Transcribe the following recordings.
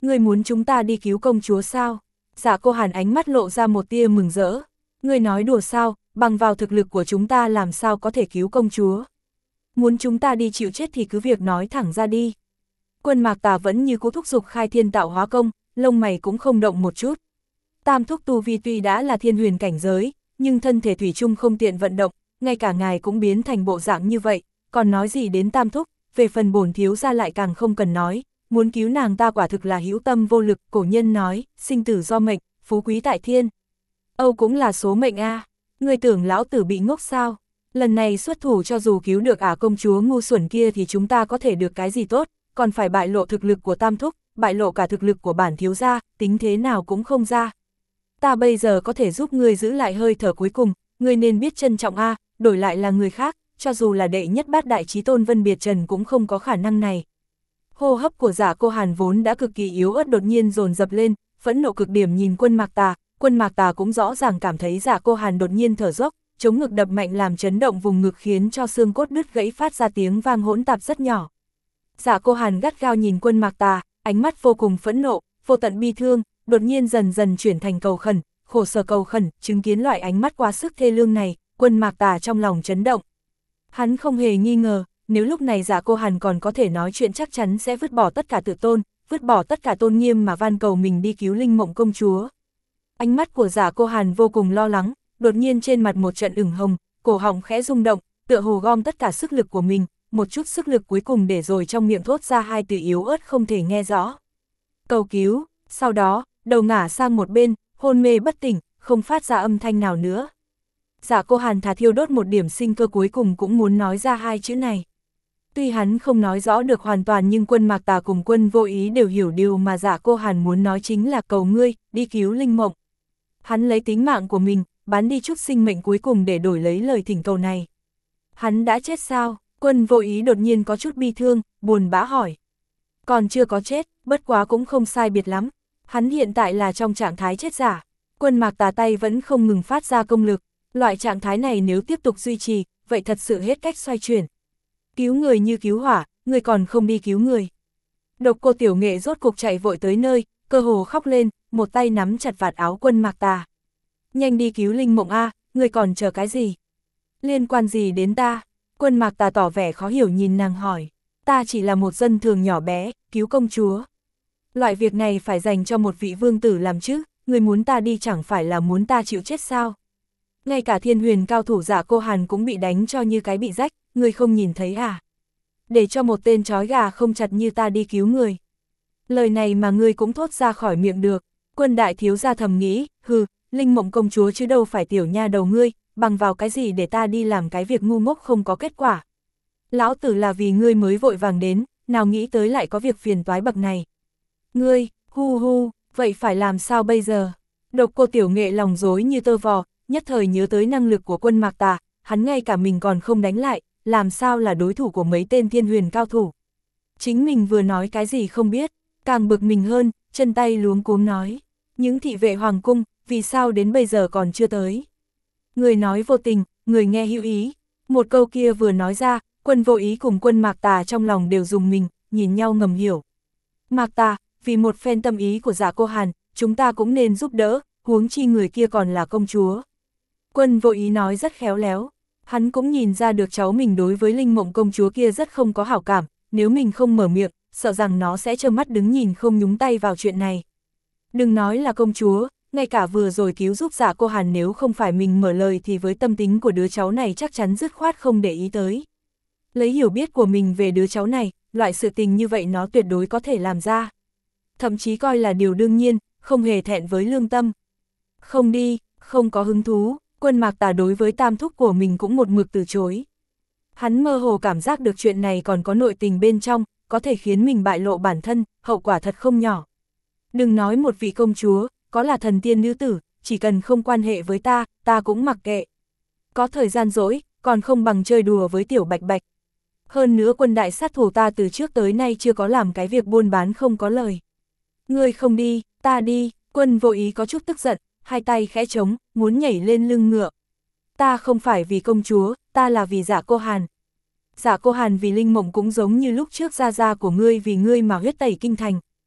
Ngươi muốn chúng ta đi cứu công chúa sao? Dạ Cô Hàn ánh mắt lộ ra một tia mừng rỡ. Ngươi nói đùa sao, bằng vào thực lực của chúng ta làm sao có thể cứu công chúa? Muốn chúng ta đi chịu chết thì cứ việc nói thẳng ra đi. Quân Mạc Tà vẫn như cũ thúc giục khai thiên tạo hóa công, lông mày cũng không động một chút. Tam thúc tu vi tuy đã là thiên huyền cảnh giới, nhưng thân thể thủy chung không tiện vận động, ngay cả ngài cũng biến thành bộ dạng như vậy, còn nói gì đến tam thúc, về phần bổn thiếu gia lại càng không cần nói, muốn cứu nàng ta quả thực là hữu tâm vô lực, cổ nhân nói, sinh tử do mệnh, phú quý tại thiên. Âu cũng là số mệnh a. Ngươi tưởng lão tử bị ngốc sao? Lần này xuất thủ cho dù cứu được công chúa ngu xuẩn kia thì chúng ta có thể được cái gì tốt, còn phải bại lộ thực lực của tam thúc, bại lộ cả thực lực của bản thiếu gia, tính thế nào cũng không ra. Ta bây giờ có thể giúp ngươi giữ lại hơi thở cuối cùng, ngươi nên biết trân trọng đổi lại là người khác, cho dù là đệ nhất bát đại chí tôn Vân Biệt Trần cũng không có khả năng này. Hô hấp của Dạ Cô Hàn vốn đã cực kỳ yếu ớt đột nhiên dồn dập lên, phẫn nộ cực điểm nhìn Quân Mạc Tà cũng rõ ràng cảm thấy Dạ Cô Hàn đột nhiên thở dốc, chống ngực đập mạnh làm chấn động vùng ngực khiến cho xương cốt đứt gãy phát ra tiếng vang hỗn tạp rất nhỏ. Dạ Cô Hàn gắt gao nhìn Quân Mạc Tà, ánh mắt vô cùng phẫn nộ, vô tận bi thương, đột nhiên dần dần chuyển thành cầu khẩn, khổ sở cầu khẩn, chứng kiến loại ánh mắt quá sức thê lương này, Quân Mạc Tà trong lòng chấn động. Hắn không hề nghi ngờ, nếu lúc này Dạ Cô Hàn còn có thể nói chuyện chắc chắn sẽ vứt bỏ tất cả tự tôn, vứt bỏ tất cả tôn nghiêm mà van cầu mình đi cứu Linh Mộng công chúa. Ánh mắt của Dạ Cô Hàn vô cùng lo lắng, đột nhiên trên mặt một trận ửng hồng, cổ họng khẽ rung động, tựa hồ gom tất cả sức lực của mình, một chút sức lực cuối cùng để rồi trong miệng thốt ra hai từ yếu ớt không thể nghe rõ. Cầu cứu, sau đó, đầu ngả sang một bên, hôn mê bất tỉnh, không phát ra âm thanh nào nữa. Dạ Cô Hàn thà thiêu đốt một điểm sinh cơ cuối cùng cũng muốn nói ra hai chữ này. Tuy hắn không nói rõ được hoàn toàn nhưng Quân Mạc Tà cùng Quân Vô Ý đều hiểu điều mà Dạ Cô Hàn muốn nói chính là cầu ngươi, đi cứu Linh Mộng. Hắn lấy tính mạng của mình, bán đi chút sinh mệnh cuối cùng để đổi lấy lời thỉnh cầu này. Hắn đã chết sao? Quân Vô Ý đột nhiên có chút bi thương, buồn bã hỏi. Còn chưa có chết, bất quá cũng không sai biệt lắm. Hắn hiện tại là trong trạng thái chết giả. Quân Mạc Tà tay vẫn không ngừng phát ra công lực. Loại trạng thái này nếu tiếp tục duy trì, vậy thật sự hết cách xoay chuyển. Cứu người như cứu hỏa, người còn không đi cứu người. Độc Cô Tiểu Nghệ rốt cục chạy vội tới nơi, cơ hồ khóc lên, một tay nắm chặt vạt áo Quân Mạc Tà. Nhanh đi cứu Linh Mộng người còn chờ cái gì? Liên quan gì đến ta? Quân Mạc Tà tỏ vẻ khó hiểu nhìn nàng hỏi. Ta chỉ là một dân thường nhỏ bé, cứu công chúa. Loại việc này phải dành cho một vị vương tử làm chứ, người muốn ta đi chẳng phải là muốn ta chịu chết sao? Ngay cả thiên huyền cao thủ Dạ Cô Hàn cũng bị đánh cho như cái bị rách, người không nhìn thấy Để cho một tên trói gà không chặt như ta đi cứu người. Lời này mà ngươi cũng thốt ra khỏi miệng được. Quân đại thiếu gia thầm nghĩ, Linh Mộng công chúa chứ đâu phải tiểu nha đầu ngươi, bằng vào cái gì để ta đi làm cái việc ngu ngốc không có kết quả. Lão tử là vì ngươi mới vội vàng đến, nào nghĩ tới lại có việc phiền toái bậc này. Ngươi, vậy phải làm sao bây giờ? Độc Cô Tiểu Nghệ lòng rối như tơ vò, nhất thời nhớ tới năng lực của Quân Mạc Tà, hắn ngay cả mình còn không đánh lại, làm sao là đối thủ của mấy tên thiên huyền cao thủ. Chính mình vừa nói cái gì không biết, càng bực mình hơn, chân tay luống cuống nói. Những thị vệ hoàng cung, vì sao đến bây giờ còn chưa tới? Người nói vô tình, người nghe hữu ý. Một câu kia vừa nói ra, Quân Vô Ý cùng Quân Mạc Tà trong lòng đều dùng mình, nhìn nhau ngầm hiểu. Mạc Tà, vì một phen tâm ý của Dạ Cô Hàn, chúng ta cũng nên giúp đỡ, huống chi người kia còn là công chúa. Quân Vô Ý nói rất khéo léo. Hắn cũng nhìn ra được cháu mình đối với Linh Mộng công chúa kia rất không có hảo cảm, nếu mình không mở miệng, sợ rằng nó sẽ trơ mắt đứng nhìn không nhúng tay vào chuyện này. Đừng nói là công chúa, ngay cả vừa rồi cứu giúp Dạ Cô Hàn nếu không phải mình mở lời thì với tâm tính của đứa cháu này chắc chắn dứt khoát không để ý tới. Lấy hiểu biết của mình về đứa cháu này, loại sự tình như vậy nó tuyệt đối có thể làm ra. Thậm chí coi là điều đương nhiên, không hề thẹn với lương tâm. Không đi, không có hứng thú, Quân Mạc Tà đối với tam thúc của mình cũng một mực từ chối. Hắn mơ hồ cảm giác được chuyện này còn có nội tình bên trong, có thể khiến mình bại lộ bản thân, hậu quả thật không nhỏ. Đừng nói một vị công chúa, có là thần tiên nữ tử, chỉ cần không quan hệ với ta cũng mặc kệ. Có thời gian rỗi, còn không bằng chơi đùa với tiểu Bạch Bạch. Hơn nữa quân đại sát thủ ta từ trước tới nay chưa có làm cái việc buôn bán không có lời. Ngươi không đi, ta đi, Quân Vô Ý có chút tức giận, hai tay khẽ trống, muốn nhảy lên lưng ngựa. Ta không phải vì công chúa, ta là vì Dạ Cô Hàn. Dạ Cô Hàn vì Linh Mộng cũng giống như lúc trước gia gia của ngươi vì ngươi mà huyết tẩy kinh thành.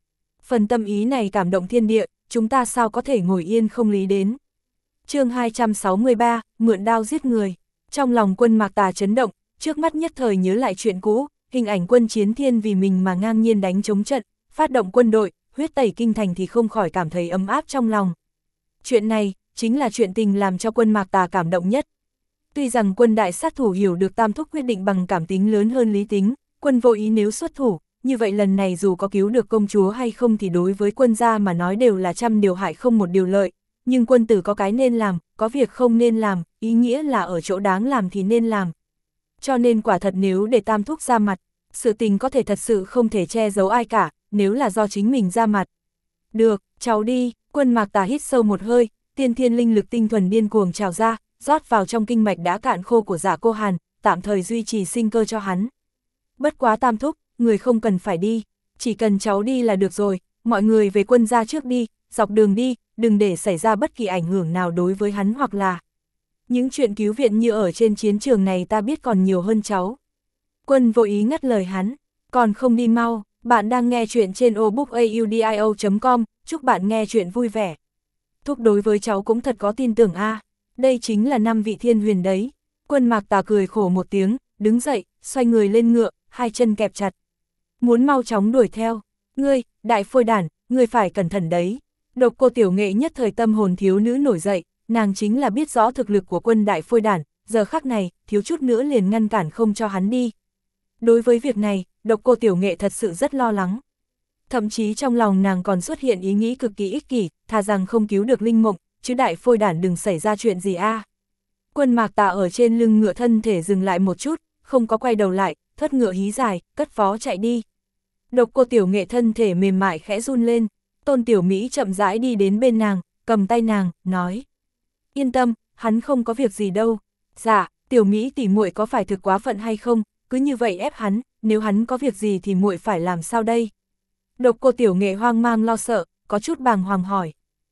Phần tâm ý này cảm động thiên địa, chúng ta sao có thể ngồi yên không lý đến. Chương 263, mượn đao giết người. Trong lòng Quân Mạc Tà chấn động, trước mắt nhất thời nhớ lại chuyện cũ, hình ảnh Quân Chiến Thiên vì mình mà ngang nhiên đánh chống trận, phát động quân đội, huyết tẩy kinh thành thì không khỏi cảm thấy ấm áp trong lòng. Chuyện này, chính là chuyện tình làm cho Quân Mạc Tà cảm động nhất. Tuy rằng Quân đại sát thủ hiểu được Tam Thúc quyết định bằng cảm tính lớn hơn lý tính, Quân vô ý nếu xuất thủ, như vậy lần này dù có cứu được công chúa hay không thì đối với Quân gia mà nói đều là trăm điều hại không một điều lợi, nhưng quân tử có cái nên làm, có việc không nên làm, ý nghĩa là ở chỗ đáng làm thì nên làm. Cho nên quả thật nếu để Tam Thúc ra mặt, sự tình có thể thật sự không thể che giấu ai cả, nếu là do chính mình ra mặt. Được, cháu đi. Quân Mạc Tà hít sâu một hơi, tiên thiên linh lực tinh thuần điên cuồng trào ra, rót vào trong kinh mạch đã cạn khô của Dạ Cô Hàn, tạm thời duy trì sinh cơ cho hắn. Bất quá Tam Thúc, người không cần phải đi, chỉ cần cháu đi là được rồi, mọi người về Quân gia trước đi, dọc đường đi, đừng để xảy ra bất kỳ ảnh hưởng nào đối với hắn hoặc là những chuyện cứu viện như ở trên chiến trường này ta biết còn nhiều hơn cháu. Quân vô ý ngắt lời hắn, còn không đi mau. Bạn đang nghe chuyện trên obookaudio.com, chúc bạn nghe chuyện vui vẻ. Thúc đối với cháu cũng thật có tin tưởng a. Đây chính là 5 vị thiên huyền đấy. Quân Mạc Tà cười khổ một tiếng, đứng dậy, xoay người lên ngựa, hai chân kẹp chặt. Muốn mau chóng đuổi theo. Ngươi, đại phôi đản, ngươi phải cẩn thận đấy. Độc Cô Tiểu Nghệ nhất thời tâm hồn thiếu nữ nổi dậy, nàng chính là biết rõ thực lực của Quân đại phôi đản, giờ khắc này, thiếu chút nữa liền ngăn cản không cho hắn đi. Đối với việc này, Độc Cô Tiểu Nghệ thật sự rất lo lắng. Thậm chí trong lòng nàng còn xuất hiện ý nghĩ cực kỳ ích kỷ, thà rằng không cứu được Linh Mộng, chứ đại phôi đản đừng xảy ra chuyện gì a. Quân Mạc Tà ở trên lưng ngựa thân thể dừng lại một chút, không có quay đầu lại, thất ngựa hí dài, cất vó chạy đi. Độc Cô Tiểu Nghệ thân thể mềm mại khẽ run lên, Tôn Tiểu Mỹ chậm rãi đi đến bên nàng, cầm tay nàng, nói: Yên tâm, hắn không có việc gì đâu. Dạ, Tiểu Mỹ tỷ muội có phải thực quá phận hay không? Cứ như vậy ép hắn, nếu hắn có việc gì thì muội phải làm sao đây? Độc Cô Tiểu Nghệ hoang mang lo sợ, có chút bàng hoàng hỏi.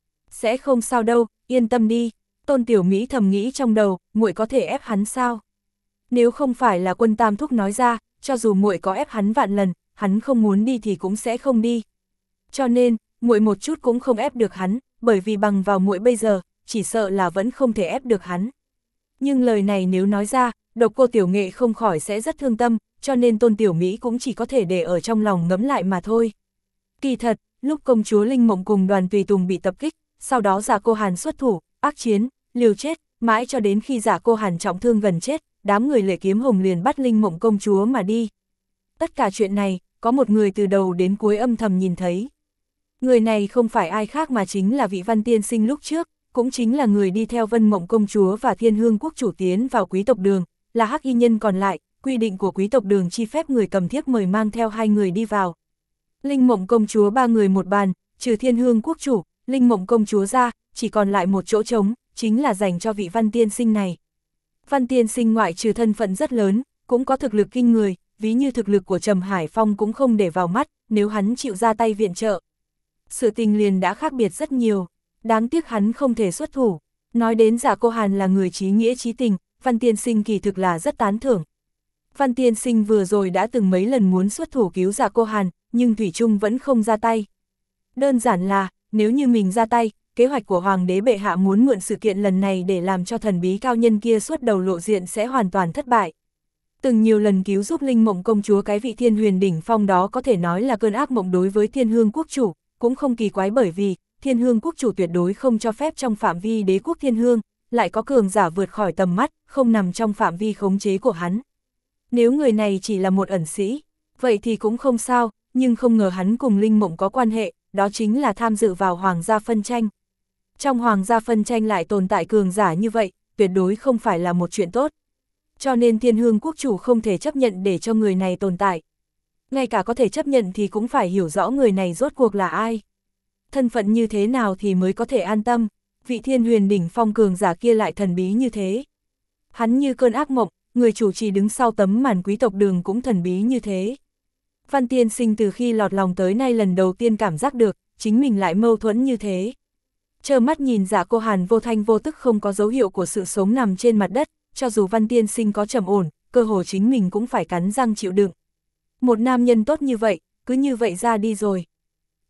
Sẽ không sao đâu, yên tâm đi. Tôn Tiểu Mỹ thầm nghĩ trong đầu, muội có thể ép hắn sao? Nếu không phải là Quân Tam Thúc nói ra, cho dù muội có ép hắn vạn lần, hắn không muốn đi thì cũng sẽ không đi. Cho nên, muội một chút cũng không ép được hắn, bởi vì bằng vào muội bây giờ, chỉ sợ là vẫn không thể ép được hắn. Nhưng lời này nếu nói ra, Độc Cô Tiểu Nghệ không khỏi sẽ rất thương tâm, cho nên Tôn Tiểu Mỹ cũng chỉ có thể để ở trong lòng ngẫm lại mà thôi. Kỳ thật, lúc công chúa Linh Mộng cùng đoàn tùy tùng bị tập kích, sau đó Dạ Cô Hàn xuất thủ, ác chiến, liều chết, mãi cho đến khi Dạ Cô Hàn trọng thương gần chết, đám người Lệ Kiếm Hồng liền bắt Linh Mộng công chúa mà đi. Tất cả chuyện này, có một người từ đầu đến cuối âm thầm nhìn thấy. Người này không phải ai khác mà chính là vị Văn tiên sinh lúc trước, cũng chính là người đi theo Vân Mộng công chúa và Thiên Hương quốc chủ tiến vào quý tộc đường, là hắc y nhân còn lại, quy định của quý tộc đường chi phép người cầm thiếp mời mang theo 2 người đi vào. Linh Mộng công chúa 3 người một bàn, trừ Thiên Hương quốc chủ, Linh Mộng công chúa ra, chỉ còn lại một chỗ trống, chính là dành cho vị Văn tiên sinh này. Văn tiên sinh ngoại trừ thân phận rất lớn, cũng có thực lực kinh người, ví như thực lực của Trầm Hải Phong cũng không để vào mắt, nếu hắn chịu ra tay viện trợ. Sự tình liền đã khác biệt rất nhiều, đáng tiếc hắn không thể xuất thủ. Nói đến Dạ Cô Hàn là người trí nghĩa trí tình, Văn tiên sinh kỳ thực là rất tán thưởng. Văn tiên sinh vừa rồi đã từng mấy lần muốn xuất thủ cứu Dạ Cô Hàn, nhưng thủy chung vẫn không ra tay. Đơn giản là, nếu như mình ra tay, kế hoạch của Hoàng đế bệ hạ muốn mượn sự kiện lần này để làm cho thần bí cao nhân kia xuất đầu lộ diện sẽ hoàn toàn thất bại. Từng nhiều lần cứu giúp Linh Mộng công chúa cái vị thiên huyền đỉnh phong đó có thể nói là cơn ác mộng đối với Thiên Hương quốc chủ, cũng không kỳ quái bởi vì Thiên Hương quốc chủ tuyệt đối không cho phép trong phạm vi đế quốc Thiên Hương, lại có cường giả vượt khỏi tầm mắt, không nằm trong phạm vi khống chế của hắn. Nếu người này chỉ là một ẩn sĩ, vậy thì cũng không sao, nhưng không ngờ hắn cùng Linh Mộng có quan hệ, đó chính là tham dự vào hoàng gia phân tranh. Trong hoàng gia phân tranh lại tồn tại cường giả như vậy, tuyệt đối không phải là một chuyện tốt. Cho nên Thiên Hương quốc chủ không thể chấp nhận để cho người này tồn tại. Ngay cả có thể chấp nhận thì cũng phải hiểu rõ người này rốt cuộc là ai. Thân phận như thế nào thì mới có thể an tâm, vị thiên huyền đỉnh phong cường giả kia lại thần bí như thế. Hắn như cơn ác mộng, người chủ trì đứng sau tấm màn quý tộc đường cũng thần bí như thế. Văn tiên sinh từ khi lọt lòng tới nay lần đầu tiên cảm giác được, chính mình lại mâu thuẫn như thế. Trơ mắt nhìn Dạ Cô Hàn vô thanh vô tức không có dấu hiệu của sự sống nằm trên mặt đất, cho dù Văn tiên sinh có trầm ổn, cơ hồ chính mình cũng phải cắn răng chịu đựng. Một nam nhân tốt như vậy, cứ như vậy ra đi rồi.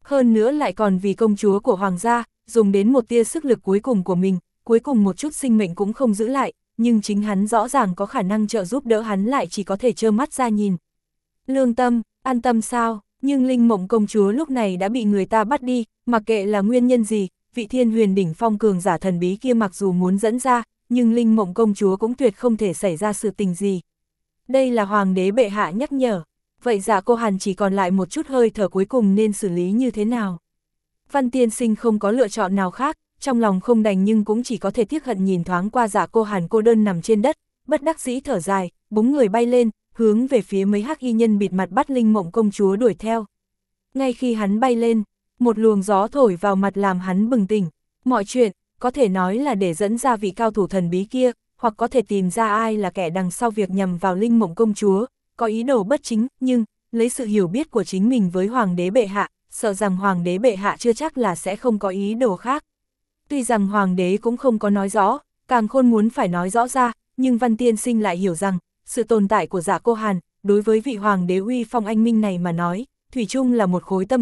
Hơn nữa lại còn vì công chúa của hoàng gia, dùng đến một tia sức lực cuối cùng của mình, cuối cùng một chút sinh mệnh cũng không giữ lại, nhưng chính hắn rõ ràng có khả năng trợ giúp đỡ hắn lại chỉ có thể trơ mắt ra nhìn. Lương tâm, an tâm sao, nhưng Linh Mộng công chúa lúc này đã bị người ta bắt đi, mặc kệ là nguyên nhân gì, vị Thiên Huyền đỉnh phong cường giả thần bí kia mặc dù muốn dẫn ra, nhưng Linh Mộng công chúa cũng tuyệt không thể xảy ra sự tình gì. Đây là hoàng đế bệ hạ nhắc nhở, vậy Dạ Cô Hàn chỉ còn lại một chút hơi thở cuối cùng nên xử lý như thế nào? Văn tiên sinh không có lựa chọn nào khác, trong lòng không đành nhưng cũng chỉ có thể tiếc hận nhìn thoáng qua Dạ Cô Hàn cô đơn nằm trên đất, bất đắc dĩ thở dài, búng người bay lên, hướng về phía mấy hắc y nhân bịt mặt bắt Linh Mộng công chúa đuổi theo. Ngay khi hắn bay lên, một luồng gió thổi vào mặt làm hắn bừng tỉnh, mọi chuyện, có thể nói là để dẫn ra vị cao thủ thần bí kia, hoặc có thể tìm ra ai là kẻ đằng sau việc nhằm vào Linh Mộng công chúa, có ý đồ bất chính, nhưng, lấy sự hiểu biết của chính mình với hoàng đế bệ hạ, sợ rằng hoàng đế bệ hạ chưa chắc là sẽ không có ý đồ khác. Tuy rằng hoàng đế cũng không có nói rõ, càng khôn muốn phải nói rõ ra, nhưng Văn tiên sinh lại hiểu rằng, sự tồn tại của Dạ Cô Hàn, đối với vị hoàng đế uy phong anh minh này mà nói, thủy chung là một khối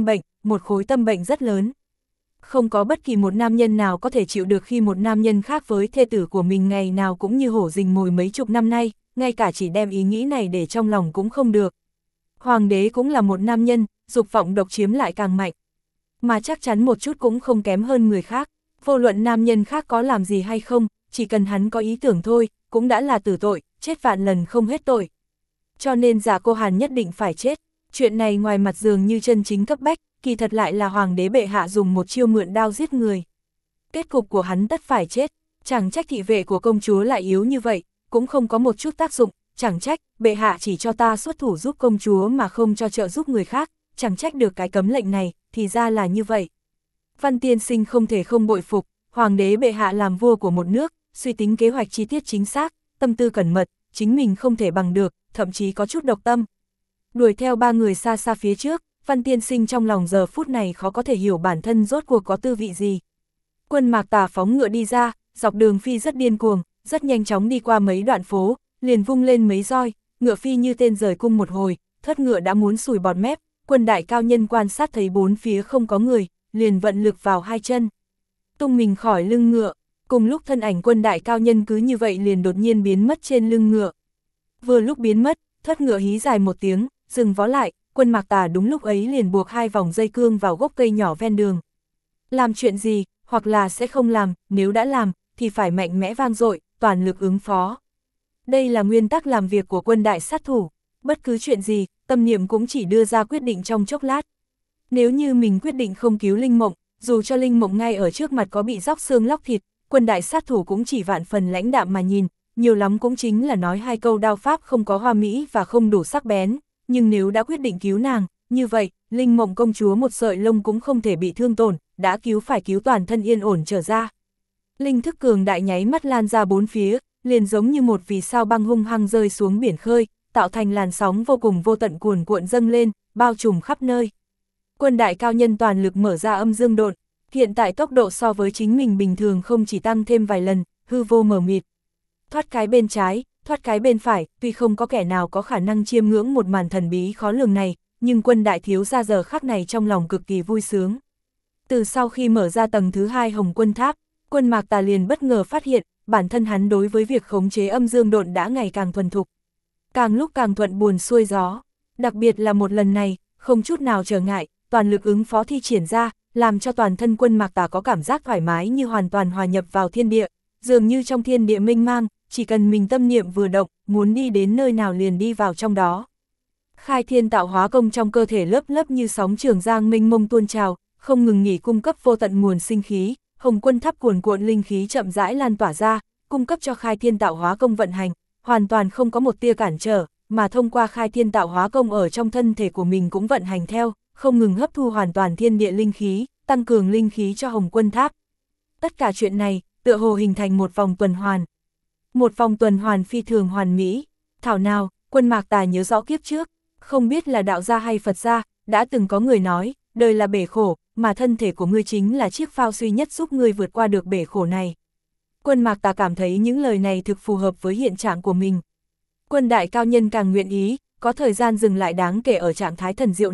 tâm bệnh rất lớn. Không có bất kỳ một nam nhân nào có thể chịu được khi một nam nhân khác với thê tử của mình ngày nào cũng như hổ rình mồi mấy chục năm nay, ngay cả chỉ đem ý nghĩ này để trong lòng cũng không được. Hoàng đế cũng là một nam nhân, dục vọng độc chiếm lại càng mạnh. Mà chắc chắn một chút cũng không kém hơn người khác, vô luận nam nhân khác có làm gì hay không, chỉ cần hắn có ý tưởng thôi, cũng đã là tử tội, chết vạn lần không hết tội. Cho nên Dạ Cô Hàn nhất định phải chết, chuyện này ngoài mặt dường như chân chính cấp bách, kỳ thật lại là hoàng đế bệ hạ dùng một chiêu mượn đao giết người. Kết cục của hắn tất phải chết, chẳng trách thị vệ của công chúa lại yếu như vậy, cũng không có một chút tác dụng, chẳng trách, bệ hạ chỉ cho ta xuất thủ giúp công chúa mà không cho trợ giúp người khác, chẳng trách được cái cấm lệnh này, thì ra là như vậy. Văn tiên sinh không thể không bội phục, hoàng đế bệ hạ làm vua của một nước, suy tính kế hoạch chi tiết chính xác, tâm tư cẩn mật, chính mình không thể bằng được, thậm chí có chút độc tâm. Đuổi theo ba người xa xa phía trước, Văn tiên sinh trong lòng giờ phút này khó có thể hiểu bản thân rốt cuộc có tư vị gì. Quân Mạc Tà phóng ngựa đi ra, dọc đường phi rất điên cuồng, rất nhanh chóng đi qua mấy đoạn phố, liền vung lên mấy roi, ngựa phi như tên rời cung một hồi, thất ngựa đã muốn sùi bọt mép, Quân đại cao nhân quan sát thấy bốn phía không có người, liền vận lực vào hai chân. Tung mình khỏi lưng ngựa, cùng lúc thân ảnh Quân đại cao nhân cứ như vậy liền đột nhiên biến mất trên lưng ngựa. Vừa lúc biến mất, thất ngựa hí dài một tiếng, dừng vó lại, Quân Mạc Tà đúng lúc ấy liền buộc hai vòng dây cương vào gốc cây nhỏ ven đường. Làm chuyện gì, hoặc là sẽ không làm, nếu đã làm, thì phải mạnh mẽ vang dội, toàn lực ứng phó. Đây là nguyên tắc làm việc của quân đại sát thủ, bất cứ chuyện gì, tâm niệm cũng chỉ đưa ra quyết định trong chốc lát. Nếu như mình quyết định không cứu Linh Mộng, dù cho Linh Mộng ngay ở trước mặt có bị róc xương lóc thịt, quân đại sát thủ cũng chỉ vạn phần lãnh đạm mà nhìn, nhiều lắm cũng chính là nói hai câu đao pháp không có hoa mỹ và không đủ sắc bén, nhưng nếu đã quyết định cứu nàng, như vậy, Linh Mộng công chúa một sợi lông cũng không thể bị thương tổn, đã cứu phải cứu toàn thân yên ổn trở ra. Linh thức cường đại nháy mắt lan ra bốn phía, liền giống như một vì sao băng hung hăng rơi xuống biển khơi, tạo thành làn sóng vô cùng vô tận cuồn cuộn dâng lên, bao trùm khắp nơi. Quân đại cao nhân toàn lực mở ra âm dương độn, hiện tại tốc độ so với chính mình bình thường không chỉ tăng thêm vài lần, hư vô mờ mịt. Thoát cái bên trái, thoát cái bên phải, tuy không có kẻ nào có khả năng chiêm ngưỡng một màn thần bí khó lường này, nhưng quân đại thiếu gia giờ khắc này trong lòng cực kỳ vui sướng. Từ sau khi mở ra tầng thứ 2 Hồng Quân Tháp, Quân Mạc Tà liền bất ngờ phát hiện, bản thân hắn đối với việc khống chế âm dương độn đã ngày càng thuần thục. Càng lúc càng thuận buồm xuôi gió, đặc biệt là một lần này, không chút nào trở ngại, toàn lực ứng phó thi triển ra, làm cho toàn thân Quân Mạc Tà có cảm giác thoải mái như hoàn toàn hòa nhập vào thiên địa, dường như trong thiên địa mênh mang, chỉ cần mình tâm niệm vừa động, muốn đi đến nơi nào liền đi vào trong đó. Khai thiên tạo hóa công trong cơ thể lớp lớp như sóng trường giang mênh mông tuôn trào, không ngừng nghỉ cung cấp vô tận nguồn sinh khí, Hồng Quân Tháp cuồn cuộn linh khí chậm rãi lan tỏa ra, cung cấp cho khai thiên tạo hóa công vận hành, hoàn toàn không có một tia cản trở, mà thông qua khai thiên tạo hóa công ở trong thân thể của mình cũng vận hành theo, không ngừng hấp thu hoàn toàn thiên địa linh khí, tăng cường linh khí cho Hồng Quân Tháp. Tất cả chuyện này, tựa hồ hình thành một vòng tuần hoàn. Một vòng tuần hoàn phi thường hoàn mỹ. Thảo nào, Quân Mạc Tà nhớ rõ kiếp trước, không biết là đạo gia hay Phật gia, đã từng có người nói, đời là bể khổ, mà thân thể của ngươi chính là chiếc phao duy nhất giúp ngươi vượt qua được bể khổ này. Quân Mạc Tà cảm thấy những lời này thực phù hợp với hiện trạng của mình. Quân đại cao nhân càng nguyện ý, có thời gian dừng lại đáng kể ở trạng thái thần diệu này,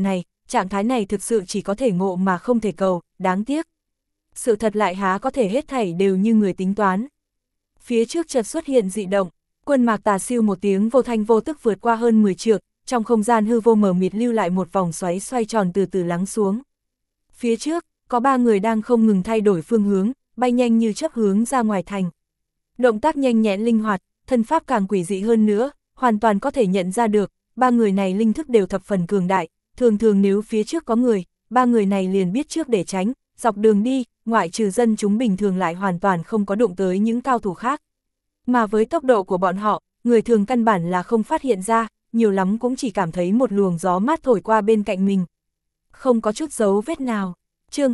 trạng thái này thực sự chỉ có thể ngộ mà không thể cầu, đáng tiếc. Sự thật lại há có thể hết thảy đều như người tính toán. Phía trước chợt xuất hiện dị động, Quân Mạc Tà siêu một tiếng vô thanh vô tức vượt qua hơn 10 trượng, trong không gian hư vô mờ mịt lưu lại một vòng xoáy xoay tròn từ từ lắng xuống. Phía trước, có 3 người đang không ngừng thay đổi phương hướng, bay nhanh như chớp hướng ra ngoài thành. Động tác nhanh nhẹn linh hoạt, thân pháp càng quỷ dị hơn nữa, hoàn toàn có thể nhận ra được, 3 người này linh thức đều thập phần cường đại, thường thường nếu phía trước có người, 3 người này liền biết trước để tránh, dọc đường đi, ngoại trừ dân chúng bình thường lại hoàn toàn không có đụng tới những cao thủ khác. Mà với tốc độ của bọn họ, người thường căn bản là không phát hiện ra, nhiều lắm cũng chỉ cảm thấy một luồng gió mát thổi qua bên cạnh mình. Không có chút dấu vết nào. Chương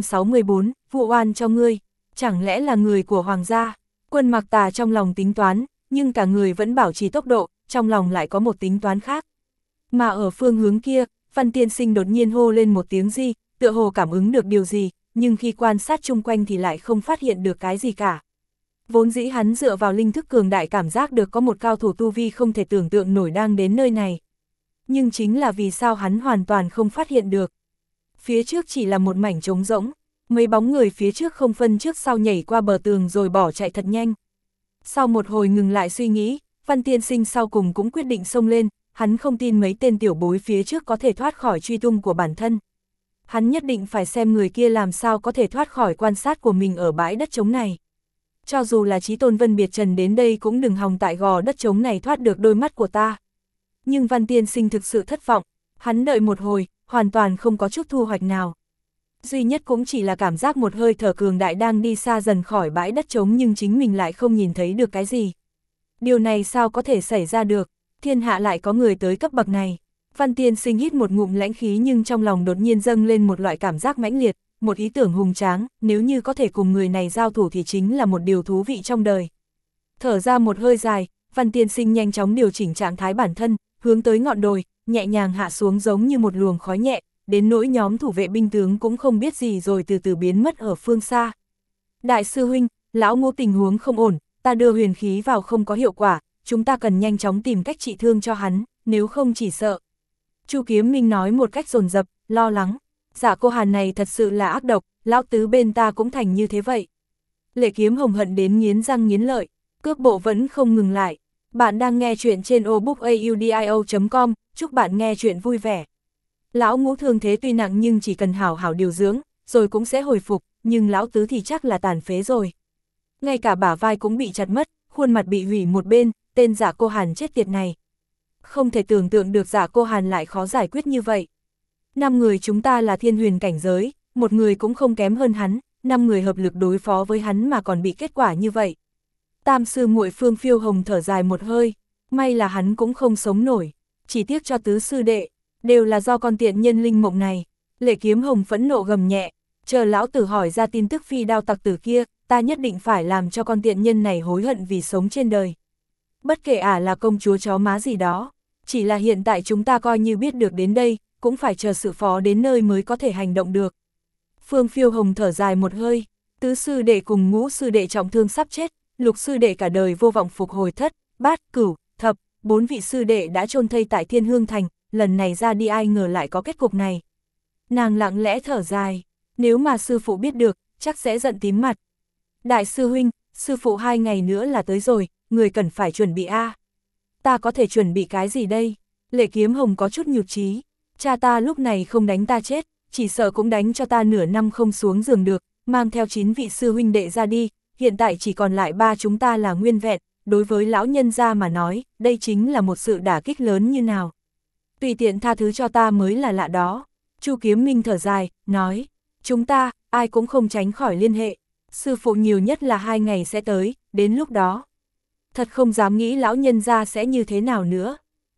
264, vụ oan cho ngươi, chẳng lẽ là người của hoàng gia? Quân Mạc Tà trong lòng tính toán, nhưng cả người vẫn bảo trì tốc độ, trong lòng lại có một tính toán khác. Mà ở phương hướng kia, Văn Tiên Sinh đột nhiên hô lên một tiếng gì, tựa hồ cảm ứng được điều gì, nhưng khi quan sát chung quanh thì lại không phát hiện được cái gì cả. Vốn dĩ hắn dựa vào linh thức cường đại cảm giác được có một cao thủ tu vi không thể tưởng tượng nổi đang đến nơi này. Nhưng chính là vì sao hắn hoàn toàn không phát hiện được. Phía trước chỉ là một mảnh trống rỗng, mấy bóng người phía trước không phân trước sau nhảy qua bờ tường rồi bỏ chạy thật nhanh. Sau một hồi ngừng lại suy nghĩ, Văn Tiên Sinh sau cùng cũng quyết định xông lên, hắn không tin mấy tên tiểu bối phía trước có thể thoát khỏi truy tung của bản thân. Hắn nhất định phải xem người kia làm sao có thể thoát khỏi quan sát của mình ở bãi đất trống này. Cho dù là Chí Tôn Vân Biệt Trần đến đây cũng đừng hòng tại gò đất trống này thoát được đôi mắt của ta. Nhưng Văn Tiên Sinh thực sự thất vọng, hắn đợi một hồi, hoàn toàn không có chút thu hoạch nào. Duy nhất cũng chỉ là cảm giác một hơi thở cường đại đang đi xa dần khỏi bãi đất trống nhưng chính mình lại không nhìn thấy được cái gì. Điều này sao có thể xảy ra được, thiên hạ lại có người tới cấp bậc này. Văn Tiên Sinh hít một ngụm lãnh khí nhưng trong lòng đột nhiên dâng lên một loại cảm giác mãnh liệt, một ý tưởng hùng tráng, nếu như có thể cùng người này giao thủ thì chính là một điều thú vị trong đời. Thở ra một hơi dài, Văn Tiên Sinh nhanh chóng điều chỉnh trạng thái bản thân, hướng tới ngọn đồi, nhẹ nhàng hạ xuống giống như một luồng khói nhẹ, đến nỗi nhóm thủ vệ binh tướng cũng không biết gì rồi từ từ biến mất ở phương xa. Đại sư huynh, lão Ngô tình huống không ổn, ta đưa huyền khí vào không có hiệu quả, chúng ta cần nhanh chóng tìm cách trị thương cho hắn, nếu không chỉ sợ. Chu Kiếm Minh nói một cách dồn dập, lo lắng. Dạ cô Hàn này thật sự là ác độc, lão tứ bên ta cũng thành như thế vậy. Lệ Kiếm Hồng hận đến nghiến răng nghiến lợi, cước bộ vẫn không ngừng lại. Bạn đang nghe chuyện trên obookaudio.com, chúc bạn nghe chuyện vui vẻ. Lão Ngũ thương thế tuy nặng nhưng chỉ cần hảo hảo điều dưỡng, rồi cũng sẽ hồi phục, nhưng lão tứ thì chắc là tàn phế rồi. Ngay cả bả vai cũng bị chặt mất, khuôn mặt bị hủy một bên, tên Dạ cô Hàn chết tiệt này. Không thể tưởng tượng được Dạ cô Hàn lại khó giải quyết như vậy. 5 người chúng ta là thiên huyền cảnh giới, một người cũng không kém hơn hắn, 5 người hợp lực đối phó với hắn mà còn bị kết quả như vậy. Tam sư muội Phương Phiêu Hồng thở dài một hơi, may là hắn cũng không sống nổi, chỉ tiếc cho tứ sư đệ, đều là do con tiện nhân linh mộng này. Lệ Kiếm Hồng phẫn nộ gầm nhẹ, chờ lão tử hỏi ra tin tức phi đao tặc tử kia, ta nhất định phải làm cho con tiện nhân này hối hận vì sống trên đời. Bất kể là công chúa chó má gì đó, chỉ là hiện tại chúng ta coi như biết được đến đây, cũng phải chờ sự phó đến nơi mới có thể hành động được. Phương Phiêu Hồng thở dài một hơi, tứ sư đệ cùng ngũ sư đệ trọng thương sắp chết, lục sư đệ cả đời vô vọng phục hồi thất, bát, cửu, thập, 4 vị sư đệ đã chôn thây tại Thiên Hương Thành, lần này ra đi ai ngờ lại có kết cục này. Nàng lặng lẽ thở dài, nếu mà sư phụ biết được, chắc sẽ giận tím mặt. Đại sư huynh, sư phụ 2 ngày nữa là tới rồi, người cần phải chuẩn bị a. Ta có thể chuẩn bị cái gì đây? Lệ Kiếm Hồng có chút nhụt chí. Cha ta lúc này không đánh ta chết, chỉ sợ cũng đánh cho ta nửa năm không xuống giường được, mang theo 9 vị sư huynh đệ ra đi, hiện tại chỉ còn lại 3 chúng ta là nguyên vẹn, đối với lão nhân gia mà nói, đây chính là một sự đả kích lớn như nào. Tùy tiện tha thứ cho ta mới là lạ đó. Chu Kiếm Minh thở dài, nói, chúng ta, ai cũng không tránh khỏi liên hệ, sư phụ nhiều nhất là 2 ngày sẽ tới, đến lúc đó. Thật không dám nghĩ lão nhân gia sẽ như thế nào nữa.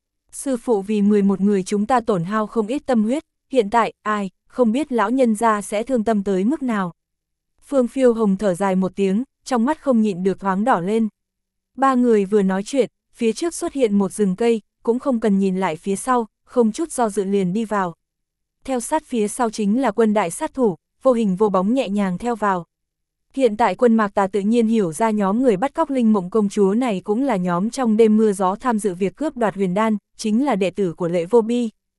Sư phụ vì 11 người chúng ta tổn hao không ít tâm huyết, hiện tại, ai, không biết lão nhân gia sẽ thương tâm tới mức nào. Phương Phiêu Hồng thở dài một tiếng, trong mắt không nhịn được thoáng đỏ lên. 3 người vừa nói chuyện, phía trước xuất hiện một rừng cây, cũng không cần nhìn lại phía sau, không chút do dự liền đi vào. Theo sát phía sau chính là quân đại sát thủ, vô hình vô bóng nhẹ nhàng theo vào. Hiện tại Quân Mạc Tà tự nhiên hiểu ra nhóm người bắt cóc Linh Mộng công chúa này cũng là nhóm trong đêm mưa gió tham dự việc cướp đoạt huyền đan, chính là đệ tử của Lệ Vô Bi.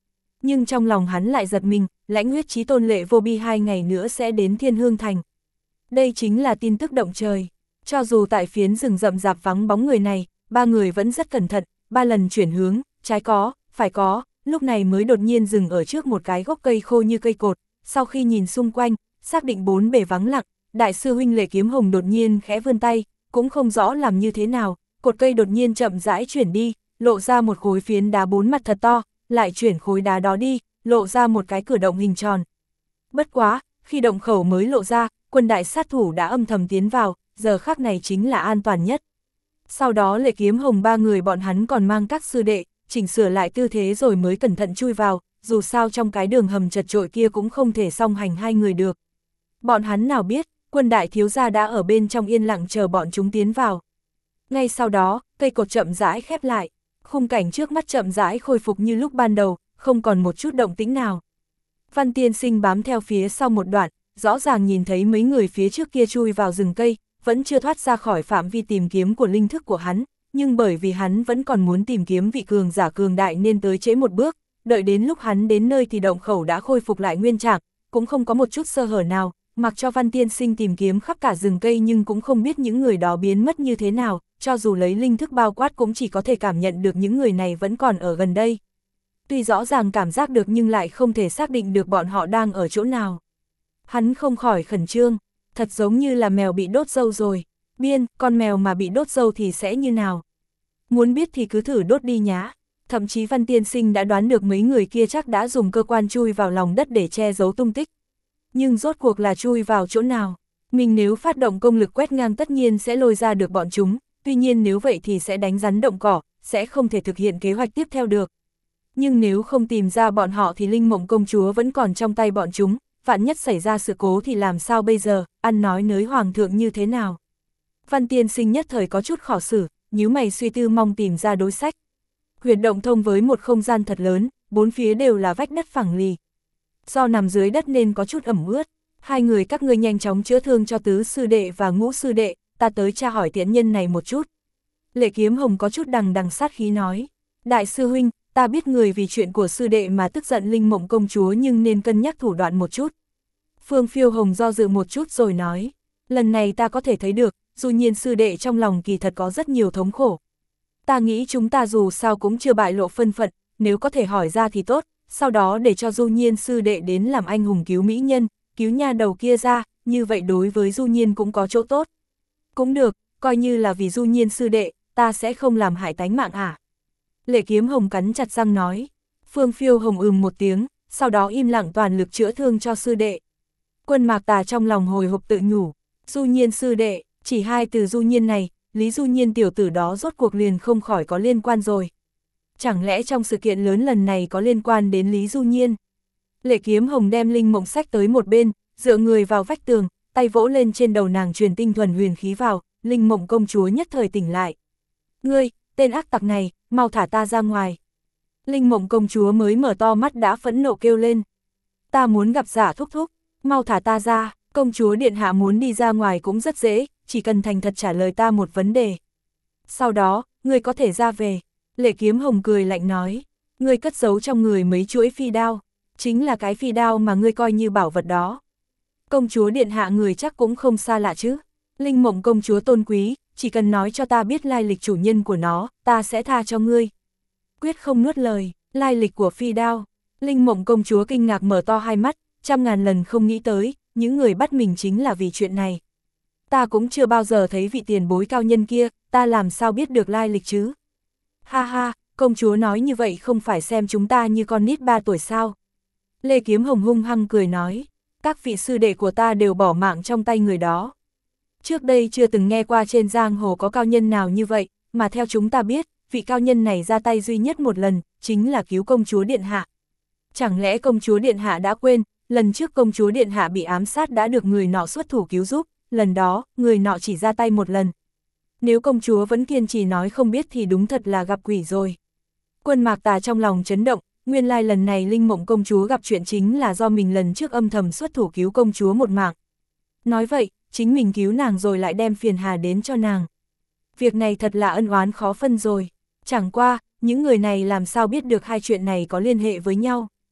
Nhưng trong lòng hắn lại giật mình, Lãnh Huyết Chí Tôn Lệ Vô Bi 2 ngày nữa sẽ đến Thiên Hương Thành. Đây chính là tin tức động trời. Cho dù tại phiến rừng rậm rạp vắng bóng người này, ba người vẫn rất cẩn thận, 3 lần chuyển hướng, trái có, phải có, lúc này mới đột nhiên dừng ở trước một cái gốc cây khô như cây cột. Sau khi nhìn xung quanh, xác định 4 bề vắng lặng, đại sư huynh Lệ Kiếm Hồng đột nhiên khẽ vươn tay, cũng không rõ làm như thế nào, cột cây đột nhiên chậm rãi chuyển đi, lộ ra một khối phiến đá 4 mặt thật to, lại chuyển khối đá đó đi, lộ ra một cái cửa động hình tròn. Bất quá, khi động khẩu mới lộ ra, quân đại sát thủ đã âm thầm tiến vào, giờ khắc này chính là an toàn nhất. Sau đó Lệ Kiếm Hồng 3 người bọn hắn còn mang các sư đệ, chỉnh sửa lại tư thế rồi mới cẩn thận chui vào, dù sao trong cái đường hầm chật chội kia cũng không thể song hành 2 người được. Bọn hắn nào biết, quân đại thiếu gia đã ở bên trong yên lặng chờ bọn chúng tiến vào. Ngay sau đó, cây cột chậm rãi khép lại, khung cảnh trước mắt chậm rãi khôi phục như lúc ban đầu, không còn một chút động tĩnh nào. Văn Tiên Sinh bám theo phía sau một đoạn, rõ ràng nhìn thấy mấy người phía trước kia chui vào rừng cây, vẫn chưa thoát ra khỏi phạm vi tìm kiếm của linh thức của hắn, nhưng bởi vì hắn vẫn còn muốn tìm kiếm vị cường giả cường đại nên tới trễ một bước, đợi đến lúc hắn đến nơi thì động khẩu đã khôi phục lại nguyên trạng, cũng không có một chút sơ hở nào, mặc cho Văn Tiên Sinh tìm kiếm khắp cả rừng cây nhưng cũng không biết những người đó biến mất như thế nào, cho dù lấy linh thức bao quát cũng chỉ có thể cảm nhận được những người này vẫn còn ở gần đây. Tuy rõ ràng cảm giác được nhưng lại không thể xác định được bọn họ đang ở chỗ nào. Hắn không khỏi khẩn trương, thật giống như là mèo bị đốt râu rồi. Biên, con mèo mà bị đốt râu thì sẽ như nào? Muốn biết thì cứ thử đốt đi nhá. Thậm chí Văn Tiên Sinh đã đoán được mấy người kia chắc đã dùng cơ quan chui vào lòng đất để che giấu tung tích. Nhưng rốt cuộc là chui vào chỗ nào? Mình nếu phát động công lực quét ngang tất nhiên sẽ lôi ra được bọn chúng, tuy nhiên nếu vậy thì sẽ đánh rắn động cỏ, sẽ không thể thực hiện kế hoạch tiếp theo được. Nhưng nếu không tìm ra bọn họ thì Linh Mộng Công Chúa vẫn còn trong tay bọn chúng, vạn nhất xảy ra sự cố thì làm sao bây giờ, ăn nói nới hoàng thượng như thế nào? Văn Tiên Sinh nhất thời có chút khó xử, nhíu mày suy tư mong tìm ra đối sách. Huyệt động thông với một không gian thật lớn, 4 phía đều là vách đất phẳng lì. Do nằm dưới đất nên có chút ẩm ướt, 2 người các ngươi nhanh chóng chữa thương cho tứ sư đệ và ngũ sư đệ, ta tới tra hỏi tiện nhân này một chút. Lệ Kiếm Hồng có chút đằng sát khí nói, đại sư huynh, ta biết người vì chuyện của sư đệ mà tức giận Linh Mộng Công Chúa nhưng nên cân nhắc thủ đoạn một chút. Phương Phiêu Hồng do dự một chút rồi nói, lần này ta có thể thấy được, dù nhiên sư đệ trong lòng kỳ thật có rất nhiều thống khổ. Ta nghĩ chúng ta dù sao cũng chưa bại lộ thân phận, nếu có thể hỏi ra thì tốt, sau đó để cho Du Nhiên sư đệ đến làm anh hùng cứu mỹ nhân, cứu nha đầu kia ra, như vậy đối với Du Nhiên cũng có chỗ tốt. Cũng được, coi như là vì Du Nhiên sư đệ, ta sẽ không làm hại tánh mạng à. Lệ Kiếm Hồng cắn chặt răng nói. Phương Phiêu Hồng một tiếng, sau đó im lặng toàn lực chữa thương cho sư đệ. Quân Mạc Tà trong lòng hồi hộp tự nhủ, Du Nhiên sư đệ, chỉ 2 từ Du Nhiên này, Lý Du Nhiên tiểu tử đó rốt cuộc liền không khỏi có liên quan rồi. Chẳng lẽ trong sự kiện lớn lần này có liên quan đến Lý Du Nhiên? Lệ Kiếm Hồng đem Linh Mộng sách tới một bên, dựa người vào vách tường, tay vỗ lên trên đầu nàng truyền tinh thuần huyền khí vào, Linh Mộng Công Chúa nhất thời tỉnh lại. Ngươi, tên ác tặc này, mau thả ta ra ngoài. Linh Mộng Công Chúa mới mở to mắt đã phẫn nộ kêu lên. Ta muốn gặp Giả thúc thúc, mau thả ta ra, công chúa điện hạ muốn đi ra ngoài cũng rất dễ, chỉ cần thành thật trả lời ta một vấn đề. Sau đó, ngươi có thể ra về. Lệ Kiếm Hồng cười lạnh nói, ngươi cất giấu trong người mấy chuỗi phi đao, chính là cái phi đao mà ngươi coi như bảo vật đó. Công chúa điện hạ người chắc cũng không xa lạ chứ. Linh Mộng Công Chúa tôn quý, chỉ cần nói cho ta biết lai lịch chủ nhân của nó, ta sẽ tha cho ngươi. Quyết không nuốt lời, lai lịch của phi đao. Linh Mộng Công Chúa kinh ngạc mở to hai mắt, 100.000 lần không nghĩ tới, những người bắt mình chính là vì chuyện này. Ta cũng chưa bao giờ thấy vị tiền bối cao nhân kia, ta làm sao biết được lai lịch chứ? Ha ha, công chúa nói như vậy không phải xem chúng ta như con nít 3 tuổi sao? Lê Kiếm Hồng hung hăng cười nói, các vị sư đệ của ta đều bỏ mạng trong tay người đó. Trước đây chưa từng nghe qua trên giang hồ có cao nhân nào như vậy, mà theo chúng ta biết, vị cao nhân này ra tay duy nhất một lần, chính là cứu công chúa điện hạ. Chẳng lẽ công chúa điện hạ đã quên, lần trước công chúa điện hạ bị ám sát đã được người nọ xuất thủ cứu giúp, lần đó, người nọ chỉ ra tay một lần. Nếu công chúa vẫn kiên trì nói không biết thì đúng thật là gặp quỷ rồi. Quân Mạc Tà trong lòng chấn động, nguyên lai lần này Linh Mộng Công Chúa gặp chuyện chính là do mình lần trước âm thầm xuất thủ cứu công chúa một mạng. Nói vậy, chính mình cứu nàng rồi lại đem phiền hà đến cho nàng. Việc này thật là ân oán khó phân rồi. Chẳng qua, những người này làm sao biết được hai chuyện này có liên hệ với nhau.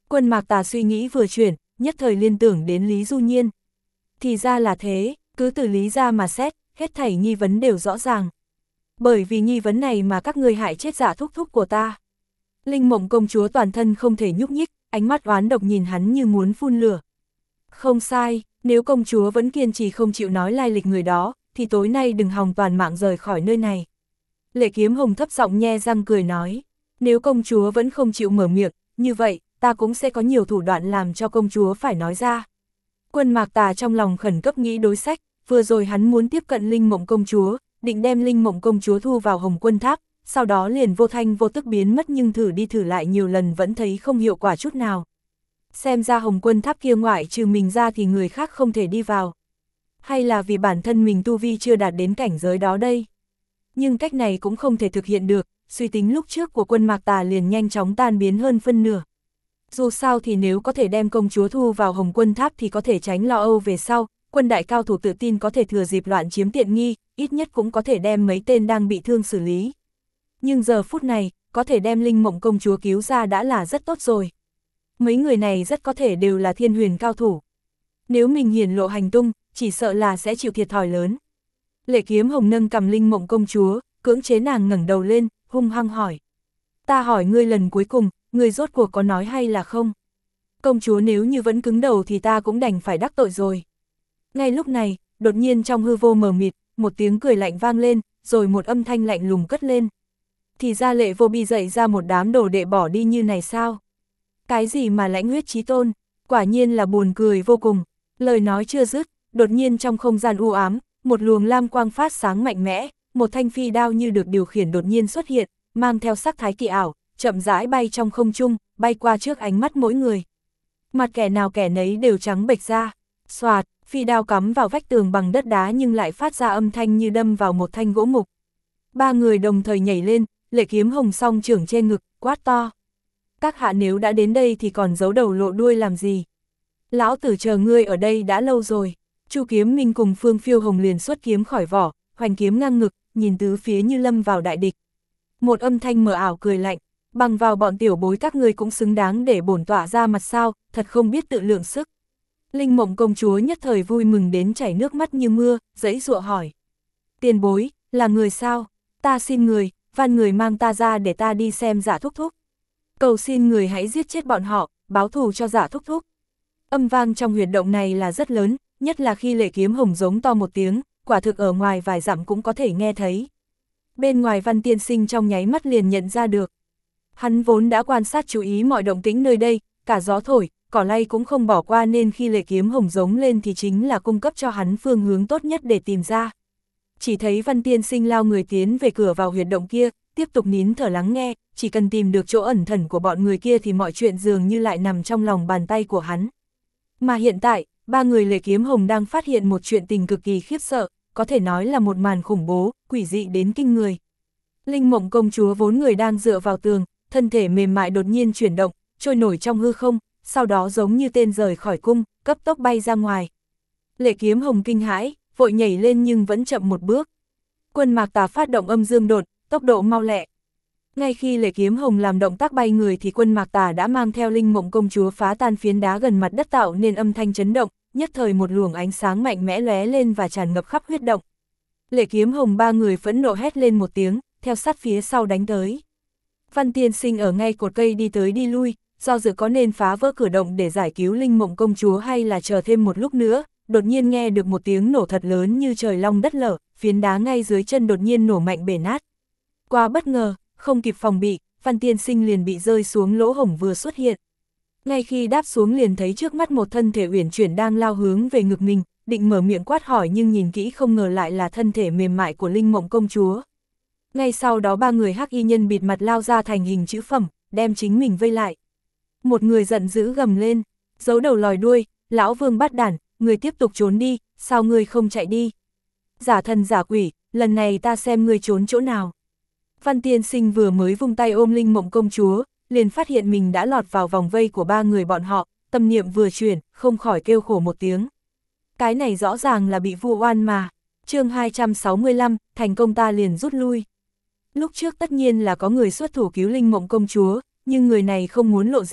Quân Mạc Tà suy nghĩ vừa chuyển, nhất thời liên tưởng đến Lý Du Nhiên. Thì ra là thế, cứ từ lý ra mà xét, hết thảy nghi vấn đều rõ ràng. Bởi vì nghi vấn này mà các ngươi hại chết Dạ thúc thúc của ta. Linh Mộng công chúa toàn thân không thể nhúc nhích, ánh mắt oán độc nhìn hắn như muốn phun lửa. Không sai, nếu công chúa vẫn kiên trì không chịu nói lai lịch người đó, thì tối nay đừng hòng toàn mạng rời khỏi nơi này. Lệ Kiếm Hồng thấp giọng nhe răng cười nói, nếu công chúa vẫn không chịu mở miệng, như vậy, ta cũng sẽ có nhiều thủ đoạn làm cho công chúa phải nói ra. Quân Mạc Tà trong lòng khẩn cấp nghĩ đối sách, vừa rồi hắn muốn tiếp cận Linh Mộng công chúa, định đem Linh Mộng công chúa thu vào Hồng Quân Tháp, sau đó liền vô thanh vô tức biến mất, nhưng thử đi thử lại nhiều lần vẫn thấy không hiệu quả chút nào. Xem ra Hồng Quân Tháp kia ngoại trừ mình ra thì người khác không thể đi vào. Hay là vì bản thân mình tu vi chưa đạt đến cảnh giới đó đây? Nhưng cách này cũng không thể thực hiện được, suy tính lúc trước của Quân Mạc Tà liền nhanh chóng tan biến hơn phân nửa. Dù sao thì nếu có thể đem công chúa thu vào Hồng Quân Tháp thì có thể tránh lo âu về sau, quân đại cao thủ tự tin có thể thừa dịp loạn chiếm tiện nghi, ít nhất cũng có thể đem mấy tên đang bị thương xử lý. Nhưng giờ phút này, có thể đem Linh Mộng công chúa cứu ra đã là rất tốt rồi. Mấy người này rất có thể đều là thiên huyền cao thủ. Nếu mình hiển lộ hành tung, chỉ sợ là sẽ chịu thiệt thòi lớn. Lệ Kiếm Hồng nâng cầm Linh Mộng công chúa, cưỡng chế nàng ngẩng đầu lên, hung hăng hỏi. Ta hỏi ngươi lần cuối cùng, ngươi rốt cuộc có nói hay là không? Công chúa nếu như vẫn cứng đầu thì ta cũng đành phải đắc tội rồi. Ngay lúc này, đột nhiên trong hư vô mờ mịt, một tiếng cười lạnh vang lên, rồi một âm thanh lạnh lùng cất lên. Thì ra Lệ Vô Bi dạy ra một đám đồ đệ bỏ đi như này sao? Cái gì mà lãnh huyết chí tôn, quả nhiên là buồn cười vô cùng. Lời nói chưa dứt, đột nhiên trong không gian u ám, một luồng lam quang phát sáng mạnh mẽ, một thanh phi đao như được điều khiển đột nhiên xuất hiện, mang theo sắc thái kỳ ảo, chậm rãi bay trong không trung, bay qua trước ánh mắt mỗi người. Mặt kẻ nào kẻ nấy đều trắng bệch ra, xoạt, phi đao cắm vào vách tường bằng đất đá nhưng lại phát ra âm thanh như đâm vào một thanh gỗ mục. Ba người đồng thời nhảy lên, Lệ Kiếm Hồng song trưởng trên ngực, quát to. Các hạ nếu đã đến đây thì còn giấu đầu lộ đuôi làm gì? Lão tử chờ ngươi ở đây đã lâu rồi. Chu Kiếm Minh cùng Phương Phiêu Hồng liền xuất kiếm khỏi vỏ, hoành kiếm ngang ngực, nhìn tứ phía như lâm vào đại địch. Một âm thanh mờ ảo cười lạnh, bằng vào bọn tiểu bối các ngươi cũng xứng đáng để bổn tọa ra mặt sao, thật không biết tự lượng sức. Linh Mộng công chúa nhất thời vui mừng đến chảy nước mắt như mưa, giãy giụa hỏi. Tiền bối, là người sao? Ta xin người, van người mang ta ra để ta đi xem Dạ thúc thúc. Cầu xin người hãy giết chết bọn họ, báo thù cho Dạ thúc thúc. Âm vang trong huyệt động này là rất lớn, nhất là khi Lệ Kiếm Hồng giống to một tiếng, quả thực ở ngoài vài dặm cũng có thể nghe thấy. Bên ngoài Văn tiên sinh trong nháy mắt liền nhận ra được. Hắn vốn đã quan sát chú ý mọi động tĩnh nơi đây, cả gió thổi, cỏ lay cũng không bỏ qua, nên khi Lệ Kiếm Hồng giống lên thì chính là cung cấp cho hắn phương hướng tốt nhất để tìm ra. Chỉ thấy Văn tiên sinh lao người tiến về cửa vào huyệt động kia, tiếp tục nín thở lắng nghe, chỉ cần tìm được chỗ ẩn thẩn của bọn người kia thì mọi chuyện dường như lại nằm trong lòng bàn tay của hắn. Mà hiện tại, ba người Lệ Kiếm Hồng đang phát hiện một chuyện tình cực kỳ khiếp sợ, có thể nói là một màn khủng bố, quỷ dị đến kinh người. Linh Mộng công chúa vốn người đang dựa vào tường, thân thể mềm mại đột nhiên chuyển động, trôi nổi trong hư không, sau đó giống như tên rời khỏi cung, cấp tốc bay ra ngoài. Lệ Kiếm Hồng kinh hãi, vội nhảy lên nhưng vẫn chậm một bước. Quân Mạc Tà phát động âm dương đột, tốc độ mau lẹ. Ngay khi Lệ Kiếm Hồng làm động tác bay người thì Quân Mạc Tà đã mang theo Linh Mộng công chúa phá tan phiến đá gần mặt đất tạo nên âm thanh chấn động, nhất thời một luồng ánh sáng mạnh mẽ lóe lên và tràn ngập khắp huyết động. Lệ Kiếm Hồng ba người phẫn nộ hét lên một tiếng, theo sát phía sau đánh tới. Văn tiên sinh ở ngay cột cây đi tới đi lui, do dự có nên phá vỡ cửa động để giải cứu Linh Mộng công chúa hay là chờ thêm một lúc nữa, đột nhiên nghe được một tiếng nổ thật lớn như trời long đất lở, phiến đá ngay dưới chân đột nhiên nổ mạnh bể nát. Qua bất ngờ, không kịp phòng bị, Văn tiên sinh liền bị rơi xuống lỗ hổng vừa xuất hiện. Ngay khi đáp xuống liền thấy trước mắt một thân thể uyển chuyển đang lao hướng về ngực mình, định mở miệng quát hỏi nhưng nhìn kỹ không ngờ lại là thân thể mềm mại của Linh Mộng công chúa. Ngay sau đó ba người hắc y nhân bịt mặt lao ra thành hình chữ phẩm, đem chính mình vây lại. Một người giận dữ gầm lên, giấu đầu lòi đuôi, lão Vương bắt đản, người tiếp tục trốn đi, sao người không chạy đi? Giả thần giả quỷ, lần này ta xem người trốn chỗ nào. Văn tiên sinh vừa mới vung tay ôm Linh Mộng công chúa, liền phát hiện mình đã lọt vào vòng vây của ba người bọn họ, tâm niệm vừa chuyển, không khỏi kêu khổ một tiếng. Cái này rõ ràng là bị vu oan mà. Chương 265, thành công ta liền rút lui. Lúc trước tất nhiên là có người xuất thủ cứu Linh Mộng công chúa, nhưng người này không muốn lộ diện,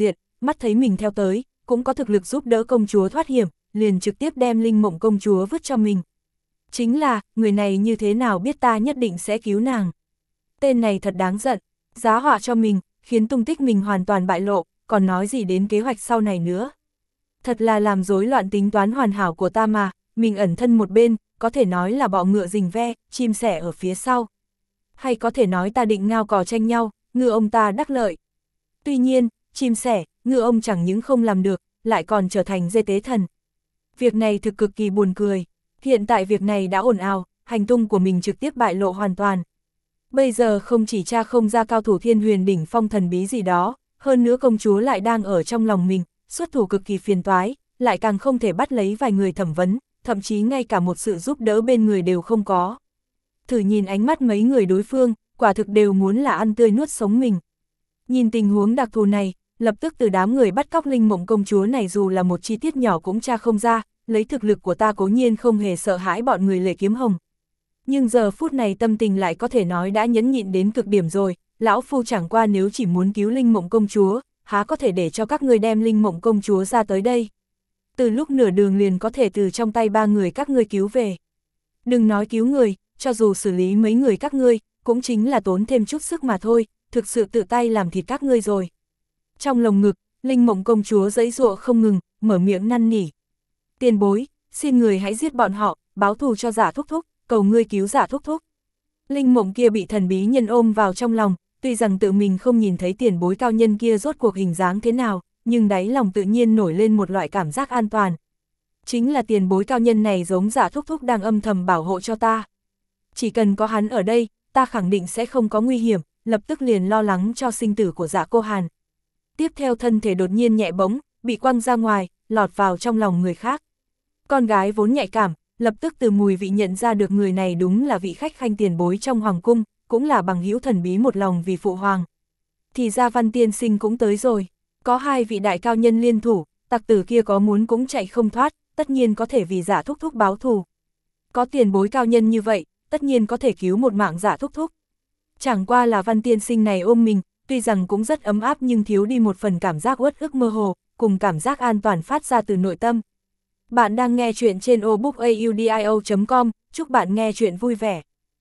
mắt thấy mình theo tới, cũng có thực lực giúp đỡ công chúa thoát hiểm, liền trực tiếp đem Linh Mộng công chúa vứt cho mình. Chính là, người này như thế nào biết ta nhất định sẽ cứu nàng. Tên này thật đáng giận, giá họa cho mình, khiến tung tích mình hoàn toàn bại lộ, còn nói gì đến kế hoạch sau này nữa. Thật là làm rối loạn tính toán hoàn hảo của ta mà, mình ẩn thân một bên, có thể nói là bọ ngựa rình ve, chim sẻ ở phía sau. Hay có thể nói ta định ngao cò tranh nhau, ngựa ông ta đắc lợi. Tuy nhiên, chim sẻ, ngựa ông chẳng những không làm được, lại còn trở thành dê tế thần. Việc này thực cực kỳ buồn cười. Hiện tại việc này đã ồn ào, hành tung của mình trực tiếp bại lộ hoàn toàn. Bây giờ không chỉ tra không ra cao thủ Thiên Huyền đỉnh phong thần bí gì đó, hơn nữa công chúa lại đang ở trong lòng mình, xuất thủ cực kỳ phiền toái, lại càng không thể bắt lấy vài người thẩm vấn, thậm chí ngay cả một sự giúp đỡ bên người đều không có. Thử nhìn ánh mắt mấy người đối phương, quả thực đều muốn là ăn tươi nuốt sống mình. Nhìn tình huống đặc thù này, lập tức từ đám người bắt cóc Linh Mộng công chúa này dù là một chi tiết nhỏ cũng tra không ra, lấy thực lực của ta cố nhiên không hề sợ hãi bọn người Lệ Kiếm Hồng. Nhưng giờ phút này tâm tình lại có thể nói đã nhẫn nhịn đến cực điểm rồi, lão phu chẳng qua nếu chỉ muốn cứu Linh Mộng công chúa, há có thể để cho các ngươi đem Linh Mộng công chúa ra tới đây. Từ lúc nửa đường liền có thể từ trong tay ba người các ngươi cứu về. Đừng nói cứu người, cho dù xử lý mấy người các ngươi, cũng chính là tốn thêm chút sức mà thôi, thực sự tự tay làm thịt các ngươi rồi. Trong lồng ngực, Linh Mộng công chúa giãy giụa không ngừng, mở miệng năn nỉ. Tiền bối, xin người hãy giết bọn họ, báo thù cho Giả thúc thúc, cầu ngươi cứu Giả thúc thúc. Linh Mộng kia bị thần bí nhân ôm vào trong lòng, tuy rằng tự mình không nhìn thấy tiền bối cao nhân kia rốt cuộc hình dáng thế nào, nhưng đáy lòng tự nhiên nổi lên một loại cảm giác an toàn. Chính là tiền bối cao nhân này giống Giả thúc thúc đang âm thầm bảo hộ cho ta. Chỉ cần có hắn ở đây, ta khẳng định sẽ không có nguy hiểm, lập tức liền lo lắng cho sinh tử của Dạ Cô Hàn. Tiếp theo thân thể đột nhiên nhẹ bỗng, bị quăng ra ngoài, lọt vào trong lòng người khác. Con gái vốn nhạy cảm, lập tức từ mùi vị nhận ra được người này đúng là vị khách khanh tiền bối trong hoàng cung, cũng là bằng hữu thần bí một lòng vì phụ hoàng. Thì ra Văn tiên sinh cũng tới rồi, có hai vị đại cao nhân liên thủ, tặc tử kia có muốn cũng chạy không thoát, tất nhiên có thể vì Giả thúc thúc báo thù. Có tiền bối cao nhân như vậy, tất nhiên có thể cứu một mạng Giả thúc thúc. Chẳng qua là Văn tiên sinh này ôm mình, tuy rằng cũng rất ấm áp nhưng thiếu đi một phần cảm giác uất ức mơ hồ, cùng cảm giác an toàn phát ra từ nội tâm. Bạn đang nghe chuyện trên obookaudio.com, chúc bạn nghe chuyện vui vẻ.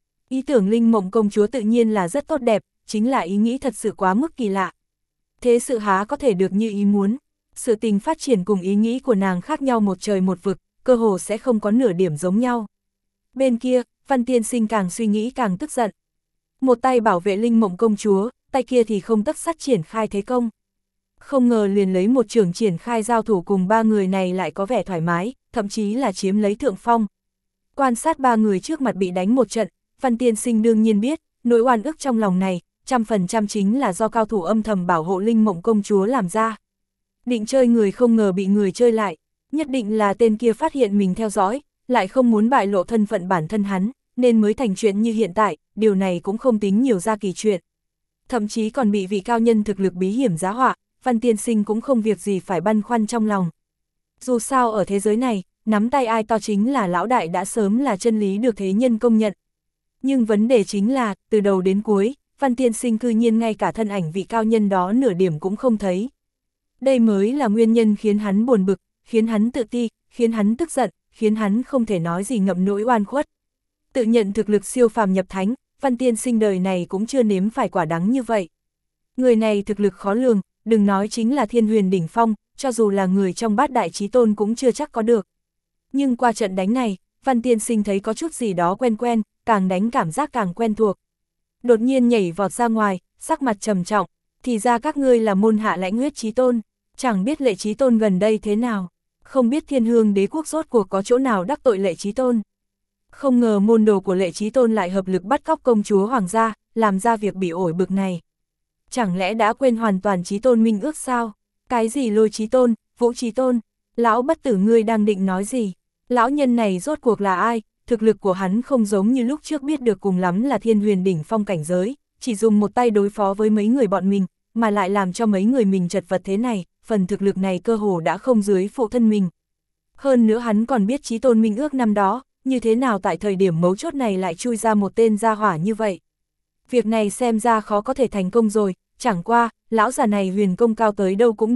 Ý tưởng Linh Mộng công chúa tự nhiên là rất tốt đẹp, chính là ý nghĩ thật sự quá mức kỳ lạ. Thế sự há có thể được như ý muốn, sự tình phát triển cùng ý nghĩ của nàng khác nhau một trời một vực, cơ hồ sẽ không có nửa điểm giống nhau. Bên kia, Văn tiên sinh càng suy nghĩ càng tức giận. Một tay bảo vệ Linh Mộng công chúa, tay kia thì không tấc sắt triển khai thế công. Không ngờ liền lấy một trường triển khai giao thủ cùng ba người này lại có vẻ thoải mái, thậm chí là chiếm lấy thượng phong. Quan sát ba người trước mặt bị đánh một trận, Văn tiên sinh đương nhiên biết, nỗi oan ức trong lòng này, 100% chính là do cao thủ âm thầm bảo hộ Linh Mộng công chúa làm ra. Định chơi người không ngờ bị người chơi lại, nhất định là tên kia phát hiện mình theo dõi, lại không muốn bại lộ thân phận bản thân hắn, nên mới thành chuyện như hiện tại, điều này cũng không tính nhiều ra kỳ chuyện. Thậm chí còn bị vị cao nhân thực lực bí hiểm giá họa, Văn tiên sinh cũng không việc gì phải băn khoăn trong lòng. Dù sao ở thế giới này, nắm tay ai to chính là lão đại đã sớm là chân lý được thế nhân công nhận. Nhưng vấn đề chính là, từ đầu đến cuối, Văn tiên sinh cư nhiên ngay cả thân ảnh vị cao nhân đó nửa điểm cũng không thấy. Đây mới là nguyên nhân khiến hắn buồn bực, khiến hắn tự ti, khiến hắn tức giận, khiến hắn không thể nói gì ngậm nỗi oan khuất. Tự nhận thực lực siêu phàm nhập thánh, Văn tiên sinh đời này cũng chưa nếm phải quả đắng như vậy. Người này thực lực khó lường, đừng nói chính là Thiên Huyền đỉnh phong, cho dù là người trong bát đại chí tôn cũng chưa chắc có được. Nhưng qua trận đánh này, Văn tiên sinh thấy có chút gì đó quen quen, càng đánh cảm giác càng quen thuộc. Đột nhiên nhảy vọt ra ngoài, sắc mặt trầm trọng, thì ra các ngươi là môn hạ Lãnh Huyết chí tôn, chẳng biết Lệ chí tôn gần đây thế nào, không biết Thiên Hương đế quốc rốt cuộc có chỗ nào đắc tội Lệ chí tôn. Không ngờ môn đồ của Lệ chí tôn lại hợp lực bắt cóc công chúa hoàng gia, làm ra việc bị ổi bực này. Chẳng lẽ đã quên hoàn toàn chí tôn minh ước sao? Cái gì Lôi chí tôn, Vũ chí tôn? Lão bất tử ngươi đang định nói gì? Lão nhân này rốt cuộc là ai? Thực lực của hắn không giống như lúc trước biết được cùng lắm là Thiên Huyền đỉnh phong cảnh giới, chỉ dùng một tay đối phó với mấy người bọn mình, mà lại làm cho mấy người mình chật vật thế này, phần thực lực này cơ hồ đã không dưới phụ thân mình. Hơn nữa hắn còn biết chí tôn minh ước năm đó, như thế nào tại thời điểm mấu chốt này lại chui ra một tên gia hỏa như vậy. Việc này xem ra khó có thể thành công rồi, chẳng qua, lão già này huyền công cao tới đâu cũng được,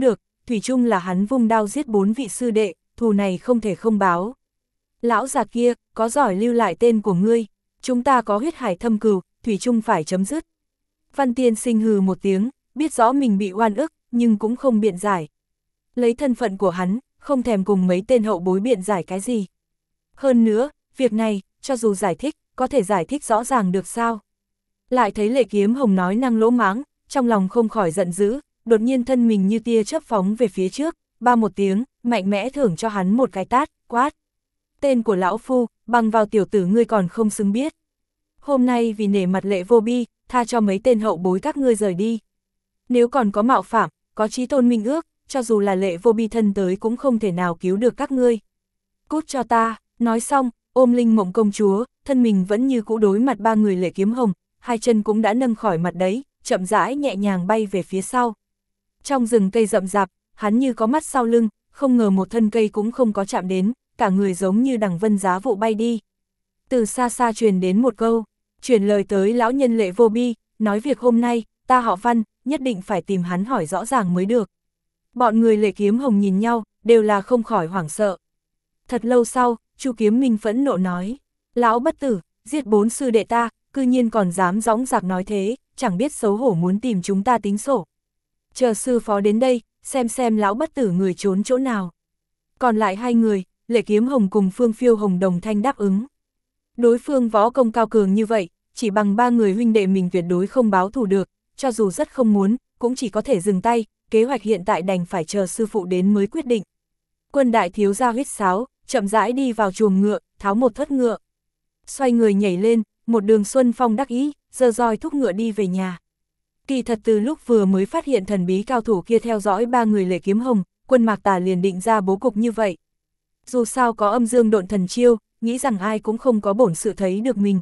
thủy chung là hắn vung đao giết 4 vị sư đệ, thù này không thể không báo. Lão già kia, có giỏi lưu lại tên của ngươi, chúng ta có huyết hải thâm cừu, thủy chung phải chấm dứt. Văn tiên sinh hừ một tiếng, biết rõ mình bị oan ức, nhưng cũng không biện giải. Lấy thân phận của hắn, không thèm cùng mấy tên hậu bối biện giải cái gì. Hơn nữa, việc này, cho dù giải thích, có thể giải thích rõ ràng được sao. Lại thấy Lệ Kiếm Hồng nói năng lỗ mãng, trong lòng không khỏi giận dữ, đột nhiên thân mình như tia chớp phóng về phía trước, ba một tiếng, mạnh mẽ thưởng cho hắn một cái tát, quát. Tên của lão phu, bằng vào tiểu tử ngươi còn không xứng biết. Hôm nay vì nể mặt Lệ Vô Bi, tha cho mấy tên hậu bối các ngươi rời đi. Nếu còn có mạo phạm, có chí tôn minh ước, cho dù là Lệ Vô Bi thân tới cũng không thể nào cứu được các ngươi. Cút cho ta, nói xong, ôm Linh Mộng công chúa, thân mình vẫn như cũ đối mặt ba người Lệ Kiếm Hồng, hai chân cũng đã nâng khỏi mặt đấy, chậm rãi nhẹ nhàng bay về phía sau. Trong rừng cây rậm rạp, hắn như có mắt sau lưng, không ngờ một thân cây cũng không có chạm đến, cả người giống như đằng vân giá vụ bay đi. Từ xa xa truyền đến một câu, truyền lời tới lão nhân Lệ Vô Bi, nói việc hôm nay, ta họ Văn, nhất định phải tìm hắn hỏi rõ ràng mới được. Bọn người Lệ Kiếm Hồng nhìn nhau, đều là không khỏi hoảng sợ. Thật lâu sau, Chu Kiếm Minh phẫn nộ nói, lão bất tử, giết 4 sư đệ ta, cư nhiên còn dám dõng dạc nói thế, chẳng biết xấu hổ muốn tìm chúng ta tính sổ. Chờ sư phó đến đây, xem lão bất tử người trốn chỗ nào. Còn lại hai người, Lệ Kiếm Hồng cùng Phương Phiêu Hồng đồng thanh đáp ứng. Đối phương võ công cao cường như vậy, chỉ bằng 3 người huynh đệ mình tuyệt đối không báo thù được, cho dù rất không muốn, cũng chỉ có thể dừng tay, kế hoạch hiện tại đành phải chờ sư phụ đến mới quyết định. Quân đại thiếu gia huýt sáo, chậm rãi đi vào chuồng ngựa, tháo một thớt ngựa. Xoay người nhảy lên, một đường xuân phong đắc ý, giơ roi thúc ngựa đi về nhà. Kỳ thật từ lúc vừa mới phát hiện thần bí cao thủ kia theo dõi 3 người Lệ Kiếm Hồng, Quân Mạc Tà liền định ra bố cục như vậy. Dù sao có âm dương độn thần chiêu, nghĩ rằng ai cũng không có bổn sự thấy được mình.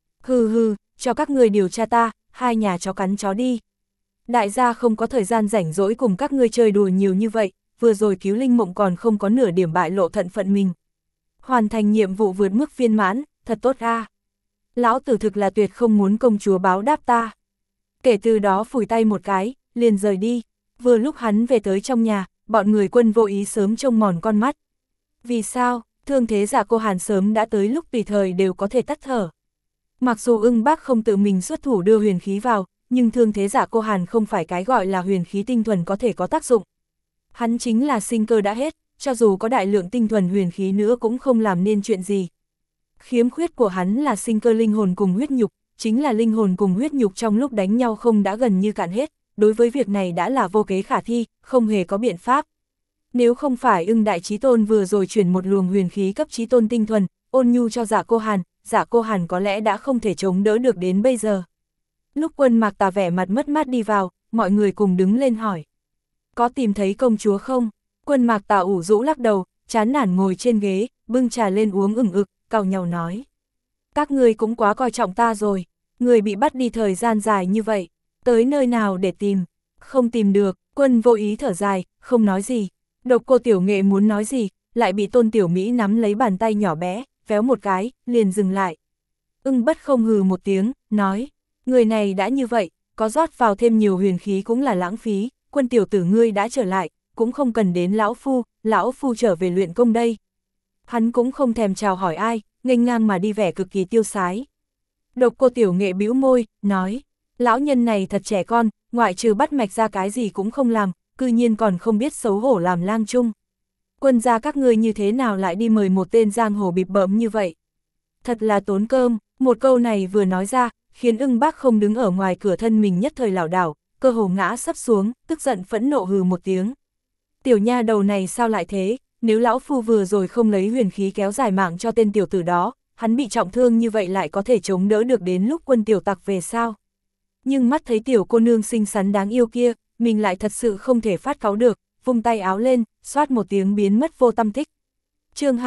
Hừ hừ, cho các người điều tra ta, hai nhà chó cắn chó đi. Đại gia không có thời gian rảnh rỗi cùng các ngươi chơi đùa nhiều như vậy, vừa rồi cứu Linh Mộng còn không có nửa điểm bại lộ thận phận mình. Hoàn thành nhiệm vụ vượt mức viên mãn, thật tốt a. Lão tử thực là tuyệt không muốn công chúa báo đáp ta. Kể từ đó phủi tay một cái, liền rời đi. Vừa lúc hắn về tới trong nhà, bọn người Quân vô ý sớm trông mòn con mắt. Vì sao? Thương thế Dạ Cô Hàn sớm đã tới lúc tùy thời đều có thể tắt thở. Mặc dù Ưng Bác không tự mình xuất thủ đưa huyền khí vào, nhưng thương thế Dạ Cô Hàn không phải cái gọi là huyền khí tinh thuần có thể có tác dụng. Hắn chính là sinh cơ đã hết, cho dù có đại lượng tinh thuần huyền khí nữa cũng không làm nên chuyện gì. Khiếm khuyết của hắn là sinh cơ linh hồn cùng huyết nhục, chính là linh hồn cùng huyết nhục trong lúc đánh nhau không đã gần như cạn hết, đối với việc này đã là vô kế khả thi, không hề có biện pháp. Nếu không phải Ưng Đại Chí Tôn vừa rồi chuyển một luồng huyền khí cấp Chí Tôn tinh thuần, ôn nhu cho Dạ Cô Hàn có lẽ đã không thể chống đỡ được đến bây giờ. Lúc Quân Mạc Tà vẻ mặt mất mát đi vào, mọi người cùng đứng lên hỏi. Có tìm thấy công chúa không? Quân Mạc Tà ủ rũ lắc đầu, chán nản ngồi trên ghế, bưng trà lên uống ửng ực, càu nhàu nói. Các ngươi cũng quá coi trọng ta rồi, người bị bắt đi thời gian dài như vậy, tới nơi nào để tìm? Không tìm được, Quân vô ý thở dài, không nói gì. Độc Cô Tiểu Nghệ muốn nói gì, lại bị Tôn Tiểu Mỹ nắm lấy bàn tay nhỏ bé, véo một cái, liền dừng lại. Ưng Bất không hừ một tiếng, nói, người này đã như vậy, có rót vào thêm nhiều huyền khí cũng là lãng phí, Quân tiểu tử ngươi đã trở lại, cũng không cần đến lão phu trở về luyện công đây. Hắn cũng không thèm chào hỏi ai, nghênh ngang mà đi vẻ cực kỳ tiêu sái. Độc Cô Tiểu Nghệ bĩu môi, nói, lão nhân này thật trẻ con, ngoại trừ bắt mạch ra cái gì cũng không làm, cư nhiên còn không biết xấu hổ làm lang trung. Quân gia các ngươi như thế nào lại đi mời một tên giang hồ bịp bợm như vậy? Thật là tốn cơm, một câu này vừa nói ra, khiến Ưng Bác không đứng ở ngoài cửa thân mình nhất thời lảo đảo, cơ hồ ngã sấp xuống, tức giận phẫn nộ hừ một tiếng. Tiểu nha đầu này sao lại thế, nếu lão phu vừa rồi không lấy huyền khí kéo dài mạng cho tên tiểu tử đó, hắn bị trọng thương như vậy lại có thể chống đỡ được đến lúc Quân tiểu tặc về sao? Nhưng mắt thấy tiểu cô nương xinh xắn đáng yêu kia, mình lại thật sự không thể phát cáu được, vung tay áo lên, xoát một tiếng biến mất vô tâm tích. Chương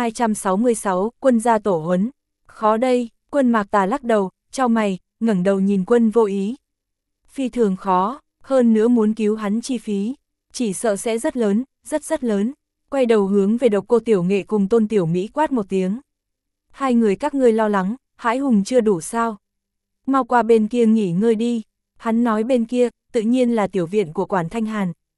266, Quân gia tổ huấn. Khó đây, Quân Mạc Tà lắc đầu, chau mày, ngẩng đầu nhìn Quân vô ý. Phi thường khó, hơn nữa muốn cứu hắn chi phí, chỉ sợ sẽ rất lớn, rất lớn. Quay đầu hướng về Độc Cô Tiểu Nghệ cùng Tôn Tiểu Mỹ quát một tiếng. Hai người các ngươi lo lắng, hãi hùng chưa đủ sao? Mau qua bên kia nghỉ ngơi đi. Hắn nói bên kia, tự nhiên là tiểu viện của Quản Thanh Hàn.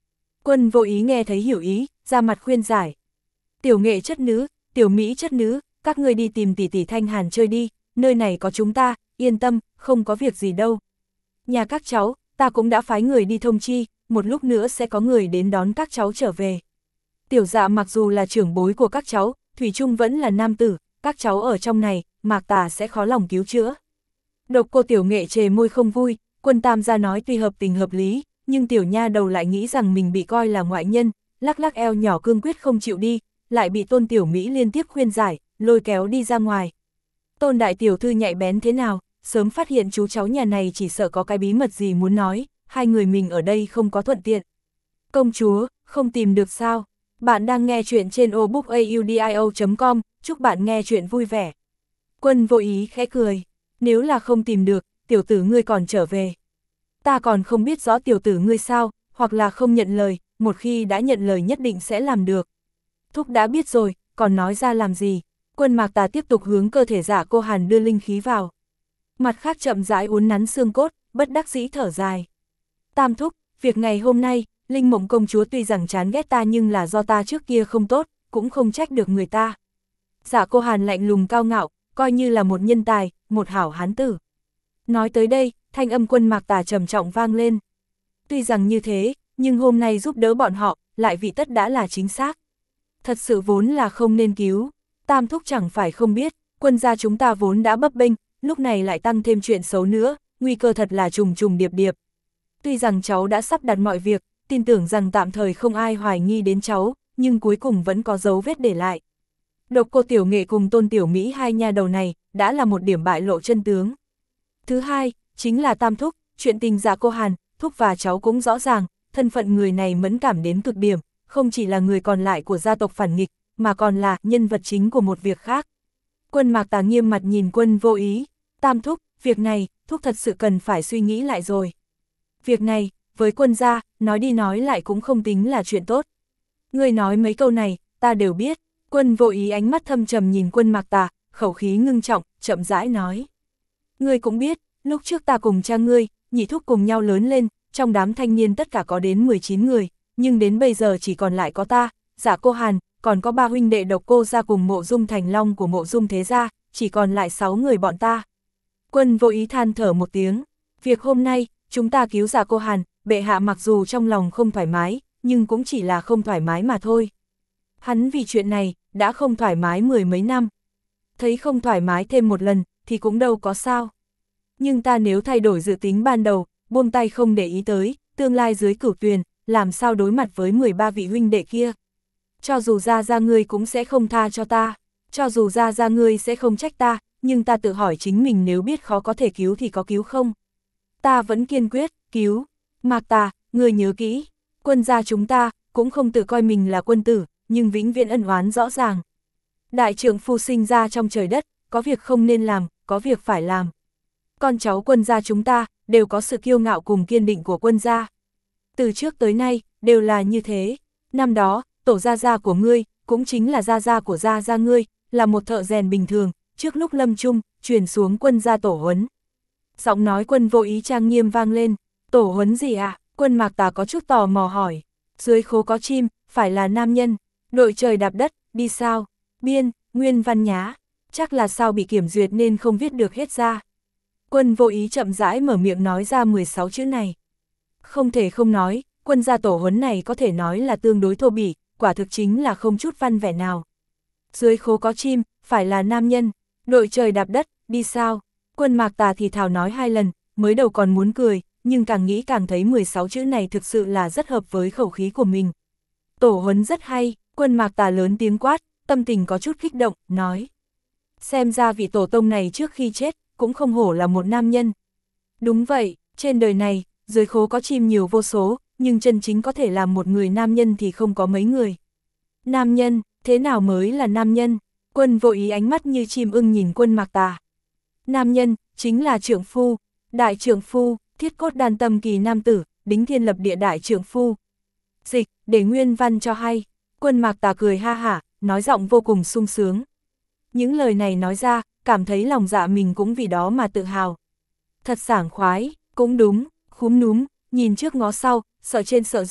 Quân Vô Ý nghe thấy hiểu ý, ra mặt khuyên giải. Tiểu Nghệ chất nữ, Tiểu Mỹ chất nữ, các ngươi đi tìm tỷ tỷ Thanh Hàn chơi đi, nơi này có chúng ta, yên tâm, không có việc gì đâu. Nhà các cháu, ta cũng đã phái người đi thông chi, một lúc nữa sẽ có người đến đón các cháu trở về. Tiểu Dạ mặc dù là trưởng bối của các cháu, thủy chung vẫn là nam tử, các cháu ở trong này, Mạc Tà sẽ khó lòng cứu chữa. Độc Cô Tiểu Nghệ chề môi không vui, Quân Tam gia nói tuy hợp tình hợp lý, nhưng tiểu nha đầu lại nghĩ rằng mình bị coi là ngoại nhân, lắc lắc eo nhỏ cương quyết không chịu đi, lại bị Tôn Tiểu Mỹ liên tiếp khuyên giải, lôi kéo đi ra ngoài. Tôn đại tiểu thư nhạy bén thế nào, sớm phát hiện chú cháu nhà này chỉ sợ có cái bí mật gì muốn nói, hai người mình ở đây không có thuận tiện. Công chúa, không tìm được sao? Bạn đang nghe chuyện trên obookaudio.com, chúc bạn nghe chuyện vui vẻ. Quân Vô Ý khẽ cười, nếu là không tìm được, tiểu tử ngươi còn trở về. Ta còn không biết rõ tiểu tử ngươi sao, hoặc là không nhận lời, một khi đã nhận lời nhất định sẽ làm được. Thúc đã biết rồi, còn nói ra làm gì? Quân Mạc Tà tiếp tục hướng cơ thể Dạ Cô Hàn đưa linh khí vào. Mặt khác chậm rãi uốn nắn xương cốt, bất đắc dĩ thở dài. Tam thúc, việc ngày hôm nay, Linh Mộng công chúa tuy rằng chán ghét ta nhưng là do ta trước kia không tốt, cũng không trách được người ta. Dạ Cô Hàn lạnh lùng cao ngạo, coi như là một nhân tài, một hảo hán tử. Nói tới đây, thanh âm Quân Mạc Tà trầm trọng vang lên. Tuy rằng như thế, nhưng hôm nay giúp đỡ bọn họ, lại vị tất đã là chính xác. Thật sự vốn là không nên cứu. Tam thúc chẳng phải không biết, quân gia chúng ta vốn đã bấp bênh, lúc này lại tăng thêm chuyện xấu nữa, nguy cơ thật là trùng trùng điệp điệp. Tuy rằng cháu đã sắp đặt mọi việc, tin tưởng rằng tạm thời không ai hoài nghi đến cháu, nhưng cuối cùng vẫn có dấu vết để lại. Độc Cô Tiểu Nghệ cùng Tôn Tiểu Mỹ hai nha đầu này, đã là một điểm bại lộ chân tướng. Thứ hai, chính là Tam thúc, chuyện tình Dạ Cô Hàn, thúc và cháu cũng rõ ràng, thân phận người này mẫn cảm đến cực điểm, không chỉ là người còn lại của gia tộc phản nghịch, mà còn là nhân vật chính của một việc khác. Quân Mạc Tà nghiêm mặt nhìn Quân Vô Ý, Tam thúc, việc này, thúc thật sự cần phải suy nghĩ lại rồi. Việc này, với quân gia, nói đi nói lại cũng không tính là chuyện tốt. Ngươi nói mấy câu này, ta đều biết. Quân Vô Ý ánh mắt thâm trầm nhìn Quân Mạc Tà, khẩu khí ngưng trọng, chậm rãi nói. Ngươi cũng biết, lúc trước ta cùng cha ngươi, nhị thúc cùng nhau lớn lên, trong đám thanh niên tất cả có đến 19 người, nhưng đến bây giờ chỉ còn lại có ta, Dạ Cô Hàn, còn có ba huynh đệ Độc Cô gia cùng Mộ Dung Thành Long của Mộ Dung Thế gia, chỉ còn lại 6 người bọn ta. Quân Vô Ý than thở một tiếng, việc hôm nay, chúng ta cứu Dạ Cô Hàn, bệ hạ mặc dù trong lòng không thoải mái, nhưng cũng chỉ là không thoải mái mà thôi. Hắn vì chuyện này, đã không thoải mái 10 mấy năm. Thấy không thoải mái thêm một lần, thì cũng đâu có sao. Nhưng ta nếu thay đổi dự tính ban đầu, buông tay không để ý tới, tương lai dưới Cửu Tuyền, làm sao đối mặt với 13 vị huynh đệ kia. Cho dù ra ngươi cũng sẽ không tha cho ta, cho dù ra ngươi sẽ không trách ta, nhưng ta tự hỏi chính mình nếu biết khó có thể cứu thì có cứu không? Ta vẫn kiên quyết, cứu. Mạc Tà, ngươi nhớ kỹ, quân gia chúng ta, cũng không tự coi mình là quân tử, nhưng vĩnh viễn ân oán rõ ràng. Đại trượng phu sinh ra trong trời đất, có việc không nên làm, có việc phải làm. Con cháu quân gia chúng ta, đều có sự kiêu ngạo cùng kiên định của quân gia. Từ trước tới nay, đều là như thế. Năm đó, tổ gia gia của ngươi, cũng chính là gia gia của gia gia ngươi, là một thợ rèn bình thường, trước lúc lâm chung, truyền xuống quân gia tổ huấn. Giọng nói Quân Vô Ý trang nghiêm vang lên, tổ huấn gì ạ? Quân Mạc Tà có chút tò mò hỏi. Dưới khố có chim, phải là nam nhân, đội trời đạp đất, đi sao? Biên, nguyên văn nhá, chắc là sao bị kiểm duyệt nên không viết được hết ra. Quân Vô Ý chậm rãi mở miệng nói ra 16 chữ này. Không thể không nói, quân gia tổ huấn này có thể nói là tương đối thô bỉ, quả thực chính là không chút văn vẻ nào. Dưới khố có chim, phải là nam nhân, đội trời đạp đất, đi sao? Quân Mạc Tà thì thào nói 2 lần, mới đầu còn muốn cười, nhưng càng nghĩ càng thấy 16 chữ này thực sự là rất hợp với khẩu khí của mình. Tổ huấn rất hay, Quân Mạc Tà lớn tiếng quát, tâm tình có chút kích động, nói. Xem ra vị tổ tông này trước khi chết, cũng không hổ là một nam nhân. Đúng vậy, trên đời này, dưới khố có chim nhiều vô số, nhưng chân chính có thể làm một người nam nhân thì không có mấy người. Nam nhân, thế nào mới là nam nhân? Quân Vô Ý ánh mắt như chim ưng nhìn Quân Mạc Tà. Nam nhân, chính là trượng phu, đại trượng phu, thiết cốt đan tâm kỳ nam tử, đính thiên lập địa đại trượng phu. Dịch, để nguyên văn cho hay. Quân Mạc Tà cười ha hả, nói giọng vô cùng sung sướng. Những lời này nói ra, cảm thấy lòng dạ mình cũng vì đó mà tự hào. Thật sảng khoái, cũng đúng, khúm núm, nhìn trước ngó sau, sợ trên sợ dưới,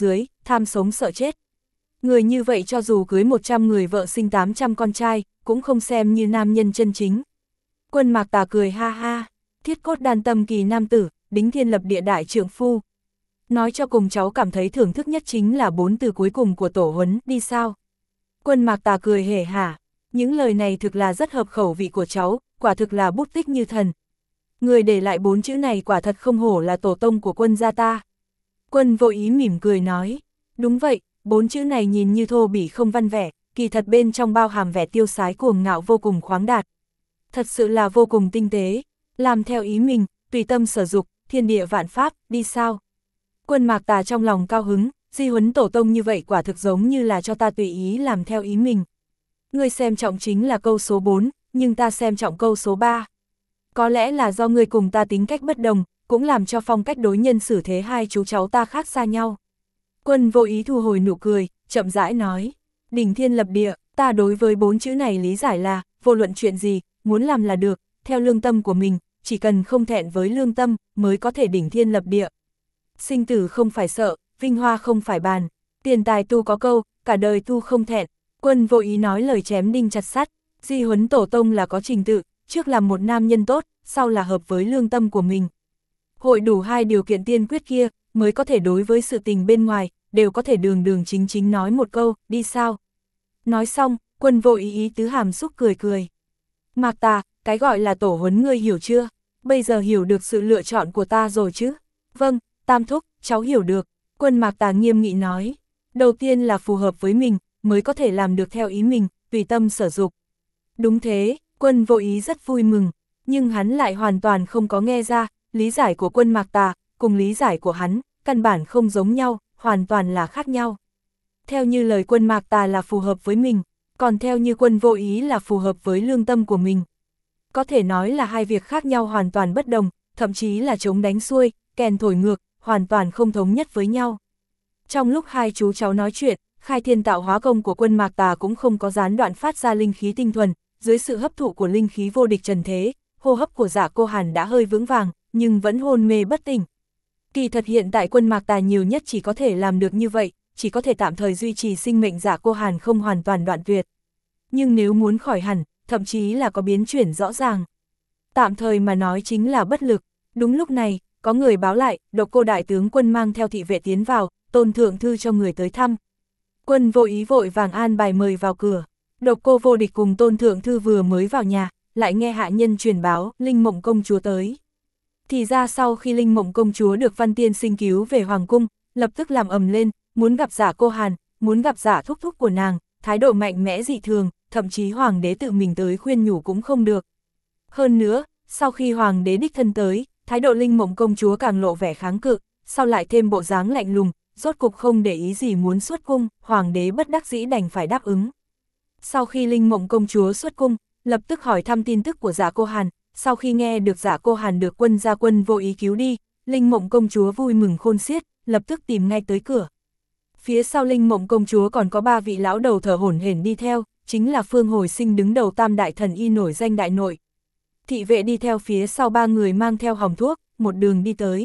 tham sống sợ chết. Người như vậy cho dù cưới 100 người vợ sinh 800 con trai, cũng không xem như nam nhân chân chính. Quân Mạc Tà cười ha ha, thiết cốt đan tâm kỳ nam tử, đính thiên lập địa đại trượng phu. Nói cho cùng cháu cảm thấy thưởng thức nhất chính là 4 từ cuối cùng của tổ huấn, đi sao? Quân Mạc Tà cười hề hả, những lời này thực là rất hợp khẩu vị của cháu, quả thực là bút tích như thần. Người để lại 4 chữ này quả thật không hổ là tổ tông của quân gia ta. Quân Vô Ý mỉm cười nói, đúng vậy, 4 chữ này nhìn như thô bỉ không văn vẻ, kỳ thật bên trong bao hàm vẻ tiêu sái cuồng ngạo vô cùng khoáng đạt. Thật sự là vô cùng tinh tế, làm theo ý mình, tùy tâm sở dục, thiên địa vạn pháp, đi sao? Quân Mạc Tà trong lòng cao hứng, di huấn tổ tông như vậy quả thực giống như là cho ta tùy ý làm theo ý mình. Ngươi xem trọng chính là câu số 4, nhưng ta xem trọng câu số 3. Có lẽ là do ngươi cùng ta tính cách bất đồng, cũng làm cho phong cách đối nhân xử thế hai chú cháu ta khác xa nhau. Quân Vô Ý thu hồi nụ cười, chậm rãi nói, đỉnh thiên lập địa, ta đối với 4 chữ này lý giải là, vô luận chuyện gì, muốn làm là được, theo lương tâm của mình, chỉ cần không thẹn với lương tâm, mới có thể đỉnh thiên lập địa. Sinh tử không phải sợ, vinh hoa không phải bàn, tiền tài tu có câu, cả đời tu không thẹn. Quân Vô Ý nói lời chém đinh chặt sắt, di huấn tổ tông là có trình tự, trước làm một nam nhân tốt, sau là hợp với lương tâm của mình. Hội đủ 2 điều kiện tiên quyết kia, mới có thể đối với sự tình bên ngoài, đều có thể đường đường chính chính nói một câu, đi sao? Nói xong, Quân Vô Ý ý tứ hàm xúc cười cười. Mạc Tà, cái gọi là tổ huấn ngươi hiểu chưa? Bây giờ hiểu được sự lựa chọn của ta rồi chứ? Vâng, Tam thúc, cháu hiểu được. Quân Mạc Tà nghiêm nghị nói. Đầu tiên là phù hợp với mình, mới có thể làm được theo ý mình, tùy tâm sở dục. Đúng thế, Quân Vô Ý rất vui mừng, nhưng hắn lại hoàn toàn không có nghe ra, lý giải của Quân Mạc Tà, cùng lý giải của hắn, căn bản không giống nhau, hoàn toàn là khác nhau. Theo như lời Quân Mạc Tà là phù hợp với mình, còn theo như Quân Vô Ý là phù hợp với lương tâm của mình. Có thể nói là hai việc khác nhau hoàn toàn bất đồng, thậm chí là chống đánh xuôi, kèn thổi ngược, hoàn toàn không thống nhất với nhau. Trong lúc hai chú cháu nói chuyện, khai thiên tạo hóa công của Quân Mạc Tà cũng không có gián đoạn phát ra linh khí tinh thuần, dưới sự hấp thụ của linh khí vô địch trần thế, hô hấp của Dạ Cô Hàn đã hơi vững vàng, nhưng vẫn hôn mê bất tỉnh. Kỳ thật hiện tại Quân Mạc Tà nhiều nhất chỉ có thể làm được như vậy, chỉ có thể tạm thời duy trì sinh mệnh Dạ Cô Hàn không hoàn toàn đoạn tuyệt. Nhưng nếu muốn khỏi hẳn, thậm chí là có biến chuyển rõ ràng. Tạm thời mà nói chính là bất lực. Đúng lúc này, có người báo lại, Độc Cô đại tướng quân mang theo thị vệ tiến vào, Tôn thượng thư cho người tới thăm. Quân Vô Ý vội vàng an bài mời vào cửa. Độc Cô vô địch cùng Tôn thượng thư vừa mới vào nhà, lại nghe hạ nhân truyền báo, Linh Mộng công chúa tới. Thì ra sau khi Linh Mộng công chúa được Văn Tiên Sinh cứu về hoàng cung, lập tức làm ầm lên, muốn gặp Dạ Cô Hàn, muốn gặp Dạ thúc thúc của nàng, thái độ mạnh mẽ dị thường, thậm chí hoàng đế tự mình tới khuyên nhủ cũng không được. Hơn nữa, sau khi hoàng đế đích thân tới, thái độ Linh Mộng công chúa càng lộ vẻ kháng cự, sau lại thêm bộ dáng lạnh lùng, rốt cục không để ý gì muốn xuất cung, hoàng đế bất đắc dĩ đành phải đáp ứng. Sau khi Linh Mộng công chúa xuất cung, lập tức hỏi thăm tin tức của Dạ Cô Hàn, sau khi nghe được Dạ Cô Hàn được quân gia Quân Vô Ý cứu đi, Linh Mộng công chúa vui mừng khôn xiết, lập tức tìm ngay tới cửa. Phía sau Linh Mộng công chúa còn có 3 vị lão đầu thở hổn hển đi theo, chính là Phương Hồi Sinh đứng đầu Tam đại thần y nổi danh đại nội. Thị vệ đi theo phía sau 3 người mang theo hòm thuốc, một đường đi tới.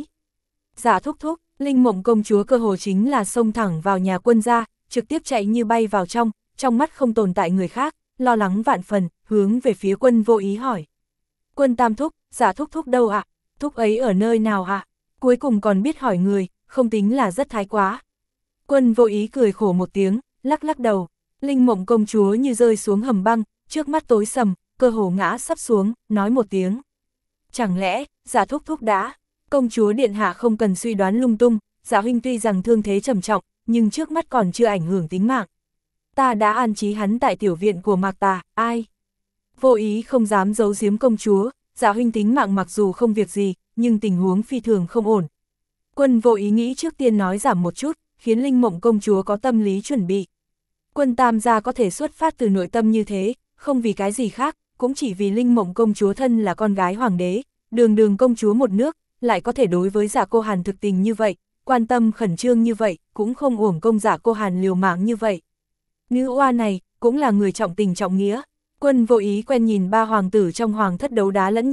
Dạ thúc thúc, Linh Mộng công chúa cơ hồ chính là xông thẳng vào nhà quân gia, trực tiếp chạy như bay vào trong mắt không tồn tại người khác, lo lắng vạn phần, hướng về phía Quân Vô Ý hỏi. Quân tam thúc, Dạ thúc thúc đâu ạ? Thúc ấy ở nơi nào ạ? Cuối cùng còn biết hỏi người, không tính là rất thái quá. Quân Vô Ý cười khổ một tiếng, lắc lắc đầu. Linh Mộng công chúa như rơi xuống hầm băng, trước mắt tối sầm, cơ hồ ngã sắp xuống, nói một tiếng. Chẳng lẽ, Dạ thúc thúc đã? Công chúa điện hạ không cần suy đoán lung tung, Dạ huynh tuy rằng thương thế trầm trọng, nhưng trước mắt còn chưa ảnh hưởng tính mạng. Ta đã an trí hắn tại tiểu viện của Mạc Tà, ai? Vô Ý không dám giấu giếm công chúa, Dạ huynh tính mạng mặc dù không việc gì, nhưng tình huống phi thường không ổn. Quân Vô Ý nghĩ trước tiên nói giảm một chút, khiến Linh Mộng công chúa có tâm lý chuẩn bị. Quân tam gia có thể xuất phát từ nội tâm như thế, không vì cái gì khác, cũng chỉ vì Linh Mộng công chúa thân là con gái hoàng đế, đường công chúa một nước, lại có thể đối với Dạ Cô Hàn thực tình như vậy, quan tâm khẩn trương như vậy, cũng không uổng công Dạ Cô Hàn liều mạng như vậy. Nữ oa này, cũng là người trọng tình trọng nghĩa. Quân Vô Ý quen nhìn 3 hoàng tử trong hoàng thất đấu đá lẫn nhau,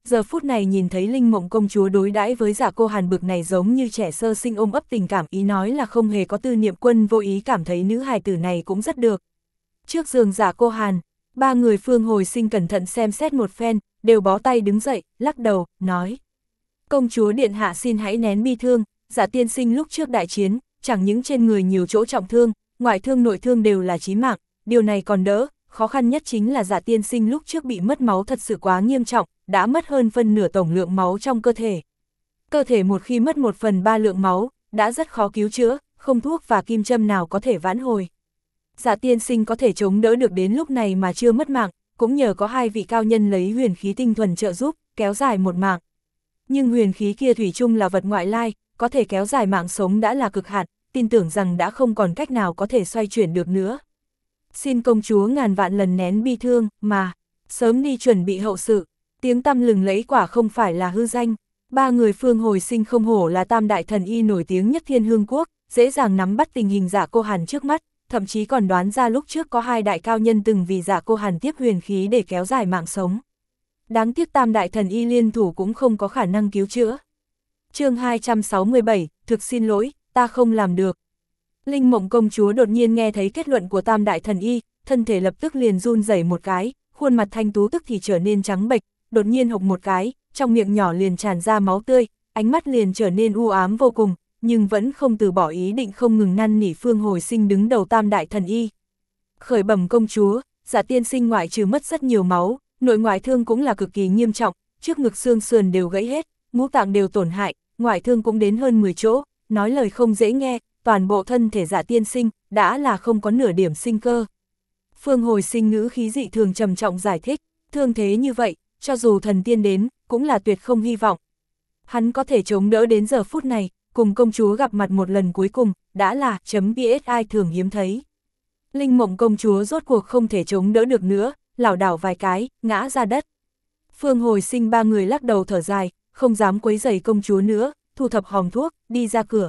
giờ phút này nhìn thấy Linh Mộng công chúa đối đãi với Dạ Cô Hàn bực này giống như trẻ sơ sinh ôm ấp tình cảm, ý nói là không hề có tư niệm, Quân Vô Ý cảm thấy nữ hài tử này cũng rất được. Trước giường Dạ Cô Hàn, ba người Phương Hồi Sinh cẩn thận xem xét một phen, đều bó tay đứng dậy, lắc đầu, nói. Công chúa điện hạ xin hãy nén bi thương, Dạ tiên sinh lúc trước đại chiến, chẳng những trên người nhiều chỗ trọng thương, ngoại thương nội thương đều là chí mạng, điều này còn đỡ, khó khăn nhất chính là Dạ tiên sinh lúc trước bị mất máu thật sự quá nghiêm trọng, đã mất hơn phân nửa tổng lượng máu trong cơ thể. Cơ thể một khi mất 1/3 lượng máu, đã rất khó cứu chữa, không thuốc và kim châm nào có thể vãn hồi. Dạ tiên sinh có thể chống đỡ được đến lúc này mà chưa mất mạng, cũng nhờ có hai vị cao nhân lấy huyền khí tinh thuần trợ giúp, kéo dài một mạng. Nhưng huyền khí kia thủy chung là vật ngoại lai, có thể kéo dài mạng sống đã là cực hạn, tin tưởng rằng đã không còn cách nào có thể xoay chuyển được nữa. Xin công chúa ngàn vạn lần nén bi thương, mà sớm đi chuẩn bị hậu sự, tiếng tăm lừng lẫy quả không phải là hư danh. Ba người Phương Hồi Sinh không hổ là tam đại thần y nổi tiếng nhất Thiên Hương Quốc, dễ dàng nắm bắt tình hình Dạ Cô Hàn trước mắt, thậm chí còn đoán ra lúc trước có hai đại cao nhân từng vì Dạ Cô Hàn tiếp huyền khí để kéo dài mạng sống. Đáng tiếc tam đại thần y liên thủ cũng không có khả năng cứu chữa. Chương 267, thực xin lỗi, ta không làm được. Linh Mộng công chúa đột nhiên nghe thấy kết luận của tam đại thần y, thân thể lập tức liền run rẩy một cái, khuôn mặt thanh tú tức thì trở nên trắng bệch, đột nhiên hộc một cái, trong miệng nhỏ liền tràn ra máu tươi, ánh mắt liền trở nên u ám vô cùng, nhưng vẫn không từ bỏ ý định không ngừng năn nỉ Phương Hồi Sinh đứng đầu tam đại thần y. Khởi bẩm công chúa, Dạ tiên sinh ngoại trừ mất rất nhiều máu, nội ngoại thương cũng là cực kỳ nghiêm trọng, trước ngực xương sườn đều gãy hết, ngũ tạng đều tổn hại, ngoại thương cũng đến hơn 10 chỗ, nói lời không dễ nghe, toàn bộ thân thể Dạ tiên sinh đã là không có nửa điểm sinh cơ. Phương Hồi Sinh ngữ khí dị thường trầm trọng giải thích, thương thế như vậy, cho dù thần tiên đến, cũng là tuyệt không hy vọng. Hắn có thể chống đỡ đến giờ phút này, cùng công chúa gặp mặt một lần cuối cùng, đã là .psi thường hiếm thấy. Linh Mộng công chúa rốt cuộc không thể chống đỡ được nữa, lảo đảo vài cái, ngã ra đất. Phương Hồi Sinh ba người lắc đầu thở dài, không dám quấy rầy công chúa nữa, thu thập hòm thuốc, đi ra cửa.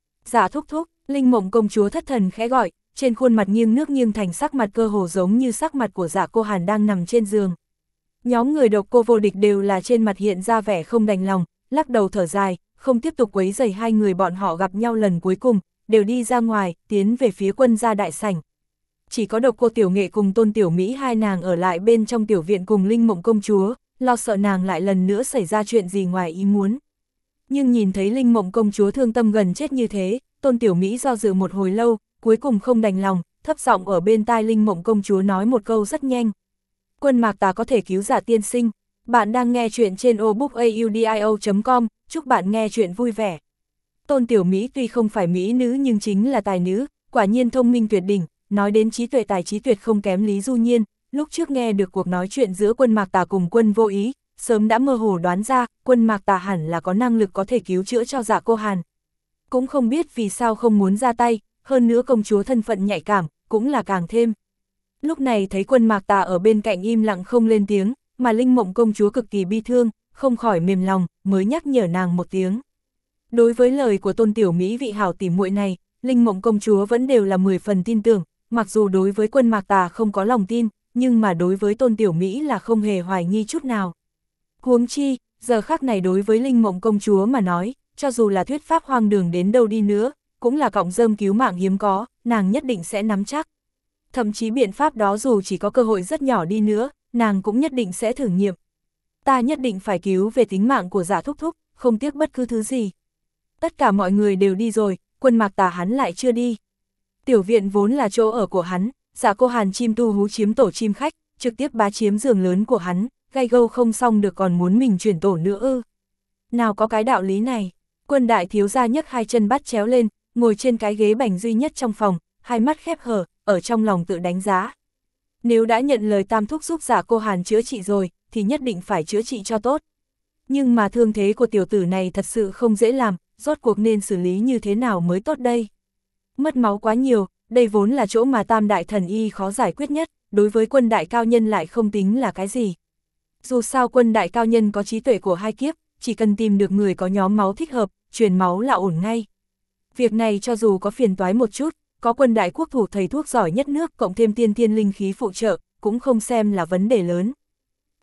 Dạ thúc thúc, Linh Mộng công chúa thất thần khẽ gọi, trên khuôn mặt nghiêng nước nghiêng thành sắc mặt cơ hồ giống như sắc mặt của Dạ Cô Hàn đang nằm trên giường. Nhóm người Độc Cô Vô Địch đều là trên mặt hiện ra vẻ không đành lòng, lắc đầu thở dài, không tiếp tục quấy rầy hai người bọn họ gặp nhau lần cuối cùng, đều đi ra ngoài, tiến về phía quân gia đại sảnh. Chỉ có Độc Cô Tiểu Nghệ cùng Tôn Tiểu Mỹ hai nàng ở lại bên trong tiểu viện cùng Linh Mộng công chúa, lo sợ nàng lại lần nữa xảy ra chuyện gì ngoài ý muốn. Nhưng nhìn thấy Linh Mộng công chúa thương tâm gần chết như thế, Tôn Tiểu Mỹ do dự một hồi lâu, cuối cùng không đành lòng, thấp giọng ở bên tai Linh Mộng công chúa nói một câu rất nhanh. Quân Mạc Tà có thể cứu Dạ tiên sinh. Bạn đang nghe chuyện trên obookaudio.com, chúc bạn nghe chuyện vui vẻ. Tôn Tiểu Mỹ tuy không phải mỹ nữ nhưng chính là tài nữ, quả nhiên thông minh tuyệt đỉnh, nói đến trí tuệ tài trí tuyệt không kém Lý Du Nhiên, lúc trước nghe được cuộc nói chuyện giữa Quân Mạc Tà cùng Quân Vô Ý, sớm đã mơ hồ đoán ra, Quân Mạc Tà hẳn là có năng lực có thể cứu chữa cho Dạ Cô Hàn. Cũng không biết vì sao không muốn ra tay, hơn nữa công chúa thân phận nhạy cảm, cũng là càng thêm. Lúc này thấy Quân Mạc Tà ở bên cạnh im lặng không lên tiếng, mà Linh Mộng công chúa cực kỳ bi thương, không khỏi mềm lòng, mới nhắc nhở nàng một tiếng. Đối với lời của Tôn Tiểu Mỹ vị hảo tỉ muội này, Linh Mộng công chúa vẫn đều là 10 phần tin tưởng, mặc dù đối với Quân Mạc Tà không có lòng tin, nhưng mà đối với Tôn Tiểu Mỹ là không hề hoài nghi chút nào. Huống chi, giờ khắc này đối với Linh Mộng công chúa mà nói, cho dù là thuyết pháp hoang đường đến đâu đi nữa, cũng là cọng rơm cứu mạng hiếm có, nàng nhất định sẽ nắm chắc. Thậm chí biện pháp đó dù chỉ có cơ hội rất nhỏ đi nữa, nàng cũng nhất định sẽ thử nghiệm. Ta nhất định phải cứu về tính mạng của Dạ thúc thúc, không tiếc bất cứ thứ gì. Tất cả mọi người đều đi rồi, Quân Mạc Tà hắn lại chưa đi. Tiểu viện vốn là chỗ ở của hắn, Dạ Cô Hàn chim tu hú chiếm tổ chim khách, trực tiếp bá chiếm giường lớn của hắn, gay gâu không xong được còn muốn mình chuyển tổ nữa ư. Nào có cái đạo lý này. Quân đại thiếu gia nhấc hai chân bắt chéo lên, ngồi trên cái ghế bành duy nhất trong phòng, hai mắt khép hờ, ở trong lòng tự đánh giá. Nếu đã nhận lời tam thúc giúp Dạ Cô Hàn chữa trị rồi, thì nhất định phải chữa trị cho tốt. Nhưng mà thương thế của tiểu tử này thật sự không dễ làm, rốt cuộc nên xử lý như thế nào mới tốt đây. Mất máu quá nhiều, đây vốn là chỗ mà tam đại thần y khó giải quyết nhất, đối với quân đại cao nhân lại không tính là cái gì. Dù sao quân đại cao nhân có trí tuệ của hai kiếp, chỉ cần tìm được người có nhóm máu thích hợp, truyền máu là ổn ngay. Việc này cho dù có phiền toái một chút, có quân đại quốc thủ thầy thuốc giỏi nhất nước cộng thêm tiên thiên linh khí phụ trợ, cũng không xem là vấn đề lớn.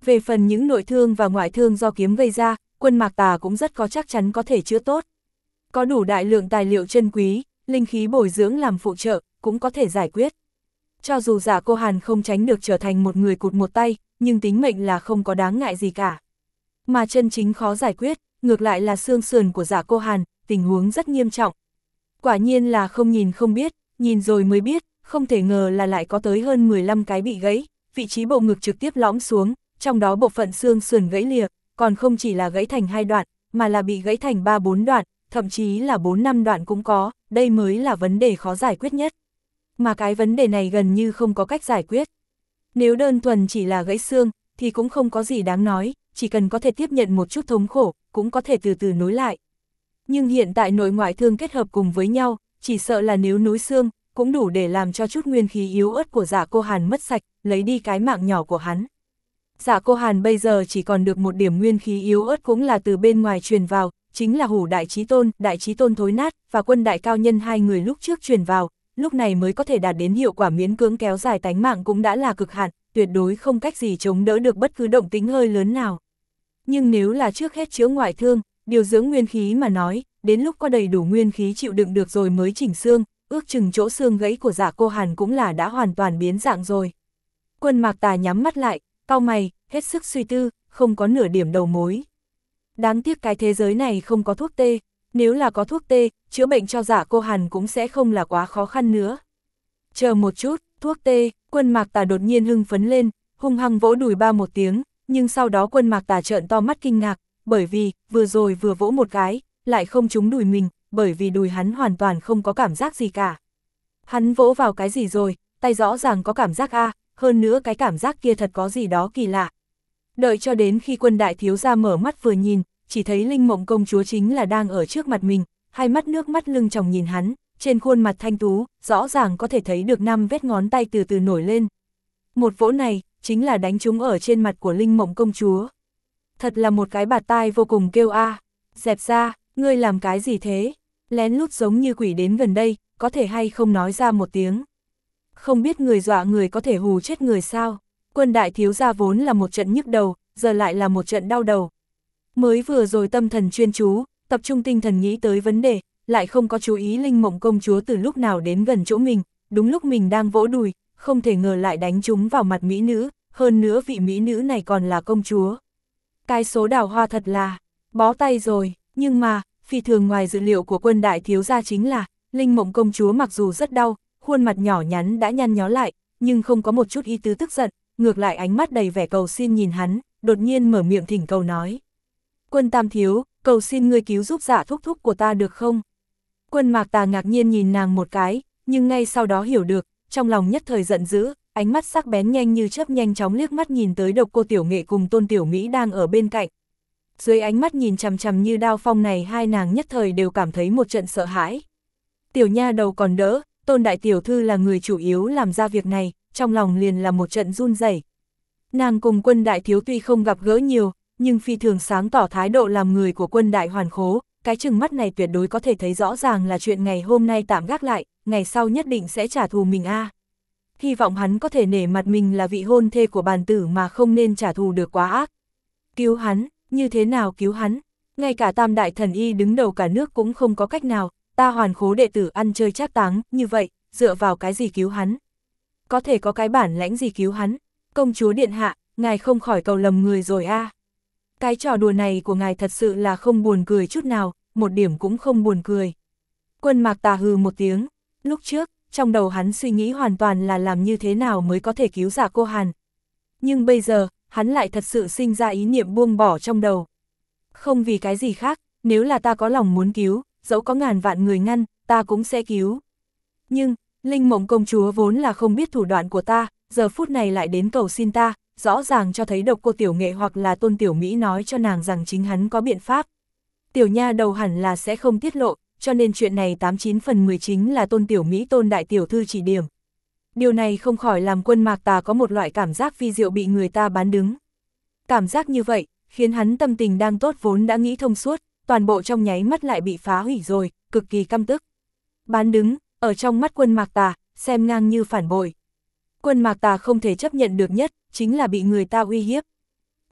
Về phần những nội thương và ngoại thương do kiếm gây ra, Quân Mạc Tà cũng rất có chắc chắn có thể chữa tốt. Có đủ đại lượng tài liệu chân quý, linh khí bồi dưỡng làm phụ trợ, cũng có thể giải quyết. Cho dù Dạ Cô Hàn không tránh được trở thành một người cụt một tay, nhưng tính mệnh là không có đáng ngại gì cả. Mà chân chính khó giải quyết, ngược lại là xương sườn của Dạ Cô Hàn, tình huống rất nghiêm trọng. Quả nhiên là không nhìn không biết, nhìn rồi mới biết, không thể ngờ là lại có tới hơn 15 cái bị gãy, vị trí bộ ngực trực tiếp lõm xuống, trong đó bộ phận xương sườn gãy lìa, còn không chỉ là gãy thành 2 đoạn, mà là bị gãy thành 3-4 đoạn, thậm chí là 4-5 đoạn cũng có, đây mới là vấn đề khó giải quyết nhất. Mà cái vấn đề này gần như không có cách giải quyết. Nếu đơn thuần chỉ là gãy xương, thì cũng không có gì đáng nói, chỉ cần có thể tiếp nhận một chút thống khổ, cũng có thể từ từ nối lại. Nhưng hiện tại nội ngoại thương kết hợp cùng với nhau, chỉ sợ là nếu nối xương, cũng đủ để làm cho chút nguyên khí yếu ớt của Dạ Cô Hàn mất sạch, lấy đi cái mạng nhỏ của hắn. Dạ Cô Hàn bây giờ chỉ còn được một điểm nguyên khí yếu ớt cũng là từ bên ngoài truyền vào, chính là Hủ Đại Chí Tôn thối nát, và Quân Đại Cao Nhân hai người lúc trước truyền vào, lúc này mới có thể đạt đến hiệu quả miễn cưỡng kéo dài tánh mạng cũng đã là cực hạn, tuyệt đối không cách gì chống đỡ được bất cứ động tĩnh hơi lớn nào. Nhưng nếu là trước hết chữa ngoại thương, điều dưỡng nguyên khí mà nói, đến lúc có đầy đủ nguyên khí chịu đựng được rồi mới chỉnh xương, ước chừng chỗ xương gãy của Dạ Cô Hàn cũng là đã hoàn toàn biến dạng rồi. Quân Mạc Tà nhắm mắt lại, cau mày, hết sức suy tư, không có nửa điểm đầu mối. Đáng tiếc cái thế giới này không có thuốc tê, nếu là có thuốc tê, chữa bệnh cho Dạ Cô Hàn cũng sẽ không là quá khó khăn nữa. Chờ một chút, thuốc tê, Quân Mạc Tà đột nhiên hưng phấn lên, hung hăng vỗ đùi ba một tiếng, nhưng sau đó Quân Mạc Tà trợn to mắt kinh ngạc, bởi vì, vừa rồi vừa vỗ một cái, lại không trúng đùi mình, bởi vì đùi hắn hoàn toàn không có cảm giác gì cả. Hắn vỗ vào cái gì rồi, tay rõ ràng có cảm giác a, hơn nữa cái cảm giác kia thật có gì đó kỳ lạ. Đợi cho đến khi Quân đại thiếu gia mở mắt vừa nhìn, chỉ thấy Linh Mộng công chúa chính là đang ở trước mặt mình, hai mắt nước mắt lưng tròng nhìn hắn, trên khuôn mặt thanh tú, rõ ràng có thể thấy được 5 vết ngón tay từ từ nổi lên. Một vỗ này, chính là đánh trúng ở trên mặt của Linh Mộng công chúa. Thật là một cái bạt tai vô cùng kêu a. Dẹp ra, ngươi làm cái gì thế? Lén lút giống như quỷ đến gần đây, có thể hay không nói ra một tiếng. Không biết người dọa người có thể hù chết người sao? Quân đại thiếu gia vốn là một trận nhức đầu, giờ lại là một trận đau đầu. Mới vừa rồi tâm thần chuyên chú, tập trung tinh thần nghĩ tới vấn đề, lại không có chú ý Linh Mộng công chúa từ lúc nào đến gần chỗ mình, đúng lúc mình đang vỗ đùi, không thể ngờ lại đánh trúng vào mặt mỹ nữ, hơn nữa vị mỹ nữ này còn là công chúa. Cái số đào hoa thật là, bó tay rồi, nhưng mà, phi thường ngoài dự liệu của Quân đại thiếu gia chính là, Linh Mộng công chúa mặc dù rất đau, khuôn mặt nhỏ nhắn đã nhăn nhó lại, nhưng không có một chút ý tứ tức giận, ngược lại ánh mắt đầy vẻ cầu xin nhìn hắn, đột nhiên mở miệng thỉnh cầu nói. Quân tam thiếu, cầu xin ngươi cứu giúp Dạ thúc thúc của ta được không? Quân Mạc Tà ngạc nhiên nhìn nàng một cái, nhưng ngay sau đó hiểu được, trong lòng nhất thời giận dữ, ánh mắt sắc bén nhanh như chớp nhanh chóng liếc mắt nhìn tới Độc Cô Tiểu Nghệ cùng Tôn Tiểu Mỹ đang ở bên cạnh. Dưới ánh mắt nhìn chằm chằm như đao phong này, hai nàng nhất thời đều cảm thấy một trận sợ hãi. Tiểu nha đầu còn đỡ, Tôn đại tiểu thư là người chủ yếu làm ra việc này, trong lòng liền là một trận run rẩy. Nàng cùng Quân đại thiếu tuy không gặp gỡ nhiều, nhưng phi thường sáng tỏ thái độ làm người của Quân đại hoàn khố, cái chừng mắt này tuyệt đối có thể thấy rõ ràng là chuyện ngày hôm nay tạm gác lại, ngày sau nhất định sẽ trả thù mình a. Hy vọng hắn có thể nể mặt mình là vị hôn thê của bàn tử mà không nên trả thù được quá ác. Cứu hắn, như thế nào cứu hắn? Ngay cả Tam đại thần y đứng đầu cả nước cũng không có cách nào, ta hoàn khố đệ tử ăn chơi trác táng, như vậy, dựa vào cái gì cứu hắn? Có thể có cái bản lãnh gì cứu hắn? Công chúa điện hạ, ngài không khỏi cầu lầm người rồi a. Cái trò đùa này của ngài thật sự là không buồn cười chút nào, một điểm cũng không buồn cười. Quân Mạc Tà hừ một tiếng, lúc trước, trong đầu hắn suy nghĩ hoàn toàn là làm như thế nào mới có thể cứu Dạ Cô Hàn. Nhưng bây giờ, hắn lại thật sự sinh ra ý niệm buông bỏ trong đầu. Không vì cái gì khác, nếu là ta có lòng muốn cứu, dẫu có ngàn vạn người ngăn, ta cũng sẽ cứu. Nhưng, Linh Mộng công chúa vốn là không biết thủ đoạn của ta, giờ phút này lại đến cầu xin ta, rõ ràng cho thấy Độc Cô Tiểu Nghệ hoặc là Tôn Tiểu Mỹ nói cho nàng rằng chính hắn có biện pháp. Tiểu nha đầu hẳn là sẽ không tiết lộ, cho nên chuyện này 89 phần 10 chính là Tôn Tiểu Mỹ Tôn đại tiểu thư chỉ điểm. Điều này không khỏi làm Quân Mạc Tà có một loại cảm giác vi diệu bị người ta bán đứng. Cảm giác như vậy, khiến hắn tâm tình đang tốt vốn đã nghĩ thông suốt, toàn bộ trong nháy mắt lại bị phá hủy rồi, cực kỳ căm tức. Bán đứng, ở trong mắt Quân Mạc Tà, xem ngang như phản bội. Quân Mạc Tà không thể chấp nhận được nhất, chính là bị người ta uy hiếp.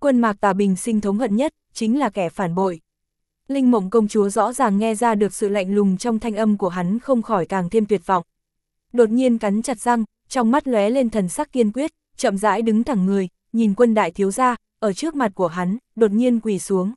Quân Mạc Tà bình sinh thống hận nhất, chính là kẻ phản bội. Linh Mộng công chúa rõ ràng nghe ra được sự lạnh lùng trong thanh âm của hắn, không khỏi càng thêm tuyệt vọng. Đột nhiên cắn chặt răng, trong mắt lóe lên thần sắc kiên quyết, chậm rãi đứng thẳng người, nhìn Quân đại thiếu gia, ở trước mặt của hắn, đột nhiên quỳ xuống.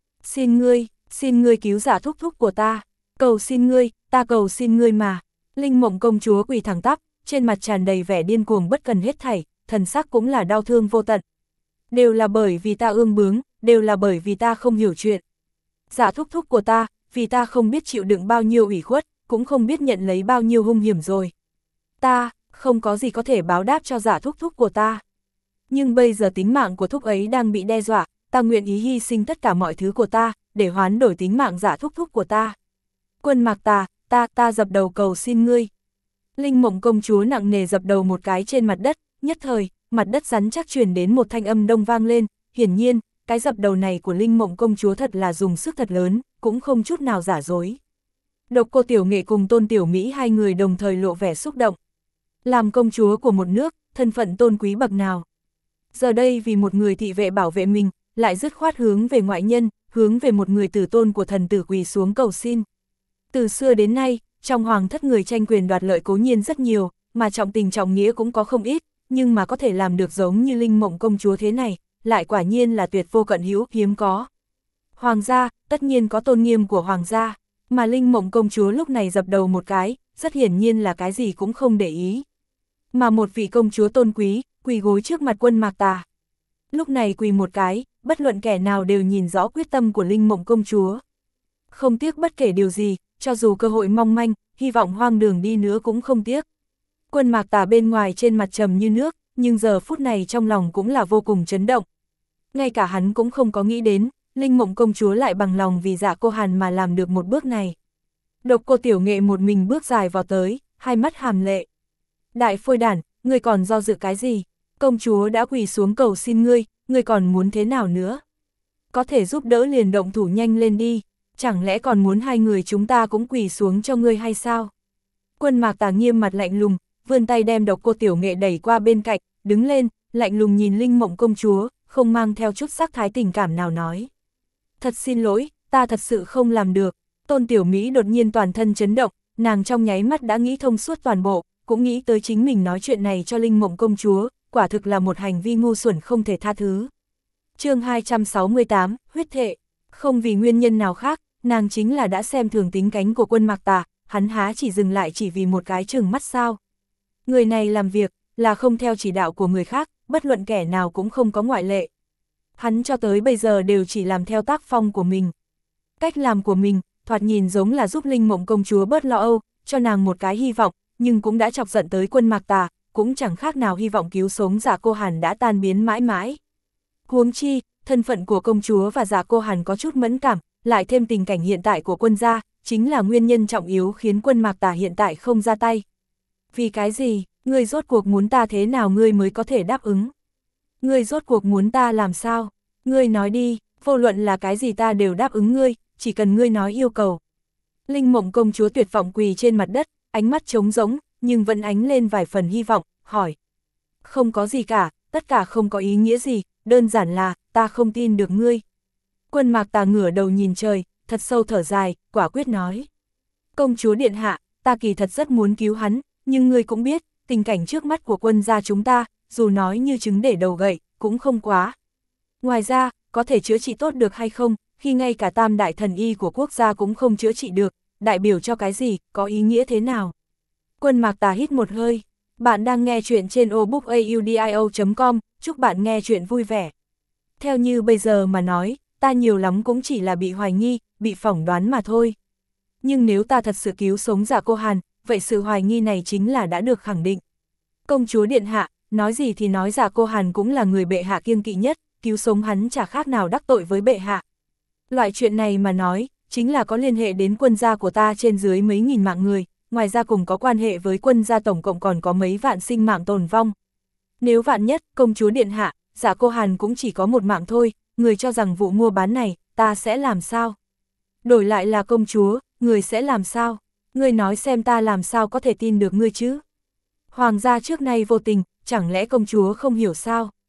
Xin ngươi cứu Dạ thúc thúc của ta, cầu xin ngươi, ta cầu xin ngươi mà. Linh Mộng công chúa quỳ thẳng tắp, trên mặt tràn đầy vẻ điên cuồng bất cần hết thảy, thần sắc cũng là đau thương vô tận. Đều là bởi vì ta ương bướng, đều là bởi vì ta không hiểu chuyện. Dạ thúc thúc của ta, vì ta không biết chịu đựng bao nhiêu ủy khuất, cũng không biết nhận lấy bao nhiêu hung hiểm rồi. Ta, không có gì có thể báo đáp cho Dạ thúc thúc của ta. Nhưng bây giờ tính mạng của thúc ấy đang bị đe dọa, ta nguyện ý hy sinh tất cả mọi thứ của ta, để hoán đổi tính mạng Dạ thúc thúc của ta. Quân Mạc Tà, ta dập đầu cầu xin ngươi. Linh Mộng công chúa nặng nề dập đầu một cái trên mặt đất, nhất thời, mặt đất rắn chắc truyền đến một thanh âm đông vang lên, hiển nhiên, cái dập đầu này của Linh Mộng công chúa thật là dùng sức thật lớn, cũng không chút nào giả dối. Độc Cô Tiểu Nghệ cùng Tôn Tiểu Mỹ hai người đồng thời lộ vẻ xúc động. Làm công chúa của một nước, thân phận tôn quý bậc nào. Giờ đây vì một người thị vệ bảo vệ mình, lại dứt khoát hướng về ngoại nhân, hướng về một người tử tôn của thần tử quỳ xuống cầu xin. Từ xưa đến nay, trong hoàng thất người tranh quyền đoạt lợi cố nhiên rất nhiều, mà trọng tình trọng nghĩa cũng có không ít, nhưng mà có thể làm được giống như Linh Mộng công chúa thế này, lại quả nhiên là tuyệt vô cận hữu, hiếm có. Hoàng gia, tất nhiên có tôn nghiêm của hoàng gia, mà Linh Mộng công chúa lúc này dập đầu một cái, rất hiển nhiên là cái gì cũng không để ý. Mà một vị công chúa tôn quý, quỳ gối trước mặt Quân Mạc Tà. Lúc này quỳ một cái, bất luận kẻ nào đều nhìn rõ quyết tâm của Linh Mộng công chúa. Không tiếc bất kể điều gì, cho dù cơ hội mong manh, hy vọng hoang đường đi nữa cũng không tiếc. Quân Mạc Tà bên ngoài trên mặt trầm như nước, nhưng giờ phút này trong lòng cũng là vô cùng chấn động. Ngay cả hắn cũng không có nghĩ đến, Linh Mộng công chúa lại bằng lòng vì Dạ Cô Hàn mà làm được một bước này. Độc Cô Tiểu Nghệ một mình bước dài vào tới, hai mắt hàm lệ. Đại phôi đản, ngươi còn do dự cái gì? Công chúa đã quỳ xuống cầu xin ngươi còn muốn thế nào nữa? Có thể giúp đỡ liền động thủ nhanh lên đi, chẳng lẽ còn muốn hai người chúng ta cũng quỳ xuống cho ngươi hay sao? Quân Mạc Tà nghiêm mặt lạnh lùng, vươn tay đem Độc Cô Tiểu Nghệ đẩy qua bên cạnh, đứng lên, lạnh lùng nhìn Linh Mộng công chúa, không mang theo chút sắc thái tình cảm nào nói. Thật xin lỗi, ta thật sự không làm được. Tôn Tiểu Mỹ đột nhiên toàn thân chấn động, nàng trong nháy mắt đã nghĩ thông suốt toàn bộ, cũng nghĩ tới chính mình nói chuyện này cho Linh Mộng công chúa, quả thực là một hành vi ngu xuẩn không thể tha thứ. Chương 268, huyết thệ. Không vì nguyên nhân nào khác, nàng chính là đã xem thường tính cánh của Quân Mạc Tà, hắn há chỉ dừng lại chỉ vì một cái chừng mắt sao. Người này làm việc, là không theo chỉ đạo của người khác, bất luận kẻ nào cũng không có ngoại lệ. Hắn cho tới bây giờ đều chỉ làm theo tác phong của mình. Cách làm của mình, thoạt nhìn giống là giúp Linh Mộng công chúa bớt lo âu, cho nàng một cái hy vọng, nhưng cũng đã chọc giận tới Quân Mạc Tà, cũng chẳng khác nào hy vọng cứu sống Dạ Cô Hàn đã tan biến mãi mãi. Huống chi, thân phận của công chúa và Dạ Cô Hàn có chút mẫn cảm, lại thêm tình cảnh hiện tại của Quân gia, chính là nguyên nhân trọng yếu khiến Quân Mạc Tà hiện tại không ra tay. Vì cái gì, ngươi rốt cuộc muốn ta thế nào ngươi mới có thể đáp ứng? Ngươi rốt cuộc muốn ta làm sao? Ngươi nói đi, vô luận là cái gì ta đều đáp ứng ngươi, chỉ cần ngươi nói yêu cầu. Linh Mộng công chúa tuyệt vọng quỳ trên mặt đất, ánh mắt trống rỗng, nhưng vẫn ánh lên vài phần hy vọng, hỏi. Không có gì cả, tất cả không có ý nghĩa gì, đơn giản là, ta không tin được ngươi. Quân Mạc Tà ngửa đầu nhìn trời, thật sâu thở dài, quả quyết nói. Công chúa điện hạ, ta kỳ thật rất muốn cứu hắn, nhưng ngươi cũng biết, tình cảnh trước mắt của Quân gia chúng ta, dù nói như trứng để đầu gậy, cũng không quá. Ngoài ra, có thể chữa trị tốt được hay không, khi ngay cả tam đại thần y của quốc gia cũng không chữa trị được, đại biểu cho cái gì, có ý nghĩa thế nào? Quân Mạc Tà hít một hơi. Bạn đang nghe chuyện trên obookaudio.com, chúc bạn nghe chuyện vui vẻ. Theo như bây giờ mà nói, ta nhiều lắm cũng chỉ là bị hoài nghi, bị phỏng đoán mà thôi. Nhưng nếu ta thật sự cứu sống Dạ Cô Hàn, vậy sự hoài nghi này chính là đã được khẳng định. Công chúa điện hạ, nói gì thì nói Dạ Cô Hàn cũng là người bệ hạ kiêng kỵ nhất, cứu sống hắn chả khác nào đắc tội với bệ hạ. Loại chuyện này mà nói, chính là có liên hệ đến Quân gia của ta trên dưới mấy nghìn mạng người, ngoài ra cùng có quan hệ với Quân gia tổng cộng còn có mấy vạn sinh mạng tồn vong. Nếu vạn nhất, công chúa điện hạ, Dạ Cô Hàn cũng chỉ có một mạng thôi, người cho rằng vụ mua bán này, ta sẽ làm sao? Đổi lại là công chúa, người sẽ làm sao? Ngươi nói xem ta làm sao có thể tin được ngươi chứ? Hoàng gia trước nay vô tình, chẳng lẽ công chúa không hiểu sao?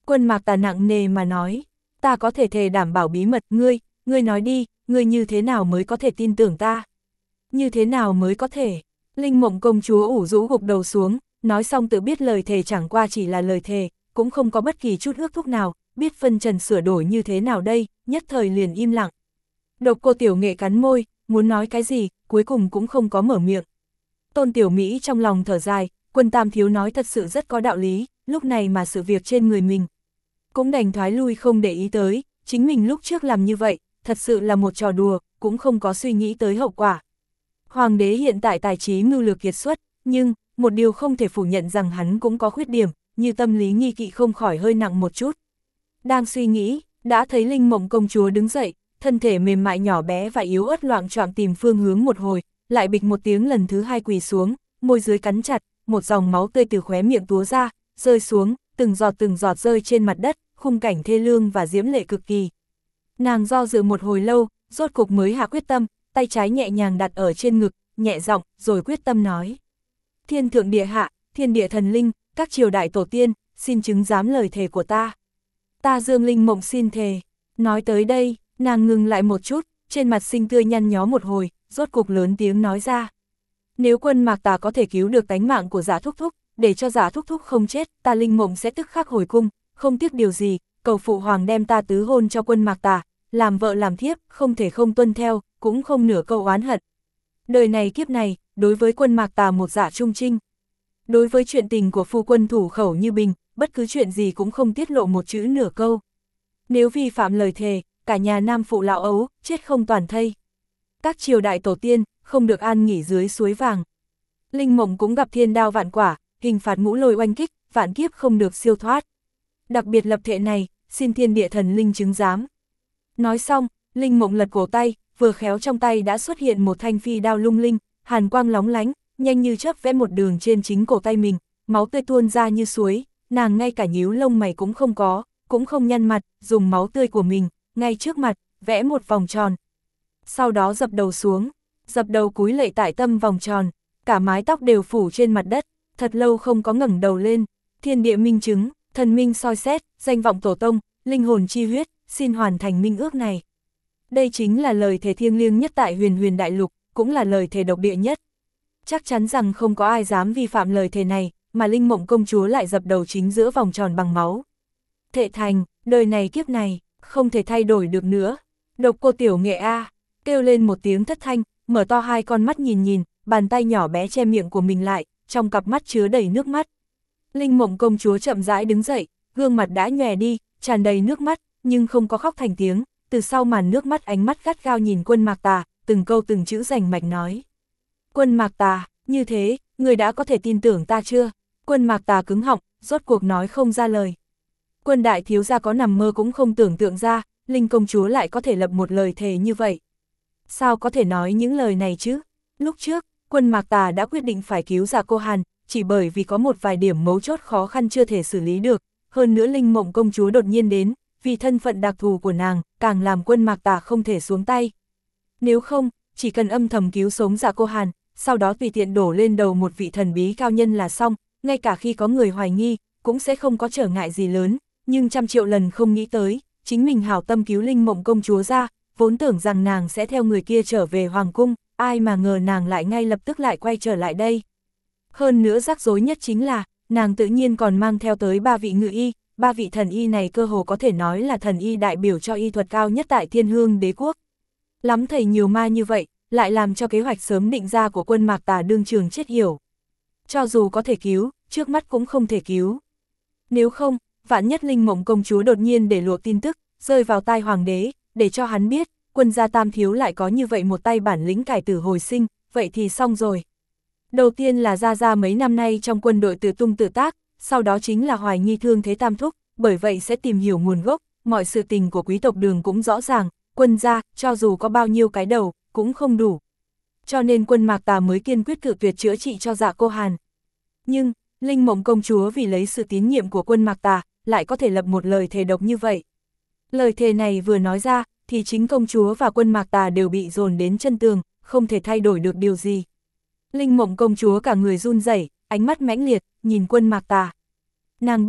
Quân Mạc Tà nặng nề mà nói, ta có thể thề đảm bảo bí mật, ngươi nói đi, ngươi như thế nào mới có thể tin tưởng ta? Như thế nào mới có thể? Linh Mộng công chúa ủ rũ gục đầu xuống, nói xong tự biết lời thề chẳng qua chỉ là lời thề, cũng không có bất kỳ chút ước thúc nào, biết phân trần sửa đổi như thế nào đây, nhất thời liền im lặng. Độc Cô Tiểu Nghệ cắn môi, muốn nói cái gì, cuối cùng cũng không có mở miệng. Tôn Tiểu Mỹ trong lòng thở dài, Quân Tam thiếu nói thật sự rất có đạo lý, lúc này mà sự việc trên người mình. Cũng đành thoái lui không để ý tới, chính mình lúc trước làm như vậy, thật sự là một trò đùa, cũng không có suy nghĩ tới hậu quả. Hoàng đế hiện tại tài trí mưu lược kiệt xuất, nhưng, một điều không thể phủ nhận rằng hắn cũng có khuyết điểm, như tâm lý nghi kỵ không khỏi hơi nặng một chút. Đang suy nghĩ, đã thấy Linh Mộng công chúa đứng dậy, thân thể mềm mại nhỏ bé và yếu ớt loạng choạng tìm phương hướng một hồi, lại bịch một tiếng lần thứ hai quỳ xuống, môi dưới cắn chặt, một dòng máu tươi từ khóe miệng túa ra, rơi xuống, từng giọt rơi trên mặt đất, khung cảnh thê lương và diễm lệ cực kỳ. Nàng do dự một hồi lâu, rốt cục mới hạ quyết tâm, tay trái nhẹ nhàng đặt ở trên ngực, nhẹ giọng, rồi quyết tâm nói. Thiên thượng địa hạ, thiên địa thần linh, các triều đại tổ tiên, xin chứng giám lời thề của ta. Ta Dương Linh Mộng xin thề. Nói tới đây, nàng ngừng lại một chút, trên mặt xinh tươi nhăn nhó một hồi, rốt cục lớn tiếng nói ra. Nếu Quân Mạc Tà có thể cứu được tánh mạng của Giả Thúc Thúc, để cho Giả Thúc Thúc không chết, ta Linh Mộng sẽ tức khắc hồi cung, không tiếc điều gì, cầu phụ hoàng đem ta tứ hôn cho Quân Mạc Tà, làm vợ làm thiếp, không thể không tuân theo, cũng không nửa câu oán hận. Đời này kiếp này, đối với Quân Mạc Tà một dạ trung trinh. Đối với chuyện tình của phu quân thủ khẩu như bình, bất cứ chuyện gì cũng không tiết lộ một chữ nửa câu. Nếu vi phạm lời thề, cả nhà nam phụ lão ấu, chết không toàn thây. Các triều đại tổ tiên, không được an nghỉ dưới suối vàng. Linh Mộng cũng gặp thiên đao vạn quả, hình phạt ngũ lôi oanh kích, vạn kiếp không được siêu thoát. Đặc biệt lập thệ này, xin thiên địa thần linh chứng giám. Nói xong, Linh Mộng lật cổ tay, vừa khéo trong tay đã xuất hiện một thanh phi đao lung linh, hàn quang lóng lánh, nhanh như chớp vẽ một đường trên chính cổ tay mình, máu tươi tuôn ra như suối, nàng ngay cả nhíu lông mày cũng không có, cũng không nhăn mặt, dùng máu tươi của mình, ngay trước mặt, vẽ một vòng tròn. Sau đó dập đầu xuống, dập đầu cúi lạy tại tâm vòng tròn, cả mái tóc đều phủ trên mặt đất, thật lâu không có ngẩng đầu lên, thiên địa minh chứng, thần minh soi xét, danh vọng tổ tông, linh hồn chi huyết, xin hoàn thành minh ước này. Đây chính là lời thề thiêng liêng nhất tại huyền huyền đại lục, cũng là lời thề độc địa nhất. Chắc chắn rằng không có ai dám vi phạm lời thề này, mà Linh Mộng công chúa lại dập đầu chính giữa vòng tròn bằng máu. Thệ thành, đời này kiếp này, không thể thay đổi được nữa. Độc Cô Tiểu Nghệ a, kêu lên một tiếng thất thanh, mở to hai con mắt nhìn, bàn tay nhỏ bé che miệng của mình lại, trong cặp mắt chứa đầy nước mắt. Linh Mộng công chúa chậm rãi đứng dậy, gương mặt đã nhòe đi, tràn đầy nước mắt, nhưng không có khóc thành tiếng, từ sau màn nước mắt ánh mắt gắt gao nhìn Quân Mạc Tà, từng câu từng chữ rành mạch nói. Quân Mạc Tà, như thế, người đã có thể tin tưởng ta chưa? Quân Mạc Tà cứng họng, rốt cuộc nói không ra lời. Quân đại thiếu gia có nằm mơ cũng không tưởng tượng ra, Linh công chúa lại có thể lập một lời thề như vậy. Sao có thể nói những lời này chứ? Lúc trước, Quân Mạc Tà đã quyết định phải cứu Dạ Cô Hàn, chỉ bởi vì có một vài điểm mấu chốt khó khăn chưa thể xử lý được, hơn nữa Linh Mộng công chúa đột nhiên đến, vì thân phận đặc thù của nàng, càng làm Quân Mạc Tà không thể xuống tay. Nếu không, chỉ cần âm thầm cứu sống Dạ Cô Hàn, sau đó tùy tiện đổ lên đầu một vị thần bí cao nhân là xong, ngay cả khi có người hoài nghi, cũng sẽ không có trở ngại gì lớn, nhưng trăm triệu lần không nghĩ tới, chính mình hảo tâm cứu Linh Mộng công chúa ra, vốn tưởng rằng nàng sẽ theo người kia trở về hoàng cung, ai mà ngờ nàng lại ngay lập tức lại quay trở lại đây. Hơn nữa rắc rối nhất chính là, nàng tự nhiên còn mang theo tới 3 vị ngự y, 3 vị thần y này cơ hồ có thể nói là thần y đại biểu cho y thuật cao nhất tại Thiên Hương Đế quốc. Lắm thầy nhiều ma như vậy, lại làm cho kế hoạch sớm định ra của Quân Mạc Tà đương trường chết yểu. Cho dù có thể cứu, trước mắt cũng không thể cứu. Nếu không, vạn nhất Linh Mộng công chúa đột nhiên để lộ tin tức, rơi vào tai hoàng đế, để cho hắn biết, Quân gia Tam thiếu lại có như vậy một tay bản lĩnh cải tử hồi sinh, vậy thì xong rồi. Đầu tiên là Gia mấy năm nay trong quân đội tự tung tự tác, sau đó chính là hoài nghi thương thế Tam thúc, bởi vậy sẽ tìm hiểu nguồn gốc, mọi sự tình của quý tộc Đường cũng rõ ràng, Quân gia, cho dù có bao nhiêu cái đầu, cũng không đủ. Cho nên Quân Mạc Tà mới kiên quyết cự tuyệt chữa trị cho Dạ Cô Hàn. Nhưng, Linh Mộng công chúa vì lấy sự tín nhiệm của Quân Mạc Tà, lại có thể lập một lời thề độc như vậy. Lời thề này vừa nói ra, thì chính công chúa và Quân Mạc Tà đều bị dồn đến chân tường, không thể thay đổi được điều gì. Linh Mộng công chúa cả người run rẩy, ánh mắt mãnh liệt, nhìn Quân Mạc Tà. Nàng biết,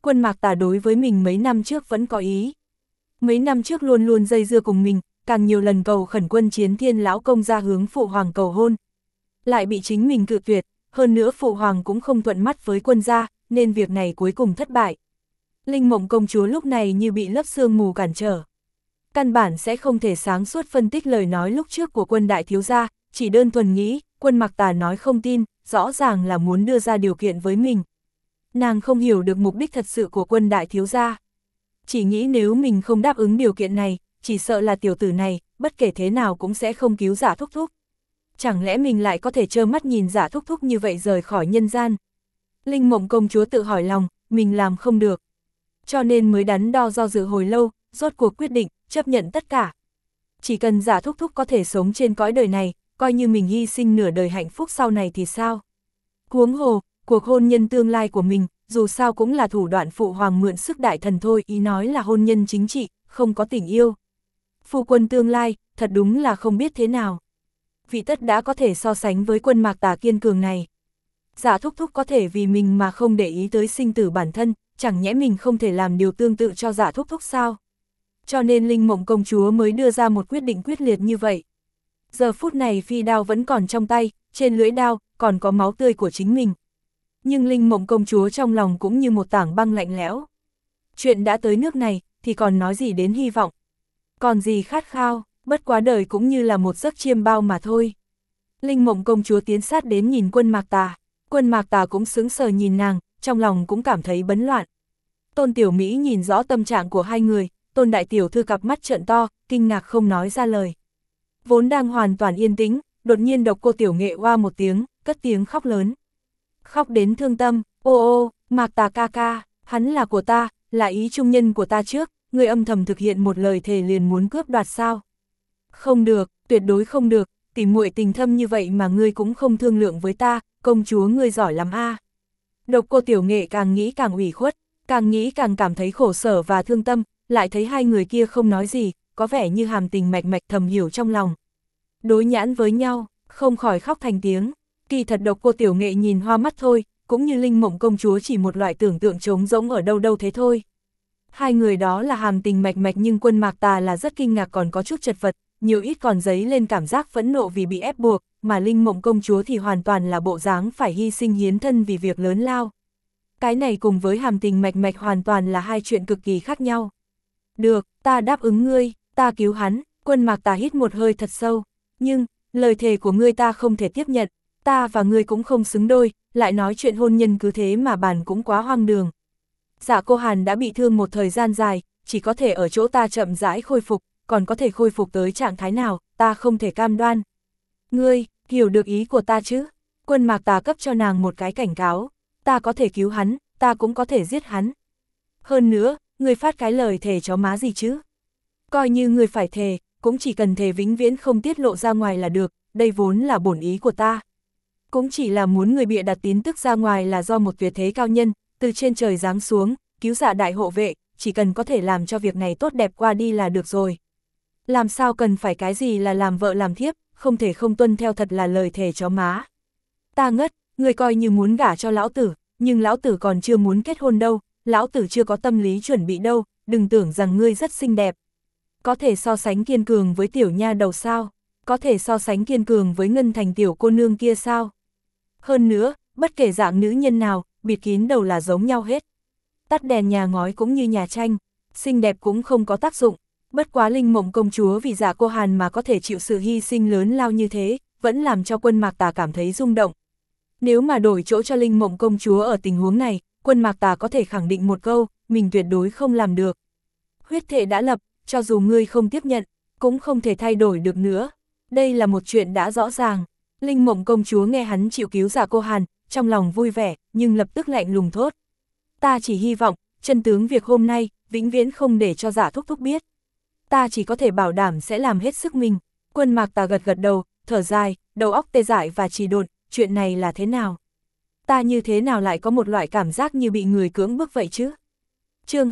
Quân Mạc Tà đối với mình mấy năm trước vẫn có ý. Mấy năm trước luôn luôn dây dưa cùng mình, càng nhiều lần cầu khẩn Quân Chiến Thiên lão công ra hướng phụ hoàng cầu hôn. Lại bị chính mình cự tuyệt, hơn nữa phụ hoàng cũng không thuận mắt với Quân gia, nên việc này cuối cùng thất bại. Linh Mộng công chúa lúc này như bị lớp sương mù cản trở. Căn bản sẽ không thể sáng suốt phân tích lời nói lúc trước của Quân đại thiếu gia, chỉ đơn thuần nghĩ, Quân Mạc Tà nói không tin, rõ ràng là muốn đưa ra điều kiện với mình. Nàng không hiểu được mục đích thật sự của Quân đại thiếu gia. Chỉ nghĩ nếu mình không đáp ứng điều kiện này, chỉ sợ là tiểu tử này, bất kể thế nào cũng sẽ không cứu Giả Thúc Thúc. Chẳng lẽ mình lại có thể trơ mắt nhìn Giả Thúc Thúc như vậy rời khỏi nhân gian? Linh Mộng công chúa tự hỏi lòng, mình làm không được. Cho nên mới đắn đo do dự hồi lâu, rốt cuộc quyết định, chấp nhận tất cả. Chỉ cần Giả Thúc Thúc có thể sống trên cõi đời này, coi như mình hy sinh nửa đời hạnh phúc sau này thì sao? Huống hồ, cuộc hôn nhân tương lai của mình, dù sao cũng là thủ đoạn phụ hoàng mượn sức đại thần thôi, ý nói là hôn nhân chính trị, không có tình yêu. Phu quân tương lai, thật đúng là không biết thế nào. Vị tất đã có thể so sánh với Quân Mạc Tà kiên cường này. Giả Thúc Thúc có thể vì mình mà không để ý tới sinh tử bản thân, chẳng nhẽ mình không thể làm điều tương tự cho Giả Thúc Thúc sao? Cho nên Linh Mộng công chúa mới đưa ra một quyết định quyết liệt như vậy. Giờ phút này phi đao vẫn còn trong tay, trên lưỡi đao còn có máu tươi của chính mình. Nhưng Linh Mộng công chúa trong lòng cũng như một tảng băng lạnh lẽo. Chuyện đã tới nước này, thì còn nói gì đến hy vọng. Còn gì khát khao, bất quá đời cũng như là một giấc chiêm bao mà thôi. Linh Mộng công chúa tiến sát đến nhìn Quân Mạc Tà. Quân Mạc Tà cũng sững sờ nhìn nàng, trong lòng cũng cảm thấy bấn loạn. Tôn Tiểu Mỹ nhìn rõ tâm trạng của hai người, Tôn đại tiểu thư cặp mắt trợn to, kinh ngạc không nói ra lời. Vốn đang hoàn toàn yên tĩnh, đột nhiên Độc Cô Tiểu Nghệ oa một tiếng, cất tiếng khóc lớn. Khóc đến thương tâm, ô ô, Mạc Tà ca ca, hắn là của ta, là ý trung nhân của ta trước, ngươi âm thầm thực hiện một lời thề liền muốn cướp đoạt sao? Không được, tuyệt đối không được, tỉ muội tình thâm như vậy mà ngươi cũng không thương lượng với ta, công chúa ngươi giỏi lắm a. Độc Cô Tiểu Nghệ càng nghĩ càng ủy khuất, càng nghĩ càng cảm thấy khổ sở và thương tâm, lại thấy hai người kia không nói gì, có vẻ như hàm tình mạch mạch thầm hiểu trong lòng. Đối nhãn với nhau, không khỏi khóc thành tiếng. Kỳ thật Độc Cô Tiểu Nghệ nhìn hoa mắt thôi, cũng như Linh Mộng công chúa chỉ một loại tưởng tượng trống rỗng ở đâu đâu thế thôi. Hai người đó là hàm tình mạch mạch nhưng Quân Mạc Tà là rất kinh ngạc còn có chút chật vật, nhiều ít còn dấy lên cảm giác phẫn nộ vì bị ép buộc, mà Linh Mộng công chúa thì hoàn toàn là bộ dáng phải hy sinh hiến thân vì việc lớn lao. Cái này cùng với hàm tình mạch mạch hoàn toàn là hai chuyện cực kỳ khác nhau. Được, ta đáp ứng ngươi, ta cứu hắn. Quân Mạc Tà hít một hơi thật sâu, nhưng, lời thề của ngươi ta không thể tiếp nhận, ta và ngươi cũng không xứng đôi, lại nói chuyện hôn nhân cứ thế mà bàn cũng quá hoang đường. Dạ Cô Hàn đã bị thương một thời gian dài, chỉ có thể ở chỗ ta chậm rãi khôi phục, còn có thể khôi phục tới trạng thái nào, ta không thể cam đoan. Ngươi, hiểu được ý của ta chứ? Quân Mạc Tà cấp cho nàng một cái cảnh cáo, ta có thể cứu hắn, ta cũng có thể giết hắn. Hơn nữa, ngươi phát cái lời thề chó má gì chứ? Coi như ngươi phải thề, cũng chỉ cần thề vĩnh viễn không tiết lộ ra ngoài là được, đây vốn là bổn ý của ta. Cũng chỉ là muốn người bịa đặt tin tức ra ngoài là do một tuyệt thế cao nhân, từ trên trời giáng xuống, cứu Dạ đại hộ vệ, chỉ cần có thể làm cho việc này tốt đẹp qua đi là được rồi. Làm sao cần phải cái gì là làm vợ làm thiếp, không thể không tuân theo thật là lời thề chó má. Ta ngất, ngươi coi như muốn gả cho lão tử, nhưng lão tử còn chưa muốn kết hôn đâu, lão tử chưa có tâm lý chuẩn bị đâu, đừng tưởng rằng ngươi rất xinh đẹp. Có thể so sánh kiên cường với tiểu nha đầu sao? Có thể so sánh kiên cường với Ngân Thành tiểu cô nương kia sao? Hơn nữa, bất kể dạng nữ nhân nào, bịt kín đầu là giống nhau hết. Tắt đèn nhà ngói cũng như nhà tranh, xinh đẹp cũng không có tác dụng. Bất quá Linh Mộng công chúa vì Dạ Cô Hàn mà có thể chịu sự hy sinh lớn lao như thế, vẫn làm cho Quân Mạc Tà cảm thấy rung động. Nếu mà đổi chỗ cho Linh Mộng công chúa ở tình huống này, Quân Mạc Tà có thể khẳng định một câu, mình tuyệt đối không làm được. Huyết thệ đã lập, cho dù ngươi không tiếp nhận, cũng không thể thay đổi được nữa. Đây là một chuyện đã rõ ràng. Linh Mộng công chúa nghe hắn chịu cứu Dạ Cô Hàn, trong lòng vui vẻ, nhưng lập tức lạnh lùng thốt. Ta chỉ hy vọng, chân tướng việc hôm nay, vĩnh viễn không để cho Dạ thúc thúc biết. Ta chỉ có thể bảo đảm sẽ làm hết sức mình. Quân Mạc Tà gật gật đầu, thở dài, đầu óc tê dại và trì độn, chuyện này là thế nào? Ta như thế nào lại có một loại cảm giác như bị người cưỡng bức vậy chứ? Chương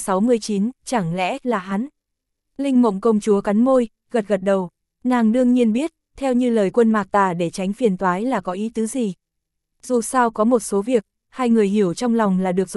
269, chẳng lẽ là hắn? Linh Mộng công chúa cắn môi, gật gật đầu. Nàng đương nhiên biết, theo như lời Quân Mạc Tà để tránh phiền toái là có ý tứ gì. Dù sao có một số việc, hai người hiểu trong lòng là được rồi,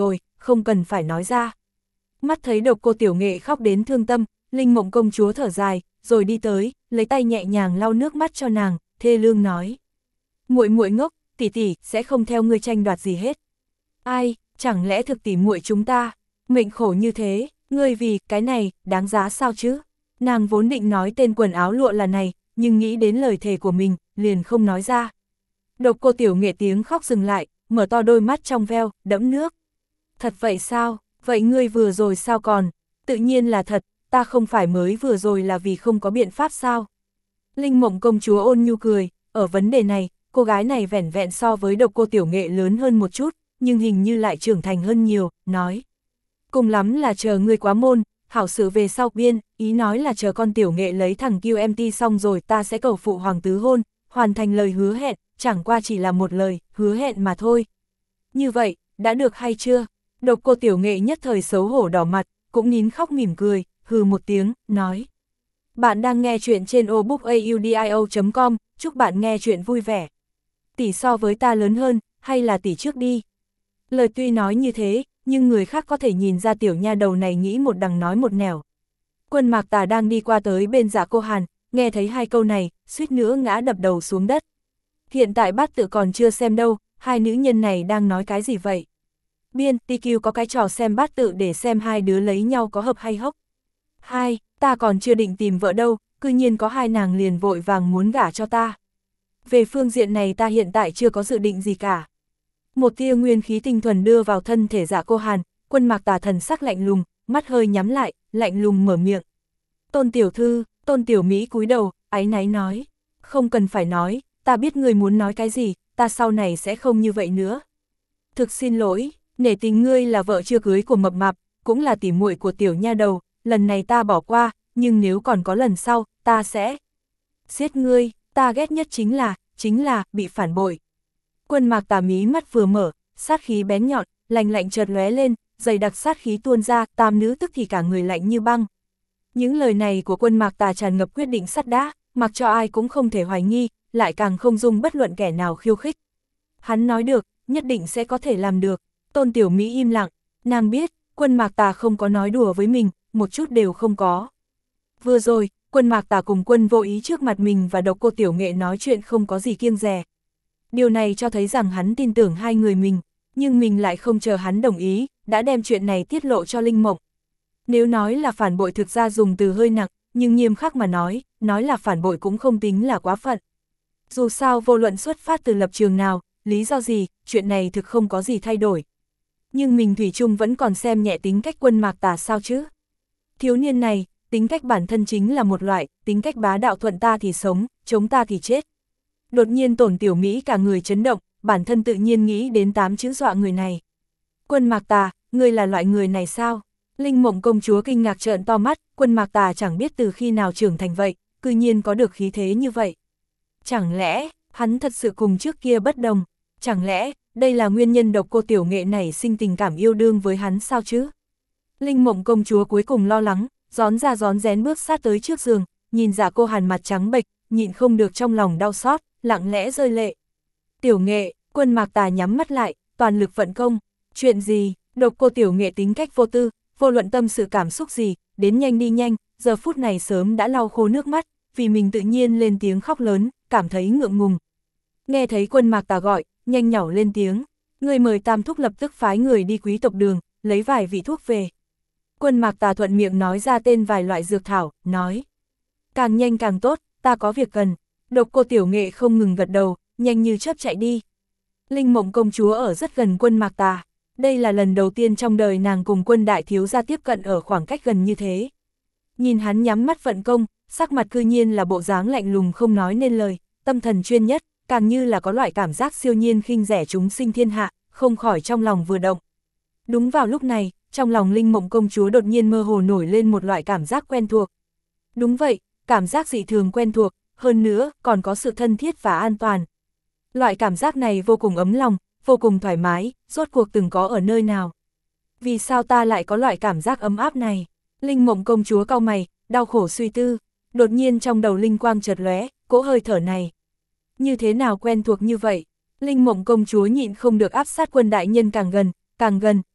không cần phải nói ra. Mắt thấy Độc Cô Tiểu Nghệ khóc đến thương tâm, Linh Mộng công chúa thở dài, rồi đi tới, lấy tay nhẹ nhàng lau nước mắt cho nàng, thê lương nói. Muội muội ngốc, tỷ tỷ sẽ không theo ngươi tranh đoạt gì hết. Ai, chẳng lẽ thực tỷ muội chúng ta, mệnh khổ như thế, ngươi vì cái này, đáng giá sao chứ? Nàng vốn định nói tên quần áo lụa là này, nhưng nghĩ đến lời thề của mình, liền không nói ra. Độc Cô Tiểu Nghệ tiếng khóc dừng lại, mở to đôi mắt trong veo, đẫm nước. Thật vậy sao? Vậy ngươi vừa rồi sao còn? Tự nhiên là thật, ta không phải mới vừa rồi là vì không có biện pháp sao? Linh Mộng công chúa ôn nhu cười, ở vấn đề này, cô gái này vẻn vẹn so với Độc Cô Tiểu Nghệ lớn hơn một chút, nhưng hình như lại trưởng thành hơn nhiều, nói. Cùng lắm là chờ ngươi quá môn, hảo sự về sau biên, ý nói là chờ con Tiểu Nghệ lấy thằng QMT xong rồi ta sẽ cầu phụ hoàng tứ hôn, hoàn thành lời hứa hẹn, chẳng qua chỉ là một lời, hứa hẹn mà thôi. Như vậy, đã được hay chưa? Độc Cô Tiểu Nghệ nhất thời xấu hổ đỏ mặt, cũng nín khóc mỉm cười, hừ một tiếng, nói. Bạn đang nghe chuyện trên obookaudio.com, chúc bạn nghe chuyện vui vẻ. Tỷ so với ta lớn hơn, hay là tỷ trước đi? Lời tuy nói như thế, nhưng người khác có thể nhìn ra tiểu nha đầu này nghĩ một đằng nói một nẻo. Quân Mạc Tà đang đi qua tới bên Dạ Cô Hàn, nghe thấy hai câu này, suýt nữa ngã đập đầu xuống đất. Hiện tại bát tự còn chưa xem đâu, hai nữ nhân này đang nói cái gì vậy? Biên, TQ có cái trò xem bát tự để xem hai đứa lấy nhau có hợp hay hốc. Hai, ta còn chưa định tìm vợ đâu, cư nhiên có hai nàng liền vội vàng muốn gả cho ta. Về phương diện này ta hiện tại chưa có dự định gì cả. Một tia nguyên khí tinh thuần đưa vào thân thể Dạ Cô Hàn, Quân Mạc Tà thần sắc lạnh lùng, mắt hơi nhắm lại, lạnh lùng mở miệng. Tôn tiểu thư, Tôn tiểu Mỹ cúi đầu, áy náy nói. Không cần phải nói, ta biết người muốn nói cái gì, ta sau này sẽ không như vậy nữa. Thực xin lỗi, nể tình ngươi là vợ chưa cưới của mập mạp, cũng là tỉ muội của tiểu nha đầu, lần này ta bỏ qua, nhưng nếu còn có lần sau, ta sẽ giết ngươi, ta ghét nhất chính là bị phản bội. Quân Mạc Tà mí mắt vừa mở, sát khí bén nhọn, lạnh lạnh chợt lóe lên, dày đặc sát khí tuôn ra, tam nữ tức thì cả người lạnh như băng. Những lời này của Quân Mạc Tà tràn ngập quyết định sắt đá, mặc cho ai cũng không thể hoài nghi, lại càng không dung bất luận kẻ nào khiêu khích. Hắn nói được, nhất định sẽ có thể làm được. Tôn Tiểu Mỹ im lặng, nàng biết, Quân Mạc Tà không có nói đùa với mình, một chút đều không có. Vừa rồi, Quân Mạc Tà cùng Quân Vô Ý trước mặt mình và Độc Cô Tiểu Nghệ nói chuyện không có gì kiêng dè. Điều này cho thấy rằng hắn tin tưởng hai người mình, nhưng mình lại không chờ hắn đồng ý, đã đem chuyện này tiết lộ cho Linh Mộng. Nếu nói là phản bội thực ra dùng từ hơi nặng, nhưng nghiêm khắc mà nói là phản bội cũng không tính là quá phận. Dù sao vô luận xuất phát từ lập trường nào, lý do gì, chuyện này thực không có gì thay đổi. Nhưng mình thủy chung vẫn còn xem nhẹ tính cách Quân Mạc Tà sao chứ. Thiếu niên này, tính cách bản thân chính là một loại, tính cách bá đạo thuận ta thì sống, chống ta thì chết. Đột nhiên Tôn Tiểu Mỹ cả người chấn động, bản thân tự nhiên nghĩ đến 8 chữ dọa người này. Quân Mạc Tà, ngươi là loại người này sao? Linh Mộng công chúa kinh ngạc trợn to mắt, Quân Mạc Tà chẳng biết từ khi nào trưởng thành vậy, cư nhiên có được khí thế như vậy. Chẳng lẽ, hắn thật sự cùng trước kia bất đồng? Chẳng lẽ, đây là nguyên nhân Độc Cô Tiểu Nghệ này sinh tình cảm yêu đương với hắn sao chứ? Linh Mộng công chúa cuối cùng lo lắng, rón ra rón rén bước sát tới trước giường, nhìn Dạ Cô Hàn mặt trắng bệch, nhịn không được trong lòng đau xót, lặng lẽ rơi lệ. Tiểu Nghệ, Quân Mạc Tà nhắm mắt lại, toàn lực vận công. Chuyện gì? Độc Cô Tiểu Nghệ tính cách vô tư, vô luận tâm sự cảm xúc gì, đến nhanh đi nhanh, giờ phút này sớm đã lau khô nước mắt, vì mình tự nhiên lên tiếng khóc lớn, cảm thấy ngượng ngùng. Nghe thấy Quân Mạc Tà gọi, nhanh nhảu lên tiếng, người mời Tam thúc lập tức phái người đi quý tộc đường, lấy vài vị thuốc về. Quân Mạc Tà thuận miệng nói ra tên vài loại dược thảo, nói. Càng nhanh càng tốt, ta có việc cần. Độc Cô Tiểu Nghệ không ngừng gật đầu, nhanh như chớp chạy đi. Linh Mộng công chúa ở rất gần Quân Mạc Tà. Đây là lần đầu tiên trong đời nàng cùng Quân đại thiếu gia tiếp cận ở khoảng cách gần như thế. Nhìn hắn nhắm mắt vận công, sắc mặt cư nhiên là bộ dáng lạnh lùng không nói nên lời, tâm thần chuyên nhất, càng như là có loại cảm giác siêu nhiên khinh rẻ chúng sinh thiên hạ, không khỏi trong lòng vừa động. Đúng vào lúc này, trong lòng Linh Mộng công chúa đột nhiên mơ hồ nổi lên một loại cảm giác quen thuộc. Đúng vậy, cảm giác dị thường quen thuộc, hơn nữa còn có sự thân thiết và an toàn. Loại cảm giác này vô cùng ấm lòng, vô cùng thoải mái, rốt cuộc từng có ở nơi nào. Vì sao ta lại có loại cảm giác ấm áp này? Linh Mộng công chúa cau mày, đau khổ suy tư, đột nhiên trong đầu linh quang chợt lóe, cỗ hơi thở này. Như thế nào quen thuộc như vậy? Linh Mộng công chúa nhịn không được áp sát Quân đại nhân càng gần,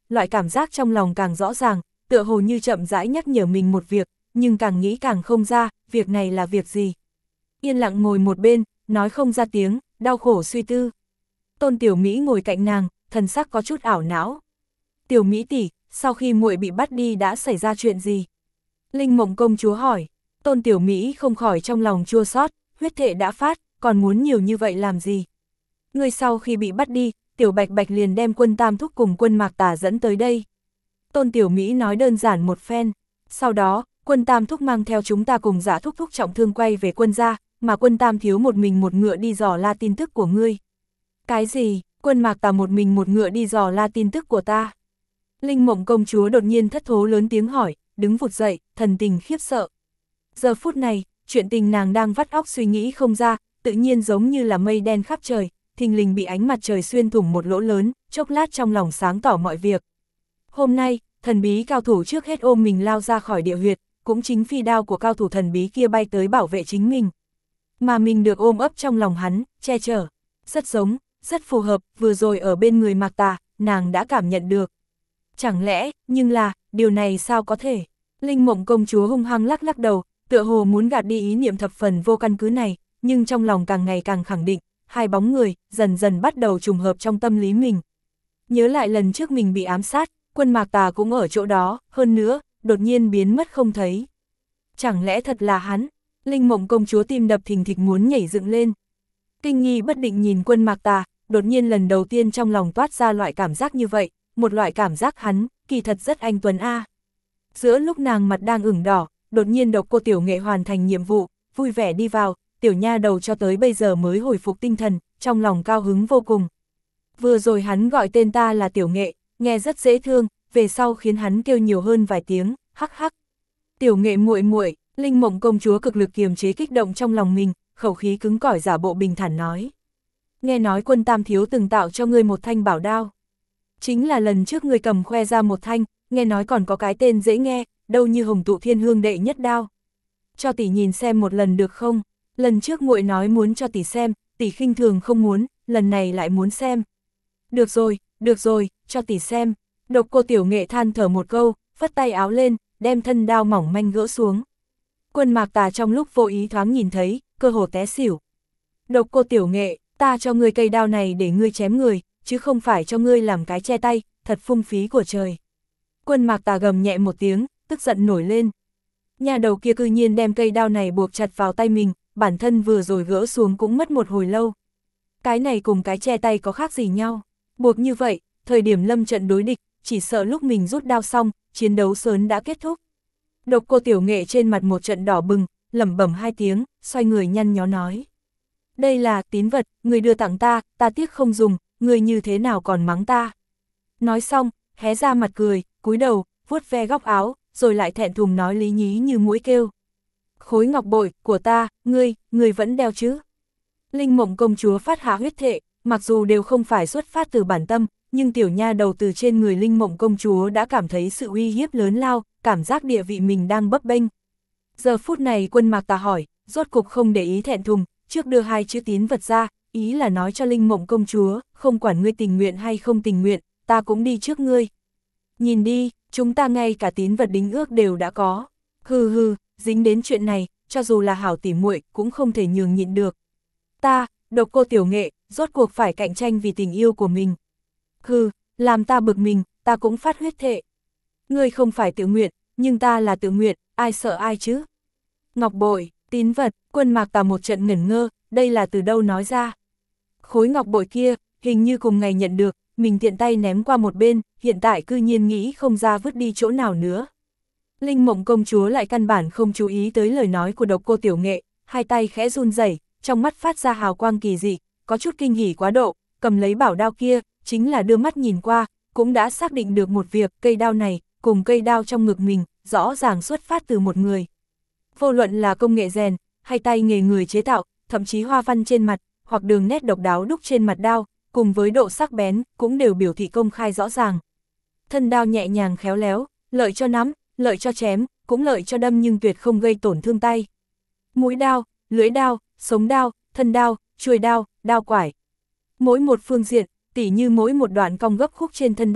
loại cảm giác trong lòng càng rõ ràng, tựa hồ như chậm rãi nhắc nhở mình một việc, nhưng càng nghĩ càng không ra, việc này là việc gì. Yên lặng ngồi một bên, nói không ra tiếng, đau khổ suy tư. Tôn Tiểu Mỹ ngồi cạnh nàng, thần sắc có chút ảo não. Tiểu Mỹ tỷ, sau khi muội bị bắt đi đã xảy ra chuyện gì? Linh Mộng công chúa hỏi. Tôn Tiểu Mỹ không khỏi trong lòng chua xót, huyết thệ đã phát, còn muốn nhiều như vậy làm gì? Người sau khi bị bắt đi, Tiểu Bạch Bạch liền đem Quân Tam Thúc cùng Quân Mạc Tà dẫn tới đây. Tôn Tiểu Mỹ nói đơn giản một phen. Sau đó, Quân Tam Thúc mang theo chúng ta cùng Giả Thúc Thúc trọng thương quay về Quân gia, mà Quân Tam thiếu một mình một ngựa đi dò la tin tức của ngươi. Cái gì? Quân Mạc Tà một mình một ngựa đi dò la tin tức của ta? Linh Mộng công chúa đột nhiên thất thố lớn tiếng hỏi, đứng vụt dậy, thần tình khiếp sợ. Giờ phút này, chuyện tình nàng đang vắt óc suy nghĩ không ra, tự nhiên giống như là mây đen khắp trời, thình lình bị ánh mặt trời xuyên thủng một lỗ lớn, chốc lát trong lòng sáng tỏ mọi việc. Hôm nay, thần bí cao thủ trước hết ôm mình lao ra khỏi địa huyệt, cũng chính phi đao của cao thủ thần bí kia bay tới bảo vệ chính mình. Mà mình được ôm ấp trong lòng hắn, che chở, rất giống, rất phù hợp, vừa rồi ở bên người Mạc Tà, nàng đã cảm nhận được. Chẳng lẽ, nhưng là, điều này sao có thể? Linh Mộng công chúa hung hăng lắc lắc đầu, tựa hồ muốn gạt đi ý niệm thập phần vô căn cứ này, nhưng trong lòng càng ngày càng khẳng định, hai bóng người, dần dần bắt đầu trùng hợp trong tâm lý mình. Nhớ lại lần trước mình bị ám sát, Quân Mạc Tà cũng ở chỗ đó, hơn nữa, đột nhiên biến mất không thấy. Chẳng lẽ thật là hắn? Linh Mộng công chúa tim đập thình thịch muốn nhảy dựng lên. Kinh nghi bất định nhìn Quân Mạc Tà, đột nhiên lần đầu tiên trong lòng toát ra loại cảm giác như vậy, một loại cảm giác hắn, kỳ thật rất anh tuấn a. Giữa lúc nàng mặt đang ửng đỏ, đột nhiên Độc Cô Tiểu Nghệ hoàn thành nhiệm vụ, vui vẻ đi vào, tiểu nha đầu cho tới bây giờ mới hồi phục tinh thần, trong lòng cao hứng vô cùng. Vừa rồi hắn gọi tên ta là Tiểu Nghệ, nghe rất dễ thương, về sau khiến hắn kêu nhiều hơn vài tiếng, hắc hắc. Tiểu Nghệ muội muội, Linh Mộng công chúa cực lực kiềm chế kích động trong lòng mình, khẩu khí cứng cỏi giả bộ bình thản nói. Nghe nói Quân Tam thiếu từng tạo cho ngươi một thanh bảo đao. Chính là lần trước ngươi cầm khoe ra một thanh, nghe nói còn có cái tên dễ nghe, đâu như Hồng Tụ Thiên Hương đệ nhất đao. Cho tỷ nhìn xem một lần được không? Lần trước muội nói muốn cho tỷ xem, tỷ khinh thường không muốn, lần này lại muốn xem. Được rồi, cho tỷ xem. Độc Cô Tiểu Nghệ than thở một câu, phất tay áo lên, đem thân đao mỏng manh gỡ xuống. Quân Mạc Tà trong lúc vô ý thoáng nhìn thấy, cơ hồ té xỉu. Độc Cô Tiểu Nghệ, ta cho ngươi cây đao này để ngươi chém người, chứ không phải cho ngươi làm cái che tay, thật phung phí của trời. Quân Mạc Tà gầm nhẹ một tiếng, tức giận nổi lên. Nhà đầu kia cư nhiên đem cây đao này buộc chặt vào tay mình, bản thân vừa rồi gỡ xuống cũng mất một hồi lâu. Cái này cùng cái che tay có khác gì nhau, buộc như vậy, thời điểm lâm trận đối địch, chỉ sợ lúc mình rút đao xong, chiến đấu sớm đã kết thúc. Độc Cô Tiểu Nghệ trên mặt một trận đỏ bừng, lẩm bẩm hai tiếng, xoay người nhăn nhó nói. Đây là tín vật, người đưa tặng ta, ta tiếc không dùng, người như thế nào còn mắng ta. Nói xong, hé ra mặt cười, cúi đầu, vuốt ve góc áo, rồi lại thẹn thùng nói lý nhí như mũi kêu. Khối ngọc bội của ta, ngươi vẫn đeo chứ. Linh Mộng công chúa phát hạ huyết thệ, mặc dù đều không phải xuất phát từ bản tâm, nhưng tiểu nha đầu từ trên người Linh Mộng công chúa đã cảm thấy sự uy hiếp lớn lao, cảm giác địa vị mình đang bấp bênh. Giờ phút này Quân Mạc Tà hỏi, rốt cục không để ý thẹn thùng, trước đưa hai chữ tín vật ra, ý là nói cho Linh Mộng công chúa, không quản ngươi tình nguyện hay không tình nguyện, ta cũng đi trước ngươi. Nhìn đi, chúng ta ngay cả tín vật đính ước đều đã có. Hừ, dính đến chuyện này, cho dù là hảo tỉ muội cũng không thể nhường nhịn được. Ta, Độc Cô Tiểu Nghệ, rốt cuộc phải cạnh tranh vì tình yêu của mình. Hừ, làm ta bực mình, ta cũng phát huyết thệ. Ngươi không phải tự nguyện, nhưng ta là tự nguyện, ai sợ ai chứ? Ngọc bội, tín vật, Quân Mạc Tà một trận ngẩn ngơ, đây là từ đâu nói ra? Khối ngọc bội kia, hình như cùng ngày nhận được, mình tiện tay ném qua một bên, hiện tại cư nhiên nghĩ không ra vứt đi chỗ nào nữa. Linh Mộng công chúa lại căn bản không chú ý tới lời nói của Độc Cô Tiểu Nghệ, hai tay khẽ run rẩy, trong mắt phát ra hào quang kỳ dị, có chút kinh hỉ quá độ, cầm lấy bảo đao kia, chính là đưa mắt nhìn qua, cũng đã xác định được một việc, cây đao này, cùng cây đao trong ngực mình, rõ ràng xuất phát từ một người. Vô luận là công nghệ rèn, hay tay nghề người chế tạo, thậm chí hoa văn trên mặt, hoặc đường nét độc đáo đúc trên mặt đao, cùng với độ sắc bén, cũng đều biểu thị công khai rõ ràng. Thân đao nhẹ nhàng khéo léo, lợi cho nắm, lợi cho chém, cũng lợi cho đâm nhưng tuyệt không gây tổn thương tay. Mũi đao, lưỡi đao, sống đao, thân đao, chuôi đao, đao quải. Mỗi một phương diện, tỉ như mỗi một đoạn cong gấp khúc trên thân đao,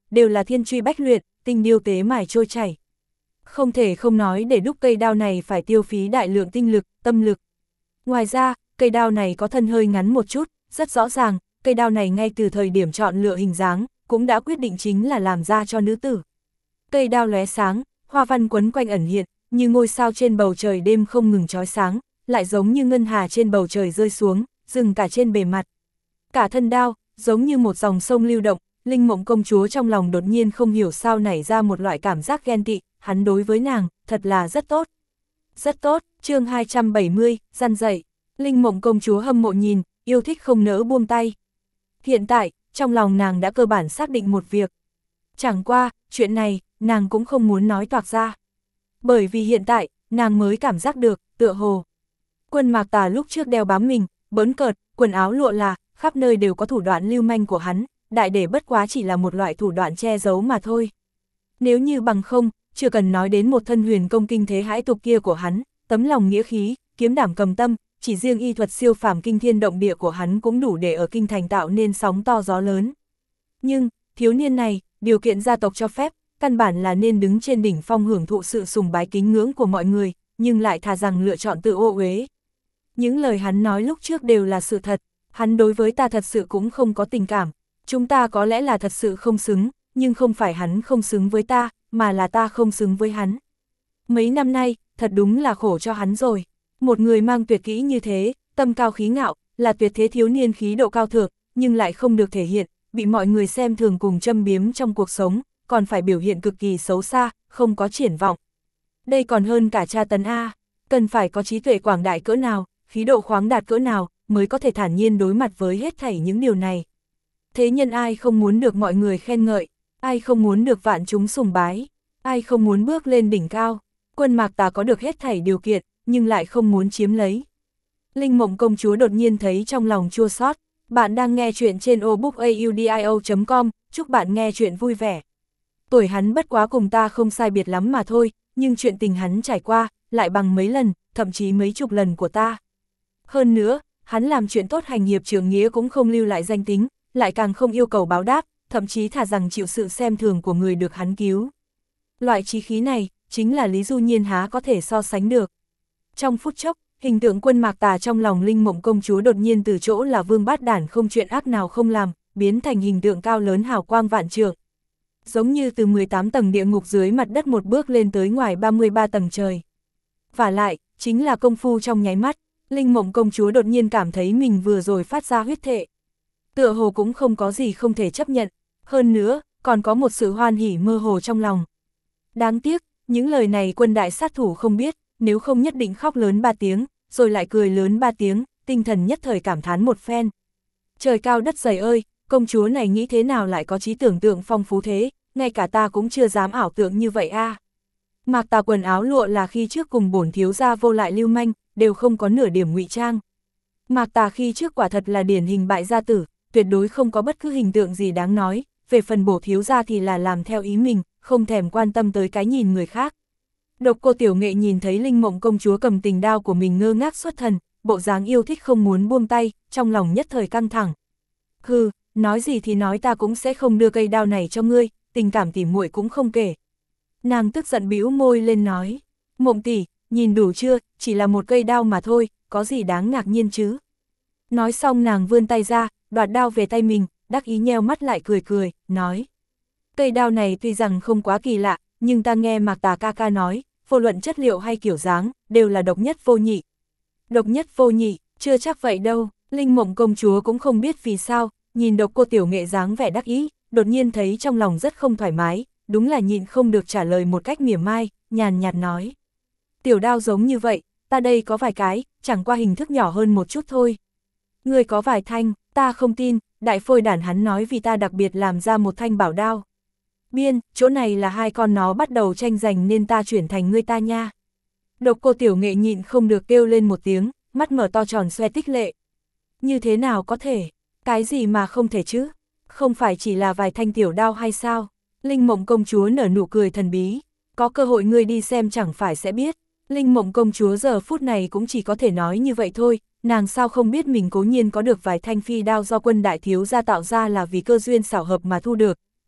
đều là thiên truy bách luyện, tinh điêu tế mài trôi chảy. Không thể không nói để đúc cây đao này phải tiêu phí đại lượng tinh lực, tâm lực. Ngoài ra, cây đao này có thân hơi ngắn một chút, rất rõ ràng, cây đao này ngay từ thời điểm chọn lựa hình dáng, cũng đã quyết định chính là làm ra cho nữ tử. Cây đao lóe sáng, hoa văn quấn quanh ẩn hiện, như ngôi sao trên bầu trời đêm không ngừng chói sáng, lại giống như ngân hà trên bầu trời rơi xuống, dừng cả trên bề mặt. Cả thân đao, giống như một dòng sông lưu động, Linh Mộng công chúa trong lòng đột nhiên không hiểu sao nảy ra một loại cảm giác ghen tị, hắn đối với nàng, thật là rất tốt. Rất tốt, chương 270, răn dậy. Linh Mộng công chúa hâm mộ nhìn, yêu thích không nỡ buông tay. Hiện tại, trong lòng nàng đã cơ bản xác định một việc. Chẳng qua, chuyện này, nàng cũng không muốn nói toạc ra. Bởi vì hiện tại, nàng mới cảm giác được, tựa hồ. Quân Mạc Tà lúc trước đeo bám mình, bỡn cợt, quần áo lụa là, khắp nơi đều có thủ đoạn lưu manh của hắn, đại để bất quá chỉ là một loại thủ đoạn che giấu mà thôi. Nếu như bằng không, chưa cần nói đến một thân huyền công kinh thế hãi tục kia của hắn, tấm lòng nghĩa khí, kiếm đảm cầm tâm, chỉ riêng y thuật siêu phàm kinh thiên động địa của hắn cũng đủ để ở kinh thành tạo nên sóng to gió lớn. Nhưng, thiếu niên này, điều kiện gia tộc cho phép, căn bản là nên đứng trên đỉnh phong hưởng thụ sự sùng bái kính ngưỡng của mọi người, nhưng lại thà rằng lựa chọn tự ô uế. Những lời hắn nói lúc trước đều là sự thật, hắn đối với ta thật sự cũng không có tình cảm, chúng ta có lẽ là thật sự không xứng, nhưng không phải hắn không xứng với ta, mà là ta không xứng với hắn. Mấy năm nay, thật đúng là khổ cho hắn rồi. Một người mang tuyệt kỹ như thế, tâm cao khí ngạo, là tuyệt thế thiếu niên khí độ cao thượng, nhưng lại không được thể hiện, bị mọi người xem thường cùng châm biếm trong cuộc sống, còn phải biểu hiện cực kỳ xấu xa, không có triển vọng. Đây còn hơn cả tra tấn A, cần phải có trí tuệ quảng đại cỡ nào, khí độ khoáng đạt cỡ nào, mới có thể thản nhiên đối mặt với hết thảy những điều này. Thế nhân ai không muốn được mọi người khen ngợi, ai không muốn được vạn chúng sùng bái, ai không muốn bước lên đỉnh cao. Quân Mạc Tà có được hết thảy điều kiện, nhưng lại không muốn chiếm lấy. Linh Mộng công chúa đột nhiên thấy trong lòng chua xót. Bạn đang nghe chuyện trên obookaudio.com, chúc bạn nghe chuyện vui vẻ. Tuổi hắn bất quá cùng ta không sai biệt lắm mà thôi, nhưng chuyện tình hắn trải qua, lại bằng mấy lần, thậm chí mấy chục lần của ta. Hơn nữa, hắn làm chuyện tốt hành hiệp trưởng nghĩa cũng không lưu lại danh tính, lại càng không yêu cầu báo đáp, thậm chí thà rằng chịu sự xem thường của người được hắn cứu. Loại chí khí này, chính là Lý Du Nhiên há có thể so sánh được. Trong phút chốc, hình tượng Quân Mạc Tà trong lòng Linh Mộng công chúa đột nhiên từ chỗ là vương bát đản không chuyện ác nào không làm, biến thành hình tượng cao lớn hào quang vạn trượng. Giống như từ 18 tầng địa ngục dưới mặt đất một bước lên tới ngoài 33 tầng trời. Vả lại, chính là công phu trong nháy mắt, Linh Mộng công chúa đột nhiên cảm thấy mình vừa rồi phát ra huyết thệ. Tựa hồ cũng không có gì không thể chấp nhận, hơn nữa, còn có một sự hoan hỉ mơ hồ trong lòng. Đáng tiếc, những lời này quân đại sát thủ không biết, nếu không nhất định khóc lớn 3 tiếng, rồi lại cười lớn 3 tiếng, tinh thần nhất thời cảm thán một phen. Trời cao đất dày ơi, công chúa này nghĩ thế nào lại có trí tưởng tượng phong phú thế, ngay cả ta cũng chưa dám ảo tưởng như vậy a. Mạc Tà quần áo lụa là khi trước cùng bổn thiếu gia vô lại lưu manh, đều không có nửa điểm ngụy trang. Mạc Tà khi trước quả thật là điển hình bại gia tử, tuyệt đối không có bất cứ hình tượng gì đáng nói, về phần bổ thiếu gia thì là làm theo ý mình, không thèm quan tâm tới cái nhìn người khác. Độc Cô Tiểu Nghệ nhìn thấy Linh Mộng công chúa cầm tình đao của mình ngơ ngác xuất thần, bộ dáng yêu thích không muốn buông tay, trong lòng nhất thời căng thẳng. Hừ, nói gì thì nói ta cũng sẽ không đưa cây đao này cho ngươi, tình cảm tỉ muội cũng không kể. Nàng tức giận bĩu môi lên nói, Mộng tỷ, nhìn đủ chưa, chỉ là một cây đao mà thôi, có gì đáng ngạc nhiên chứ. Nói xong nàng vươn tay ra, đoạt đao về tay mình, đắc ý nheo mắt lại cười cười, nói. Cây đao này tuy rằng không quá kỳ lạ, nhưng ta nghe Mạc Tà ca ca nói, vô luận chất liệu hay kiểu dáng, đều là độc nhất vô nhị. Độc nhất vô nhị, chưa chắc vậy đâu, Linh Mộng công chúa cũng không biết vì sao, nhìn Độc Cô Tiểu Nghệ dáng vẻ đắc ý, đột nhiên thấy trong lòng rất không thoải mái, đúng là nhịn không được trả lời một cách mỉa mai, nhàn nhạt nói. Tiểu đao giống như vậy, ta đây có vài cái, chẳng qua hình thức nhỏ hơn một chút thôi. Người có vài thanh, ta không tin, đại phôi đản hắn nói vì ta đặc biệt làm ra một thanh bảo đao. Biên, chỗ này là hai con nó bắt đầu tranh giành nên ta chuyển thành ngươi ta nha. Độc Cô Tiểu Nghệ nhịn không được kêu lên một tiếng, mắt mở to tròn xoe tích lệ. Như thế nào có thể, cái gì mà không thể chứ, không phải chỉ là vài thanh tiểu đao hay sao? Linh Mộng công chúa nở nụ cười thần bí, có cơ hội ngươi đi xem chẳng phải sẽ biết. Linh Mộng công chúa giờ phút này cũng chỉ có thể nói như vậy thôi, nàng sao không biết mình cố nhiên có được vài thanh phi đao do Quân đại thiếu gia tạo ra là vì cơ duyên xảo hợp mà thu được,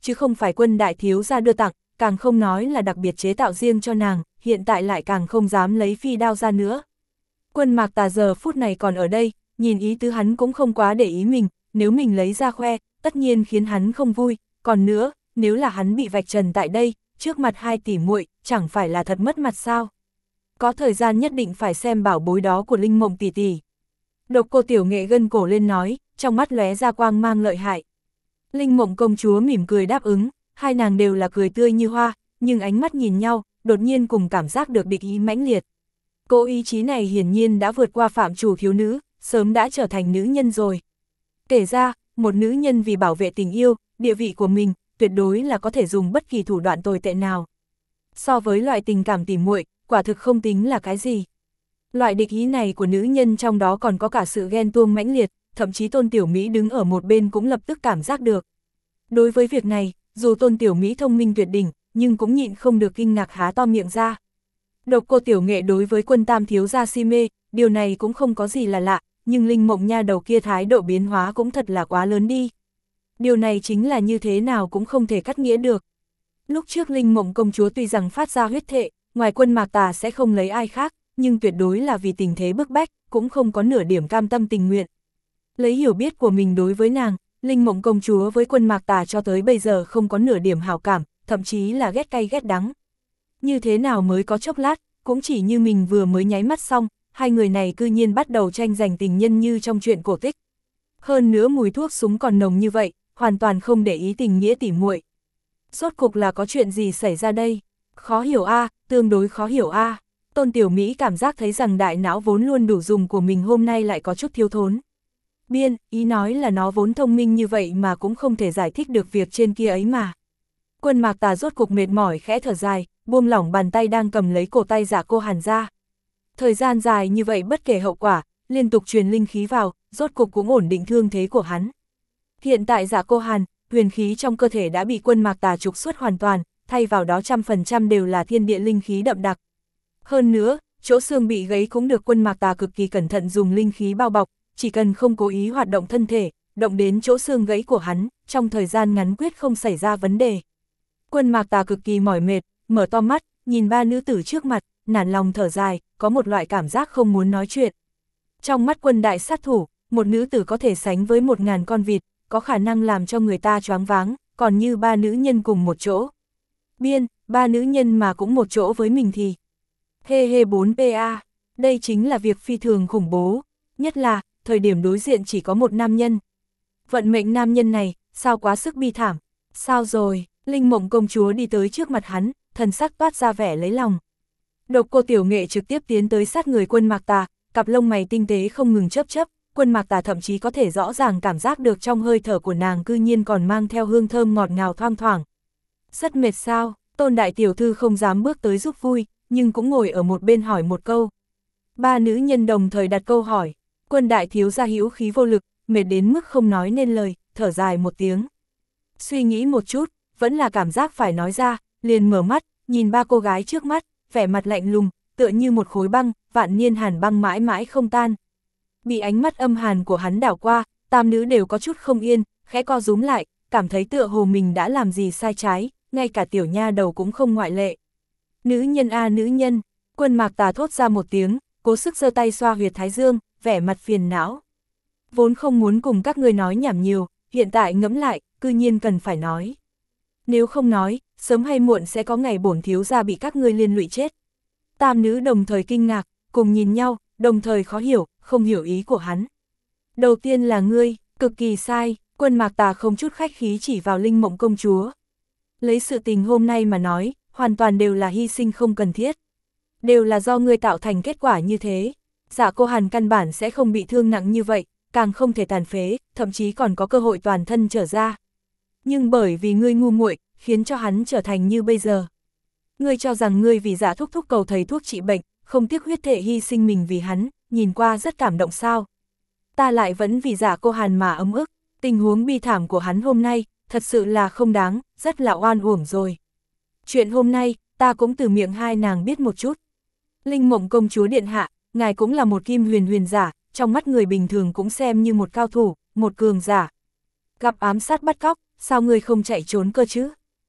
chứ không phải Quân đại thiếu gia đưa tặng, càng không nói là đặc biệt chế tạo riêng cho nàng, hiện tại lại càng không dám lấy phi đao ra nữa. Quân Mạc Tà giờ phút này còn ở đây, nhìn ý tứ hắn cũng không quá để ý mình, nếu mình lấy ra khoe, tất nhiên khiến hắn không vui, còn nữa, nếu là hắn bị vạch trần tại đây, trước mặt hai tỷ muội, chẳng phải là thật mất mặt sao? Có thời gian nhất định phải xem bảo bối đó của Linh Mộng tỷ tỷ. Độc Cô Tiểu Nghệ gân cổ lên nói, trong mắt lóe ra quang mang lợi hại. Linh Mộng công chúa mỉm cười đáp ứng, hai nàng đều là cười tươi như hoa, nhưng ánh mắt nhìn nhau, đột nhiên cùng cảm giác được địch ý mãnh liệt. Cô ý chí này hiển nhiên đã vượt qua phạm chủ thiếu nữ, sớm đã trở thành nữ nhân rồi. Kể ra, một nữ nhân vì bảo vệ tình yêu, địa vị của mình, tuyệt đối là có thể dùng bất kỳ thủ đoạn tồi tệ nào. So với loại tình cảm tỉ muội, quả thực không tính là cái gì. Loại địch ý này của nữ nhân trong đó còn có cả sự ghen tuông mãnh liệt, thậm chí Tôn Tiểu Mỹ đứng ở một bên cũng lập tức cảm giác được. Đối với việc này, dù Tôn Tiểu Mỹ thông minh tuyệt đỉnh, nhưng cũng nhịn không được kinh ngạc há to miệng ra. Độc Cô Tiểu Nghệ đối với Quân tam thiếu gia si mê, điều này cũng không có gì là lạ, nhưng Linh Mộng nha đầu kia thái độ biến hóa cũng thật là quá lớn đi. Điều này chính là như thế nào cũng không thể cắt nghĩa được. Lúc trước Linh Mộng công chúa tuy rằng phát ra huyết thệ, ngoài Quân Mạc Tà sẽ không lấy ai khác, nhưng tuyệt đối là vì tình thế bức bách, cũng không có nửa điểm cam tâm tình nguyện. Lấy hiểu biết của mình đối với nàng, Linh Mộng công chúa với Quân Mạc Tà cho tới bây giờ không có nửa điểm hảo cảm, thậm chí là ghét cay ghét đắng. Như thế nào mới có chốc lát, cũng chỉ như mình vừa mới nháy mắt xong, hai người này cư nhiên bắt đầu tranh giành tình nhân như trong chuyện cổ tích. Hơn nữa mùi thuốc súng còn nồng như vậy, hoàn toàn không để ý tình nghĩa tỉ muội. Rốt cục là có chuyện gì xảy ra đây? Khó hiểu a, tương đối khó hiểu a. Tôn Tiểu Mỹ cảm giác thấy rằng đại não vốn luôn đủ dùng của mình hôm nay lại có chút thiếu thốn. Biên, ý nói là nó vốn thông minh như vậy mà cũng không thể giải thích được việc trên kia ấy mà. Quân Mạc Tà rốt cục mệt mỏi khẽ thở dài, buông lỏng bàn tay đang cầm lấy cổ tay Dạ Cô Hàn ra. Thời gian dài như vậy bất kể hậu quả, liên tục truyền linh khí vào, rốt cục cũng ổn định thương thế của hắn. Hiện tại Dạ Cô Hàn, huyền khí trong cơ thể đã bị Quân Mạc Tà trục xuất hoàn toàn, thay vào đó 100% đều là thiên địa linh khí đậm đặc. Hơn nữa, chỗ xương bị gãy cũng được Quân Mạc Tà cực kỳ cẩn thận dùng linh khí bao bọc, chỉ cần không cố ý hoạt động thân thể, động đến chỗ xương gãy của hắn, trong thời gian ngắn quyết không xảy ra vấn đề. Quân Mạc Tà cực kỳ mỏi mệt, mở to mắt, nhìn ba nữ tử trước mặt, nản lòng thở dài, có một loại cảm giác không muốn nói chuyện. Trong mắt Quân đại sát thủ, một nữ tử có thể sánh với 1000 con vịt, có khả năng làm cho người ta choáng váng, còn như ba nữ nhân cùng một chỗ. Biên, ba nữ nhân mà cũng một chỗ với mình thì... Hê hê 4PA, đây chính là việc phi thường khủng bố, nhất là, thời điểm đối diện chỉ có một nam nhân. Vận mệnh nam nhân này, sao quá sức bi thảm, sao rồi, Linh Mộng công chúa đi tới trước mặt hắn, thần sắc toát ra vẻ lấy lòng. Độc Cô Tiểu Nghệ trực tiếp tiến tới sát người Quân Mạc Tà, cặp lông mày tinh tế không ngừng chớp chớp, Quân Mạc Tà thậm chí có thể rõ ràng cảm giác được trong hơi thở của nàng cư nhiên còn mang theo hương thơm ngọt ngào thoang thoảng. Rất mệt sao, Tôn đại tiểu thư không dám bước tới giúp vui, nhưng cũng ngồi ở một bên hỏi một câu. Ba nữ nhân đồng thời đặt câu hỏi, Quân đại thiếu gia hữu khí vô lực, mệt đến mức không nói nên lời, thở dài một tiếng. Suy nghĩ một chút, vẫn là cảm giác phải nói ra, liền mở mắt, nhìn ba cô gái trước mắt, vẻ mặt lạnh lùng, tựa như một khối băng, vạn niên hàn băng mãi mãi không tan. Bị ánh mắt âm hàn của hắn đảo qua, tam nữ đều có chút không yên, khẽ co rúm lại, cảm thấy tựa hồ mình đã làm gì sai trái, ngay cả tiểu nha đầu cũng không ngoại lệ. Nữ nhân a nữ nhân, Quân Mạc Tà thốt ra một tiếng, cố sức giơ tay xoa huyệt thái dương, vẻ mặt phiền não. Vốn không muốn cùng các ngươi nói nhảm nhiều, hiện tại ngẫm lại, cư nhiên cần phải nói. Nếu không nói, sớm hay muộn sẽ có ngày bổn thiếu gia bị các ngươi liên lụy chết. Tam nữ đồng thời kinh ngạc, cùng nhìn nhau, đồng thời khó hiểu, không hiểu ý của hắn. Đầu tiên là ngươi, cực kỳ sai, Quân Mạc Tà không chút khách khí chỉ vào Linh Mộng công chúa. Lấy sự tình hôm nay mà nói, hoàn toàn đều là hy sinh không cần thiết. Đều là do ngươi tạo thành kết quả như thế. Dạ Cô Hàn căn bản sẽ không bị thương nặng như vậy, càng không thể tàn phế, thậm chí còn có cơ hội toàn thân trở ra. Nhưng bởi vì ngươi ngu muội, khiến cho hắn trở thành như bây giờ. Ngươi cho rằng ngươi vì Dạ thúc thúc cầu thầy thuốc trị bệnh, không tiếc huyết thể hy sinh mình vì hắn, nhìn qua rất cảm động sao. Ta lại vẫn vì Dạ Cô Hàn mà ấm ức, tình huống bi thảm của hắn hôm nay, thật sự là không đáng, rất là oan uổng rồi. Chuyện hôm nay, ta cũng từ miệng hai nàng biết một chút. Linh Mộng công chúa điện hạ, ngài cũng là một kim huyền huyền giả, trong mắt người bình thường cũng xem như một cao thủ, một cường giả. Gặp ám sát bắt cóc, sao ngươi không chạy trốn cơ chứ?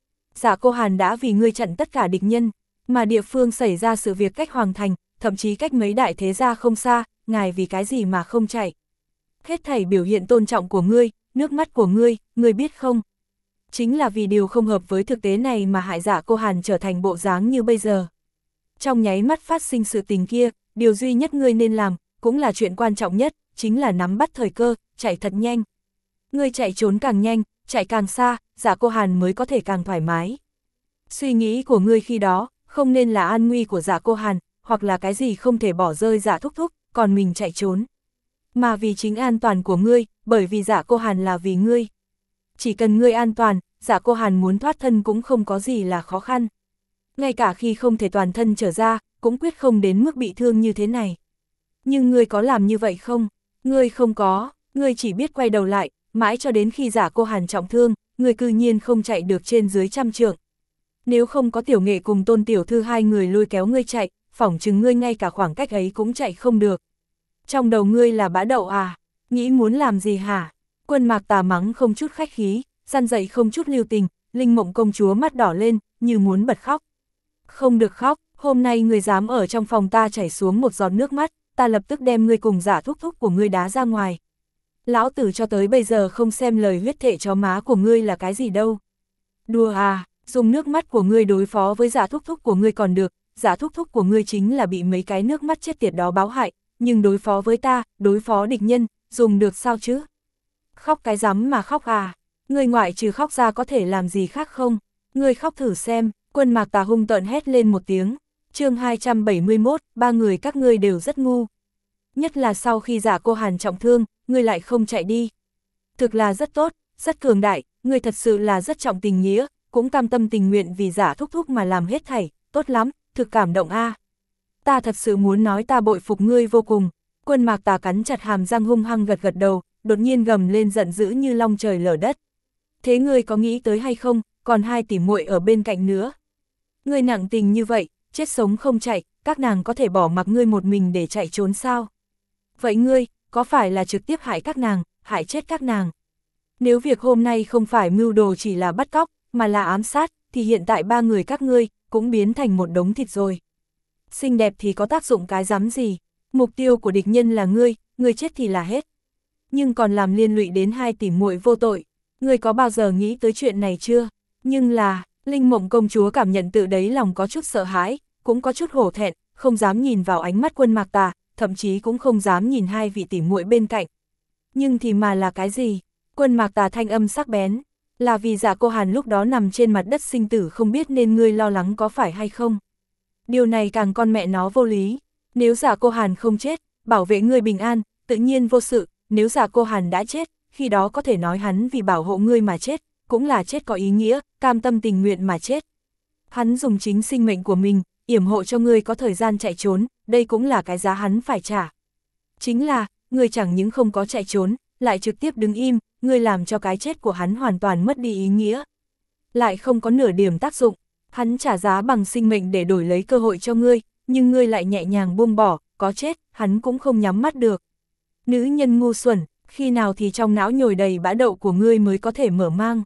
Dạ Cô Hàn đã vì ngươi chặn tất cả địch nhân, mà địa phương xảy ra sự việc cách Hoàng Thành, thậm chí cách mấy đại thế gia không xa, ngài vì cái gì mà không chạy? Hết thảy biểu hiện tôn trọng của ngươi, nước mắt của ngươi biết không? Chính là vì điều không hợp với thực tế này mà hại Dạ Cô Hàn trở thành bộ dáng như bây giờ. Trong nháy mắt phát sinh sự tình kia, điều duy nhất ngươi nên làm, cũng là chuyện quan trọng nhất, chính là nắm bắt thời cơ, chạy thật nhanh. Ngươi chạy trốn càng nhanh, chạy càng xa, Dạ Cô Hàn mới có thể càng thoải mái. Suy nghĩ của ngươi khi đó, không nên là an nguy của Dạ Cô Hàn, hoặc là cái gì không thể bỏ rơi Dạ Thúc Thúc, còn mình chạy trốn. Mà vì chính an toàn của ngươi, bởi vì Dạ Cô Hàn là vì ngươi. Chỉ cần ngươi an toàn, Dạ Cô Hàn muốn thoát thân cũng không có gì là khó khăn. Ngay cả khi không thể toàn thân trở ra, cũng quyết không đến mức bị thương như thế này. Nhưng ngươi có làm như vậy không? Ngươi không có, ngươi chỉ biết quay đầu lại, mãi cho đến khi Dạ Cô Hàn trọng thương, ngươi cư nhiên không chạy được trên dưới 100 trượng. Nếu không có Tiểu Nghệ cùng Tôn Tiểu Thư hai người lôi kéo ngươi chạy, phỏng chừng ngươi ngay cả khoảng cách ấy cũng chạy không được. Trong đầu ngươi là bã đậu à? Nghĩ muốn làm gì hả? Quân Mạc Tà mắng không chút khách khí, răn dậy không chút lưu tình, Linh Mộng công chúa mắt đỏ lên, như muốn bật khóc. Không được khóc, hôm nay ngươi dám ở trong phòng ta chảy xuống một giọt nước mắt, ta lập tức đem ngươi cùng Dạ Thúc Thúc của ngươi đá ra ngoài. Lão tử cho tới bây giờ không xem lời huyết thệ chó má của ngươi là cái gì đâu. Đùa à, dùng nước mắt của ngươi đối phó với Dạ Thúc Thúc của ngươi còn được, Dạ Thúc Thúc của ngươi chính là bị mấy cái nước mắt chết tiệt đó báo hại, nhưng đối phó với ta, đối phó địch nhân, dùng được sao chứ? Khóc cái rắm mà khóc à? Ngươi ngoại trừ khóc ra có thể làm gì khác không? Ngươi khóc thử xem. Quân Mạc Tà hung tợn hét lên một tiếng. Chương 271, ba người các ngươi đều rất ngu. Nhất là sau khi Dạ Cô Hàn trọng thương, ngươi lại không chạy đi. Thực là rất tốt, rất cường đại, ngươi thật sự là rất trọng tình nghĩa, cũng cam tâm tình nguyện vì Dạ Thúc Thúc mà làm hết thảy, tốt lắm, thực cảm động a. Ta thật sự muốn nói ta bội phục ngươi vô cùng. Quân Mạc Tà cắn chặt hàm răng hung hăng gật gật đầu, đột nhiên gầm lên giận dữ như long trời lở đất. Thế ngươi có nghĩ tới hay không, còn hai tỷ muội ở bên cạnh nữa. Ngươi nặng tình như vậy, chết sống không chạy, các nàng có thể bỏ mặc ngươi một mình để chạy trốn sao? Vậy ngươi, có phải là trực tiếp hại các nàng, hại chết các nàng? Nếu việc hôm nay không phải mưu đồ chỉ là bắt cóc, mà là ám sát, thì hiện tại ba người các ngươi, cũng biến thành một đống thịt rồi. Xinh đẹp thì có tác dụng cái rắm gì? Mục tiêu của địch nhân là ngươi chết thì là hết. Nhưng còn làm liên lụy đến hai tỷ muội vô tội. Ngươi có bao giờ nghĩ tới chuyện này chưa? Nhưng là, Linh Mộng công chúa cảm nhận tự đáy lòng có chút sợ hãi, cũng có chút hổ thẹn, không dám nhìn vào ánh mắt Quân Mạc Tà, thậm chí cũng không dám nhìn hai vị tỷ muội bên cạnh. Nhưng thì mà là cái gì? Quân Mạc Tà thanh âm sắc bén, là vì Dạ Cô Hàn lúc đó nằm trên mặt đất sinh tử không biết nên ngươi lo lắng có phải hay không? Điều này càng con mẹ nó vô lý. Nếu Dạ Cô Hàn không chết, bảo vệ ngươi bình an, tự nhiên vô sự, nếu Dạ Cô Hàn đã chết, khi đó có thể nói hắn vì bảo hộ ngươi mà chết, cũng là chết có ý nghĩa, cam tâm tình nguyện mà chết. Hắn dùng chính sinh mệnh của mình, yểm hộ cho ngươi có thời gian chạy trốn, đây cũng là cái giá hắn phải trả. Chính là, ngươi chẳng những không có chạy trốn, lại trực tiếp đứng im, ngươi làm cho cái chết của hắn hoàn toàn mất đi ý nghĩa. Lại không có nửa điểm tác dụng, hắn trả giá bằng sinh mệnh để đổi lấy cơ hội cho ngươi, nhưng ngươi lại nhẹ nhàng buông bỏ, có chết, hắn cũng không nhắm mắt được. Nữ nhân ngu xuẩn, khi nào thì trong não nhồi đầy bã đậu của ngươi mới có thể mở mang.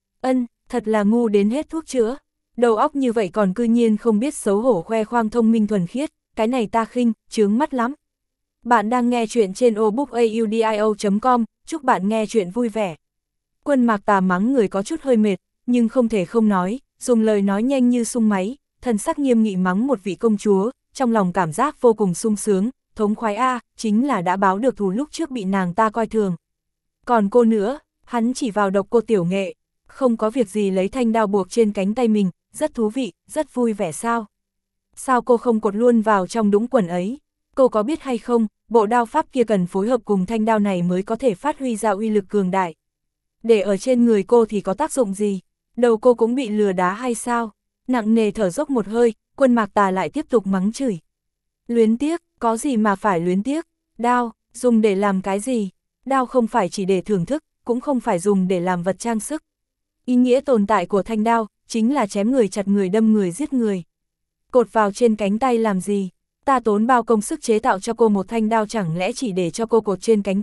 Thật là ngu đến hết thuốc chữa. Đầu óc như vậy còn cư nhiên không biết xấu hổ khoe khoang thông minh thuần khiết, cái này ta khinh, chướng mắt lắm. Bạn đang nghe chuyện trên obookaudio.com, chúc bạn nghe chuyện vui vẻ. Quân Mạc Tà mắng người có chút hơi mệt, nhưng không thể không nói, dùng lời nói nhanh như sung máy, thần sắc nghiêm nghị mắng một vị công chúa, trong lòng cảm giác vô cùng sung sướng, thống khoái a, chính là đã báo được thù lúc trước bị nàng ta coi thường. Còn cô nữa, hắn chỉ vào độc cô Tiểu Nghệ, không có việc gì lấy thanh đao buộc trên cánh tay mình, rất thú vị, rất vui vẻ sao? Sao cô không cột luôn vào trong đũng quần ấy? Cô có biết hay không, bộ đao pháp kia cần phối hợp cùng thanh đao này mới có thể phát huy ra uy lực cường đại. Để ở trên người cô thì có tác dụng gì? Đầu cô cũng bị lừa đá hay sao? Nặng nề thở dốc một hơi, Quân Mạc Tà lại tiếp tục mắng chửi. Luyến tiếc, có gì mà phải luyến tiếc? Đao, dùng để làm cái gì? Đao không phải chỉ để thưởng thức, cũng không phải dùng để làm vật trang sức. Ý nghĩa tồn tại của thanh đao, chính là chém người, chặt người, đâm người, giết người. Cột vào trên cánh tay làm gì? Ta tốn bao công sức chế tạo cho cô một thanh đao chẳng lẽ chỉ để cho cô cột trên cánh tay,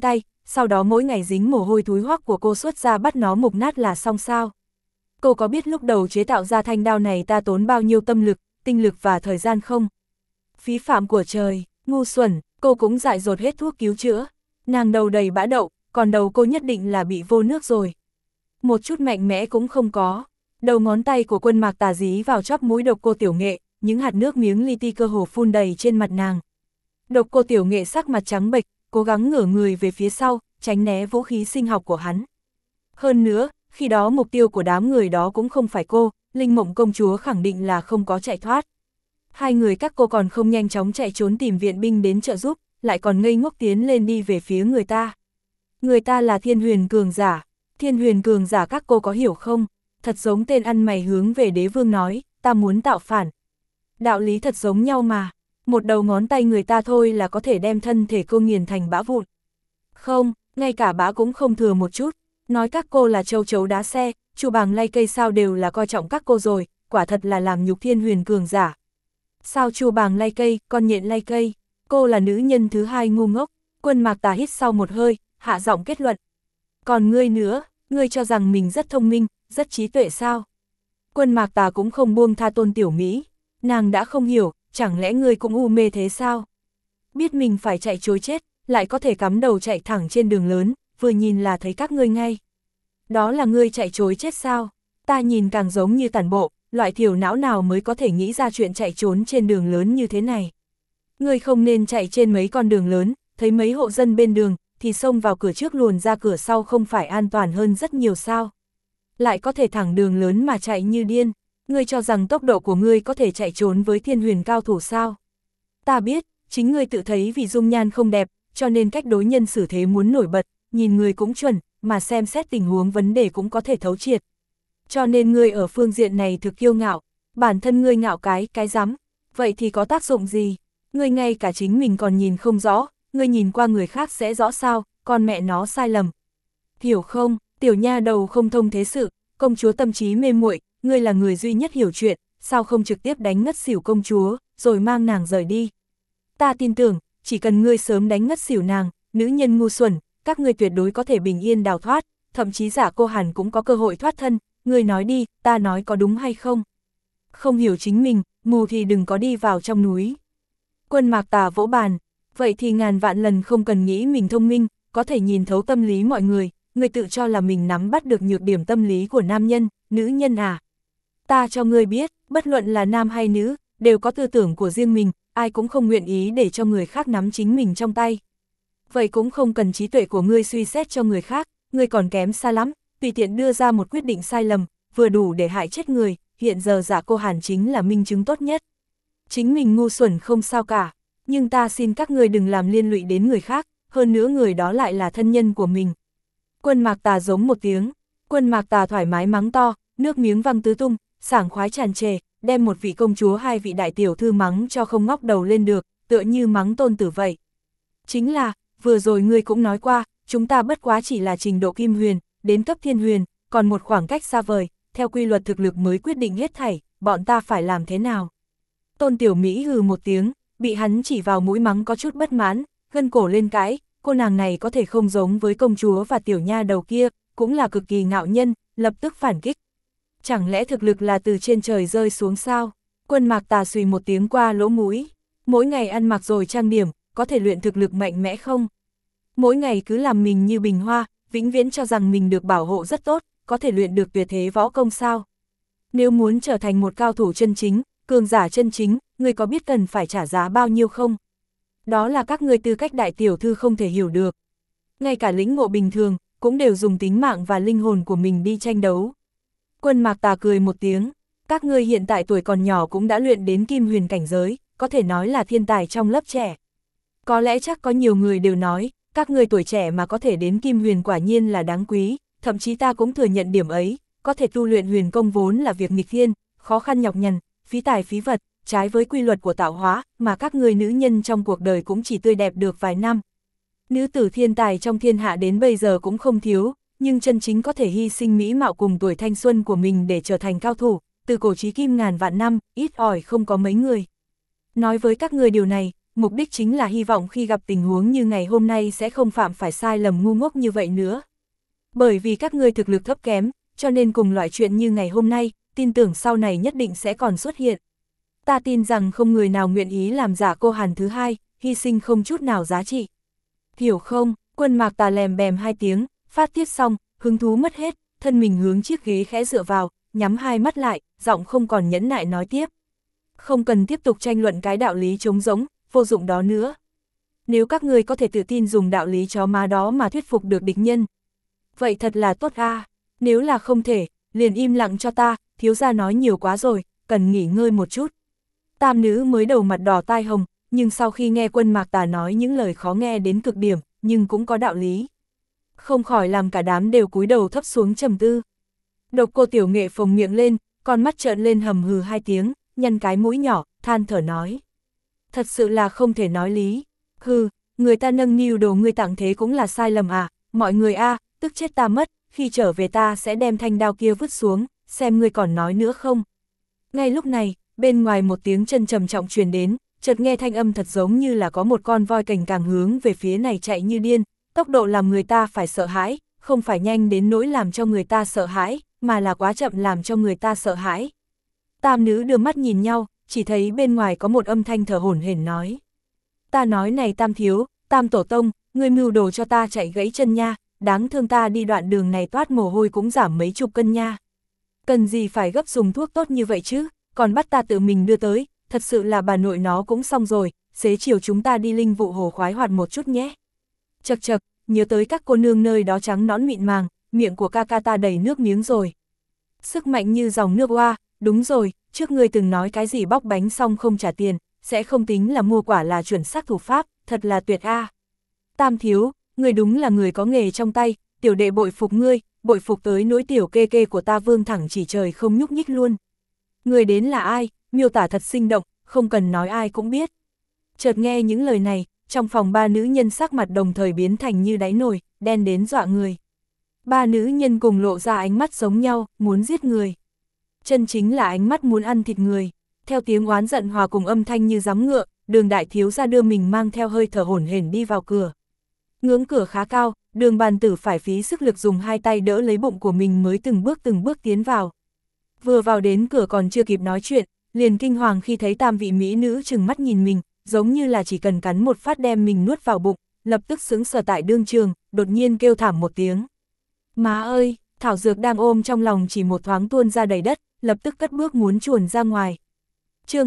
sau đó mỗi ngày dính mồ hôi thúi hoắc của cô xuất ra bắt nó mục nát là xong sao? Cô có biết lúc đầu chế tạo ra thanh đao này ta tốn bao nhiêu tâm lực, tinh lực và thời gian không? Phí phạm của trời, ngu xuẩn, cô cũng dại dột hết thuốc cứu chữa. Nàng đầu đầy bã đậu, còn đầu cô nhất định là bị vô nước rồi. Một chút mạnh mẽ cũng không có. Đầu ngón tay của Quân Mạc Tà dí vào chóp mũi Độc Cô Tiểu Nghệ, những hạt nước miếng li ti cơ hồ phun đầy trên mặt nàng. Độc Cô Tiểu Nghệ sắc mặt trắng bệch, cố gắng ngửa người về phía sau, tránh né vũ khí sinh học của hắn. Hơn nữa, khi đó mục tiêu của đám người đó cũng không phải cô, Linh Mộng công chúa khẳng định là không có chạy thoát. Hai người các cô còn không nhanh chóng chạy trốn tìm viện binh đến trợ giúp, lại còn ngây ngốc tiến lên đi về phía người ta. Người ta là Thiên Huyền cường giả. Thiên Huyền cường giả các cô có hiểu không? Thật giống tên ăn mày hướng về đế vương nói, ta muốn tạo phản. Đạo lý thật giống nhau mà. Một đầu ngón tay người ta thôi là có thể đem thân thể cô nghiền thành bã vụn. Không, ngay cả bã cũng không thừa một chút. Nói các cô là châu chấu đá xe, Chu Bàng lay cây sao đều là coi trọng các cô rồi, quả thật là làm nhục Thiên Huyền cường giả. Sao Chu Bàng lay cây, con nhện lay cây, cô là nữ nhân thứ hai ngu ngốc. Quân Mạc Tà hít sau một hơi, hạ giọng kết luận. Còn ngươi nữa, ngươi cho rằng mình rất thông minh, rất trí tuệ sao? Quân Mạc Tà cũng không buông tha Tôn Tiểu Mỹ, nàng đã không hiểu, chẳng lẽ ngươi cũng u mê thế sao? Biết mình phải chạy trối chết, lại có thể cắm đầu chạy thẳng trên đường lớn, vừa nhìn là thấy các ngươi ngay. Đó là ngươi chạy trối chết sao? Ta nhìn càng giống như tản bộ, loại thiểu não nào mới có thể nghĩ ra chuyện chạy trốn trên đường lớn như thế này. Ngươi không nên chạy trên mấy con đường lớn, thấy mấy hộ dân bên đường, thì xông vào cửa trước luồn ra cửa sau không phải an toàn hơn rất nhiều sao? Lại có thể thẳng đường lớn mà chạy như điên, ngươi cho rằng tốc độ của ngươi có thể chạy trốn với Thiên Huyền cao thủ sao? Ta biết, chính ngươi tự thấy vì dung nhan không đẹp, cho nên cách đối nhân xử thế muốn nổi bật, nhìn người cũng chuẩn, mà xem xét tình huống vấn đề cũng có thể thấu triệt. Cho nên ngươi ở phương diện này thực kiêu ngạo, bản thân ngươi ngạo cái rắm, vậy thì có tác dụng gì? Ngươi ngay cả chính mình còn nhìn không rõ, ngươi nhìn qua người khác sẽ rõ sao, con mẹ nó sai lầm. Hiểu không, tiểu nha đầu không thông thế sự, công chúa tâm trí mê muội, ngươi là người duy nhất hiểu chuyện, sao không trực tiếp đánh ngất xỉu công chúa, rồi mang nàng rời đi. Ta tin tưởng, chỉ cần ngươi sớm đánh ngất xỉu nàng, nữ nhân ngu xuẩn, các ngươi tuyệt đối có thể bình yên đào thoát, thậm chí Giả Cô Hàn cũng có cơ hội thoát thân, ngươi nói đi, ta nói có đúng hay không? Không hiểu chính mình, mù thì đừng có đi vào trong núi. Quân Mạc Tà vỗ bàn, vậy thì ngàn vạn lần không cần nghĩ mình thông minh, có thể nhìn thấu tâm lý mọi người, ngươi tự cho là mình nắm bắt được nhược điểm tâm lý của nam nhân, nữ nhân à. Ta cho ngươi biết, bất luận là nam hay nữ, đều có tư tưởng của riêng mình, ai cũng không nguyện ý để cho người khác nắm chính mình trong tay. Vậy cũng không cần trí tuệ của ngươi suy xét cho người khác, ngươi còn kém xa lắm, tùy tiện đưa ra một quyết định sai lầm, vừa đủ để hại chết người, hiện giờ Giả Cô Hàn chính là minh chứng tốt nhất. Chính mình ngu xuẩn không sao cả, nhưng ta xin các ngươi đừng làm liên lụy đến người khác, hơn nữa người đó lại là thân nhân của mình. Quân Mạc Tà giống một tiếng, Quân Mạc Tà thoải mái mắng to, nước miếng văng tứ tung, sảng khoái tràn trề, đem một vị công chúa hai vị đại tiểu thư mắng cho không ngóc đầu lên được, tựa như mắng tôn tử vậy. Chính là, vừa rồi ngươi cũng nói qua, chúng ta bất quá chỉ là trình độ Kim Huyền, đến cấp Thiên Huyền, còn một khoảng cách xa vời, theo quy luật thực lực mới quyết định hết thảy, bọn ta phải làm thế nào? Tôn Tiểu Mỹ hừ một tiếng, bị hắn chỉ vào mũi mắng có chút bất mãn, gân cổ lên cãi, cô nàng này có thể không giống với công chúa và tiểu nha đầu kia, cũng là cực kỳ ngạo nhân, lập tức phản kích. Chẳng lẽ thực lực là từ trên trời rơi xuống sao? Quân Mạc Tà xùy một tiếng qua lỗ mũi, mỗi ngày ăn mặc rồi trang điểm, có thể luyện thực lực mạnh mẽ không? Mỗi ngày cứ làm mình như bình hoa, vĩnh viễn cho rằng mình được bảo hộ rất tốt, có thể luyện được tuyệt thế võ công sao? Nếu muốn trở thành một cao thủ chân chính, cường giả chân chính, ngươi có biết cần phải trả giá bao nhiêu không? Đó là các ngươi tư cách đại tiểu thư không thể hiểu được. Ngay cả lĩnh ngộ bình thường, cũng đều dùng tính mạng và linh hồn của mình đi tranh đấu. Quân Mạc Tà cười một tiếng, các ngươi hiện tại tuổi còn nhỏ cũng đã luyện đến Kim Huyền cảnh giới, có thể nói là thiên tài trong lớp trẻ. Có lẽ chắc có nhiều người đều nói, các ngươi tuổi trẻ mà có thể đến Kim Huyền quả nhiên là đáng quý, thậm chí ta cũng thừa nhận điểm ấy, có thể tu luyện huyền công vốn là việc nghịch thiên, khó khăn nhọc nhằn, phí tài phí vật, trái với quy luật của tạo hóa, mà các người nữ nhân trong cuộc đời cũng chỉ tươi đẹp được vài năm. Nữ tử thiên tài trong thiên hạ đến bây giờ cũng không thiếu, nhưng chân chính có thể hy sinh mỹ mạo cùng tuổi thanh xuân của mình để trở thành cao thủ, từ cổ chí kim ngàn vạn năm, ít ỏi không có mấy người. Nói với các người điều này, mục đích chính là hy vọng khi gặp tình huống như ngày hôm nay sẽ không phạm phải sai lầm ngu ngốc như vậy nữa. Bởi vì các ngươi thực lực thấp kém, cho nên cùng loại chuyện như ngày hôm nay, tin tưởng sau này nhất định sẽ còn xuất hiện. Ta tin rằng không người nào nguyện ý làm giả cô Hàn thứ hai, hy sinh không chút nào giá trị. Hiểu không? Quân Mạc Tà lèm bèm 2 tiếng, phát tiết xong, hứng thú mất hết, thân mình hướng chiếc ghế khẽ dựa vào, nhắm 2 mắt lại, giọng không còn nhẫn nại nói tiếp. Không cần tiếp tục tranh luận cái đạo lý trống rỗng, vô dụng đó nữa. Nếu các ngươi có thể tự tin dùng đạo lý chó má đó mà thuyết phục được địch nhân, vậy thật là tốt a. Nếu là không thể, liền im lặng cho ta, thiếu gia nói nhiều quá rồi, cần nghỉ ngơi một chút. Tam nữ mới đầu mặt đỏ tai hồng, nhưng sau khi nghe Quân Mạc Tà nói những lời khó nghe đến cực điểm, nhưng cũng có đạo lý. Không khỏi làm cả đám đều cúi đầu thấp xuống trầm tư. Độc Cô Tiểu Nghệ phồng miệng lên, con mắt trợn lên hầm hừ 2 tiếng, nhăn cái mũi nhỏ, than thở nói. Thật sự là không thể nói lý. Hừ, người ta nâng niu đồ ngươi tặng thế cũng là sai lầm à, mọi người a, tức chết ta mất, khi trở về ta sẽ đem thanh đao kia vứt xuống, xem ngươi còn nói nữa không. Ngay lúc này, bên ngoài một tiếng chân trầm trọng truyền đến, chợt nghe thanh âm thật giống như là có một con voi cành càng hướng về phía này chạy như điên, tốc độ làm người ta phải sợ hãi, không phải nhanh đến nỗi làm cho người ta sợ hãi, mà là quá chậm làm cho người ta sợ hãi. Tam nữ đưa mắt nhìn nhau, chỉ thấy bên ngoài có một âm thanh thở hổn hển nói. Ta nói này Tam thiếu, Tam tổ tông, ngươi mưu đồ cho ta chạy gãy chân nha, đáng thương ta đi đoạn đường này toát mồ hôi cũng giảm mấy chục cân nha. Cần gì phải gấp dùng thuốc tốt như vậy chứ, còn bắt ta tự mình đưa tới, thật sự là bà nội nó cũng xong rồi, xế chiều chúng ta đi linh vụ hồ khoái hoạt một chút nhé. Chật chật, nhớ tới các cô nương nơi đó trắng nõn mịn màng, miệng của ca ca ta đầy nước miếng rồi. Sức mạnh như dòng nước oa, đúng rồi, trước ngươi từng nói cái gì bóc bánh xong không trả tiền, sẽ không tính là mua quả là chuẩn xác thủ pháp, thật là tuyệt a. Tam thiếu, ngươi đúng là người có nghề trong tay, tiểu đệ bội phục ngươi, bội phục tới nỗi tiểu kê kê của ta vương thẳng chỉ trời không nhúc nhích luôn. Người đến là ai, miêu tả thật sinh động, không cần nói ai cũng biết. Chợt nghe những lời này, trong phòng 3 nữ nhân sắc mặt đồng thời biến thành như đáy nồi, đen đến dọa người. 3 nữ nhân cùng lộ ra ánh mắt giống nhau, muốn giết người. Chân chính là ánh mắt muốn ăn thịt người. Theo tiếng oán giận hòa cùng âm thanh như gióng ngựa, Đường đại thiếu gia đưa mình mang theo hơi thở hổn hển đi vào cửa. Ngưỡng cửa khá cao, Đường bàn tử phải phí sức lực dùng 2 tay đỡ lấy bụng của mình mới từng bước tiến vào. Vừa vào đến cửa còn chưa kịp nói chuyện, liền kinh hoàng khi thấy 3 vị mỹ nữ trừng mắt nhìn mình, giống như là chỉ cần cắn một phát đem mình nuốt vào bụng, lập tức sững sờ tại đương trường, đột nhiên kêu thảm một tiếng. Má ơi, thảo dược đang ôm trong lòng chỉ một thoáng tuôn ra đầy đất, lập tức cất bước muốn chuồn ra ngoài. Chương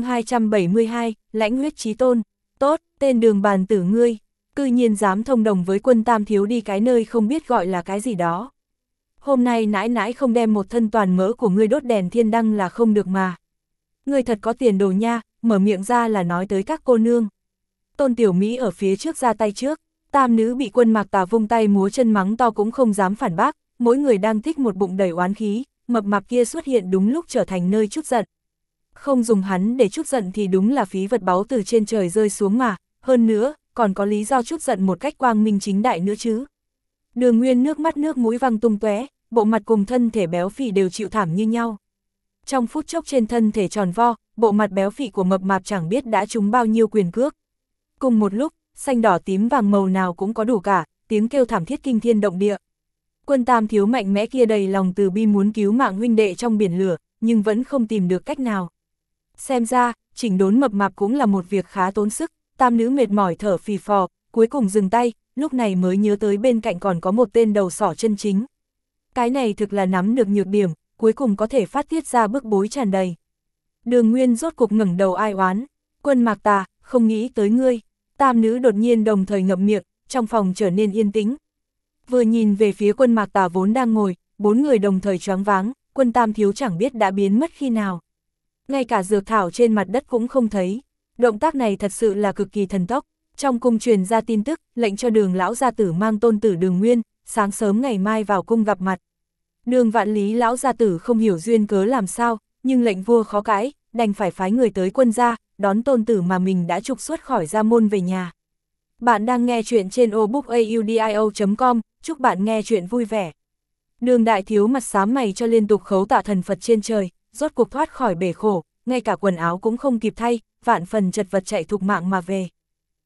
272, lãnh huyết chí tôn. Tốt, tên Đường bàn tử ngươi, cư nhiên dám thông đồng với Quân Tam thiếu đi cái nơi không biết gọi là cái gì đó. Hôm nay nãi nãi không đem một thân toàn mỡ của ngươi đốt đèn thiên đăng là không được mà. Ngươi thật có tiền đồ nha, mở miệng ra là nói tới các cô nương. Tôn Tiểu Mỹ ở phía trước ra tay trước, 3 nữ bị Quân Mạc Tà vung tay múa chân mắng to cũng không dám phản bác, mỗi người đang thích một bụng đầy oán khí, mập mạp kia xuất hiện đúng lúc trở thành nơi trút giận. Không dùng hắn để trút giận thì đúng là phí vật báu từ trên trời rơi xuống mà, hơn nữa, còn có lý do trút giận một cách quang minh chính đại nữa chứ. Đường Nguyên nước mắt nước mũi văng tung tóe, bộ mặt cùng thân thể béo phì đều chịu thảm như nhau. Trong phút chốc trên thân thể tròn vo, bộ mặt béo phì của mập mạp chẳng biết đã trúng bao nhiêu quyền cước. Cùng một lúc, xanh đỏ tím vàng màu nào cũng có đủ cả, tiếng kêu thảm thiết kinh thiên động địa. Quân Tam thiếu mạnh mẽ kia đầy lòng từ bi muốn cứu mạng huynh đệ trong biển lửa, nhưng vẫn không tìm được cách nào. Xem ra, chỉnh đốn mập mạp cũng là một việc khá tốn sức, 3 nữ mệt mỏi thở phì phò, cuối cùng dừng tay, lúc này mới nhớ tới bên cạnh còn có một tên đầu sỏ chân chính. Cái này thực là nắm được nhược điểm, cuối cùng có thể phát tiết ra bức bối tràn đầy. Đường Nguyên rốt cục ngẩng đầu ai oán, Quân Mạc Tà, không nghĩ tới ngươi. 3 nữ đột nhiên đồng thời ngậm miệng, trong phòng trở nên yên tĩnh. Vừa nhìn về phía Quân Mạc Tà vốn đang ngồi, 4 người đồng thời choáng váng, Quân Tam thiếu chẳng biết đã biến mất khi nào. Ngay cả dược thảo trên mặt đất cũng không thấy. Động tác này thật sự là cực kỳ thần tốc. Trong cung truyền ra tin tức, lệnh cho Đường lão gia tử mang tôn tử Đường Nguyên, sáng sớm ngày mai vào cung gặp mặt. Đường Vạn Lý lão gia tử không hiểu duyên cớ làm sao, nhưng lệnh vua khó cãi, đành phải phái người tới quân gia, đón tôn tử mà mình đã trục xuất khỏi gia môn về nhà. Bạn đang nghe chuyện trên obookaudio.com, chúc bạn nghe chuyện vui vẻ. Đường đại thiếu mặt xám mày cho liên tục khấu tạ thần Phật trên trời, rốt cuộc thoát khỏi bể khổ, ngay cả quần áo cũng không kịp thay, vạn phần chật vật chạy thục mạng mà về.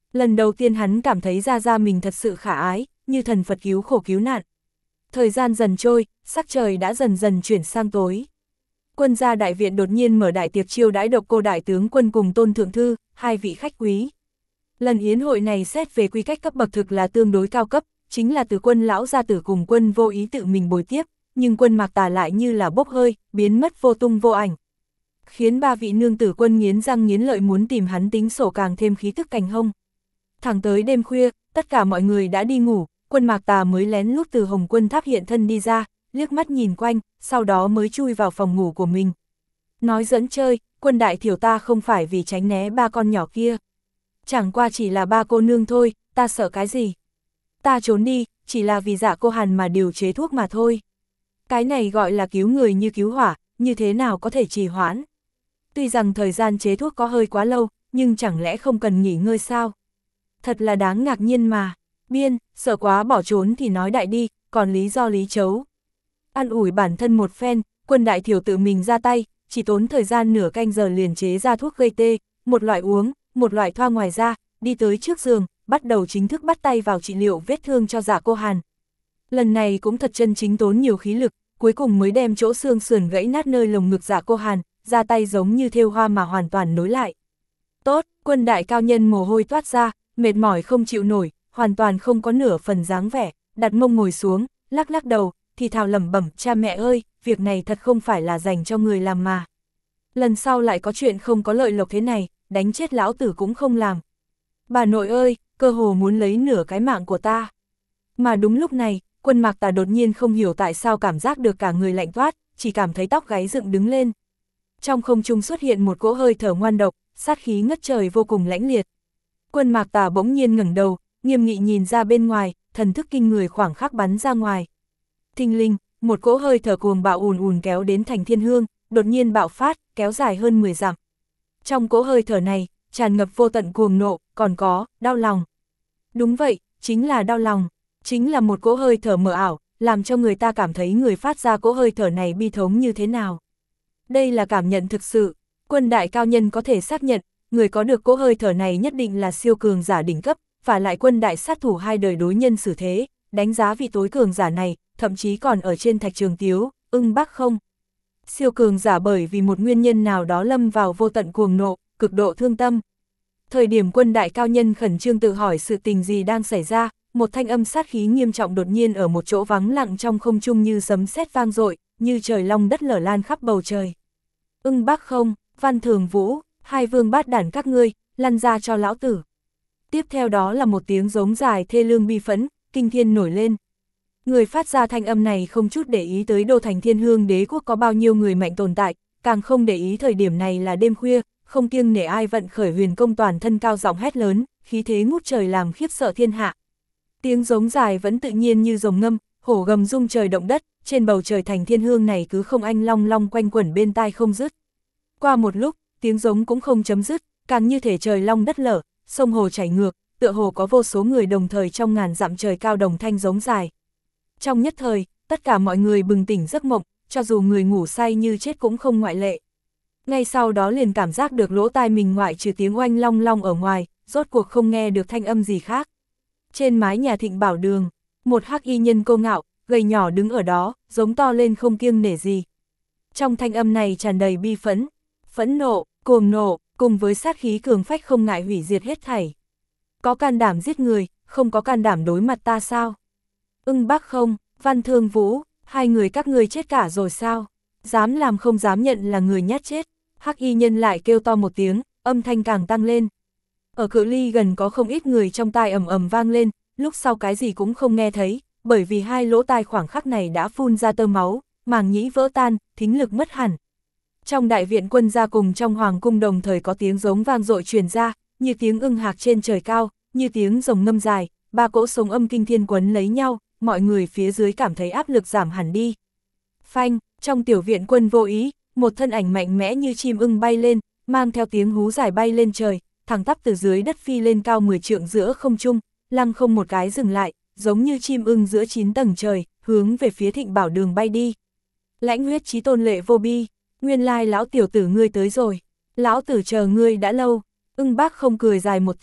Lần đầu tiên hắn cảm thấy Gia Gia mình thật sự khả ái, như thần Phật cứu khổ cứu nạn. Thời gian dần trôi, sắc trời đã dần dần chuyển sang tối. Quân gia đại viện đột nhiên mở đại tiệc chiêu đãi Độc Cô đại tướng quân cùng Tôn thượng thư, hai vị khách quý. Lần yến hội này xét về quy cách cấp bậc thực là tương đối cao cấp, chính là từ Quân lão gia tử cùng Quân Vô Ý tự mình bồi tiếp, nhưng Quân Mạc Tà lại như là bốc hơi, biến mất vô tung vô ảnh. Khiến ba vị nương tử Quân nghiến răng nghiến lợi muốn tìm hắn tính sổ càng thêm khí tức cành hông. Thẳng tới đêm khuya, tất cả mọi người đã đi ngủ, Quân Mạc Tà mới lén lút từ Hồng Quân Tháp hiện thân đi ra, liếc mắt nhìn quanh, sau đó mới chui vào phòng ngủ của mình. Nói dẫn chơi, Quân đại thiểu ta không phải vì tránh né ba con nhỏ kia. Chẳng qua chỉ là ba cô nương thôi, ta sợ cái gì? Ta trốn đi, chỉ là vì Dạ Cô Hàn mà điều chế thuốc mà thôi. Cái này gọi là cứu người như cứu hỏa, như thế nào có thể trì hoãn? Tuy rằng thời gian chế thuốc có hơi quá lâu, nhưng chẳng lẽ không cần nghỉ ngơi sao? Thật là đáng ngạc nhiên mà. Biên, sợ quá bỏ trốn thì nói đại đi, còn lý do lý chấu. An ủi bản thân một phen, Quân đại thiểu tự mình ra tay, chỉ tốn thời gian nửa canh giờ liền chế ra thuốc gây tê, một loại uống, một loại thoa ngoài ra, đi tới trước giường, bắt đầu chính thức bắt tay vào trị liệu vết thương cho Dạ Cô Hàn. Lần này cũng thật chân chính tốn nhiều khí lực, cuối cùng mới đem chỗ xương sườn gãy nát nơi lồng ngực Dạ Cô Hàn, ra tay giống như thêu hoa mà hoàn toàn nối lại. Tốt, Quân đại cao nhân mồ hôi toát ra, mệt mỏi không chịu nổi, hoàn toàn không có nửa phần dáng vẻ, đặt mông ngồi xuống, lắc lắc đầu, thì thào lẩm bẩm, cha mẹ ơi, việc này thật không phải là dành cho người làm mà. Lần sau lại có chuyện không có lợi lộc thế này, đánh chết lão tử cũng không làm. Bà nội ơi, cơ hồ muốn lấy nửa cái mạng của ta. Mà đúng lúc này, Quân Mạc Tà đột nhiên không hiểu tại sao cảm giác được cả người lạnh toát, chỉ cảm thấy tóc gáy dựng đứng lên. Trong không trung xuất hiện một cỗ hơi thở ngoan độc, sát khí ngất trời vô cùng lãnh liệt. Quân Mạc Tà bỗng nhiên ngẩng đầu, nghiêm nghị nhìn ra bên ngoài, thần thức kinh người khoảng khắc bắn ra ngoài. Thình lình, một cỗ hơi thở cuồng bạo ùn ùn kéo đến Thành Thiên Hương, đột nhiên bạo phát, kéo dài hơn 10 dặm. Trong cỗ hơi thở này, tràn ngập vô tận cuồng nộ, còn có đau lòng. Đúng vậy, chính là đau lòng, chính là một cỗ hơi thở mờ ảo, làm cho người ta cảm thấy người phát ra cỗ hơi thở này bi thống như thế nào. Đây là cảm nhận thực sự, Quân đại cao nhân có thể xác nhận, người có được cỗ hơi thở này nhất định là siêu cường giả đỉnh cấp, và lại Quân đại sát thủ hai đời đối nhân xử thế, đánh giá vị tối cường giả này, thậm chí còn ở trên Thạch Trường Tiếu, Ưng Bắc không. Siêu cường giả bởi vì một nguyên nhân nào đó lâm vào vô tận cuồng nộ, cực độ thương tâm. Thời điểm Quân đại cao nhân khẩn trương tự hỏi sự tình gì đang xảy ra, một thanh âm sát khí nghiêm trọng đột nhiên ở một chỗ vắng lặng trong không trung như sấm sét vang dội, như trời long đất lở lan khắp bầu trời. Ưng Bắc không, Văn Thường Vũ, hai vương bát đản các ngươi, lăn ra cho lão tử. Tiếp theo đó là một tiếng giống dài thê lương bi phẫn, kinh thiên nổi lên. Người phát ra thanh âm này không chút để ý tới Đô Thành Thiên Hương đế quốc có bao nhiêu người mạnh tồn tại, càng không để ý thời điểm này là đêm khuya, không kiêng nể ai vận khởi huyền công toàn thân cao giọng hét lớn, khí thế ngút trời làm khiếp sợ thiên hạ. Tiếng giống dài vẫn tự nhiên như rồng ngâm, hổ gầm rung trời động đất, trên bầu trời Thành Thiên Hương này cứ không anh long long quanh quẩn bên tai không dứt. Qua một lúc, tiếng giống cũng không chấm dứt, càng như thể trời long đất lở, sông hồ chảy ngược, tựa hồ có vô số người đồng thời trong ngàn dặm trời cao đồng thanh giống dài. Trong nhất thời, tất cả mọi người bừng tỉnh giấc mộng, cho dù người ngủ say như chết cũng không ngoại lệ. Ngay sau đó liền cảm giác được lỗ tai mình ngoại trừ tiếng oanh long long ở ngoài, rốt cuộc không nghe được thanh âm gì khác. Trên mái nhà Thịnh Bảo Đường, một hắc y nhân cô ngạo, gầy nhỏ đứng ở đó, giống to lên không kiêng nể gì. Trong thanh âm này tràn đầy bi phẫn, phẫn nộ, cuồng nộ, cùng với sát khí cường phách không ngại hủy diệt hết thảy. Có can đảm giết người, không có can đảm đối mặt ta sao? Ưng Bắc không, Văn Thương Vũ, hai người các ngươi chết cả rồi sao? Dám làm không dám nhận là người nhát chết. Hắc y nhân lại kêu to một tiếng, âm thanh càng tăng lên. Ở cự ly gần có không ít người trong tai ầm ầm vang lên, lúc sau cái gì cũng không nghe thấy, bởi vì hai lỗ tai khoảng khắc này đã phun ra tơ máu, màng nhĩ vỡ tan, thính lực mất hẳn. Trong đại viện Quân gia cùng trong hoàng cung đồng thời có tiếng giống vang dội truyền ra, như tiếng ưng hạc trên trời cao, như tiếng rồng ngâm dài, ba cỗ sống âm kinh thiên quấn lấy nhau, mọi người phía dưới cảm thấy áp lực giảm hẳn đi. Phanh, trong tiểu viện Quân Vô Ý, một thân ảnh mạnh mẽ như chim ưng bay lên, mang theo tiếng hú dài bay lên trời, thẳng tắp từ dưới đất phi lên cao 10 trượng giữa không trung, lăng không một cái dừng lại, giống như chim ưng giữa 9 tầng trời, hướng về phía Thịnh Bảo Đường bay đi. Lãnh huyết chí tôn lệ vô bi, nguyên lai lão tiểu tử ngươi tới rồi, lão tử chờ ngươi đã lâu. Ưng Bác không cười dài một tiếng,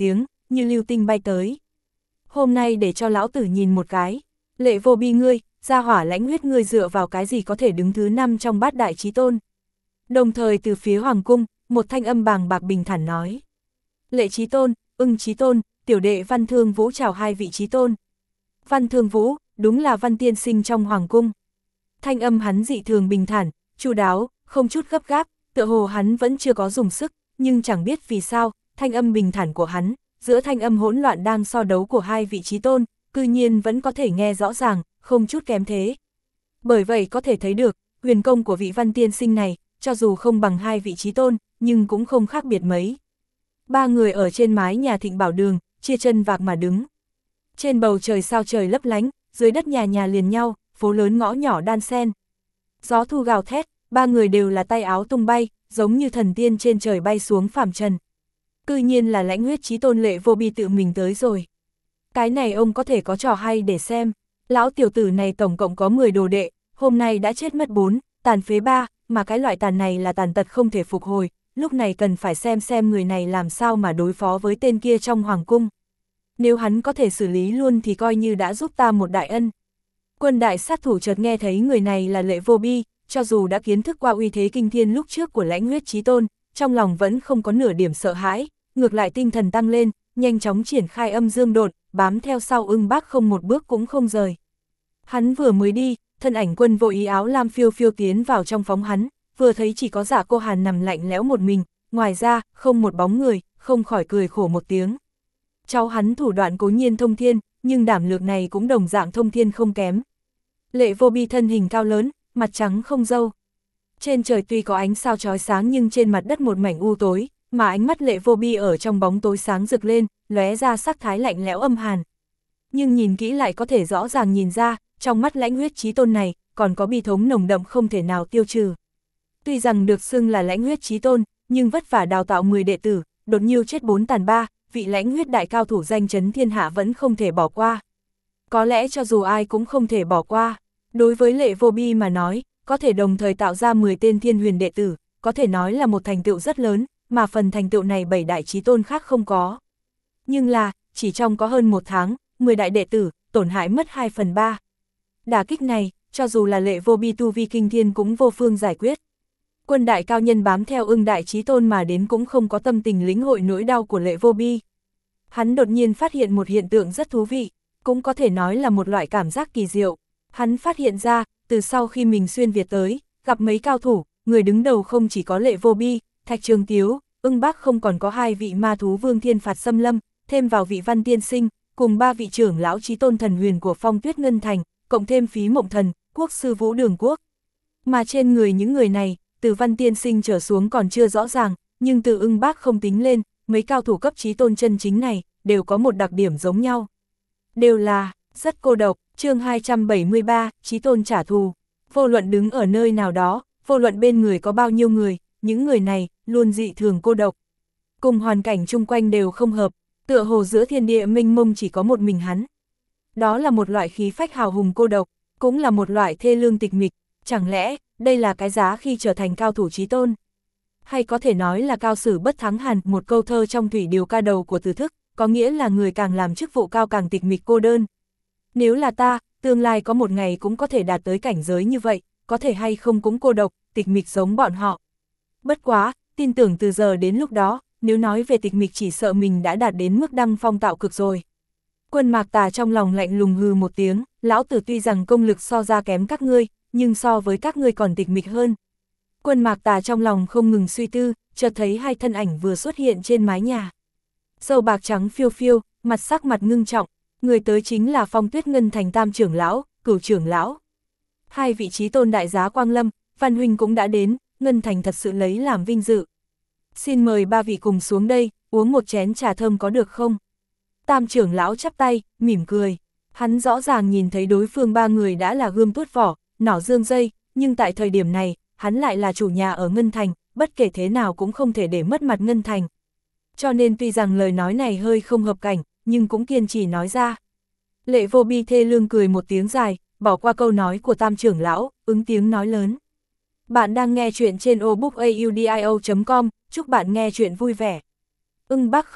như lưu tinh bay tới. Hôm nay để cho lão tử nhìn một cái, Lệ Vô Bi ngươi, gia hỏa lãnh huyết ngươi dựa vào cái gì có thể đứng thứ 5 trong bát đại chí tôn. Đồng thời từ phía hoàng cung, một thanh âm bàng bạc bình thản nói. Lệ chí tôn, Ưng chí tôn, tiểu đệ Văn Thương Vũ chào hai vị chí tôn. Văn Thương Vũ, đúng là Văn tiên sinh trong hoàng cung. Thanh âm hắn dị thường bình thản, chu đáo, không chút gấp gáp, tựa hồ hắn vẫn chưa có dùng sức, nhưng chẳng biết vì sao, thanh âm bình thản của hắn, giữa thanh âm hỗn loạn đang so đấu của hai vị chí tôn, cư nhiên vẫn có thể nghe rõ ràng, không chút kém thế. Bởi vậy có thể thấy được, huyền công của vị Văn tiên sinh này, cho dù không bằng hai vị chí tôn, nhưng cũng không khác biệt mấy. Ba người ở trên mái nhà Thịnh Bảo Đường, chia chân vạc mà đứng. Trên bầu trời sao trời lấp lánh, dưới đất nhà nhà liền nhau, phố lớn ngõ nhỏ đan xen. Gió thu gào thét, ba người đều là tay áo tung bay, giống như thần tiên trên trời bay xuống phàm trần. Cư nhiên là lãnh huyết chí tôn Lệ Vô Bi tự mình tới rồi. Cái này ông có thể có trò hay để xem. Lão tiểu tử này tổng cộng có 10 đồ đệ, hôm nay đã chết mất 4, tàn phế 3, mà cái loại tàn này là tàn tật không thể phục hồi, lúc này cần phải xem người này làm sao mà đối phó với tên kia trong hoàng cung. Nếu hắn có thể xử lý luôn thì coi như đã giúp ta một đại ân. Quân đại sát thủ chợt nghe thấy người này là Lệ Vô Bi, cho dù đã kiến thức qua uy thế kinh thiên lúc trước của lãnh huyết chí tôn, trong lòng vẫn không có nửa điểm sợ hãi, ngược lại tinh thần tăng lên, nhanh chóng triển khai âm dương độn, bám theo sau Ưng Bác không một bước cũng không rời. Hắn vừa mới đi, thân ảnh Quân Vô Ý áo lam phiêu phiêu tiến vào trong phóng hắn, vừa thấy chỉ có Dạ Cô Hàn nằm lạnh lẽo một mình, ngoài ra, không một bóng người, không khỏi cười khổ một tiếng. Cháu hắn thủ đoạn cố nhiên thông thiên, nhưng đảm lược này cũng đồng dạng thông thiên không kém. Lệ Vô Bi thân hình cao lớn, mặt trắng không râu. Trên trời tuy có ánh sao chói sáng nhưng trên mặt đất một mảnh u tối, mà ánh mắt Lệ Vô Bi ở trong bóng tối sáng rực lên, lóe ra sắc thái lạnh lẽo âm hàn. Nhưng nhìn kỹ lại có thể rõ ràng nhìn ra, trong mắt lãnh huyết chí tôn này, còn có bi thống nồng đậm không thể nào tiêu trừ. Tuy rằng được xưng là lãnh huyết chí tôn, nhưng vất vả đào tạo 10 đệ tử, đột nhiêu chết 4 tàn 3, vị lãnh huyết đại cao thủ danh chấn thiên hạ vẫn không thể bỏ qua. Có lẽ cho dù ai cũng không thể bỏ qua. Đối với Lệ Vô Bi mà nói, có thể đồng thời tạo ra 10 tên thiên huyền đệ tử, có thể nói là một thành tựu rất lớn, mà phần thành tựu này 7 đại chí tôn khác không có. Nhưng là, chỉ trong có hơn 1 tháng, 10 đại đệ tử, tổn hại mất 2/3. Đả kích này, cho dù là Lệ Vô Bi tu vi kinh thiên cũng vô phương giải quyết. Quân đại cao nhân bám theo Ưng đại chí tôn mà đến cũng không có tâm tình lĩnh hội nỗi đau của Lệ Vô Bi. Hắn đột nhiên phát hiện một hiện tượng rất thú vị, cũng có thể nói là một loại cảm giác kỳ diệu. Hắn phát hiện ra, từ sau khi mình xuyên Việt tới, gặp mấy cao thủ, người đứng đầu không chỉ có Lệ Vô Bi, Thạch Trường Tiếu, Ưng Bác không còn có 2 vị ma thú vương thiên phạt xâm lâm, thêm vào vị Văn tiên sinh, cùng 3 vị trưởng lão chí tôn thần huyền của Phong Tuyết Ngân Thành, cộng thêm Phí Mộng Thần, Quốc sư Vũ Đường Quốc. Mà trên người những người này, từ Văn tiên sinh trở xuống còn chưa rõ ràng, nhưng từ Ưng Bác không tính lên, mấy cao thủ cấp chí tôn chân chính này, đều có một đặc điểm giống nhau. Đều là, rất cô độc. Chương 273, chí tôn trả thù. Vô luận đứng ở nơi nào đó, vô luận bên người có bao nhiêu người, những người này, luôn dị thường cô độc. Cùng hoàn cảnh chung quanh đều không hợp, tựa hồ giữa thiên địa mênh mông chỉ có một mình hắn. Đó là một loại khí phách hào hùng cô độc, cũng là một loại thê lương tịch mịch, chẳng lẽ, đây là cái giá khi trở thành cao thủ chí tôn? Hay có thể nói là cao sử bất thắng hàn, một câu thơ trong thủy điều ca đầu của Từ Thức, có nghĩa là người càng làm chức vụ cao càng tịch mịch cô đơn. Nếu là ta, tương lai có một ngày cũng có thể đạt tới cảnh giới như vậy, có thể hay không cũng cô độc, tịch mịch giống bọn họ. Bất quá, tin tưởng từ giờ đến lúc đó, nếu nói về tịch mịch chỉ sợ mình đã đạt đến mức đăng phong tạo cực rồi. Quân Mạc Tà trong lòng lạnh lùng hừ một tiếng, lão tử tuy rằng công lực so ra kém các ngươi, nhưng so với các ngươi còn tịch mịch hơn. Quân Mạc Tà trong lòng không ngừng suy tư, chợt thấy 2 thân ảnh vừa xuất hiện trên mái nhà. Dâu bạc trắng phiêu phiêu, mặt sắc mặt ngưng trọng. Người tới chính là Phong Tuyết Ngân Thành Tam trưởng lão, Cửu trưởng lão. 2 vị chí tôn đại giá Quang Lâm, Văn huynh cũng đã đến, Ngân Thành thật sự lấy làm vinh dự. Xin mời 3 vị cùng xuống đây, uống một chén trà thơm có được không? Tam trưởng lão chắp tay, mỉm cười. Hắn rõ ràng nhìn thấy đối phương 3 người đã là gươm tuốt vỏ, nỏ dương dây, nhưng tại thời điểm này, hắn lại là chủ nhà ở Ngân Thành, bất kể thế nào cũng không thể để mất mặt Ngân Thành. Cho nên tuy rằng lời nói này hơi không hợp cảnh, nhưng cũng kiên trì nói ra. Lệ Vô Bi thê lương cười một tiếng dài, bỏ qua câu nói của Tam trưởng lão, ứng tiếng nói lớn. Bạn đang nghe chuyện trên obookaudio.com, chúc bạn nghe chuyện vui vẻ. Ưng Bác không,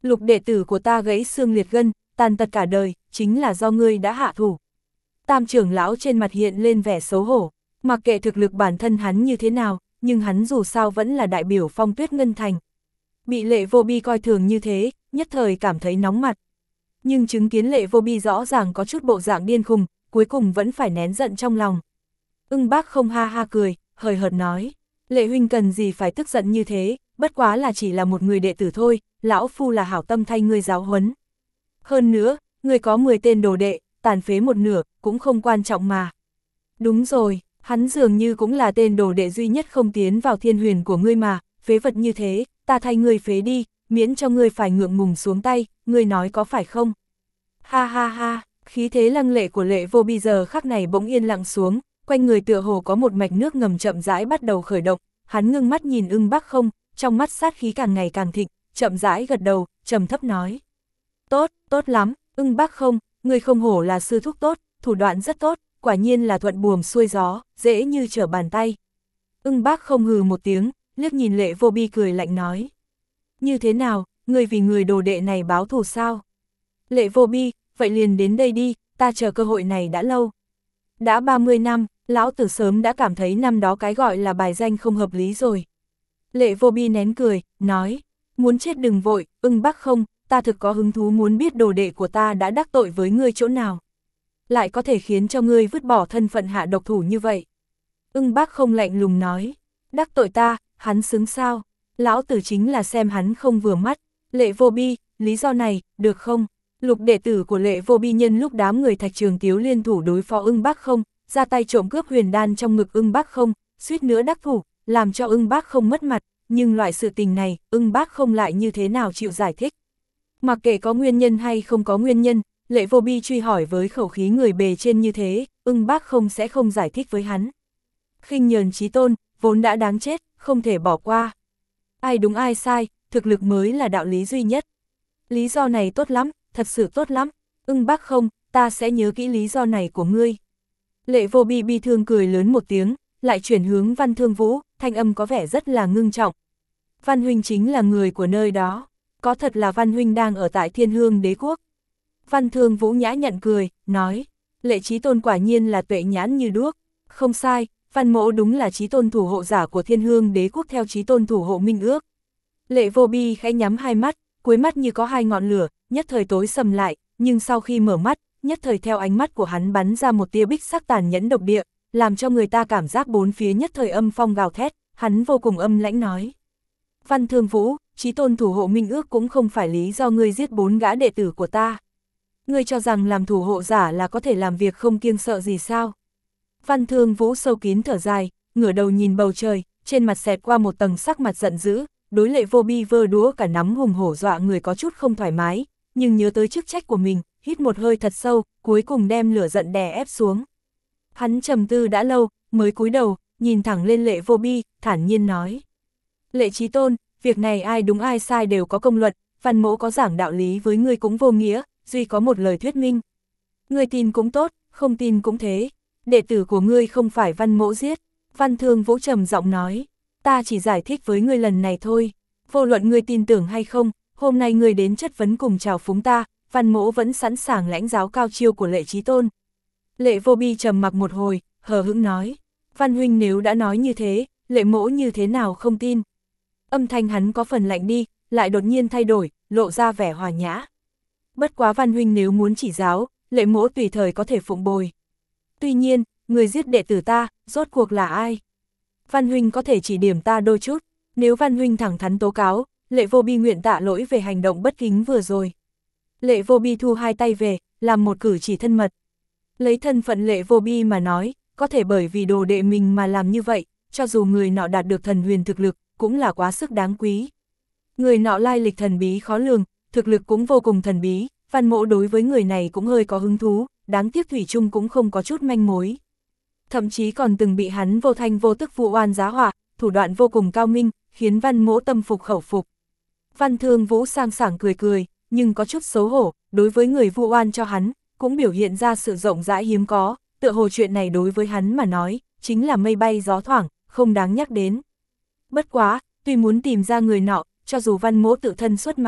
Lục đệ tử của ta gãy xương liệt gân, tàn tật cả đời, chính là do ngươi đã hạ thủ. Tam trưởng lão trên mặt hiện lên vẻ xấu hổ, mặc kệ thực lực bản thân hắn như thế nào, nhưng hắn dù sao vẫn là đại biểu Phong Tuyết Ngân Thành. Bị Lệ Vô Bi coi thường như thế, nhất thời cảm thấy nóng mặt. Nhưng chứng kiến Lệ Vô Bi rõ ràng có chút bộ dạng điên khùng, cuối cùng vẫn phải nén giận trong lòng. Ưng Bác Không ha ha cười, hời hợt nói, Lệ huynh cần gì phải tức giận như thế, bất quá là chỉ là một người đệ tử thôi, lão phu là hảo tâm thay ngươi giáo huấn. Hơn nữa, ngươi có 10 tên đồ đệ, tàn phế một nửa, cũng không quan trọng mà. Đúng rồi, hắn dường như cũng là tên đồ đệ duy nhất không tiến vào thiên huyền của ngươi mà, phế vật như thế, ta thay ngươi phế đi, miễn cho ngươi phải ngượng ngùng xuống tay, ngươi nói có phải không? Ha ha ha, khí thế lăng lệ của Lệ Vô Bi giờ khắc này bỗng yên lặng xuống, quanh người tựa hồ có một mạch nước ngầm chậm rãi bắt đầu khởi động, hắn ngưng mắt nhìn Ưng Bác Không, trong mắt sát khí càng ngày càng thịnh, chậm rãi gật đầu, trầm thấp nói. Tốt, tốt lắm, Ưng Bác Không, ngươi không hổ là sư thúc tốt, thủ đoạn rất tốt, quả nhiên là thuận buồm xuôi gió, dễ như trở bàn tay. Ưng Bác Không hừ một tiếng, liếc nhìn Lệ Vô Bi cười lạnh nói. Như thế nào, ngươi vì người đồ đệ này báo thù sao? Lệ Vô Bi, vậy liền đến đây đi, ta chờ cơ hội này đã lâu. Đã 30 năm, lão tử sớm đã cảm thấy năm đó cái gọi là bài danh không hợp lý rồi. Lệ Vô Bi nén cười, nói, muốn chết đừng vội, Ưng Bác Không, ta thực có hứng thú muốn biết đồ đệ của ta đã đắc tội với ngươi chỗ nào. Lại có thể khiến cho ngươi vứt bỏ thân phận hạ độc thủ như vậy. Ưng Bác Không lạnh lùng nói, đắc tội ta, hắn xứng sao? Lão tử chính là xem hắn không vừa mắt. Lệ Vô Bi, lý do này, được không? Lục đệ tử của Lệ Vô Bi nhân lúc đám người Thạch Trường Tiếu liên thủ đối phó Ưng Bác Không, ra tay trộm cướp huyền đan trong ngực Ưng Bác Không, suýt nữa đắc thủ, làm cho Ưng Bác Không mất mặt, nhưng loại sự tình này, Ưng Bác Không lại như thế nào chịu giải thích. Mặc kệ có nguyên nhân hay không có nguyên nhân, Lệ Vô Bi truy hỏi với khẩu khí người bề trên như thế, Ưng Bác Không sẽ không giải thích với hắn. Khinh nhờn chí tôn, vốn đã đáng chết, không thể bỏ qua. Ai đúng ai sai, thực lực mới là đạo lý duy nhất. Lý do này tốt lắm, thật sự tốt lắm. Ưng Bác Không, ta sẽ nhớ kỹ lý do này của ngươi. Lệ Vô Bi bi thương cười lớn một tiếng, lại chuyển hướng Văn Thương Vũ, thanh âm có vẻ rất là ngưng trọng. Văn huynh chính là người của nơi đó, có thật là Văn huynh đang ở tại Thiên Hương Đế Quốc. Văn Thương Vũ nhã nhận cười, nói, Lệ chí tôn quả nhiên là tuệ nhãn như đuốc. Không sai, Văn mỗ đúng là chí tôn thủ hộ giả của Thiên Hương Đế Quốc theo chí tôn thủ hộ minh ước. Lệ Vô Bi khẽ nhắm hai mắt, cuối mắt như có hai ngọn lửa, nhất thời tối sầm lại, nhưng sau khi mở mắt, nhất thời theo ánh mắt của hắn bắn ra một tia bích sắc tàn nhẫn độc địa, làm cho người ta cảm giác bốn phía nhất thời âm phong gào thét, hắn vô cùng âm lãnh nói. Văn Thương Vũ, chí tôn thủ hộ minh ước cũng không phải lý do ngươi giết 4 gã đệ tử của ta. Ngươi cho rằng làm thủ hộ giả là có thể làm việc không kiêng sợ gì sao? Văn Thương Vũ sâu kín thở dài, ngửa đầu nhìn bầu trời, trên mặt xẹt qua một tầng sắc mặt giận dữ, đối Lệ Vô Bi vơ đũa cả nắm hùng hổ dọa người có chút không thoải mái, nhưng nhớ tới chức trách của mình, hít một hơi thật sâu, cuối cùng đem lửa giận đè ép xuống. Hắn trầm tư đã lâu, mới cúi đầu, nhìn thẳng lên Lệ Vô Bi, thản nhiên nói. Lệ chí tôn, việc này ai đúng ai sai đều có công luận, Văn mỗ có giảng đạo lý với ngươi cũng vô nghĩa, duy có một lời thuyết minh. Ngươi tin cũng tốt, không tin cũng thế. Đệ tử của ngươi không phải Văn mỗ giết. Văn Thương Vũ trầm giọng nói, ta chỉ giải thích với ngươi lần này thôi. Vô luận ngươi tin tưởng hay không, hôm nay ngươi đến chất vấn cùng chào phúng ta, Văn mỗ vẫn sẵn sàng lãnh giáo cao chiêu của Lệ chí tôn. Lệ Vô Bi trầm mặc một hồi, hờ hững nói, Văn huynh nếu đã nói như thế, Lệ mỗ như thế nào không tin. Âm thanh hắn có phần lạnh đi, lại đột nhiên thay đổi, lộ ra vẻ hòa nhã. Bất quá Văn huynh nếu muốn chỉ giáo, Lệ mỗ tùy thời có thể phụng bồi. Tuy nhiên, người giết đệ tử ta, rốt cuộc là ai? Văn huynh có thể chỉ điểm ta đôi chút, nếu Văn huynh thẳng thắn tố cáo, Lệ Vô Bi nguyện tạ lỗi về hành động bất kính vừa rồi. Lệ Vô Bi thu hai tay về, làm một cử chỉ thân mật. Lấy thân phận Lệ Vô Bi mà nói, có thể bởi vì đồ đệ mình mà làm như vậy, cho dù người nọ đạt được thần huyền thực lực, cũng là quá sức đáng quý. Người nọ lai lịch thần bí khó lường, thực lực cũng vô cùng thần bí, Văn mỗ đối với người này cũng hơi có hứng thú, đáng tiếc thủy chung cũng không có chút manh mối. Thậm chí còn từng bị hắn vô thanh vô tức vụ oan giá họa, thủ đoạn vô cùng cao minh, khiến Văn mỗ tâm phục khẩu phục. Văn Thương Vũ sang sảng cười cười, nhưng có chút xấu hổ, đối với người vu oan cho hắn, cũng biểu hiện ra sự rộng rãi hiếm có, tựa hồ chuyện này đối với hắn mà nói, chính là mây bay gió thoảng, không đáng nhắc đến. Bất quá, tuy muốn tìm ra người nọ, cho dù Văn mỗ tự thân xuất mã,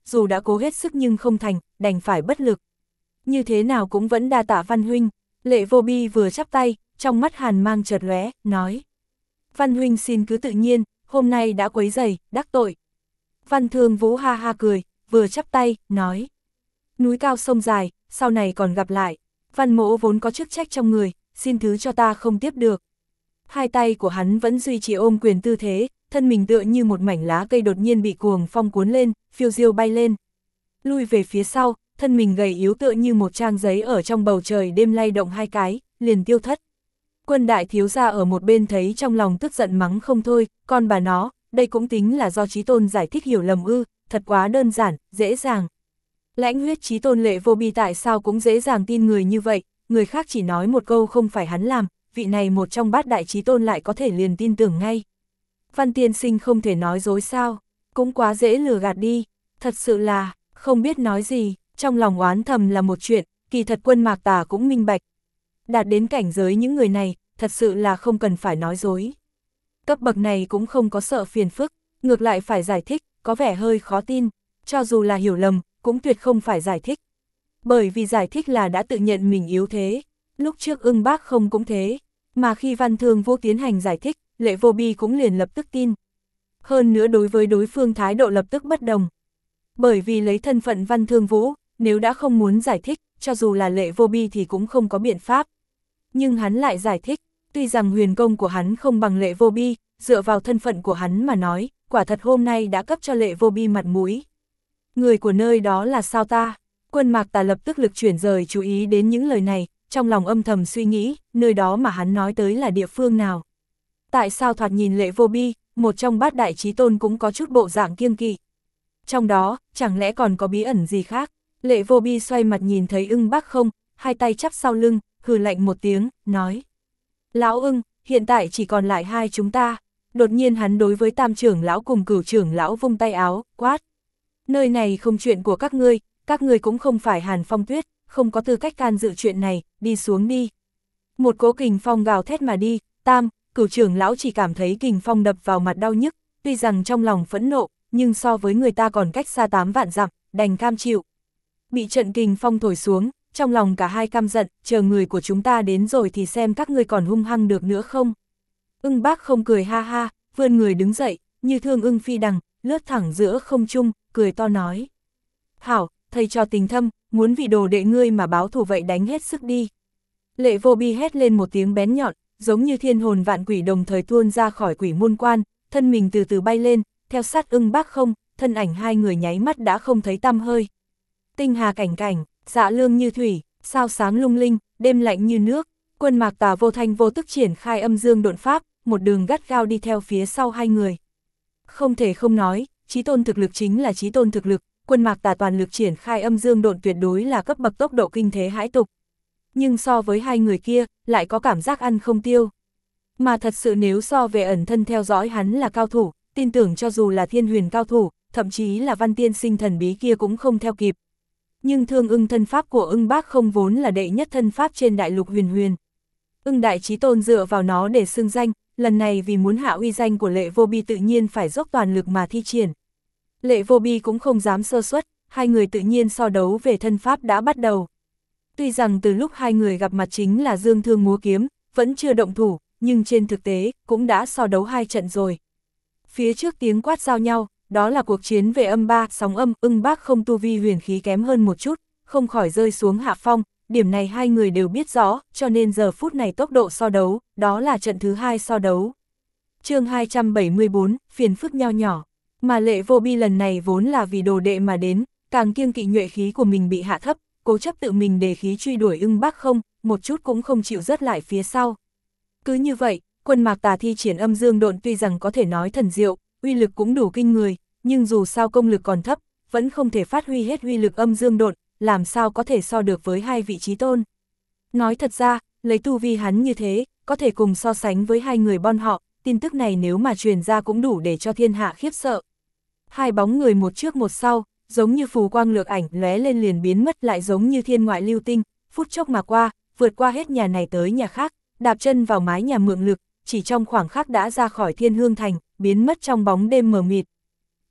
dù đã cố hết sức nhưng không thành, đành phải bất lực. Như thế nào cũng vẫn đa tạ Văn huynh. Lệ Vô Bi vừa chắp tay, trong mắt hàn mang chợt lóe, nói. Văn huynh xin cứ tự nhiên, hôm nay đã quấy rầy, đắc tội. Văn Thương Vũ ha ha cười, vừa chắp tay, nói. Núi cao sông dài, sau này còn gặp lại. Văn mỗ vốn có chức trách trong người, xin thứ cho ta không tiếp được. Hai tay của hắn vẫn duy trì ôm quyền tư thế, thân mình tựa như một mảnh lá cây đột nhiên bị cuồng phong cuốn lên, phiêu diêu bay lên. Lui về phía sau, thân mình gầy yếu tựa như một trang giấy ở trong bầu trời đêm lay động hai cái, liền tiêu thất. Quân đại thiếu gia ở một bên thấy trong lòng tức giận mắng không thôi, con bà nó, đây cũng tính là do Chí Tôn giải thích hiểu lầm ư, thật quá đơn giản, dễ dàng. Lãnh huyết Chí Tôn Lệ Vô Bi tại sao cũng dễ dàng tin người như vậy, người khác chỉ nói một câu không phải hắn làm, vị này một trong bát đại Chí Tôn lại có thể liền tin tưởng ngay. Văn tiên sinh không thể nói dối sao, cũng quá dễ lừa gạt đi, thật sự là, không biết nói gì, trong lòng oán thầm là một chuyện, kỳ thật Quân Mạc Tà cũng minh bạch. Đạt đến cảnh giới những người này, thật sự là không cần phải nói dối. Cấp bậc này cũng không có sợ phiền phức, ngược lại phải giải thích, có vẻ hơi khó tin, cho dù là hiểu lầm, cũng tuyệt không phải giải thích. Bởi vì giải thích là đã tự nhận mình yếu thế, lúc trước Ưng Bác không cũng thế, mà khi Văn Thương Vũ tiến hành giải thích, Lệ Vô Bi cũng liền lập tức tin. Hơn nữa đối với đối phương thái độ lập tức bất đồng. Bởi vì lấy thân phận Văn Thương Vũ, nếu đã không muốn giải thích, cho dù là Lệ Vô Bi thì cũng không có biện pháp. Nhưng hắn lại giải thích, tuy rằng huyền công của hắn không bằng Lệ Vô Bi, dựa vào thân phận của hắn mà nói, quả thật hôm nay đã cấp cho Lệ Vô Bi mặt mũi. Người của nơi đó là sao ta? Quân Mạc Tà lập tức lực chuyển rời chú ý đến những lời này, trong lòng âm thầm suy nghĩ, nơi đó mà hắn nói tới là địa phương nào? Tại sao thoạt nhìn Lệ Vô Bi, một trong bát đại chí tôn cũng có chút bộ dạng kiêng kỵ? Trong đó, chẳng lẽ còn có bí ẩn gì khác? Lệ Vô Bi xoay mặt nhìn thấy Ưng Bác không, hai tay chắp sau lưng, hừ lạnh một tiếng, nói. Lão Ưng, hiện tại chỉ còn lại hai chúng ta. Đột nhiên hắn đối với Tam trưởng lão cùng Cửu trưởng lão vung tay áo, quát. Nơi này không chuyện của các ngươi cũng không phải Hàn Phong Tuyết, không có tư cách can dự chuyện này, đi xuống đi. Một cỗ kình phong gào thét mà đi, Tam, Cửu trưởng lão chỉ cảm thấy kình phong đập vào mặt đau nhức, tuy rằng trong lòng phẫn nộ, nhưng so với người ta còn cách xa 8 vạn dặm, đành cam chịu. Bị trận kình phong thổi xuống, trong lòng cả hai căm giận, chờ người của chúng ta đến rồi thì xem các ngươi còn hung hăng được nữa không. Ưng Bác không cười ha ha, vươn người đứng dậy, như thương ưng phi đằng, lướt thẳng giữa không trung, cười to nói. Hảo, thầy trò tình thâm, muốn vì đồ đệ ngươi mà báo thù vậy đánh hết sức đi. Lệ Vô Bi hét lên một tiếng bén nhọn, giống như thiên hồn vạn quỷ đồng thời tuôn ra khỏi quỷ môn quan, thân mình từ từ bay lên, theo sát Ưng Bác không, thân ảnh hai người nháy mắt đã không thấy tăm hơi. Tinh hà cảnh cảnh, dạ lương như thủy, sao sáng lung linh, đêm lạnh như nước, Quân Mạc Tà vô thanh vô tức triển khai âm dương độn pháp, một đường gắt gao đi theo phía sau hai người. Không thể không nói, chí tôn thực lực chính là chí tôn thực lực, Quân Mạc Tà toàn lực triển khai âm dương độn tuyệt đối là cấp bậc tốc độ kinh thế hãi tục. Nhưng so với hai người kia, lại có cảm giác ăn không tiêu. Mà thật sự nếu so về ẩn thân theo dõi hắn là cao thủ, tin tưởng cho dù là thiên huyền cao thủ, thậm chí là Văn tiên sinh thần bí kia cũng không theo kịp. Nhưng Thương Ưng thân pháp của Ưng Bác không vốn là đệ nhất thân pháp trên đại lục huyền huyền. Ưng đại chí tôn dựa vào nó để xưng danh, lần này vì muốn hạ uy danh của Lệ Vô Bi tự nhiên phải dốc toàn lực mà thi triển. Lệ Vô Bi cũng không dám sơ suất, hai người tự nhiên so đấu về thân pháp đã bắt đầu. Tuy rằng từ lúc hai người gặp mặt chính là dương thương múa kiếm, vẫn chưa động thủ, nhưng trên thực tế cũng đã so đấu hai trận rồi. Phía trước tiếng quát giao nhau, đó là cuộc chiến về âm ba, sóng âm, Ưng Bác không tu vi huyền khí kém hơn một chút, không khỏi rơi xuống hạ phong, điểm này hai người đều biết rõ, cho nên giờ phút này tốc độ so đấu, đó là trận thứ hai so đấu. Chương 274, phiền phức nho nhỏ, mà Lệ Vô Bi lần này vốn là vì đồ đệ mà đến, càng kiêng kỵ nhuệ khí của mình bị hạ thấp, cố chấp tự mình đề khí truy đuổi Ưng Bác không, một chút cũng không chịu rớt lại phía sau. Cứ như vậy, Quân Mạc Tà thi triển âm dương độn tuy rằng có thể nói thần diệu, uy lực cũng đủ kinh người, nhưng dù sao công lực còn thấp, vẫn không thể phát huy hết uy lực âm dương độn, làm sao có thể so được với hai vị chí tôn. Nói thật ra, lấy tu vi hắn như thế, có thể cùng so sánh với hai người bọn họ, tin tức này nếu mà truyền ra cũng đủ để cho thiên hạ khiếp sợ. Hai bóng người một trước một sau, giống như phù quang lược ảnh lóe lên liền biến mất, lại giống như thiên ngoại lưu tinh, phút chốc mà qua, vượt qua hết nhà này tới nhà khác, đạp chân vào mái nhà Mượng Lực, chỉ trong khoảng khắc đã ra khỏi Thiên Hương Thành, biến mất trong bóng đêm mờ mịt.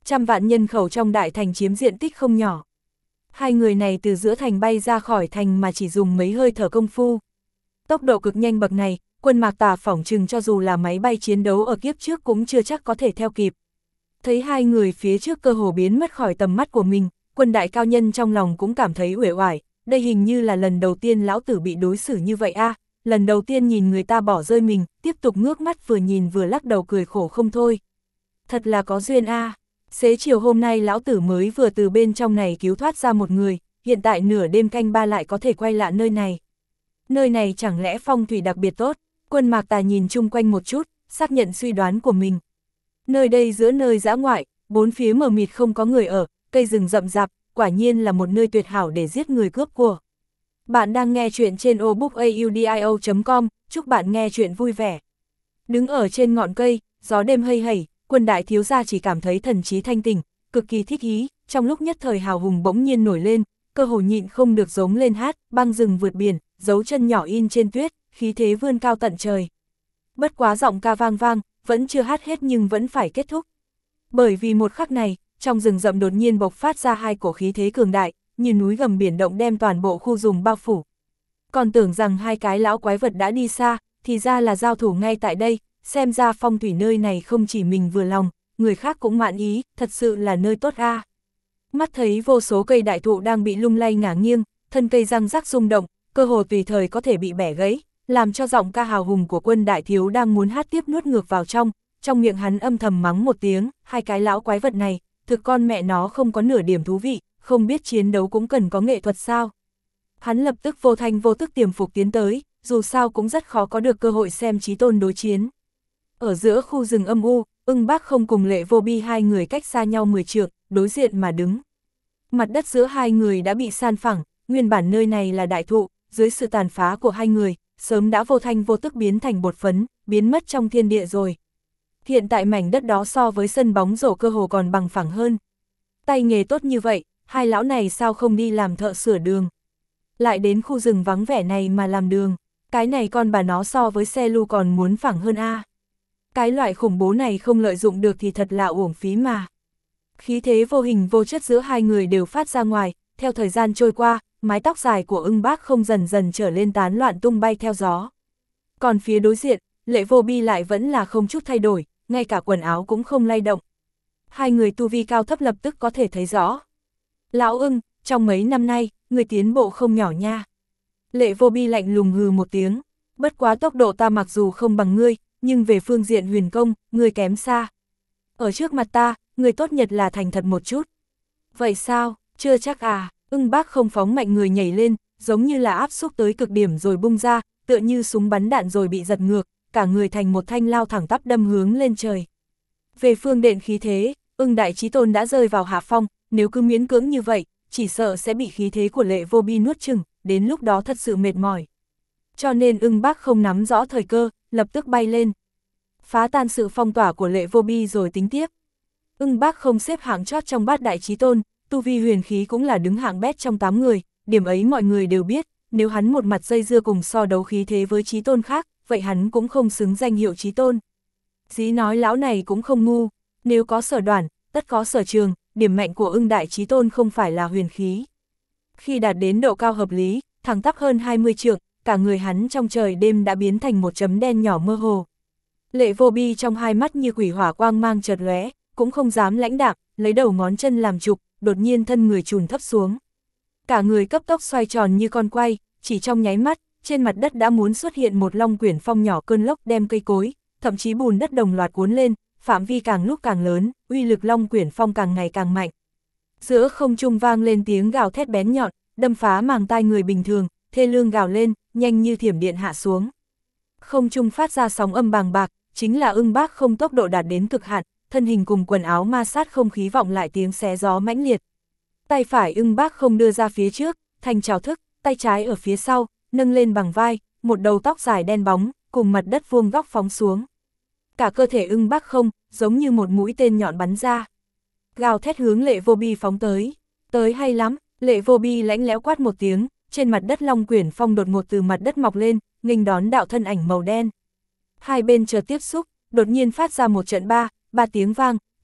100 vạn nhân khẩu trong đại thành chiếm diện tích không nhỏ. Hai người này từ giữa thành bay ra khỏi thành mà chỉ dùng mấy hơi thở công phu. Tốc độ cực nhanh bậc này, quân Mạc Tà phỏng chừng cho dù là máy bay chiến đấu ở kiếp trước cũng chưa chắc có thể theo kịp. Thấy hai người phía trước cơ hồ biến mất khỏi tầm mắt của mình, quân đại cao nhân trong lòng cũng cảm thấy uể oải, đây hình như là lần đầu tiên lão tử bị đối xử như vậy a, lần đầu tiên nhìn người ta bỏ rơi mình, tiếp tục ngước mắt vừa nhìn vừa lắc đầu cười khổ không thôi. Thật là có duyên a. Xế chiều hôm nay lão tử mới vừa từ bên trong này cứu thoát ra một người, hiện tại nửa đêm canh ba lại có thể quay lại nơi này. Nơi này chẳng lẽ phong thủy đặc biệt tốt? Quân Mạc Tà nhìn chung quanh một chút, xác nhận suy đoán của mình. Nơi đây giữa nơi dã ngoại, bốn phía mờ mịt không có người ở, cây rừng rậm rạp, quả nhiên là một nơi tuyệt hảo để giết người cướp của. Bạn đang nghe chuyện trên obookaudio.com, chúc bạn nghe chuyện vui vẻ. Đứng ở trên ngọn cây, gió đêm hây hẩy, quân đại thiếu gia chỉ cảm thấy thần trí thanh tỉnh, cực kỳ thích ý, trong lúc nhất thời hào hùng bỗng nhiên nổi lên, cơ hồ nhịn không được giống lên hát, băng rừng vượt biển, dấu chân nhỏ in trên tuyết, khí thế vươn cao tận trời. Bất quá giọng ca vang vang, vẫn chưa hát hết nhưng vẫn phải kết thúc. Bởi vì một khắc này, trong rừng rậm đột nhiên bộc phát ra hai cổ khí thế cường đại, như núi gầm biển động đem toàn bộ khu rừng bao phủ. Còn tưởng rằng hai cái lão quái vật đã đi xa, thì ra là giao thủ ngay tại đây, xem ra phong thủy nơi này không chỉ mình vừa lòng, người khác cũng mãn ý, thật sự là nơi tốt a. Mắt thấy vô số cây đại thụ đang bị lung lay ngả nghiêng, thân cây răng rắc rung động, cơ hồ tùy thời có thể bị bẻ gãy, làm cho giọng ca hào hùng của quân đại thiếu đang muốn hát tiếp nuốt ngược vào trong miệng hắn âm thầm mắng một tiếng, hai cái lão quái vật này, thực con mẹ nó không có nửa điểm thú vị, không biết chiến đấu cũng cần có nghệ thuật sao. Hắn lập tức vô thanh vô tức tiềm phục tiến tới, dù sao cũng rất khó có được cơ hội xem Chí Tôn đối chiến. Ở giữa khu rừng âm u, Ưng Bác Không cùng Lệ Vô Bi hai người cách xa nhau 10 trượng, đối diện mà đứng. Mặt đất giữa hai người đã bị san phẳng, nguyên bản nơi này là đại thụ, dưới sự tàn phá của hai người, sớm đã vô thanh vô tức biến thành bột phấn, biến mất trong thiên địa rồi. Hiện tại mảnh đất đó so với sân bóng rổ cơ hồ còn bằng phẳng hơn. Tay nghề tốt như vậy, hai lão này sao không đi làm thợ sửa đường? Lại đến khu rừng vắng vẻ này mà làm đường, cái này con bà nó so với xe lu còn muốn phẳng hơn a. Cái loại khủng bố này không lợi dụng được thì thật là uổng phí mà. Khí thế vô hình vô chất giữa hai người đều phát ra ngoài, theo thời gian trôi qua, mái tóc dài của Ưng Bác Không dần dần trở lên tán loạn tung bay theo gió. Còn phía đối diện, Lệ Vô Bi lại vẫn là không chút thay đổi, ngay cả quần áo cũng không lay động. Hai người tu vi cao thấp lập tức có thể thấy rõ. Lão Ưng, trong mấy năm nay, người tiến bộ không nhỏ nha. Lệ Vô Bi lạnh lùng hừ một tiếng, bất quá tốc độ ta mặc dù không bằng ngươi, nhưng về phương diện huyền công, ngươi kém xa. Ở trước mặt ta, ngươi tốt nhất là thành thật một chút. Vậy sao, chưa chắc à, Ưng Bác Không phóng mạnh người nhảy lên, giống như là áp xúc tới cực điểm rồi bung ra, tựa như súng bắn đạn rồi bị giật ngược, cả người thành một thanh lao thẳng tắp đâm hướng lên trời. Về phương đện khí thế, Ưng Đại Chí Tôn đã rơi vào hạ phong, nếu cứ miễn cưỡng như vậy, chỉ sợ sẽ bị khí thế của Lệ Vô Bi nuốt chửng, đến lúc đó thật sự mệt mỏi. Cho nên Ưng Bác Không nắm rõ thời cơ, lập tức bay lên. Phá tan sự phong tỏa của Lệ Vô Bi rồi tính tiếp. Ưng Bác Không xếp hạng chót trong bát đại chí tôn, tu vi huyền khí cũng là đứng hạng bét trong 8 người, điểm ấy mọi người đều biết, nếu hắn một mặt dây dưa cùng so đấu khí thế với chí tôn khác, vậy hắn cũng không xứng danh hiệu chí tôn. Dĩ nói lão này cũng không ngu, nếu có sở đoản, tất có sở trường, điểm mạnh của Ưng Đại Chí Tôn không phải là huyền khí. Khi đạt đến độ cao hợp lý, thẳng tắp hơn 20 trượng, cả người hắn trong trời đêm đã biến thành một chấm đen nhỏ mơ hồ. Lệ Vô Bi trong hai mắt như quỷ hỏa quang mang chợt lóe, cũng không dám lãnh đạm, lấy đầu ngón chân làm trục, đột nhiên thân người chùn thấp xuống. Cả người cấp tốc xoay tròn như con quay, chỉ trong nháy mắt, trên mặt đất đã muốn xuất hiện một long quyển phong nhỏ cơn lốc đem cây cối, thậm chí bùn đất đồng loạt cuốn lên, phạm vi càng lúc càng lớn, uy lực long quyển phong càng ngày càng mạnh. Giữa không trung vang lên tiếng gào thét bén nhọn, đâm phá màng tai người bình thường, thê lương gào lên, nhanh như thiểm điện hạ xuống. Không trung phát ra sóng âm bàng bạc, chính là Ưng Bác Không tốc độ đạt đến cực hạn, thân hình cùng quần áo ma sát không khí vọng lại tiếng xé gió mãnh liệt. Tay phải Ưng Bác Không đưa ra phía trước, thành trào thức, tay trái ở phía sau, nâng lên bằng vai, một đầu tóc dài đen bóng, cùng mặt đất vuông góc phóng xuống. Cả cơ thể Ưng Bác Không, giống như một mũi tên nhọn bắn ra. Gào thét hướng Lệ Vô Bi phóng tới. Tới hay lắm, Lệ Vô Bi lãnh lẽo quát một tiếng, trên mặt đất long quyển phong đột ngột từ mặt đất mọc lên, nghênh đón đạo thân ảnh màu đen. Hai bên chợt tiếp xúc, đột nhiên phát ra một trận ba tiếng vang,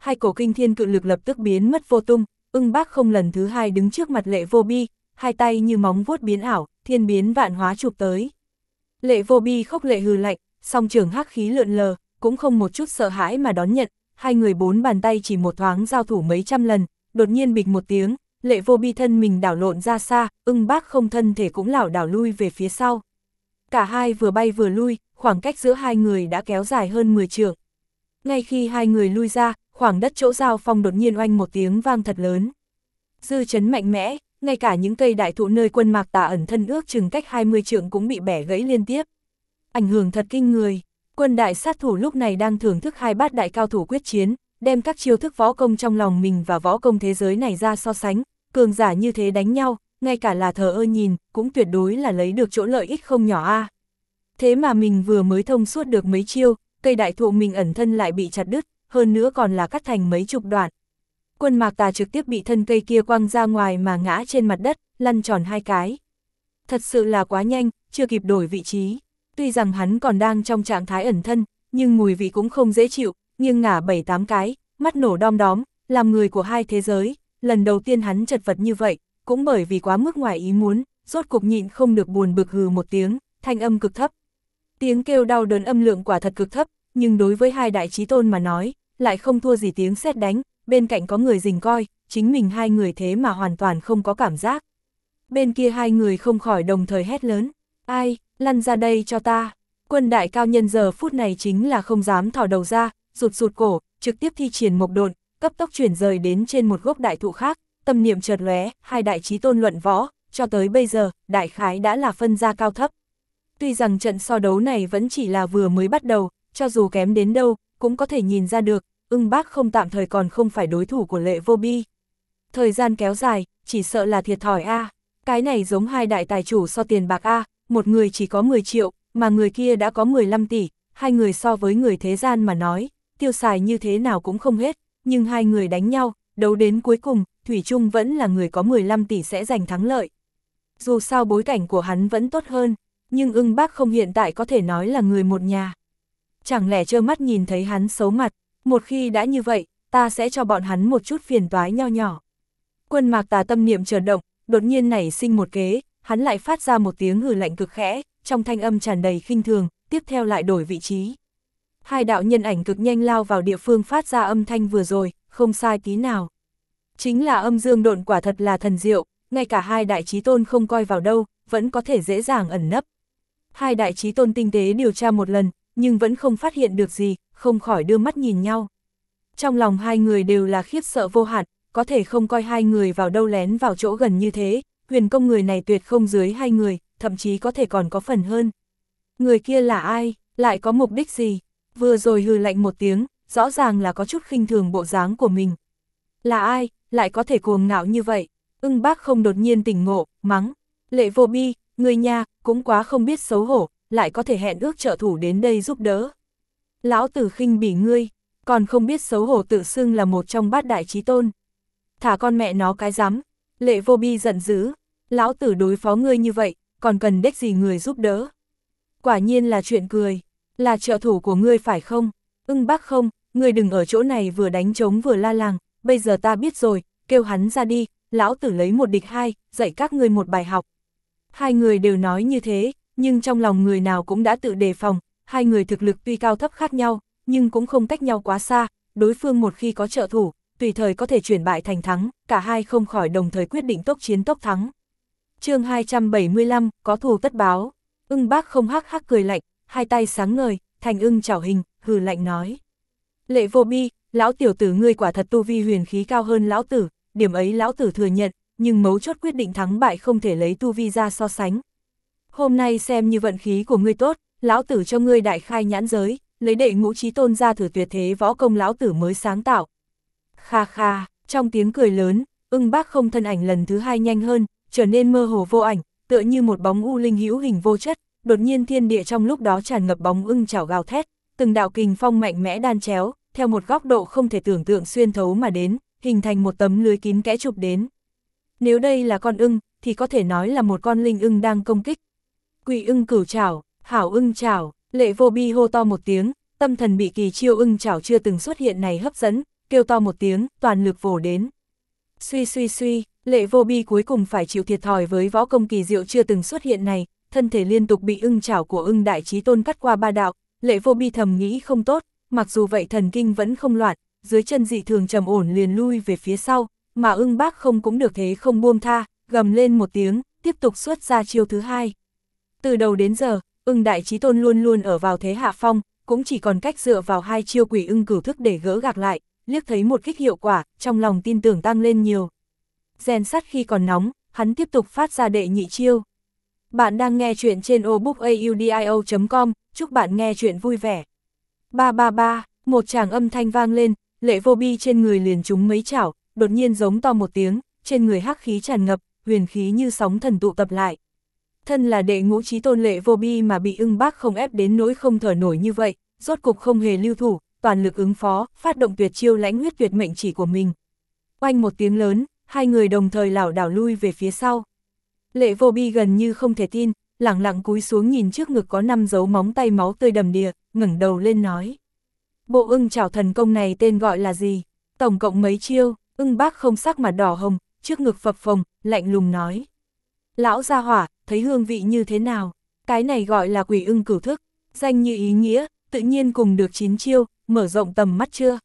hai cổ kinh thiên cự lực lập tức biến mất vô tung, Ưng Bác Không lần thứ hai đứng trước mặt Lệ Vô Bi, hai tay như móng vuốt biến ảo, thiên biến vạn hóa chụp tới. Lệ Vô Bi khốc lệ hừ lạnh, song trường hắc khí lượn lờ, cũng không một chút sợ hãi mà đón nhận, hai người bốn bàn tay chỉ một thoáng giao thủ mấy trăm lần, đột nhiên bịch một tiếng, Lệ Vô Bi thân mình đảo lộn ra xa, Ưng Bác Không thân thể cũng lảo đảo lui về phía sau. Cả hai vừa bay vừa lui, khoảng cách giữa hai người đã kéo dài hơn 10 trượng. Ngay khi hai người lui ra, khoảng đất chỗ giao phong đột nhiên oanh một tiếng vang thật lớn. Dư chấn mạnh mẽ, ngay cả những cây đại thụ nơi Quân Mạc Tà ẩn thân ước chừng cách 20 trượng cũng bị bẻ gãy liên tiếp. Ảnh hưởng thật kinh người. Quân đại sát thủ lúc này đang thưởng thức hai bát đại cao thủ quyết chiến, đem các chiêu thức võ công trong lòng mình và võ công thế giới này ra so sánh, cường giả như thế đánh nhau, ngay cả là thờ ơ nhìn, cũng tuyệt đối là lấy được chỗ lợi ích không nhỏ a. Thế mà mình vừa mới thông suốt được mấy chiêu, cây đại thụ mình ẩn thân lại bị chặt đứt, hơn nữa còn là cắt thành mấy chục đoạn. Quân Mạc Tà trực tiếp bị thân cây kia quăng ra ngoài mà ngã trên mặt đất, lăn tròn hai cái. Thật sự là quá nhanh, chưa kịp đổi vị trí. Tuy rằng hắn còn đang trong trạng thái ẩn thân, nhưng mùi vị cũng không dễ chịu, nghiêng ngả 7-8 cái, mắt nổ đom đóm, làm người của hai thế giới. Lần đầu tiên hắn chật vật như vậy, cũng bởi vì quá mức ngoài ý muốn, rốt cục nhịn không được buồn bực hừ một tiếng, thanh âm cực thấp. Tiếng kêu đau đớn âm lượng quả thật cực thấp, nhưng đối với hai đại chí tôn mà nói, lại không thua gì tiếng sét đánh, bên cạnh có người rình coi, chính mình hai người thế mà hoàn toàn không có cảm giác. Bên kia hai người không khỏi đồng thời hét lớn, ai, lăn ra đây cho ta. Quân đại cao nhân giờ phút này chính là không dám thò đầu ra, rụt rụt cổ, trực tiếp thi triển mộc độn, cấp tốc chuyển rời đến trên một gốc đại thụ khác, tâm niệm chợt lóe, hai đại chí tôn luận võ, cho tới bây giờ, đại khái đã là phân ra cao thấp. Tuy rằng trận so đấu này vẫn chỉ là vừa mới bắt đầu, cho dù kém đến đâu, cũng có thể nhìn ra được, Ưng Bác Không tạm thời còn không phải đối thủ của Lệ Vô Bi. Thời gian kéo dài, chỉ sợ là thiệt thòi a. Cái này giống hai đại tài chủ so tiền bạc a, một người chỉ có 10 triệu, mà người kia đã có 15 tỷ, hai người so với người thế gian mà nói, tiêu xài như thế nào cũng không hết, nhưng hai người đánh nhau, đấu đến cuối cùng, thủy chung vẫn là người có 15 tỷ sẽ giành thắng lợi. Dù sao bối cảnh của hắn vẫn tốt hơn, nhưng Ưng Bác Không hiện tại có thể nói là người một nhà. Chẳng lẽ trơ mắt nhìn thấy hắn xấu mặt, một khi đã như vậy, ta sẽ cho bọn hắn một chút phiền toái nho nhỏ. Quân Mạc Tà tâm niệm chợt động, đột nhiên nảy sinh một kế, hắn lại phát ra một tiếng hừ lạnh cực khẽ, trong thanh âm tràn đầy khinh thường, tiếp theo lại đổi vị trí. Hai đạo nhân ảnh cực nhanh lao vào địa phương phát ra âm thanh vừa rồi, không sai tí nào. Chính là âm dương độn, quả thật là thần diệu, ngay cả hai đại chí tôn không coi vào đâu, vẫn có thể dễ dàng ẩn nấp. Hai đại chí tôn tinh tế điều tra một lần, nhưng vẫn không phát hiện được gì, không khỏi đưa mắt nhìn nhau. Trong lòng hai người đều là khiếp sợ vô hạn, có thể không coi hai người vào đâu lén vào chỗ gần như thế, huyền công người này tuyệt không dưới hai người, thậm chí có thể còn có phần hơn. Người kia là ai, lại có mục đích gì? Vừa rồi hừ lạnh một tiếng, rõ ràng là có chút khinh thường bộ dáng của mình. Là ai, lại có thể cuồng ngạo như vậy? Ưng Bác Không đột nhiên tỉnh ngộ, mắng. Lệ Vô Bi, người nha, cũng quá không biết xấu hổ, lại có thể hẹn ước trợ thủ đến đây giúp đỡ. Lão tử khinh bỉ ngươi, còn không biết xấu hổ tự xưng là một trong bát đại chí tôn. Thả con mẹ nó cái rắm. Lệ Vô Bi giận dữ, lão tử đối phó ngươi như vậy, còn cần đếch gì người giúp đỡ. Quả nhiên là chuyện cười, là trợ thủ của ngươi phải không? Ưng Bác Không, ngươi đừng ở chỗ này vừa đánh trống vừa la làng, bây giờ ta biết rồi, kêu hắn ra đi, lão tử lấy một địch hai, dạy các ngươi một bài học. Hai người đều nói như thế, nhưng trong lòng người nào cũng đã tự đề phòng, hai người thực lực tuy cao thấp khác nhau, nhưng cũng không cách nhau quá xa, đối phương một khi có trợ thủ, tùy thời có thể chuyển bại thành thắng, cả hai không khỏi đồng thời quyết định tốc chiến tốc thắng. Chương 275, có thù tất báo. Ưng Bác Không hắc hắc cười lạnh, hai tay sáng ngời, thành ưng chảo hình, hừ lạnh nói. Lệ Vô Bi, lão tiểu tử ngươi quả thật tu vi huyền khí cao hơn lão tử, điểm ấy lão tử thừa nhận, nhưng mấu chốt quyết định thắng bại không thể lấy tu vi ra so sánh. Hôm nay xem như vận khí của ngươi tốt, lão tử cho ngươi đại khai nhãn giới, lấy đệ ngũ chí tôn ra thử tuyệt thế võ công lão tử mới sáng tạo. Kha kha, trong tiếng cười lớn, Ưng Bác Không thân ảnh lần thứ hai nhanh hơn, trở nên mơ hồ vô ảnh, tựa như một bóng u linh hữu hình vô chất, đột nhiên thiên địa trong lúc đó tràn ngập bóng ưng chảo gào thét, từng đạo kình phong mạnh mẽ đan chéo, theo một góc độ không thể tưởng tượng xuyên thấu mà đến, hình thành một tấm lưới kín kẽ chụp đến. Nếu đây là con ưng, thì có thể nói là một con linh ưng đang công kích. Quỷ ưng cửu chảo, hảo ưng chảo, Lệ Vô Bi hô to một tiếng, tâm thần bị kỳ chiêu ưng chảo chưa từng xuất hiện này hấp dẫn, kêu to một tiếng, toàn lực vồ đến. Suy suy suy, Lệ Vô Bi cuối cùng phải chịu thiệt thòi với võ công kỳ diệu chưa từng xuất hiện này, thân thể liên tục bị ưng chảo của ưng đại chí tôn cắt qua 3 đạo, Lệ Vô Bi thầm nghĩ không tốt, mặc dù vậy thần kinh vẫn không loạn, dưới chân dị thường trầm ổn liền lui về phía sau, mà ưng bác không cũng được thế không buông tha, gầm lên một tiếng, tiếp tục xuất ra chiêu thứ 2. Từ đầu đến giờ, ưng đại chí tôn luôn luôn ở vào thế hạ phong, cũng chỉ còn cách dựa vào 2 chiêu quỷ ưng cửu thức để gỡ gạc lại, liếc thấy một kích hiệu quả, trong lòng tin tưởng tăng lên nhiều. Rèn sắt khi còn nóng, hắn tiếp tục phát ra đệ nhị chiêu. Bạn đang nghe chuyện trên obookaudio.com, chúc bạn nghe chuyện vui vẻ. 333, một tràng âm thanh vang lên, Lệ Vô Bi trên người liền trúng mấy chảo, đột nhiên giống to một tiếng, trên người hắc khí tràn ngập, huyền khí như sóng thần tụ tập lại. Thân là đệ ngũ chí tôn Lệ Vô Bi mà bị ưng bác không ép đến nỗi không thở nổi như vậy, rốt cục không hề lưu thủ, toàn lực ứng phó, phát động tuyệt chiêu lãnh huyết tuyệt mệnh chỉ của mình. Oanh một tiếng lớn, hai người đồng thời lảo đảo lui về phía sau. Lệ Vô Bi gần như không thể tin, lẳng lặng cúi xuống nhìn trước ngực có 5 dấu móng tay máu tươi đầm đìa, ngẩng đầu lên nói. Bộ ưng chảo thần công này tên gọi là gì? Tổng cộng mấy chiêu? Ưng bác không sắc mặt đỏ hồng, trước ngực phập phồng, lạnh lùng nói. Lão gia hỏa, thấy hương vị như thế nào? Cái này gọi là quỷ ưng cửu thức, danh như ý nghĩa, tự nhiên cùng được 9 chiêu, mở rộng tầm mắt chưa?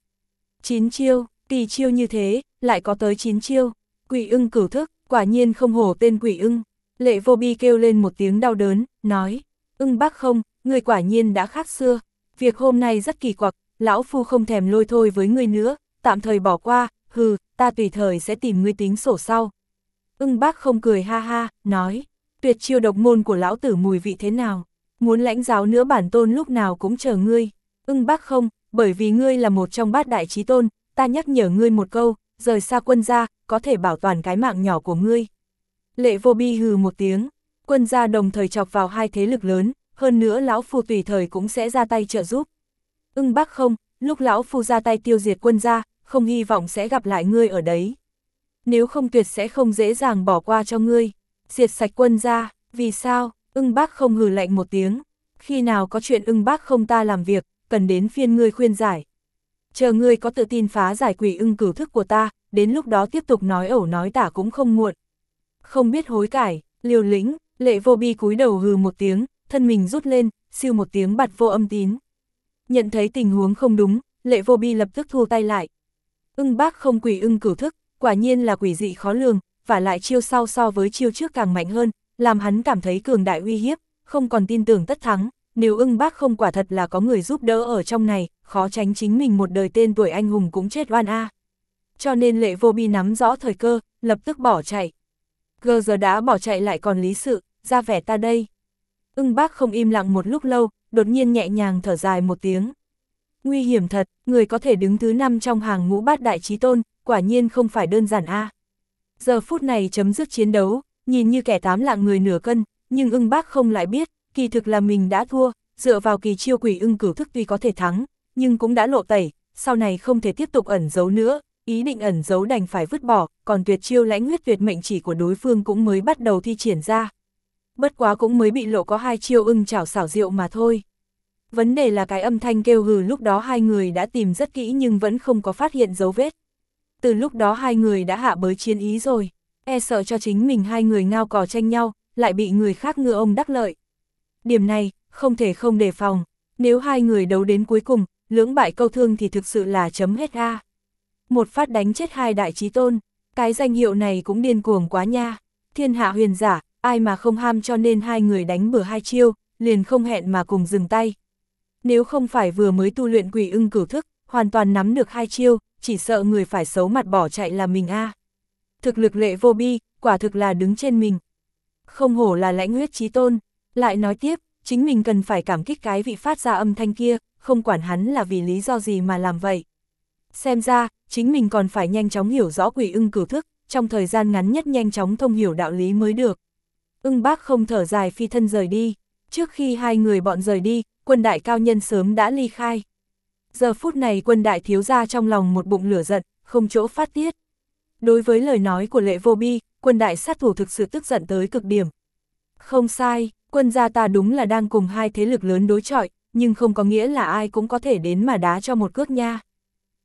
9 chiêu, kỳ chiêu như thế, lại có tới 9 chiêu. Quỷ ưng cửu thức, quả nhiên không hổ tên quỷ ưng. Lệ Vô Bi kêu lên một tiếng đau đớn, nói. Ưng bác không, người quả nhiên đã khác xưa. Việc hôm nay rất kỳ quặc, lão phu không thèm lôi thôi với ngươi nữa, tạm thời bỏ qua, hừ, ta tùy thời sẽ tìm ngươi tính sổ sau. Ưng bác không cười ha ha, nói. Tuyệt chiêu độc môn của lão tử mùi vị thế nào? Muốn lãnh giáo nữa bản tôn lúc nào cũng chờ ngươi. Ưng bác không, bởi vì ngươi là một trong 8 đại chí tôn, ta nhắc nhở ngươi một câu, rời xa quân gia, có thể bảo toàn cái mạng nhỏ của ngươi. Lệ Vô Bi hừ một tiếng, quân gia đồng thời chọc vào 2 thế lực lớn, hơn nữa lão phu tùy thời cũng sẽ ra tay trợ giúp. Ưng bác không, lúc lão phu ra tay tiêu diệt quân gia, không hy vọng sẽ gặp lại ngươi ở đấy. Nếu không tuyệt sẽ không dễ dàng bỏ qua cho ngươi. Diệt sạch quân gia, vì sao? Ưng bác không hừ lạnh một tiếng. Khi nào có chuyện ưng bác không ta làm việc, cần đến phiên ngươi khuyên giải. Chờ ngươi có tự tin phá giải quỷ ưng cửu thức của ta, đến lúc đó tiếp tục nói ẩu nói tả cũng không muộn. Không biết hối cải, liều lĩnh, Lệ Vô Bi cúi đầu hừ một tiếng, thân mình rút lên, siêu một tiếng bật vô âm tín. Nhận thấy tình huống không đúng, Lệ Vô Bi lập tức thu tay lại. Ưng bác không quỷ ưng cửu thức, quả nhiên là quỷ dị khó lường, và lại chiêu sau so với chiêu trước càng mạnh hơn, làm hắn cảm thấy cường đại uy hiếp, không còn tin tưởng tất thắng. Nếu ưng bác không quả thật là có người giúp đỡ ở trong này, khó tránh chính mình một đời tên tuổi anh hùng cũng chết oan a. Cho nên Lệ Vô Bi nắm rõ thời cơ, lập tức bỏ chạy. Gờ giờ đã bỏ chạy lại còn lý sự, ra vẻ ta đây. Ưng bác không im lặng một lúc lâu, đột nhiên nhẹ nhàng thở dài một tiếng. Nguy hiểm thật, người có thể đứng thứ 5 trong hàng ngũ 8 đại chí tôn, quả nhiên không phải đơn giản a. Giờ phút này chấm dứt chiến đấu, nhìn như kẻ 8 lạng người nửa cân, nhưng ưng bác không lại biết, kỳ thực là mình đã thua, dựa vào kỳ chiêu quỷ ưng cửu thức tuy có thể thắng, nhưng cũng đã lộ tẩy, sau này không thể tiếp tục ẩn giấu nữa, ý định ẩn giấu đành phải vứt bỏ, còn tuyệt chiêu lãnh huyết tuyệt mệnh chỉ của đối phương cũng mới bắt đầu thi triển ra. Bất quá cũng mới bị lộ có 2 chiêu ưng chảo xảo diệu mà thôi. Vấn đề là cái âm thanh kêu hừ lúc đó 2 người đã tìm rất kỹ nhưng vẫn không có phát hiện dấu vết. Từ lúc đó 2 người đã hạ bới chiến ý rồi, e sợ cho chính mình 2 người ngao cò tranh nhau, lại bị người khác ngư ông đắc lợi. Điểm này, không thể không đề phòng, nếu 2 người đấu đến cuối cùng, lưỡng bại câu thương thì thực sự là chấm hết a. Một phát đánh chết 2 đại chí tôn, cái danh hiệu này cũng điên cuồng quá nha, thiên hạ huyền giả, ai mà không ham, cho nên 2 người đánh bừa 2 chiêu, liền không hẹn mà cùng dừng tay. Nếu không phải vừa mới tu luyện quỷ ưng cửu thức, hoàn toàn nắm được 2 chiêu, chỉ sợ người phải xấu mặt bỏ chạy là mình a. Thực lực Lệ Vô Bi, quả thực là đứng trên mình. Không hổ là lãnh huyết chí tôn, lại nói tiếp, chính mình cần phải cảm kích cái vị phát ra âm thanh kia, không quản hắn là vì lý do gì mà làm vậy. Xem ra, chính mình còn phải nhanh chóng hiểu rõ quỷ ưng cửu thức, trong thời gian ngắn nhất nhanh chóng thông hiểu đạo lý mới được. Ưng bác không thở dài phi thân rời đi, trước khi 2 người bọn rời đi, quân đại cao nhân sớm đã ly khai. Giờ phút này quân đại thiếu gia trong lòng một bụng lửa giận, không chỗ phát tiết. Đối với lời nói của Lệ Vô Bi, quân đại sát thủ thực sự tức giận tới cực điểm. Không sai, quân gia ta đúng là đang cùng 2 thế lực lớn đối chọi, nhưng không có nghĩa là ai cũng có thể đến mà đá cho một cước nha.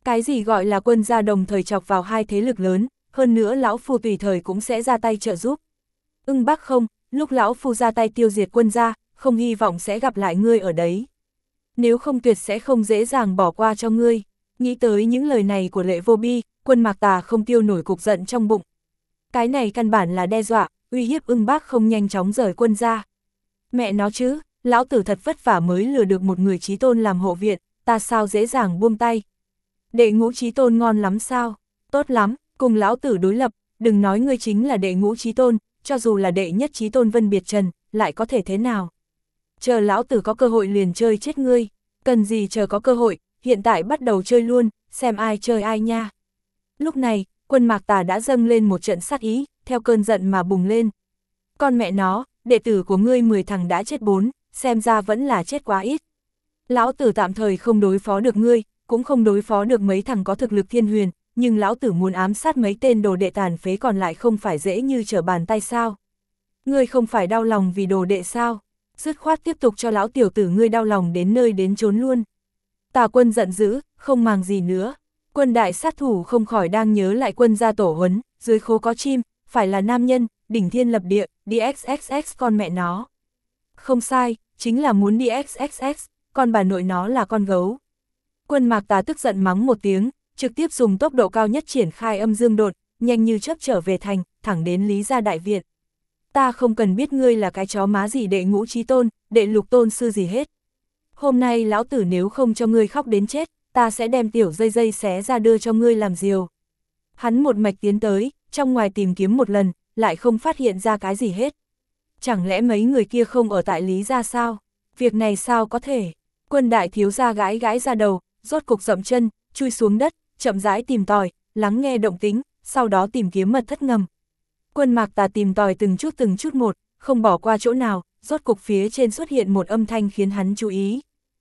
Cái gì gọi là quân gia đồng thời chọc vào hai thế lực lớn, hơn nữa lão phu tùy thời cũng sẽ ra tay trợ giúp. Ưng Bác không, lúc lão phu ra tay tiêu diệt quân gia, không hy vọng sẽ gặp lại ngươi ở đấy. Nếu không tuyệt sẽ không dễ dàng bỏ qua cho ngươi. Nghĩ tới những lời này của Lệ Vô Bi, Quân Mạc Tà không tiêu nổi cục giận trong bụng. Cái này căn bản là đe dọa, uy hiếp Ưng Bác không nhanh chóng rời quân gia. Mẹ nó chứ, lão tử thật vất vả mới lừa được một người chí tôn làm hộ viện, ta sao dễ dàng buông tay. Đệ ngũ chí tôn ngon lắm sao? Tốt lắm, cùng lão tử đối lập, đừng nói ngươi chính là đệ ngũ chí tôn, cho dù là đệ nhất chí tôn Vân Biệt Trần, lại có thể thế nào? Chờ lão tử có cơ hội liền chơi chết ngươi, cần gì chờ có cơ hội, hiện tại bắt đầu chơi luôn, xem ai chơi ai nha. Lúc này, Quân Mạc Tà đã dâng lên một trận sát ý, theo cơn giận mà bùng lên. Con mẹ nó, đệ tử của ngươi 10 thằng đã chết 4, xem ra vẫn là chết quá ít. Lão tử tạm thời không đối phó được ngươi, cũng không đối phó được mấy thằng có thực lực thiên huyền, nhưng lão tử muốn ám sát mấy tên đồ đệ tàn phế còn lại không phải dễ như trở bàn tay sao. Ngươi không phải đau lòng vì đồ đệ sao, dứt khoát tiếp tục cho lão tiểu tử ngươi đau lòng đến nơi đến chốn luôn. Tà Quân giận dữ, không màng gì nữa. Quân đại sát thủ không khỏi đang nhớ lại quân gia tổ huấn, dưới khố có chim, phải là nam nhân, đỉnh thiên lập địa, đi XXX con mẹ nó. Không sai, chính là muốn đi XXX, con bà nội nó là con gấu. Quân Mạc Tà tức giận mắng một tiếng, trực tiếp dùng tốc độ cao nhất triển khai âm dương đột, nhanh như chớp trở về thành, thẳng đến Lý gia đại viện. Ta không cần biết ngươi là cái chó má gì đệ ngũ chí tôn, đệ lục tôn sư gì hết. Hôm nay lão tử nếu không cho ngươi khóc đến chết, ta sẽ đem tiểu dây dây xé ra đưa cho ngươi làm diều. Hắn một mạch tiến tới, trong ngoài tìm kiếm một lần, lại không phát hiện ra cái gì hết. Chẳng lẽ mấy người kia không ở tại Lý gia sao? Việc này sao có thể? Quân đại thiếu gia gãi gãi ra đầu, rốt cục dậm chân, chui xuống đất, chậm rãi tìm tòi, lắng nghe động tĩnh, sau đó tìm kiếm mật thất ngầm. Quân Mạc Tà tìm tòi từng chút một, không bỏ qua chỗ nào, rốt cục phía trên xuất hiện một âm thanh khiến hắn chú ý.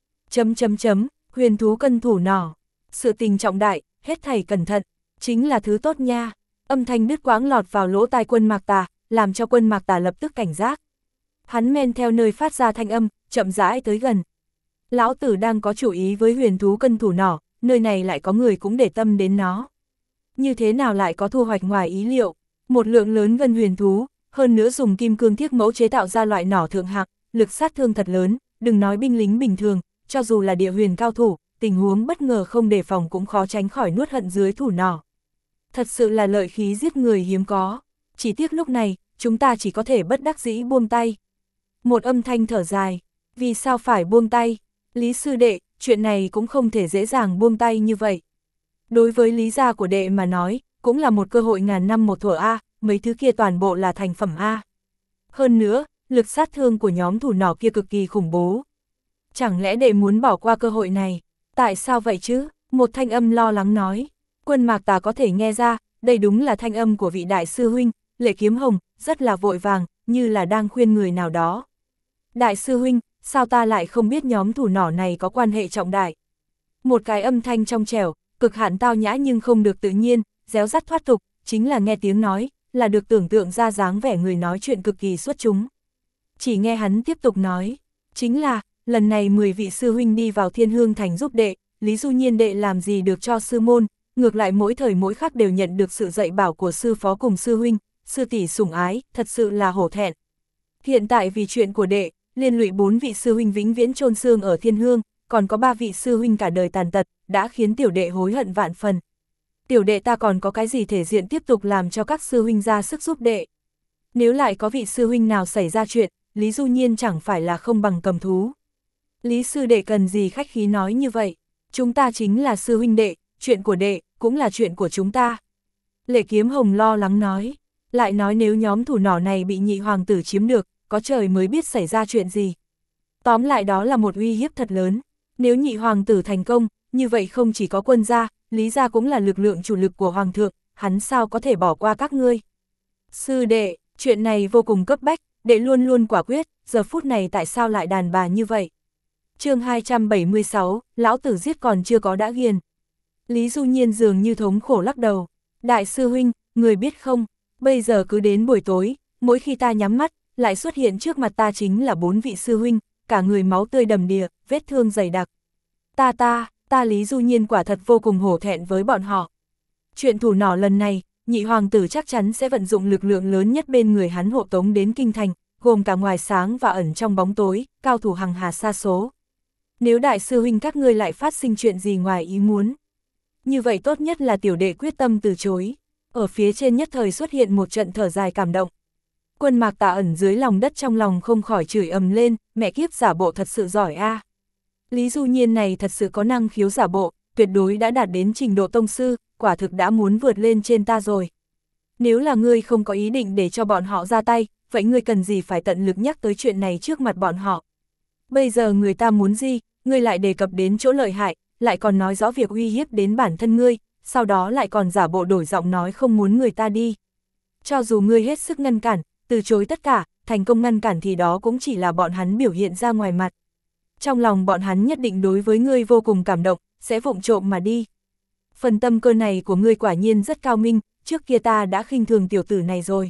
Huyền thú cân thủ nỏ. Sự tình trọng đại, hết thảy cẩn thận, chính là thứ tốt nha. Âm thanh đứt quãng lọt vào lỗ tai Quân Mạc Tà, làm cho Quân Mạc Tà lập tức cảnh giác. Hắn men theo nơi phát ra thanh âm, chậm rãi tới gần. Lão tử đang có chủ ý với huyền thú cân thủ nỏ, nơi này lại có người cũng để tâm đến nó. Như thế nào lại có thu hoạch ngoài ý liệu? Một lượng lớn ngân huyền thú, hơn nữa dùng kim cương thiết mẫu chế tạo ra loại nỏ thượng hạng, lực sát thương thật lớn, đừng nói binh lính bình thường, cho dù là địa huyền cao thủ, tình huống bất ngờ không đề phòng cũng khó tránh khỏi nuốt hận dưới thủ nỏ. Thật sự là lợi khí giết người hiếm có, chỉ tiếc lúc này, chúng ta chỉ có thể bất đắc dĩ buông tay. Một âm thanh thở dài, vì sao phải buông tay? Lý sư đệ, chuyện này cũng không thể dễ dàng buông tay như vậy. Đối với Lý gia của đệ mà nói, cũng là một cơ hội ngàn năm một thuở A, mấy thứ kia toàn bộ là thành phẩm A. Hơn nữa, lực sát thương của nhóm thủ nỏ kia cực kỳ khủng bố. Chẳng lẽ đệ muốn bỏ qua cơ hội này? Tại sao vậy chứ? Một thanh âm lo lắng nói. Quân Mạc Tà có thể nghe ra, đây đúng là thanh âm của vị đại sư huynh, Lệ Kiếm Hồng, rất là vội vàng, như là đang khuyên người nào đó. Đại sư huynh, sao ta lại không biết nhóm thủ nỏ này có quan hệ trọng đại? Một cái âm thanh trong trẻo, cực hạn tao nhã nhưng không được tự nhiên, réo rắt thoát tục, chính là nghe tiếng nói, là được tưởng tượng ra dáng vẻ người nói chuyện cực kỳ xuất chúng. Chỉ nghe hắn tiếp tục nói, chính là, lần này 10 vị sư huynh đi vào Thiên Hương Thành giúp đệ, Lý Du Nhiên đệ làm gì được cho sư môn, ngược lại mỗi thời mỗi khắc đều nhận được sự dạy bảo của sư phó cùng sư huynh, sư tỷ sủng ái, thật sự là hổ thẹn. Hiện tại vì chuyện của đệ, liên lụy 4 vị sư huynh vĩnh viễn chôn xương ở Thiên Hương, còn có 3 vị sư huynh cả đời tàn tật, đã khiến tiểu đệ hối hận vạn phần. Tiểu đệ ta còn có cái gì thể diện tiếp tục làm cho các sư huynh ra sức giúp đệ. Nếu lại có vị sư huynh nào xảy ra chuyện, Lý Du Nhiên chẳng phải là không bằng cầm thú. Lý sư đệ cần gì khách khí nói như vậy, chúng ta chính là sư huynh đệ, chuyện của đệ, cũng là chuyện của chúng ta. Lệ Kiếm Hồng lo lắng nói, lại nói nếu nhóm thủ nỏ này bị nhị hoàng tử chiếm được, có trời mới biết xảy ra chuyện gì. Tóm lại đó là một uy hiếp thật lớn, nếu nhị hoàng tử thành công, như vậy không chỉ có quân gia, Lý gia cũng là lực lượng chủ lực của hoàng thượng, hắn sao có thể bỏ qua các ngươi. Sư đệ, chuyện này vô cùng cấp bách, đệ luôn luôn quả quyết, giờ phút này tại sao lại đàn bà như vậy? Chương 276, lão tử giết còn chưa có đã ghiền. Lý Du Nhiên dường như thống khổ lắc đầu. Đại sư huynh, người biết không, bây giờ cứ đến buổi tối, mỗi khi ta nhắm mắt, lại xuất hiện trước mặt ta chính là 4 vị sư huynh, cả người máu tươi đầm đìa, vết thương dày đặc. Ta ta Lý Du Nhiên quả thật vô cùng hổ thẹn với bọn họ. Chuyện thủ nỏ lần này, nhị hoàng tử chắc chắn sẽ vận dụng lực lượng lớn nhất bên người hắn hộ tống đến kinh thành, gồm cả ngoài sáng và ẩn trong bóng tối, cao thủ hằng hà sa số. Nếu đại sư huynh các ngươi lại phát sinh chuyện gì ngoài ý muốn, như vậy tốt nhất là tiểu đệ quyết tâm từ chối. Ở phía trên nhất thời xuất hiện một trận thở dài cảm động. Quân Mạc Tà ẩn dưới lòng đất trong lòng không khỏi chửi ầm lên, mẹ kiếp giả bộ thật sự giỏi a. Lý Du Nhiên này thật sự có năng khiếu giả bộ, tuyệt đối đã đạt đến trình độ tông sư, quả thực đã muốn vượt lên trên ta rồi. Nếu là ngươi không có ý định để cho bọn họ ra tay, vậy ngươi cần gì phải tận lực nhắc tới chuyện này trước mặt bọn họ. Bây giờ người ta muốn gì, ngươi lại đề cập đến chỗ lợi hại, lại còn nói rõ việc uy hiếp đến bản thân ngươi, sau đó lại còn giả bộ đổi giọng nói không muốn người ta đi. Cho dù ngươi hết sức ngăn cản, từ chối tất cả, thành công ngăn cản thì đó cũng chỉ là bọn hắn biểu hiện ra ngoài mặt. Trong lòng bọn hắn nhất định đối với ngươi vô cùng cảm động, sẽ vụng trộm mà đi. Phần tâm cơ này của ngươi quả nhiên rất cao minh, trước kia ta đã khinh thường tiểu tử này rồi.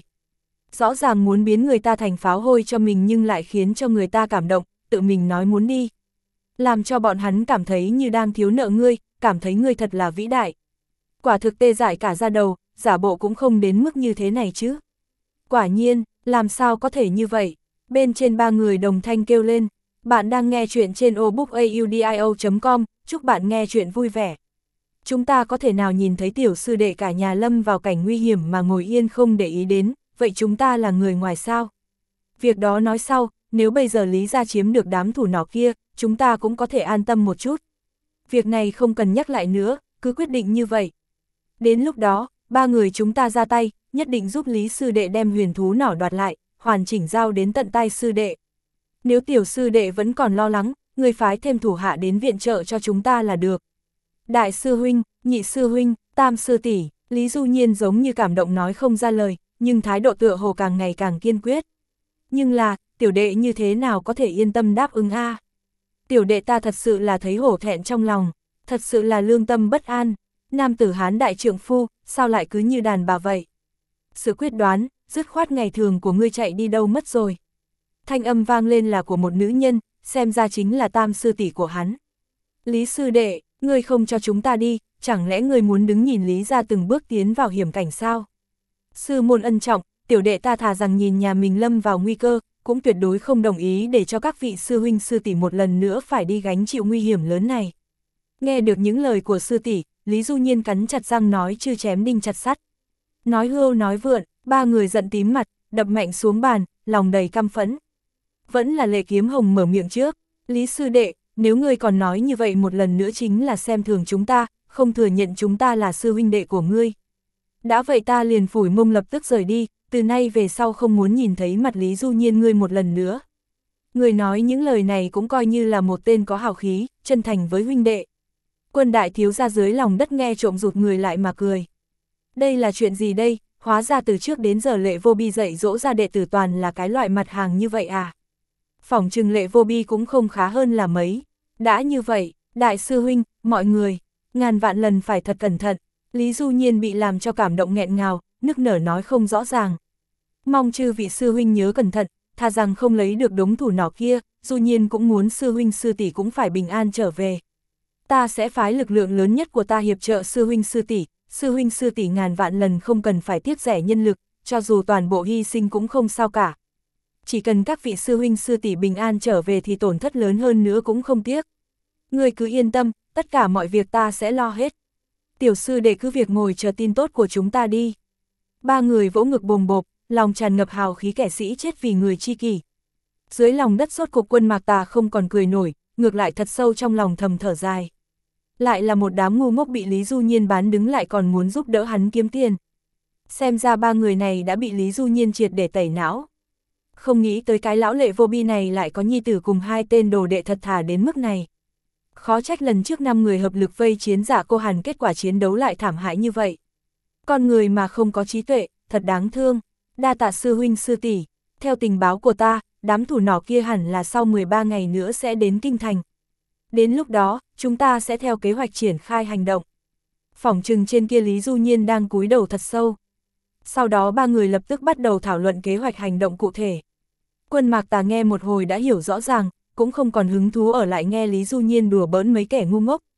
Rõ ràng muốn biến người ta thành pháo hôi cho mình nhưng lại khiến cho người ta cảm động, tự mình nói muốn đi. Làm cho bọn hắn cảm thấy như đang thiếu nợ ngươi, cảm thấy ngươi thật là vĩ đại. Quả thực tê dại cả da đầu, giả bộ cũng không đến mức như thế này chứ. Quả nhiên, làm sao có thể như vậy? Bên trên ba người đồng thanh kêu lên. Bạn đang nghe chuyện trên obookaudio.com, chúc bạn nghe chuyện vui vẻ. Chúng ta có thể nào nhìn thấy tiểu sư đệ cả nhà lâm vào cảnh nguy hiểm mà ngồi yên không để ý đến, vậy chúng ta là người ngoài sao? Việc đó nói sau, nếu bây giờ Lý gia chiếm được đám thủ nỏ kia, chúng ta cũng có thể an tâm một chút. Việc này không cần nhắc lại nữa, cứ quyết định như vậy. Đến lúc đó, ba người chúng ta ra tay, nhất định giúp Lý sư đệ đem huyền thú nỏ đoạt lại, hoàn chỉnh giao đến tận tay sư đệ. Nếu tiểu sư đệ vẫn còn lo lắng, người phái thêm thủ hạ đến viện trợ cho chúng ta là được. Đại sư huynh, nhị sư huynh, tam sư tỷ, Lý Du Nhiên giống như cảm động nói không ra lời, nhưng thái độ tựa hồ càng ngày càng kiên quyết. Nhưng là, tiểu đệ như thế nào có thể yên tâm đáp ứng a? Tiểu đệ ta thật sự là thấy hổ thẹn trong lòng, thật sự là lương tâm bất an. Nam tử Hán đại trượng phu, sao lại cứ như đàn bà vậy? Sự quyết đoán, dứt khoát ngày thường của ngươi chạy đi đâu mất rồi? Thanh âm vang lên là của một nữ nhân, xem ra chính là tam sư tỷ của hắn. Lý sư đệ, ngươi không cho chúng ta đi, chẳng lẽ ngươi muốn đứng nhìn Lý gia từng bước tiến vào hiểm cảnh sao? Sư môn ân trọng, tiểu đệ ta thà rằng nhìn nhà mình lâm vào nguy cơ, cũng tuyệt đối không đồng ý để cho các vị sư huynh sư tỷ một lần nữa phải đi gánh chịu nguy hiểm lớn này. Nghe được những lời của sư tỷ, Lý Du Nhiên cắn chặt răng nói chưa chém đinh chặt sắt. Nói hưu nói vượn, ba người giận tím mặt, đập mạnh xuống bàn, lòng đầy căm phẫn. Vẫn là Lệ Kiếm Hồng mở miệng trước. Lý sư đệ, nếu ngươi còn nói như vậy một lần nữa chính là xem thường chúng ta, không thừa nhận chúng ta là sư huynh đệ của ngươi. Đã vậy ta liền phủi mông lập tức rời đi, từ nay về sau không muốn nhìn thấy mặt Lý Du Nhiên ngươi một lần nữa. Người nói những lời này cũng coi như là một tên có hào khí, chân thành với huynh đệ. Quân đại thiếu ra dưới lòng đất nghe trộm rụt người lại mà cười. Đây là chuyện gì đây, hóa ra từ trước đến giờ Lệ Vô Bi dạy dỗ ra đệ tử toàn là cái loại mặt hàng như vậy à? Phỏng chừng Lệ Vô Bi cũng không khá hơn là mấy. Đã như vậy, đại sư huynh, mọi người, ngàn vạn lần phải thật cẩn thận. Lý Du Nhiên bị làm cho cảm động nghẹn ngào, nức nở nói không rõ ràng. Mong chư vị sư huynh nhớ cẩn thận, thà rằng không lấy được đống thủ nỏ kia, Du Nhiên cũng muốn sư huynh sư tỷ cũng phải bình an trở về. Ta sẽ phái lực lượng lớn nhất của ta hiệp trợ sư huynh sư tỷ ngàn vạn lần không cần phải tiếc rẻ nhân lực, cho dù toàn bộ hy sinh cũng không sao cả. Chỉ cần các vị sư huynh sư tỷ bình an trở về thì tổn thất lớn hơn nữa cũng không tiếc. Ngươi cứ yên tâm, tất cả mọi việc ta sẽ lo hết. Tiểu sư đệ cứ việc ngồi chờ tin tốt của chúng ta đi. Ba người vỗ ngực bồm bộp, lòng tràn ngập hào khí kẻ sĩ chết vì người chi kỷ. Dưới lòng đất sốt cục Quân Mạc Tà không còn cười nổi, ngược lại thật sâu trong lòng thầm thở dài. Lại là một đám ngu ngốc bị Lý Du Nhiên bán đứng lại còn muốn giúp đỡ hắn kiếm tiền. Xem ra ba người này đã bị Lý Du Nhiên triệt để tẩy não. Không nghĩ tới cái lão Lệ Vô Bi này lại có nhi tử cùng hai tên đồ đệ thật thà đến mức này. Khó trách lần trước 5 người hợp lực vây chiến Dạ Cô Hàn kết quả chiến đấu lại thảm hại như vậy. Con người mà không có trí tuệ, thật đáng thương. Đa tạ sư huynh sư tỷ, theo tình báo của ta, đám thủ nỏ kia hẳn là sau 13 ngày nữa sẽ đến kinh thành. Đến lúc đó, chúng ta sẽ theo kế hoạch triển khai hành động. Phỏng chừng trên kia Lý Du Nhiên đang cúi đầu thật sâu. Sau đó ba người lập tức bắt đầu thảo luận kế hoạch hành động cụ thể. Quân Mạc Tà nghe một hồi đã hiểu rõ ràng, cũng không còn hứng thú ở lại nghe Lý Du Nhiên đùa bỡn mấy kẻ ngu ngốc,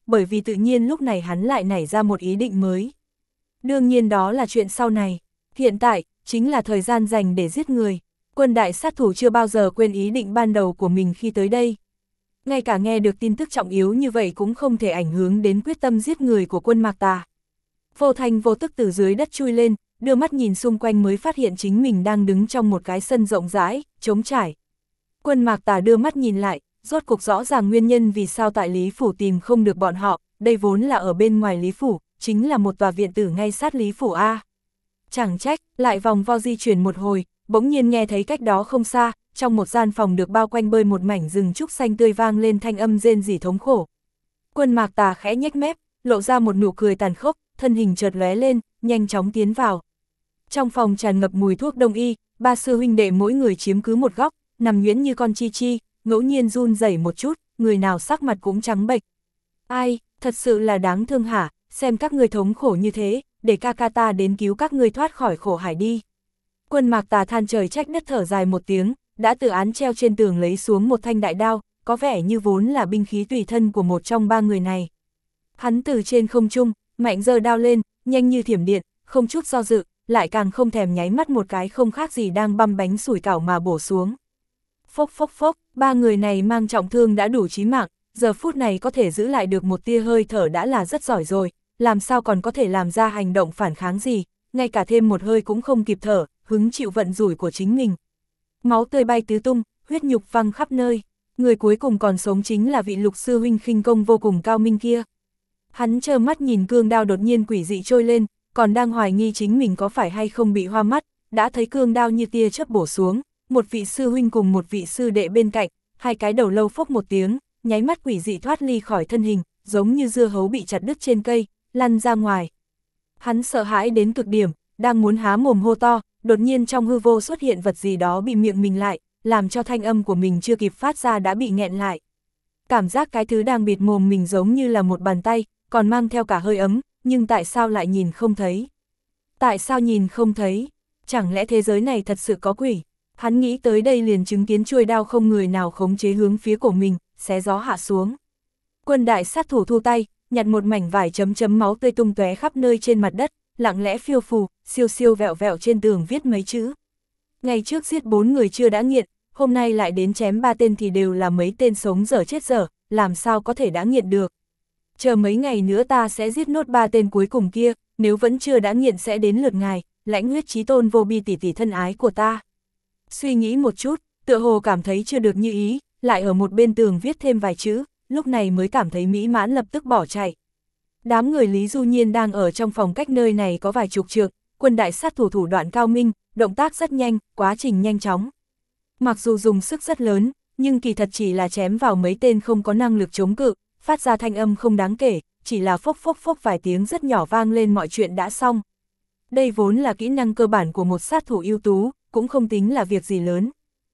bởi vì tự nhiên lúc này hắn lại nảy ra một ý định mới. Đương nhiên đó là chuyện sau này, hiện tại, chính là thời gian dành để giết người. Quân đại sát thủ chưa bao giờ quên ý định ban đầu của mình khi tới đây. Ngay cả nghe được tin tức trọng yếu như vậy cũng không thể ảnh hưởng đến quyết tâm giết người của Quân Mạc Tà. Vô thanh vô tức từ dưới đất chui lên, đưa mắt nhìn xung quanh mới phát hiện chính mình đang đứng trong một cái sân rộng rãi, trống trải. Quân Mạc Tà đưa mắt nhìn lại, rốt cuộc rõ ràng nguyên nhân vì sao tại Lý Phủ tìm không được bọn họ, đây vốn là ở bên ngoài Lý Phủ, chính là một tòa viện tử ngay sát Lý Phủ A. Chẳng trách, lại vòng vo di chuyển một hồi, bỗng nhiên nghe thấy cách đó không xa, trong một gian phòng được bao quanh bơi một mảnh rừng trúc xanh tươi vang lên thanh âm rên rỉ thống khổ. Quân Mạc Tà khẽ nhếch mép, lộ ra một nụ cười tàn khốc, thân hình chợt lóe lên, nhanh chóng tiến vào. Trong phòng tràn ngập mùi thuốc đông y, ba sư huynh đệ mỗi người chiếm cứ một góc, nằm nhuyễn như con chi chi, ngẫu nhiên run rẩy một chút, người nào sắc mặt cũng trắng bệch. Ai, thật sự là đáng thương hả, xem các ngươi thống khổ như thế, để ca ca ta đến cứu các ngươi thoát khỏi khổ hải đi. Quân Mạc Tà than trời trách đất thở dài một tiếng, đã từ án treo trên tường lấy xuống một thanh đại đao, có vẻ như vốn là binh khí tùy thân của một trong ba người này. Hắn từ trên không trung, mạnh giơ đao lên, nhanh như thiểm điện, không chút do dự, lại càng không thèm nháy mắt một cái không khác gì đang băm bánh sủi cảo mà bổ xuống. Phốc phốc phốc, ba người này mang trọng thương đã đủ chí mạng, giờ phút này có thể giữ lại được một tia hơi thở đã là rất giỏi rồi, làm sao còn có thể làm ra hành động phản kháng gì, ngay cả thêm một hơi cũng không kịp thở, hứng chịu vận rủi của chính mình. Máu tươi bay tứ tung, huyết nhục văng khắp nơi, người cuối cùng còn sống chính là vị Lục sư huynh khinh công vô cùng cao minh kia. Hắn trơ mắt nhìn cương đao đột nhiên quỷ dị trôi lên, còn đang hoài nghi chính mình có phải hay không bị hoa mắt, đã thấy cương đao như tia chớp bổ xuống, một vị sư huynh cùng một vị sư đệ bên cạnh, hai cái đầu lâu phốc một tiếng, nháy mắt quỷ dị thoát ly khỏi thân hình, giống như dưa hấu bị chặt đứt trên cây, lăn ra ngoài. Hắn sợ hãi đến cực điểm, đang muốn há mồm hô to, đột nhiên trong hư vô xuất hiện vật gì đó bị miệng mình lại, làm cho thanh âm của mình chưa kịp phát ra đã bị nghẹn lại. Cảm giác cái thứ đang bịt mồm mình giống như là một bàn tay, còn mang theo cả hơi ấm, nhưng tại sao lại nhìn không thấy? Tại sao nhìn không thấy? Chẳng lẽ thế giới này thật sự có quỷ? Hắn nghĩ tới đây liền chứng kiến chuôi đao không người nào khống chế hướng phía cổ mình, xé gió hạ xuống. Quân đại sát thủ thu tay, nhặt một mảnh vải chấm chấm máu tươi tung tóe khắp nơi trên mặt đất, lặng lẽ phiêu phù, siêu siêu vẹo vẹo trên tường viết mấy chữ. Ngày trước giết 4 người chưa đã nghiện, hôm nay lại đến chém 3 tên thì đều là mấy tên sống dở chết dở, làm sao có thể đã nghiện được. Chờ mấy ngày nữa ta sẽ giết nốt 3 tên cuối cùng kia, nếu vẫn chưa đã nghiện sẽ đến lượt ngài, Lãnh Huyết Chí Tôn vô bi tỷ tỷ thân ái của ta. Suy nghĩ một chút, tựa hồ cảm thấy chưa được như ý, lại ở một bên tường viết thêm vài chữ, lúc này mới cảm thấy mỹ mãn lập tức bỏ chạy. Đám người Lý Du Nhiên đang ở trong phòng cách nơi này có vài chục trượng, quân đại sát thủ thủ đoạn cao minh, động tác rất nhanh, quá trình nhanh chóng. Mặc dù dùng sức rất lớn, nhưng kỳ thật chỉ là chém vào mấy tên không có năng lực chống cự, phát ra thanh âm không đáng kể, chỉ là phốc phốc phốc vài tiếng rất nhỏ vang lên mọi chuyện đã xong. Đây vốn là kỹ năng cơ bản của một sát thủ ưu tú, cũng không tính là việc gì lớn.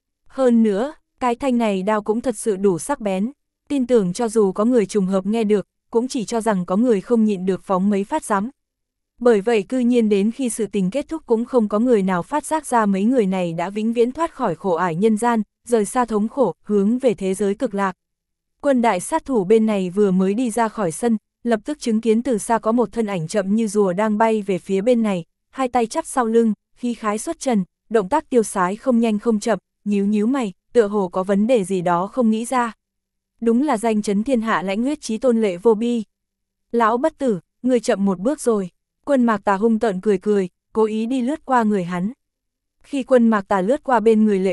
Hơn nữa, cái thanh này đao cũng thật sự đủ sắc bén, tin tưởng cho dù có người trùng hợp nghe được, cũng chỉ cho rằng có người không nhịn được phóng mấy phát giám. Bởi vậy cư nhiên đến khi sự tình kết thúc cũng không có người nào phát giác ra mấy người này đã vĩnh viễn thoát khỏi khổ ải nhân gian, rời xa thống khổ, hướng về thế giới cực lạc. Quân đại sát thủ bên này vừa mới đi ra khỏi sân, lập tức chứng kiến từ xa có một thân ảnh chậm như rùa đang bay về phía bên này, hai tay chắp sau lưng, khí khái xuất trần, động tác tiêu sái không nhanh không chậm, nhíu nhíu mày, tựa hồ có vấn đề gì đó không nghĩ ra. Đúng là danh chấn thiên hạ Lãnh Huyết Chí Tôn Lệ Vô Bi. Lão bất tử, người chậm một bước rồi. Quân Mạc Tà hung tợn cười cười, cố ý đi lướt qua người hắn. Khi Quân Mạc Tà lướt qua bên người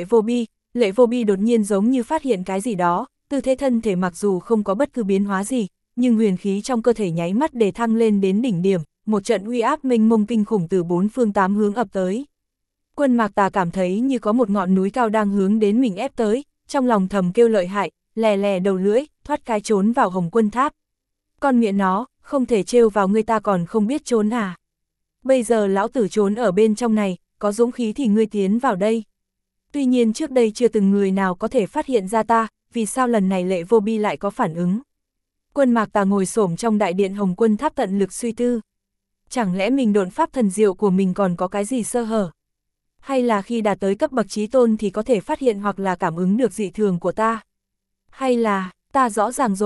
Lệ Vô Bi đột nhiên giống như phát hiện cái gì đó, tư thế thân thể mặc dù không có bất cứ biến hóa gì, nhưng huyền khí trong cơ thể nháy mắt để thăng lên đến đỉnh điểm, một trận uy áp mênh mông kinh khủng từ 4 phương 8 hướng ập tới. Quân Mạc Tà cảm thấy như có một ngọn núi cao đang hướng đến mình ép tới, trong lòng thầm kêu lợi hại, lè lè đầu lưỡi, thoát cái trốn vào Hồng Quân Tháp. Con miệng nó, không thể trêu vào người ta còn không biết trốn à. Bây giờ lão tử trốn ở bên trong này, có dũng khí thì ngươi tiến vào đây. Tuy nhiên trước đây chưa từng người nào có thể phát hiện ra ta, vì sao lần này Lệ Vô Bi lại có phản ứng. Quân Mạc Tà ngồi xổm trong đại điện Hồng Quân Tháp tận lực suy tư. Chẳng lẽ mình độn pháp thần diệu của mình còn có cái gì sơ hở? Hay là khi đạt tới cấp bậc chí tôn thì có thể phát hiện hoặc là cảm ứng được dị thường của ta? Hay là, ta rõ ràng rồi,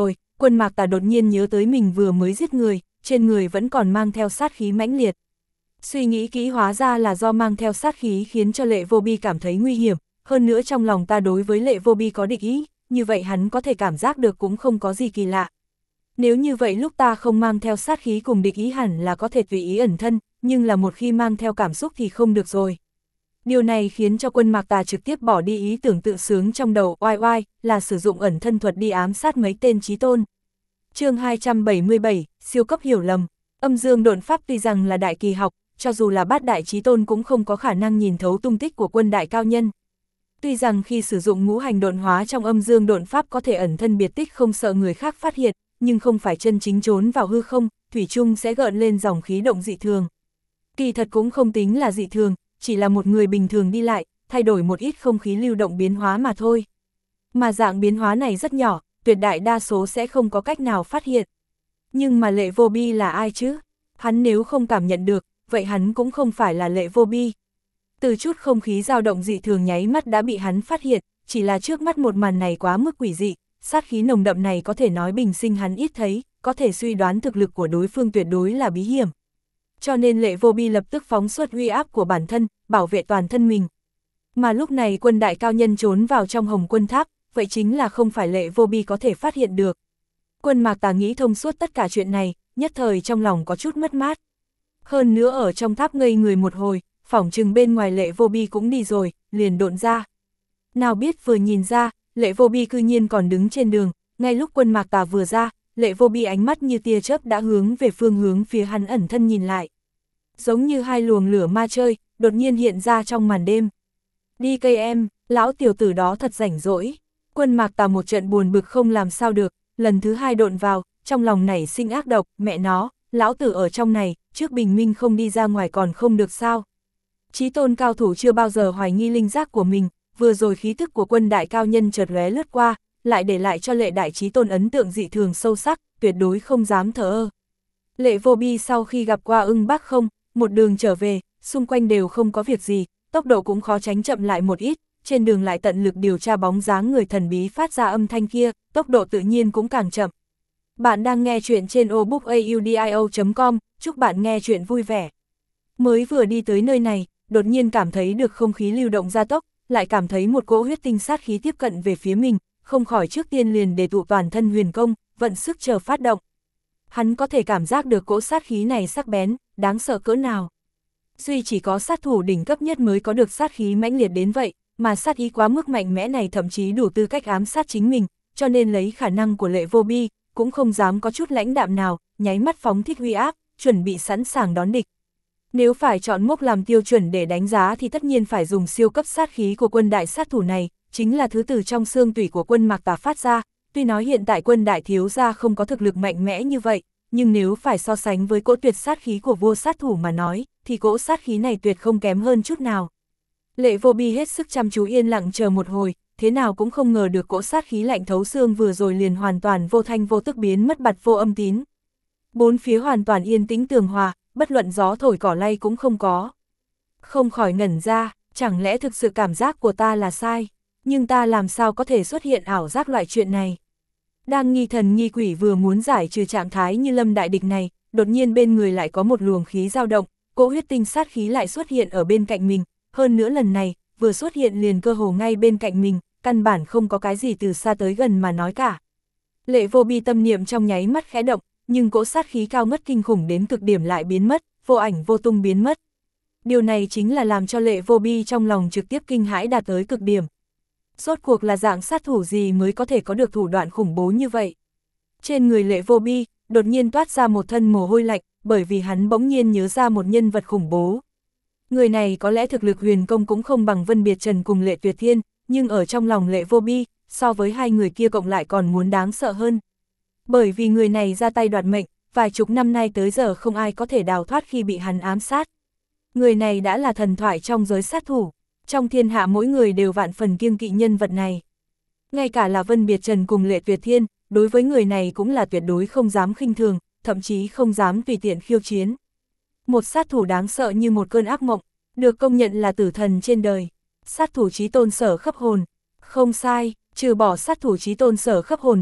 Quân Mạc Tà đột nhiên nhớ tới mình vừa mới giết người, trên người vẫn còn mang theo sát khí mãnh liệt. Suy nghĩ kỹ hóa ra là do mang theo sát khí khiến cho Lệ Vô Bi cảm thấy nguy hiểm, hơn nữa trong lòng ta đối với Lệ Vô Bi có địch ý, như vậy hắn có thể cảm giác được cũng không có gì kỳ lạ. Nếu như vậy lúc ta không mang theo sát khí cùng địch ý hẳn là có thể tùy ý ẩn thân, nhưng là một khi mang theo cảm xúc thì không được rồi. Điều này khiến cho Quân Mạc Tà trực tiếp bỏ đi ý tưởng tự sướng trong đầu oai oai, là sử dụng ẩn thân thuật đi ám sát mấy tên chí tôn. Chương 277, siêu cấp hiểu lầm. Âm dương độn pháp tuy rằng là đại kỳ học, cho dù là bát đại chí tôn cũng không có khả năng nhìn thấu tung tích của quân đại cao nhân. Tuy rằng khi sử dụng ngũ hành độn hóa trong âm dương độn pháp có thể ẩn thân biệt tích không sợ người khác phát hiện, nhưng không phải chân chính trốn vào hư không, thủy chung sẽ gợn lên dòng khí động dị thường. Kỳ thật cũng không tính là dị thường, chỉ là một người bình thường đi lại, thay đổi một ít không khí lưu động biến hóa mà thôi. Mà dạng biến hóa này rất nhỏ, tuyệt đại đa số sẽ không có cách nào phát hiện. Nhưng mà Lệ Vô Bi là ai chứ? Hắn nếu không cảm nhận được, vậy hắn cũng không phải là Lệ Vô Bi. Từ chút không khí dao động dị thường nháy mắt đã bị hắn phát hiện, chỉ là trước mắt một màn này quá mức quỷ dị, sát khí nồng đậm này có thể nói bình sinh hắn ít thấy, có thể suy đoán thực lực của đối phương tuyệt đối là bí hiểm. Cho nên Lệ Vô Bi lập tức phóng xuất uy áp của bản thân, bảo vệ toàn thân mình. Mà lúc này quân đại cao nhân trốn vào trong Hồng Quân Tháp, vậy chính là không phải Lệ Vô Bi có thể phát hiện được. Quân Mạc Tà nghĩ thông suốt tất cả chuyện này, nhất thời trong lòng có chút mất mát. Hơn nữa ở trong tháp ngây người một hồi, phỏng chừng bên ngoài Lệ Vô Bi cũng đi rồi, liền độn ra. Nào biết vừa nhìn ra, Lệ Vô Bi cư nhiên còn đứng trên đường, ngay lúc Quân Mạc Tà vừa ra, Lệ Vô Bi ánh mắt như tia chớp đã hướng về phương hướng phía hắn ẩn thân nhìn lại. Giống như hai luồng lửa ma chơi, đột nhiên hiện ra trong màn đêm. Đi cây em, lão tiểu tử đó thật rảnh rỗi. Quân Mạc Tà một trận buồn bực không làm sao được, lần thứ hai độn vào, trong lòng nảy sinh ác độc, mẹ nó, lão tử ở trong này, trước bình minh không đi ra ngoài còn không được sao. Chí tôn cao thủ chưa bao giờ hoài nghi linh giác của mình, vừa rồi khí thức của quân đại cao nhân chợt lóe lướt qua, lại để lại cho Lệ đại chí tôn ấn tượng dị thường sâu sắc, tuyệt đối không dám thờ ơ. Lệ Vô Bi sau khi gặp qua Ưng Bác Không, một đường trở về, xung quanh đều không có việc gì, tốc độ cũng khó tránh chậm lại một ít, trên đường lại tận lực điều tra bóng dáng người thần bí phát ra âm thanh kia, tốc độ tự nhiên cũng càng chậm. Bạn đang nghe chuyện trên obookaudio.com, chúc bạn nghe chuyện vui vẻ. Mới vừa đi tới nơi này, đột nhiên cảm thấy được không khí lưu động gia tốc, lại cảm thấy một cỗ huyết tinh sát khí tiếp cận về phía mình, không khỏi trước tiên liền để tụ toàn thân huyền công, vận sức chờ phát động. Hắn có thể cảm giác được cỗ sát khí này sắc bén, đáng sợ cỡ nào. Duy chỉ có sát thủ đỉnh cấp nhất mới có được sát khí mãnh liệt đến vậy, mà sát ý quá mức mạnh mẽ này thậm chí đủ tư cách ám sát chính mình, cho nên lấy khả năng của Lệ Vô Bi, cũng không dám có chút lãnh đạm nào, nháy mắt phóng thích uy áp, chuẩn bị sẵn sàng đón địch. Nếu phải chọn mốc làm tiêu chuẩn để đánh giá thì tất nhiên phải dùng siêu cấp sát khí của quân đại sát thủ này, chính là thứ từ trong xương tủy của Quân Mạc Tà phát ra. Tuy nói hiện tại quân đại thiếu gia không có thực lực mạnh mẽ như vậy, nhưng nếu phải so sánh với cỗ tuyệt sát khí của vua sát thủ mà nói, thì cỗ sát khí này tuyệt không kém hơn chút nào. Lệ Vô Bi hết sức chăm chú yên lặng chờ một hồi, thế nào cũng không ngờ được cỗ sát khí lạnh thấu xương vừa rồi liền hoàn toàn vô thanh vô tức biến mất bặt vô âm tín. Bốn phía hoàn toàn yên tĩnh tường hòa, bất luận gió thổi cỏ lay cũng không có. Không khỏi ngẩn ra, chẳng lẽ thực sự cảm giác của ta là sai, nhưng ta làm sao có thể xuất hiện ảo giác loại chuyện này. Đang nghi thần nghi quỷ vừa muốn giải trừ trạng thái như lâm đại địch này, đột nhiên bên người lại có một luồng khí dao động, cỗ huyết tinh sát khí lại xuất hiện ở bên cạnh mình, hơn nữa lần này, vừa xuất hiện liền cơ hồ ngay bên cạnh mình, căn bản không có cái gì từ xa tới gần mà nói cả. Lệ Vô Bi tâm niệm trong nháy mắt khẽ động, nhưng cỗ sát khí cao mất kinh khủng đến cực điểm lại biến mất, vô ảnh vô tung biến mất. Điều này chính là làm cho Lệ Vô Bi trong lòng trực tiếp kinh hãi đạt tới cực điểm. Rốt cuộc là dạng sát thủ gì mới có thể có được thủ đoạn khủng bố như vậy? Trên người Lệ Vô Bi, đột nhiên toát ra một thân mồ hôi lạnh, bởi vì hắn bỗng nhiên nhớ ra một nhân vật khủng bố. Người này có lẽ thực lực huyền công cũng không bằng Vân Biệt Trần cùng Lệ Tuyệt Thiên, nhưng ở trong lòng Lệ Vô Bi, so với hai người kia cộng lại còn muốn đáng sợ hơn. Bởi vì người này ra tay đoạt mệnh, vài chục năm nay tới giờ không ai có thể đào thoát khi bị hắn ám sát. Người này đã là thần thoại trong giới sát thủ, trong thiên hạ mỗi người đều vạn phần kiêng kỵ nhân vật này. Ngay cả là Vân Biệt Trần cùng Lệ Tuyệt Thiên, đối với người này cũng là tuyệt đối không dám khinh thường, thậm chí không dám tùy tiện khiêu chiến. Một sát thủ đáng sợ như một cơn ác mộng, được công nhận là tử thần trên đời. Sát thủ chí tôn Sở Khấp Hồn. Không sai, trừ bỏ sát thủ chí tôn Sở Khấp Hồn ra,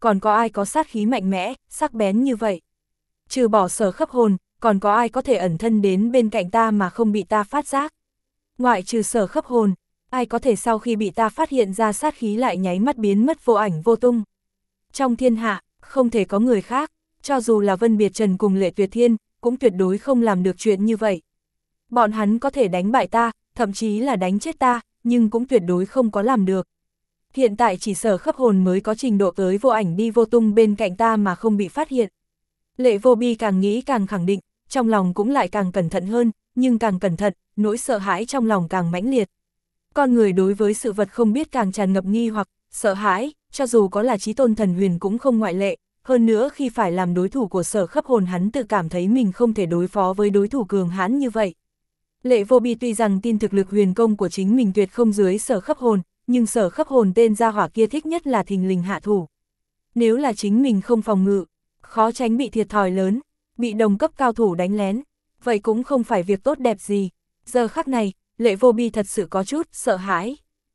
còn có ai có sát khí mạnh mẽ, sắc bén như vậy? Trừ bỏ Sở Khấp Hồn, còn có ai có thể ẩn thân đến bên cạnh ta mà không bị ta phát giác? Ngoại trừ Sở Khấp Hồn, ai có thể sau khi bị ta phát hiện ra sát khí lại nháy mắt biến mất vô ảnh vô tung? Trong thiên hạ, không thể có người khác, cho dù là Vân Biệt Trần cùng Lệ Tuyệt Thiên, cũng tuyệt đối không làm được chuyện như vậy. Bọn hắn có thể đánh bại ta, thậm chí là đánh chết ta, nhưng cũng tuyệt đối không có làm được. Hiện tại chỉ Sở Khấp Hồn mới có trình độ tới vô ảnh đi vô tung bên cạnh ta mà không bị phát hiện. Lệ Vô Bi càng nghĩ càng khẳng định, trong lòng cũng lại càng cẩn thận hơn, nhưng càng cẩn thận, nỗi sợ hãi trong lòng càng mãnh liệt. Con người đối với sự vật không biết càng tràn ngập nghi hoặc, sợ hãi, cho dù có là chí tôn thần huyền cũng không ngoại lệ. Hơn nữa khi phải làm đối thủ của Sở Khấp Hồn hắn tự cảm thấy mình không thể đối phó với đối thủ cường hãn như vậy. Lệ Vô Bi tuy rằng tin thực lực huyền công của chính mình tuyệt không dưới Sở Khấp Hồn, nhưng Sở Khấp Hồn tên gia hỏa kia thích nhất là thình lình hạ thủ. Nếu là chính mình không phòng ngự, khó tránh bị thiệt thòi lớn, bị đồng cấp cao thủ đánh lén, vậy cũng không phải việc tốt đẹp gì. Giờ khắc này, Lệ Vô Bi thật sự có chút sợ hãi.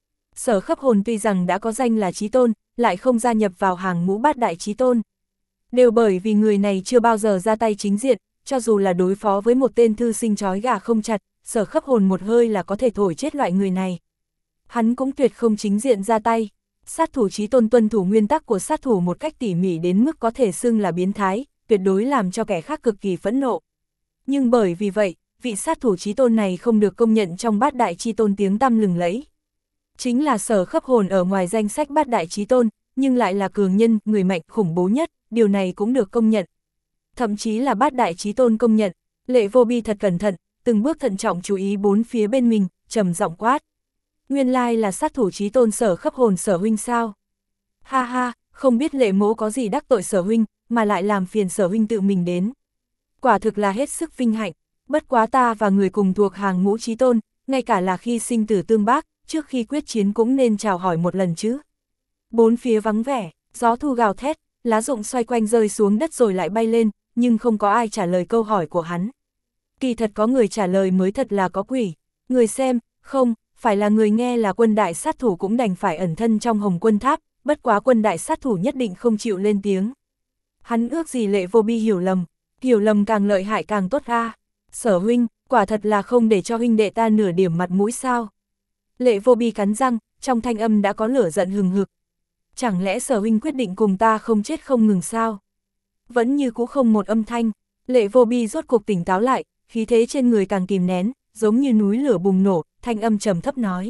Sở Khấp Hồn tuy rằng đã có danh là chí tôn, lại không gia nhập vào hàng ngũ bát đại chí tôn. Đều bởi vì người này chưa bao giờ ra tay chính diện, cho dù là đối phó với một tên thư sinh trói gà không chặt, Sở Khấp Hồn một hơi là có thể thổi chết loại người này. Hắn cũng tuyệt không chính diện ra tay. Sát thủ chí tôn tuân thủ nguyên tắc của sát thủ một cách tỉ mỉ đến mức có thể xưng là biến thái, tuyệt đối làm cho kẻ khác cực kỳ phẫn nộ. Nhưng bởi vì vậy, vị sát thủ chí tôn này không được công nhận trong bát đại chi tôn tiếng tăm lừng lẫy. Chính là Sở Khấp Hồn ở ngoài danh sách bát đại chí tôn, nhưng lại là cường nhân, người mạnh, khủng bố nhất, điều này cũng được công nhận. Thậm chí là bát đại chí tôn công nhận. Lệ Vô Bi thật cẩn thận, từng bước thận trọng chú ý bốn phía bên mình, trầm giọng quát. Nguyên lai là sát thủ chí tôn Sở Khấp Hồn Sở huynh sao? Ha ha, không biết Lệ mỗ có gì đắc tội Sở huynh, mà lại làm phiền Sở huynh tự mình đến. Quả thực là hết sức vinh hạnh, bất quá ta và người cùng thuộc hàng ngũ chí tôn, ngay cả là khi sinh tử tương bác, trước khi quyết chiến cũng nên chào hỏi một lần chứ. Bốn phía vắng vẻ, gió thu gào thét, lá rụng xoay quanh rơi xuống đất rồi lại bay lên, nhưng không có ai trả lời câu hỏi của hắn. Kỳ thật có người trả lời mới thật là có quỷ. Người xem, không, phải là người nghe là quân đại sát thủ cũng đành phải ẩn thân trong Hồng Quân Tháp, bất quá quân đại sát thủ nhất định không chịu lên tiếng. Hắn ước gì Lệ Vô Bi hiểu lầm càng lợi hại càng tốt a. Sở huynh, quả thật là không để cho huynh đệ ta nửa điểm mặt mũi sao? Lệ Vô Bi cắn răng, trong thanh âm đã có lửa giận hừng hực. Chẳng lẽ Sở huynh quyết định cùng ta không chết không ngừng sao? Vẫn như cũ không một âm thanh, Lệ Vô Bi rốt cuộc tỉnh táo lại, khí thế trên người càng kìm nén, giống như núi lửa bùng nổ, thanh âm trầm thấp nói.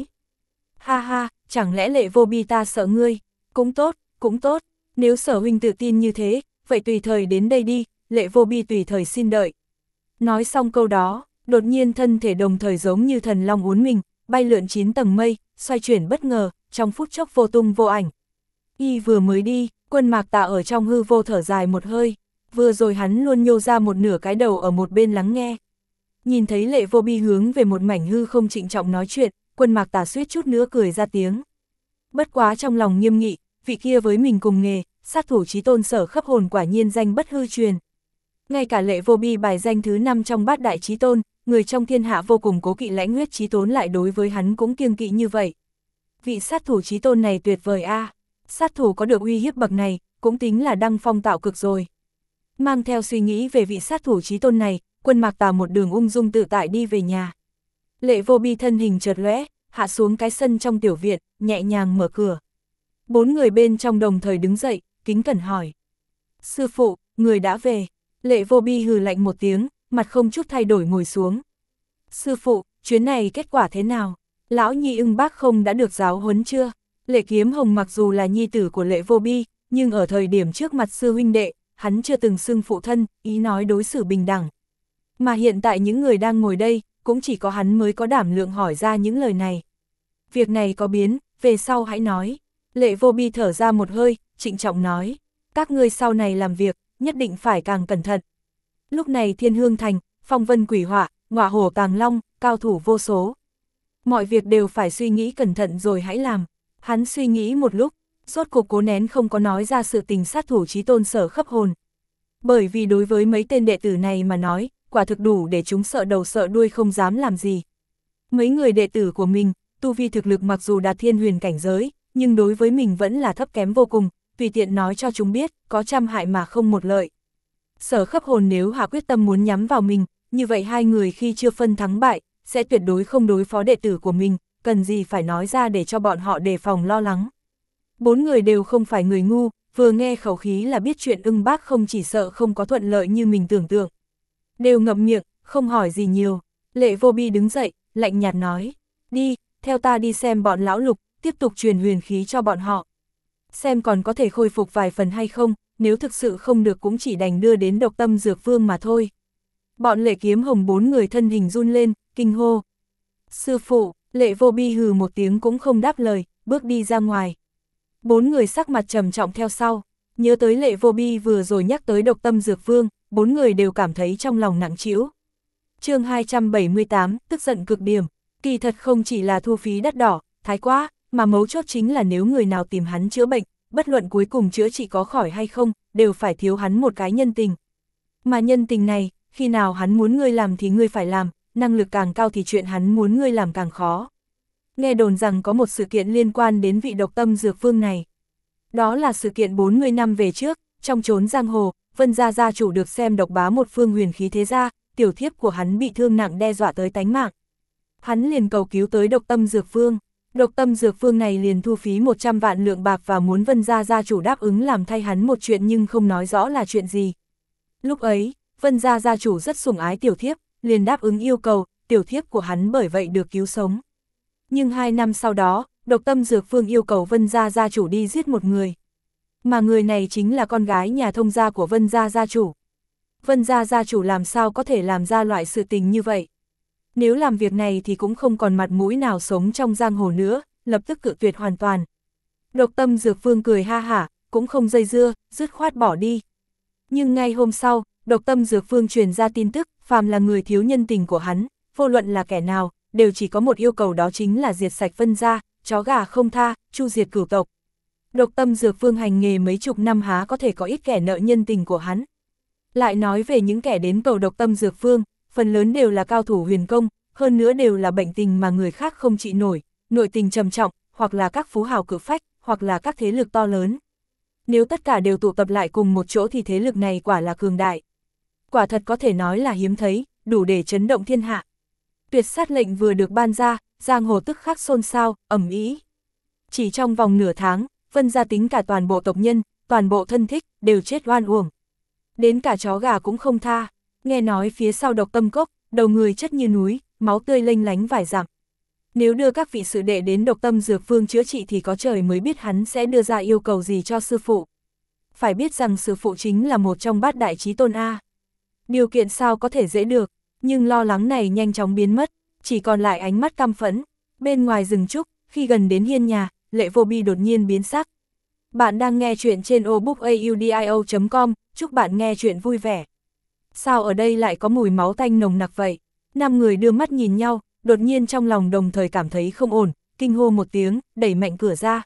Ha ha, chẳng lẽ Lệ Vô Bi ta sợ ngươi? Cũng tốt, nếu Sở huynh tự tin như thế, vậy tùy thời đến đây đi, Lệ Vô Bi tùy thời xin đợi. Nói xong câu đó, đột nhiên thân thể đồng thời giống như thần long uốn mình, bay lượn 9 tầng mây, xoay chuyển bất ngờ, trong phút chốc vô tung vô ảnh. Y vừa mới đi, Quân Mạc Tà ở trong hư vô thở dài một hơi, vừa rồi hắn luôn nhô ra một nửa cái đầu ở một bên lắng nghe. Nhìn thấy Lệ Vô Bi hướng về một mảnh hư không trịnh trọng nói chuyện, Quân Mạc Tà suýt chút nữa cười ra tiếng. Bất quá trong lòng nghiêm nghị, vị kia với mình cùng nghề, sát thủ chí tôn Sở Khấp Hồn quả nhiên danh bất hư truyền. Ngay cả Lệ Vô Bi bài danh thứ 5 trong bát đại chí tôn, người trong thiên hạ vô cùng cố kỵ lãnh huyết chí tôn lại đối với hắn cũng kiêng kỵ như vậy. Vị sát thủ chí tôn này tuyệt vời a. Sát thủ có được uy hiếp bậc này, cũng tính là đăng phong tạo cực rồi. Mang theo suy nghĩ về vị sát thủ chí tôn này, Quân Mạc Tà một đường ung dung tự tại đi về nhà. Lệ Vô Bi thân hình chợt lóe, hạ xuống cái sân trong tiểu viện, nhẹ nhàng mở cửa. 4 người bên trong đồng thời đứng dậy, kính cẩn hỏi. Sư phụ, người đã về. Lệ Vô Bi hừ lạnh một tiếng, mặt không chút thay đổi ngồi xuống. Sư phụ, chuyến này kết quả thế nào? Lão Nhi Ưng Bác không đã được giáo huấn chưa? Lệ Kiếm Hồng mặc dù là nhi tử của Lệ Vô Bi, nhưng ở thời điểm trước mặt sư huynh đệ, hắn chưa từng xưng phụ thân, ý nói đối xử bình đẳng. Mà hiện tại những người đang ngồi đây, cũng chỉ có hắn mới có đảm lượng hỏi ra những lời này. Việc này có biến, về sau hãy nói. Lệ Vô Bi thở ra một hơi, trịnh trọng nói. Các ngươi sau này làm việc, nhất định phải càng cẩn thận. Lúc này Thiên Hương Thành, phong vân quỷ họa, ngọa hổ tàng long, cao thủ vô số. Mọi việc đều phải suy nghĩ cẩn thận rồi hãy làm. Hắn suy nghĩ một lúc, rốt cuộc cố nén không có nói ra sự tình sát thủ chí tôn Sở Khấp Hồn. Bởi vì đối với mấy tên đệ tử này mà nói, quả thực đủ để chúng sợ đầu sợ đuôi không dám làm gì. Mấy người đệ tử của mình, tu vi thực lực mặc dù đạt thiên huyền cảnh giới, nhưng đối với mình vẫn là thấp kém vô cùng, tùy tiện nói cho chúng biết, có trăm hại mà không một lợi. Sở Khấp Hồn nếu hạ quyết tâm muốn nhắm vào mình, như vậy hai người khi chưa phân thắng bại, sẽ tuyệt đối không đối phó đệ tử của mình, cần gì phải nói ra để cho bọn họ đề phòng lo lắng. Bốn người đều không phải người ngu, vừa nghe khẩu khí là biết chuyện Ưng Bác không chỉ sợ không có thuận lợi như mình tưởng tượng. Đều ngậm miệng, không hỏi gì nhiều. Lệ Vô Bi đứng dậy, lạnh nhạt nói, đi, theo ta đi xem bọn lão Lục, tiếp tục truyền huyền khí cho bọn họ. Xem còn có thể khôi phục vài phần hay không, nếu thực sự không được cũng chỉ đành đưa đến Độc Tâm Dược Vương mà thôi. Bọn Lệ Kiếm Hồng bốn người thân hình run lên, kinh hô. Sư phụ, Lệ Vô Bi hừ một tiếng cũng không đáp lời, bước đi ra ngoài. Bốn người sắc mặt trầm trọng theo sau, nhớ tới Lệ Vô Bi vừa rồi nhắc tới Độc Tâm Dược Vương, bốn người đều cảm thấy trong lòng nặng trĩu. Chương 278, tức giận cực điểm, kỳ thật không chỉ là thu phí đắt đỏ, thái quá, mà mấu chốt chính là nếu người nào tìm hắn chữa bệnh, bất luận cuối cùng chữa trị có khỏi hay không, đều phải thiếu hắn một cái nhân tình. Mà nhân tình này, khi nào hắn muốn ngươi làm thì ngươi phải làm, năng lực càng cao thì chuyện hắn muốn ngươi làm càng khó. Nghe đồn rằng có một sự kiện liên quan đến vị Độc Tâm Dược Vương này. Đó là sự kiện 40 năm về trước, trong chốn giang hồ, Vân gia gia chủ được xem độc bá một phương huyền khí thế gia, tiểu thiếp của hắn bị thương nặng đe dọa tới tánh mạng. Hắn liền cầu cứu tới Độc Tâm Dược Vương. Độc Tâm Dược Vương này liền thu phí 100 vạn lượng bạc và muốn Vân gia gia chủ đáp ứng làm thay hắn một chuyện nhưng không nói rõ là chuyện gì. Lúc ấy, Vân gia gia chủ rất sủng ái tiểu thiếp, liền đáp ứng yêu cầu, tiểu thiếp của hắn bởi vậy được cứu sống. Nhưng 2 năm sau đó, Độc Tâm Dược Vương yêu cầu Vân gia gia chủ đi giết một người. Mà người này chính là con gái nhà thông gia của Vân gia gia chủ. Vân gia gia chủ làm sao có thể làm ra loại sự tình như vậy? Nếu làm việc này thì cũng không còn mặt mũi nào sống trong giang hồ nữa, lập tức cự tuyệt hoàn toàn. Độc Tâm Dược Vương cười ha hả, cũng không dây dưa, dứt khoát bỏ đi. Nhưng ngay hôm sau, Độc Tâm Dược Vương truyền ra tin tức, phàm là người thiếu nhân tình của hắn, vô luận là kẻ nào, đều chỉ có một yêu cầu, đó chính là diệt sạch Vân gia, chó gà không tha, chu diệt cửu tộc. Độc Tâm Dược Vương hành nghề mấy chục năm há có thể có ít kẻ nợ nhân tình của hắn. Lại nói về những kẻ đến cầu Độc Tâm Dược Vương, phần lớn đều là cao thủ huyền công, hơn nữa đều là bệnh tình mà người khác không trị nổi, nội tình trầm trọng, hoặc là các phú hào cự phách, hoặc là các thế lực to lớn. Nếu tất cả đều tụ tập lại cùng một chỗ thì thế lực này quả là cường đại. Quả thật có thể nói là hiếm thấy, đủ để chấn động thiên hạ. Tuyệt sát lệnh vừa được ban ra, giang hồ tức khắc xôn xao, ầm ĩ. Chỉ trong vòng nửa tháng, Vân gia tính cả toàn bộ tộc nhân, toàn bộ thân thích, đều chết oan uổng. Đến cả chó gà cũng không tha. Nghe nói phía sau Độc Tâm Cốc, đầu người chất như núi, máu tươi lênh lánh vài dặm. Nếu đưa các vị sự đệ đến Độc Tâm Dược Vương chữa trị thì có trời mới biết hắn sẽ đưa ra yêu cầu gì cho sư phụ. Phải biết rằng sư phụ chính là một trong bát đại chí tôn A. Điều kiện sao có thể dễ được, nhưng lo lắng này nhanh chóng biến mất, chỉ còn lại ánh mắt căm phẫn. Bên ngoài rừng trúc, khi gần đến hiên nhà, Lệ Vô Bi đột nhiên biến sắc. Bạn đang nghe chuyện trên obookaudio.com, chúc bạn nghe chuyện vui vẻ. Sao ở đây lại có mùi máu tanh nồng nặc vậy? 5 người đưa mắt nhìn nhau, đột nhiên trong lòng đồng thời cảm thấy không ổn, kinh hô một tiếng, đẩy mạnh cửa ra.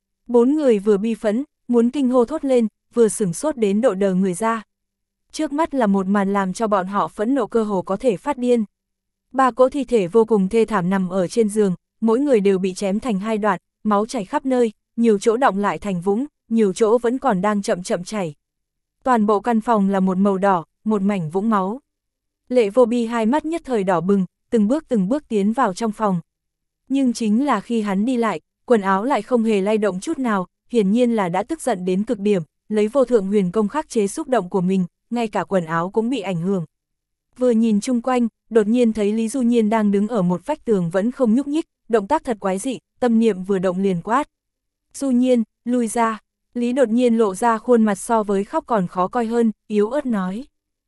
4 người vừa bi phẫn, muốn kinh hô thốt lên, vừa sửng sốt đến độ đờ người ra. Trước mắt là một màn làm cho bọn họ phẫn nộ cơ hồ có thể phát điên. 3 cỗ thi thể vô cùng thê thảm nằm ở trên giường, mỗi người đều bị chém thành 2 đoạn, máu chảy khắp nơi, nhiều chỗ đọng lại thành vũng, nhiều chỗ vẫn còn đang chậm chậm chảy. Toàn bộ căn phòng là một màu đỏ, một mảnh vũng máu. Lệ Vô Bi hai mắt nhất thời đỏ bừng, từng bước tiến vào trong phòng. Nhưng chính là khi hắn đi lại, quần áo lại không hề lay động chút nào, hiển nhiên là đã tức giận đến cực điểm, lấy vô thượng huyền công khắc chế xúc động của mình, ngay cả quần áo cũng bị ảnh hưởng. Vừa nhìn chung quanh, đột nhiên thấy Lý Du Nhiên đang đứng ở một vách tường vẫn không nhúc nhích, động tác thật quái dị, tâm niệm vừa động liền quát. Du Nhiên, lui ra. Lý đột nhiên lộ ra khuôn mặt so với khóc còn khó coi hơn, yếu ớt nói.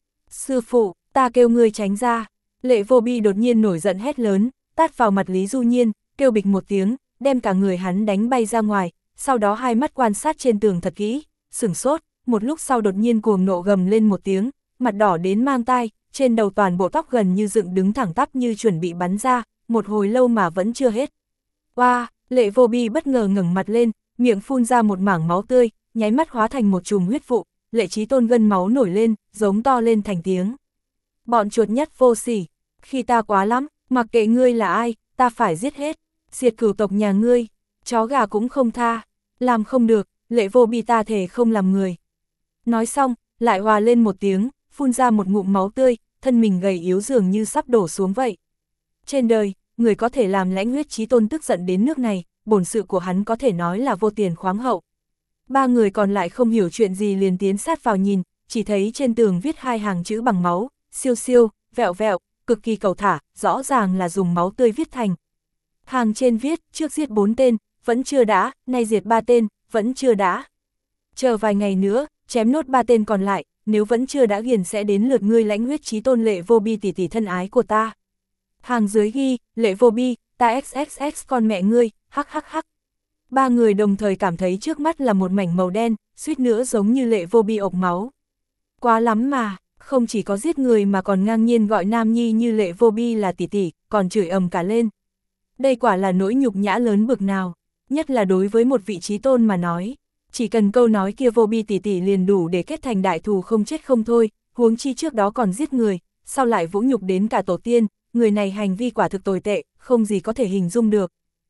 Sư phụ, ta kêu ngươi tránh ra. Lệ Vô Bi đột nhiên nổi giận hét lớn, tát vào mặt Lý Du Nhiên, kêu bịch một tiếng, đem cả người hắn đánh bay ra ngoài, sau đó hai mắt quan sát trên tường thật kỹ, sửng sốt, một lúc sau đột nhiên cuồng nộ gầm lên một tiếng, mặt đỏ đến mang tai, trên đầu toàn bộ tóc gần như dựng đứng thẳng tắp như chuẩn bị bắn ra, một hồi lâu mà vẫn chưa hết. Oa, Lệ Vô Bi bất ngờ ngẩng mặt lên, miệng phun ra một mảng máu tươi, nháy mắt hóa thành một chùm huyết vụ, Lệ Chí Tôn gân máu nổi lên, giống to lên thành tiếng. Bọn chuột nhắt vô sỉ, khi ta quá lắm, mặc kệ ngươi là ai, ta phải giết hết, diệt cửu tộc nhà ngươi, chó gà cũng không tha, làm không được, Lệ Vô Bi ta thể không làm người. Nói xong, lại hòa lên một tiếng, phun ra một ngụm máu tươi, thân mình gầy yếu dường như sắp đổ xuống vậy. Trên đời, người có thể làm Lãnh Huyết Chí Tôn tức giận đến nước này, bổn sự của hắn có thể nói là vô tiền khoáng hậu. Ba người còn lại không hiểu chuyện gì liền tiến sát vào nhìn, chỉ thấy trên tường viết hai hàng chữ bằng máu, siêu siêu, vẹo vẹo, cực kỳ cầu thả, rõ ràng là dùng máu tươi viết thành. Hàng trên viết, trước giết 4 tên, vẫn chưa đã, nay diệt 3 tên, vẫn chưa đã. Chờ vài ngày nữa, chém nốt 3 tên còn lại, nếu vẫn chưa đã ghiền sẽ đến lượt ngươi Lãnh Huyết Chí Tôn Lệ Vô Bi tỷ tỷ thân ái của ta. Hàng dưới ghi, Lệ Vô Bi, ta xxx con mẹ ngươi, hắc hắc hắc. Ba người đồng thời cảm thấy trước mắt là một mảnh màu đen, suýt nữa giống như Lệ Vô Bi ộc máu. Quá lắm mà, không chỉ có giết người mà còn ngang nhiên gọi nam nhi như Lệ Vô Bi là tỷ tỷ, còn chửi ầm cả lên. Đây quả là nỗi nhục nhã lớn bực nào, nhất là đối với một vị chí tôn mà nói. Chỉ cần câu nói kia Vô Bi tỷ tỷ liền đủ để kết thành đại thù không chết không thôi, huống chi trước đó còn giết người, sau lại vũ nhục đến cả tổ tiên, người này hành vi quả thực tồi tệ, không gì có thể hình dung được.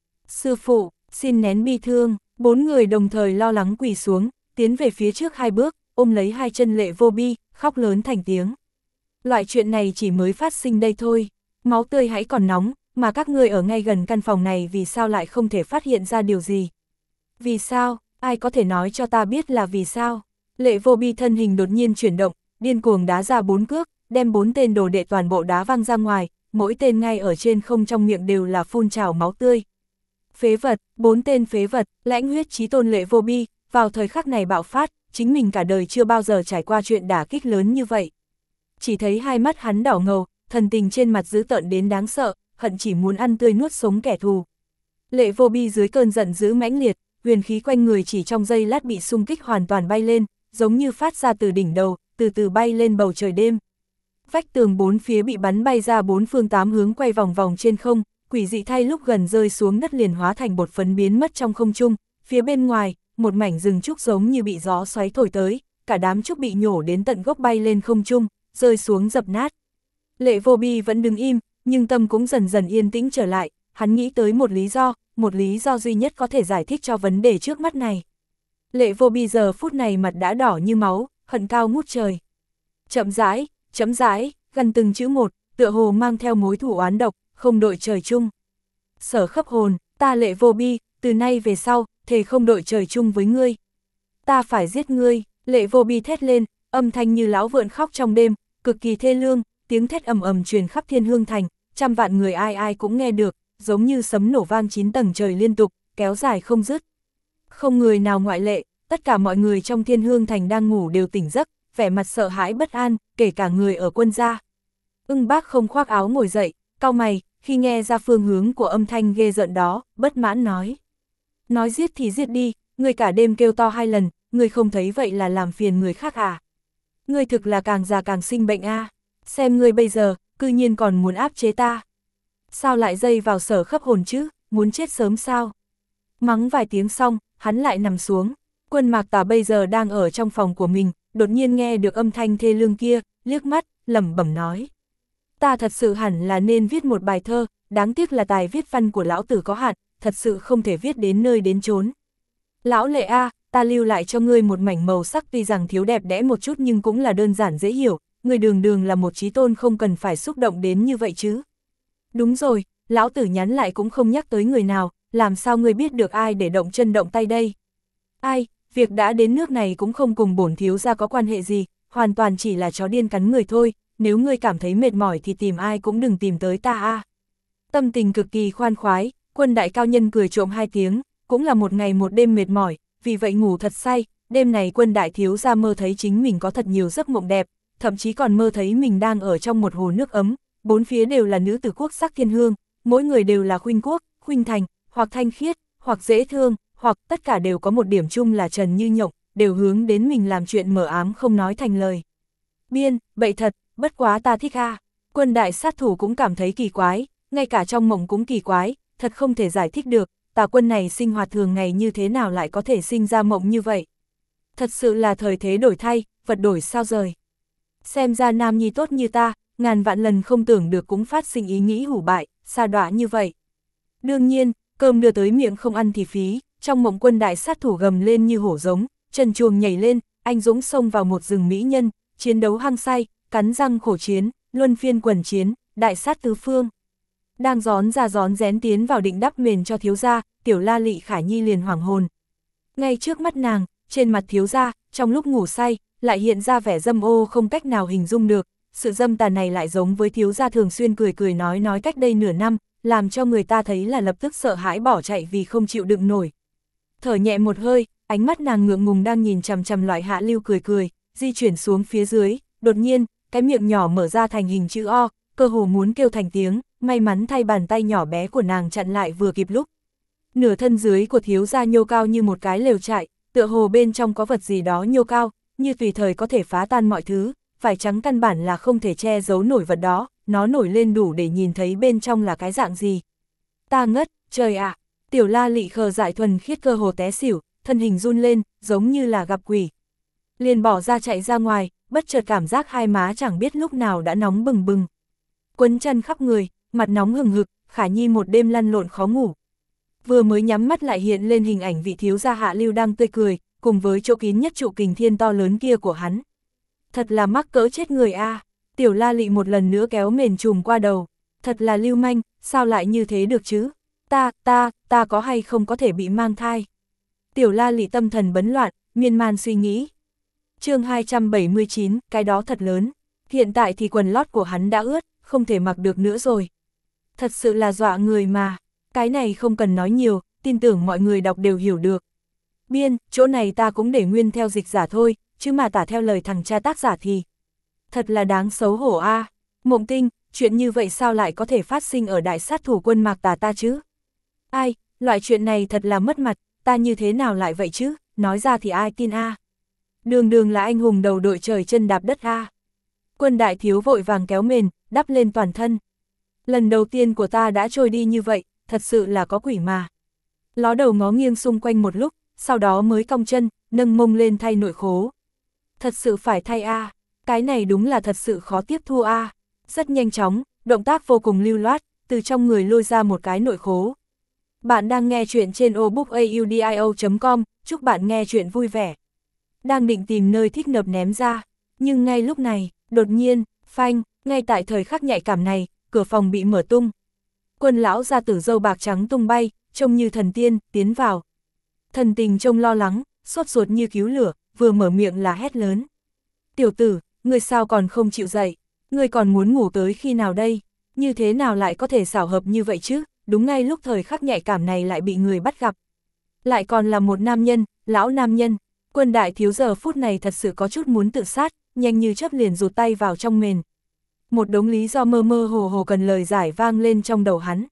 Sư phụ, xin nén bi thương, 4 người đồng thời lo lắng quỳ xuống, tiến về phía trước 2 bước, ôm lấy hai chân Lệ Vô Bi, khóc lớn thành tiếng. Loại chuyện này chỉ mới phát sinh đây thôi, máu tươi hãy còn nóng, mà các ngươi ở ngay gần căn phòng này vì sao lại không thể phát hiện ra điều gì? Vì sao? Ai có thể nói cho ta biết là vì sao? Lệ Vô Bi thân hình đột nhiên chuyển động, điên cuồng đá ra 4 cước, đem 4 tên đồ đệ toàn bộ đá văng ra ngoài, mỗi tên ngay ở trên không trong miệng đều là phun trào máu tươi. Phế vật, 4 tên phế vật, Lãnh Huyết Chí Tôn Lệ Vô Bi, vào thời khắc này bạo phát, chính mình cả đời chưa bao giờ trải qua chuyện đả kích lớn như vậy. Chỉ thấy hai mắt hắn đỏ ngầu, thần tình trên mặt dữ tợn đến đáng sợ, hận chỉ muốn ăn tươi nuốt sống kẻ thù. Lệ Vô Bi dưới cơn giận dữ mãnh liệt, huyền khí quanh người chỉ trong giây lát bị xung kích hoàn toàn bay lên, giống như phát ra từ đỉnh đầu, từ từ bay lên bầu trời đêm. Vách tường 4 phía bị bắn bay ra 4 phương 8 hướng quay vòng vòng trên không, quỷ dị thay lúc gần rơi xuống đất liền hóa thành bột phấn biến mất trong không trung. Phía bên ngoài, một mảnh rừng trúc giống như bị gió xoáy thổi tới, cả đám trúc bị nhổ đến tận gốc bay lên không trung, rơi xuống dập nát. Lệ Vô Bi vẫn đứng im, nhưng tâm cũng dần dần yên tĩnh trở lại, hắn nghĩ tới một lý do duy nhất có thể giải thích cho vấn đề trước mắt này. Lệ Vô Bi giờ phút này mặt đã đỏ như máu, hận cao ngút trời. Chậm rãi, gần từng chữ một, tựa hồ mang theo mối thù oán độc, không đội trời chung. Sở Khấp Hồn, ta Lệ Vô Bi, từ nay về sau, thề không đội trời chung với ngươi. Ta phải giết ngươi, Lệ Vô Bi thét lên, âm thanh như lão vượn khóc trong đêm, cực kỳ thê lương, tiếng thét ầm ầm truyền khắp Thiên Hương Thành, trăm vạn người ai ai cũng nghe được, giống như sấm nổ vang 9 tầng trời liên tục, kéo dài không dứt. Không người nào ngoại lệ, tất cả mọi người trong Thiên Hương Thành đang ngủ đều tỉnh giấc, vẻ mặt sợ hãi bất an, kể cả người ở quân gia. Ưng Bác không khoác áo ngồi dậy, cau mày, khi nghe ra phương hướng của âm thanh ghê rợn đó, bất mãn nói. Nói giết thì giết đi, người cả đêm kêu to 2 lần, người không thấy vậy là làm phiền người khác à? Người thực là càng già càng sinh bệnh a. Xem người bây giờ, cư nhiên còn muốn áp chế ta. Sao lại dây vào Sở Khấp Hồn chứ, muốn chết sớm sao? Mắng vài tiếng xong, hắn lại nằm xuống. Quân Mạc Tà bây giờ đang ở trong phòng của mình, đột nhiên nghe được âm thanh thê lương kia, liếc mắt, lẩm bẩm nói. Ta thật sự hẳn là nên viết một bài thơ, đáng tiếc là tài viết văn của lão tử có hạn, thật sự không thể viết đến nơi đến chốn. Lão Lệ a, ta lưu lại cho ngươi một mảnh màu sắc tuy rằng thiếu đẹp đẽ một chút nhưng cũng là đơn giản dễ hiểu, ngươi đường đường là một chí tôn không cần phải xúc động đến như vậy chứ. Đúng rồi, lão tử nhắn lại cũng không nhắc tới người nào, làm sao ngươi biết được ai để động chân động tay đây? Ai, việc đã đến nước này cũng không cùng bổn thiếu gia có quan hệ gì, hoàn toàn chỉ là chó điên cắn người thôi, nếu ngươi cảm thấy mệt mỏi thì tìm ai cũng đừng tìm tới ta a. Tâm tình cực kỳ khoan khoái, Quân đại cao nhân cười trộm 2 tiếng, cũng là một ngày một đêm mệt mỏi, vì vậy ngủ thật say, đêm này Quân đại thiếu gia mơ thấy chính mình có thật nhiều giấc mộng đẹp, thậm chí còn mơ thấy mình đang ở trong một hồ nước ấm, 4 phía đều là nữ tử quốc sắc thiên hương, mỗi người đều là khuynh quốc, khuynh thành, hoặc thanh khiết, hoặc dễ thương, hoặc tất cả đều có một điểm chung là trần như nhộng, đều hướng đến mình làm chuyện mờ ám không nói thành lời. Biên, bậy thật, bất quá ta thích a. Quân đại sát thủ cũng cảm thấy kỳ quái, ngay cả trong mộng cũng kỳ quái, thật không thể giải thích được, Tà Quân này sinh hoạt thường ngày như thế nào lại có thể sinh ra mộng như vậy. Thật sự là thời thế đổi thay, vật đổi sao rời. Xem ra nam nhi tốt như ta, ngàn vạn lần không tưởng được cũng phát sinh ý nghĩ hủ bại, sa đọa như vậy. Đương nhiên, cơm đưa tới miệng không ăn thì phí, Trong mộng quân đại sát thủ gầm lên như hổ giống, trần truồng nhảy lên, anh dũng xông vào một rừng mỹ nhân, chiến đấu hăng say, cắn răng khổ chiến, luân phiên quần chiến, đại sát tứ phương. Đang rón ra rón rén tiến vào định đắp mền cho thiếu gia, Tiểu La Lị Khả Nhi liền hoảng hồn. Ngay trước mắt nàng, trên mặt thiếu gia, trong lúc ngủ say, lại hiện ra vẻ dâm ô không cách nào hình dung được, sự dâm tà này lại giống với thiếu gia thường xuyên cười cười nói cách đây nửa năm, làm cho người ta thấy là lập tức sợ hãi bỏ chạy vì không chịu đựng nổi. Thở nhẹ một hơi, ánh mắt nàng ngượng ngùng đang nhìn chằm chằm loại hạ lưu cười, di chuyển xuống phía dưới, đột nhiên, cái miệng nhỏ mở ra thành hình chữ O, cơ hồ muốn kêu thành tiếng, may mắn thay bàn tay nhỏ bé của nàng chặn lại vừa kịp lúc. Nửa thân dưới của thiếu gia nhô cao như một cái lều trại, tựa hồ bên trong có vật gì đó nhô cao, như tùy thời có thể phá tan mọi thứ, vải trắng căn bản là không thể che giấu nổi vật đó, nó nổi lên đủ để nhìn thấy bên trong là cái dạng gì. Ta ngất, trời ạ! Tiểu La Lị khờ dại thuần khiết cơ hồ té xỉu, thân hình run lên, giống như là gặp quỷ. Liền bỏ ra chạy ra ngoài, bất chợt cảm giác hai má chẳng biết lúc nào đã nóng bừng bừng. Quấn chân khắp người, mặt nóng hừng hực, Khả Nhi một đêm lăn lộn khó ngủ. Vừa mới nhắm mắt lại hiện lên hình ảnh vị thiếu gia hạ lưu đang tươi cười, cùng với chỗ kín nhất trụ kình thiên to lớn kia của hắn. Thật là mắc cỡ chết người a. Tiểu La Lị một lần nữa kéo mền trùm qua đầu. Thật là lưu manh, sao lại như thế được chứ? Ta có hay không có thể bị mang thai? Tiểu La Lị tâm thần bấn loạn, miên man suy nghĩ. Chương 279, cái đó thật lớn. Hiện tại thì quần lót của hắn đã ướt, không thể mặc được nữa rồi. Thật sự là dọa người mà. Cái này không cần nói nhiều, tin tưởng mọi người đọc đều hiểu được. Biên, chỗ này ta cũng để nguyên theo dịch giả thôi, chứ mà tả theo lời thằng cha tác giả thì. Thật là đáng xấu hổ a. Mộng Tinh, chuyện như vậy sao lại có thể phát sinh ở đại sát thủ quân Mạc Tà ta chứ? Ai, loại chuyện này thật là mất mặt, ta như thế nào lại vậy chứ, nói ra thì ai tin a. Đường đường là anh hùng đầu đội trời chân đạp đất a. Quân đại thiếu vội vàng kéo mền, đắp lên toàn thân. Lần đầu tiên của ta đã trôi đi như vậy, thật sự là có quỷ mà. Ló đầu ngó nghiêng xung quanh một lúc, sau đó mới cong chân, nâng mông lên thay nội khố. Thật sự phải thay a, cái này đúng là thật sự khó tiếp thu a. Rất nhanh chóng, động tác vô cùng lưu loát, từ trong người lôi ra một cái nội khố. Bạn đang nghe chuyện trên audiobook.com, chúc bạn nghe chuyện vui vẻ. Đang định tìm nơi thích hợp ném ra, nhưng ngay lúc này, đột nhiên, phanh, ngay tại thời khắc nhạy cảm này, cửa phòng bị mở tung. Quân lão gia tử râu bạc trắng tung bay, trông như thần tiên, tiến vào. Thần tình trông lo lắng, sốt ruột như cứu lửa, vừa mở miệng là hét lớn. Tiểu tử, ngươi sao còn không chịu dậy, ngươi còn muốn ngủ tới khi nào đây, như thế nào lại có thể xảo hợp như vậy chứ, đúng ngay lúc thời khắc nhạy cảm này lại bị người bắt gặp. Lại còn là một nam nhân, lão nam nhân, quân đại thiếu giờ phút này thật sự có chút muốn tự sát, nhanh như chớp liền rụt tay vào trong mền. Một đống lý do mơ mơ hồ hồ cần lời giải vang lên trong đầu hắn.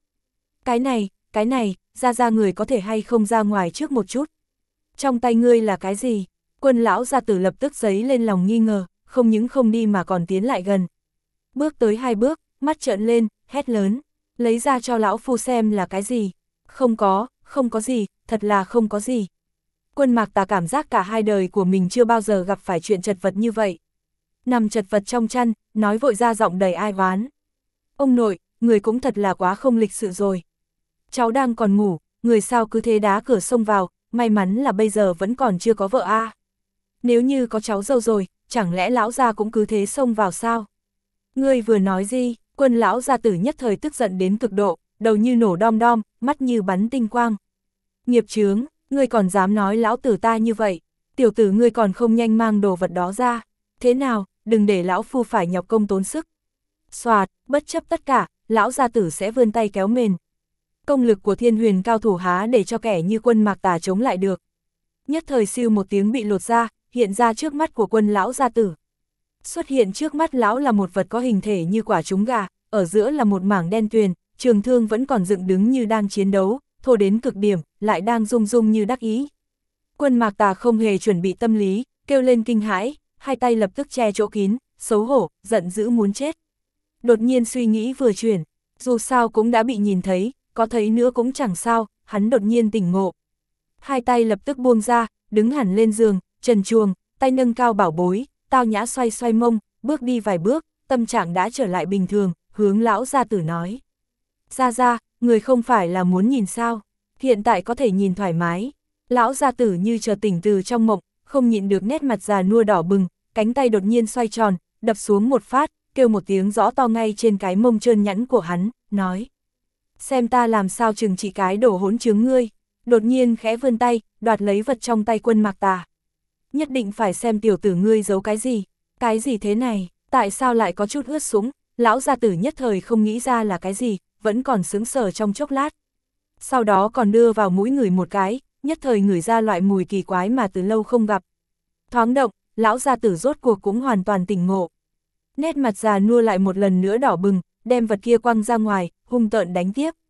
Cái này, ra người có thể hay không ra ngoài trước một chút. Trong tay ngươi là cái gì? Quân lão gia tử lập tức dấy lên lòng nghi ngờ, không những không đi mà còn tiến lại gần. Bước tới 2 bước, mắt trợn lên, hét lớn, lấy ra cho lão phu xem là cái gì. Không có gì, thật là không có gì. Quân Mạc Tà cảm giác cả hai đời của mình chưa bao giờ gặp phải chuyện chật vật như vậy. Nằm chật vật trong chăn, nói vội ra giọng đầy ai oán. Ông nội, người cũng thật là quá không lịch sự rồi. Cháu đang còn ngủ, người sao cứ thế đá cửa xông vào, may mắn là bây giờ vẫn còn chưa có vợ a. Nếu như có cháu dâu rồi, chẳng lẽ lão gia cũng cứ thế xông vào sao? Ngươi vừa nói gì? Quân lão gia tử nhất thời tức giận đến cực độ, đầu như nổ đom đom, mắt như bắn tinh quang. Nghiệp chướng, ngươi còn dám nói lão tử ta như vậy, tiểu tử ngươi còn không nhanh mang đồ vật đó ra. Thế nào, đừng để lão phu phải nhọc công tốn sức. Soạt, bất chấp tất cả, lão gia tử sẽ vươn tay kéo mền. Công lực của thiên huyền cao thủ há để cho kẻ như quân Mạc Tà chống lại được. Nhất thời siêu một tiếng bị lột ra, hiện ra trước mắt của quân lão gia tử. Xuất hiện trước mắt lão là một vật có hình thể như quả trứng gà, ở giữa là một mảng đen tuyền, trường thương vẫn còn dựng đứng như đang chiến đấu, thô đến cực điểm, lại đang rung rung như đắc ý. Quân Mạc Tà không hề chuẩn bị tâm lý, kêu lên kinh hãi, hai tay lập tức che chỗ kín, xấu hổ, giận dữ muốn chết. Đột nhiên suy nghĩ vừa chuyển, dù sao cũng đã bị nhìn thấy, có thấy nữa cũng chẳng sao, hắn đột nhiên tỉnh ngộ. Hai tay lập tức buông ra, đứng hẳn lên giường, trần truồng, tay nâng cao bảo bối, tao nhã xoay xoay mông, bước đi vài bước, tâm trạng đã trở lại bình thường, hướng lão gia tử nói. Ra, người không phải là muốn nhìn sao, hiện tại có thể nhìn thoải mái, Lão gia tử như chợt tỉnh từ trong mộng, không nhịn được nét mặt già nua đỏ bừng, cánh tay đột nhiên xoay tròn, đập xuống một phát, kêu một tiếng rõ to ngay trên cái mông trơn nhẵn của hắn, nói. Xem ta làm sao trừng trị cái đồ hỗn chướng ngươi, đột nhiên khẽ vươn tay, đoạt lấy vật trong tay Quân Mạc Tà. Nhất định phải xem tiểu tử ngươi giấu cái gì thế này, tại sao lại có chút ướt sũng, lão gia tử nhất thời không nghĩ ra là cái gì, vẫn còn sững sờ trong chốc lát. Sau đó còn đưa vào mũi ngửi một cái, nhất thời ngửi ra loại mùi kỳ quái mà từ lâu không gặp. Thoáng động, lão gia tử rốt cuộc cũng hoàn toàn tỉnh ngộ. Nét mặt già nua lại một lần nữa đỏ bừng, đem vật kia quăng ra ngoài, hung tợn đánh tiếp.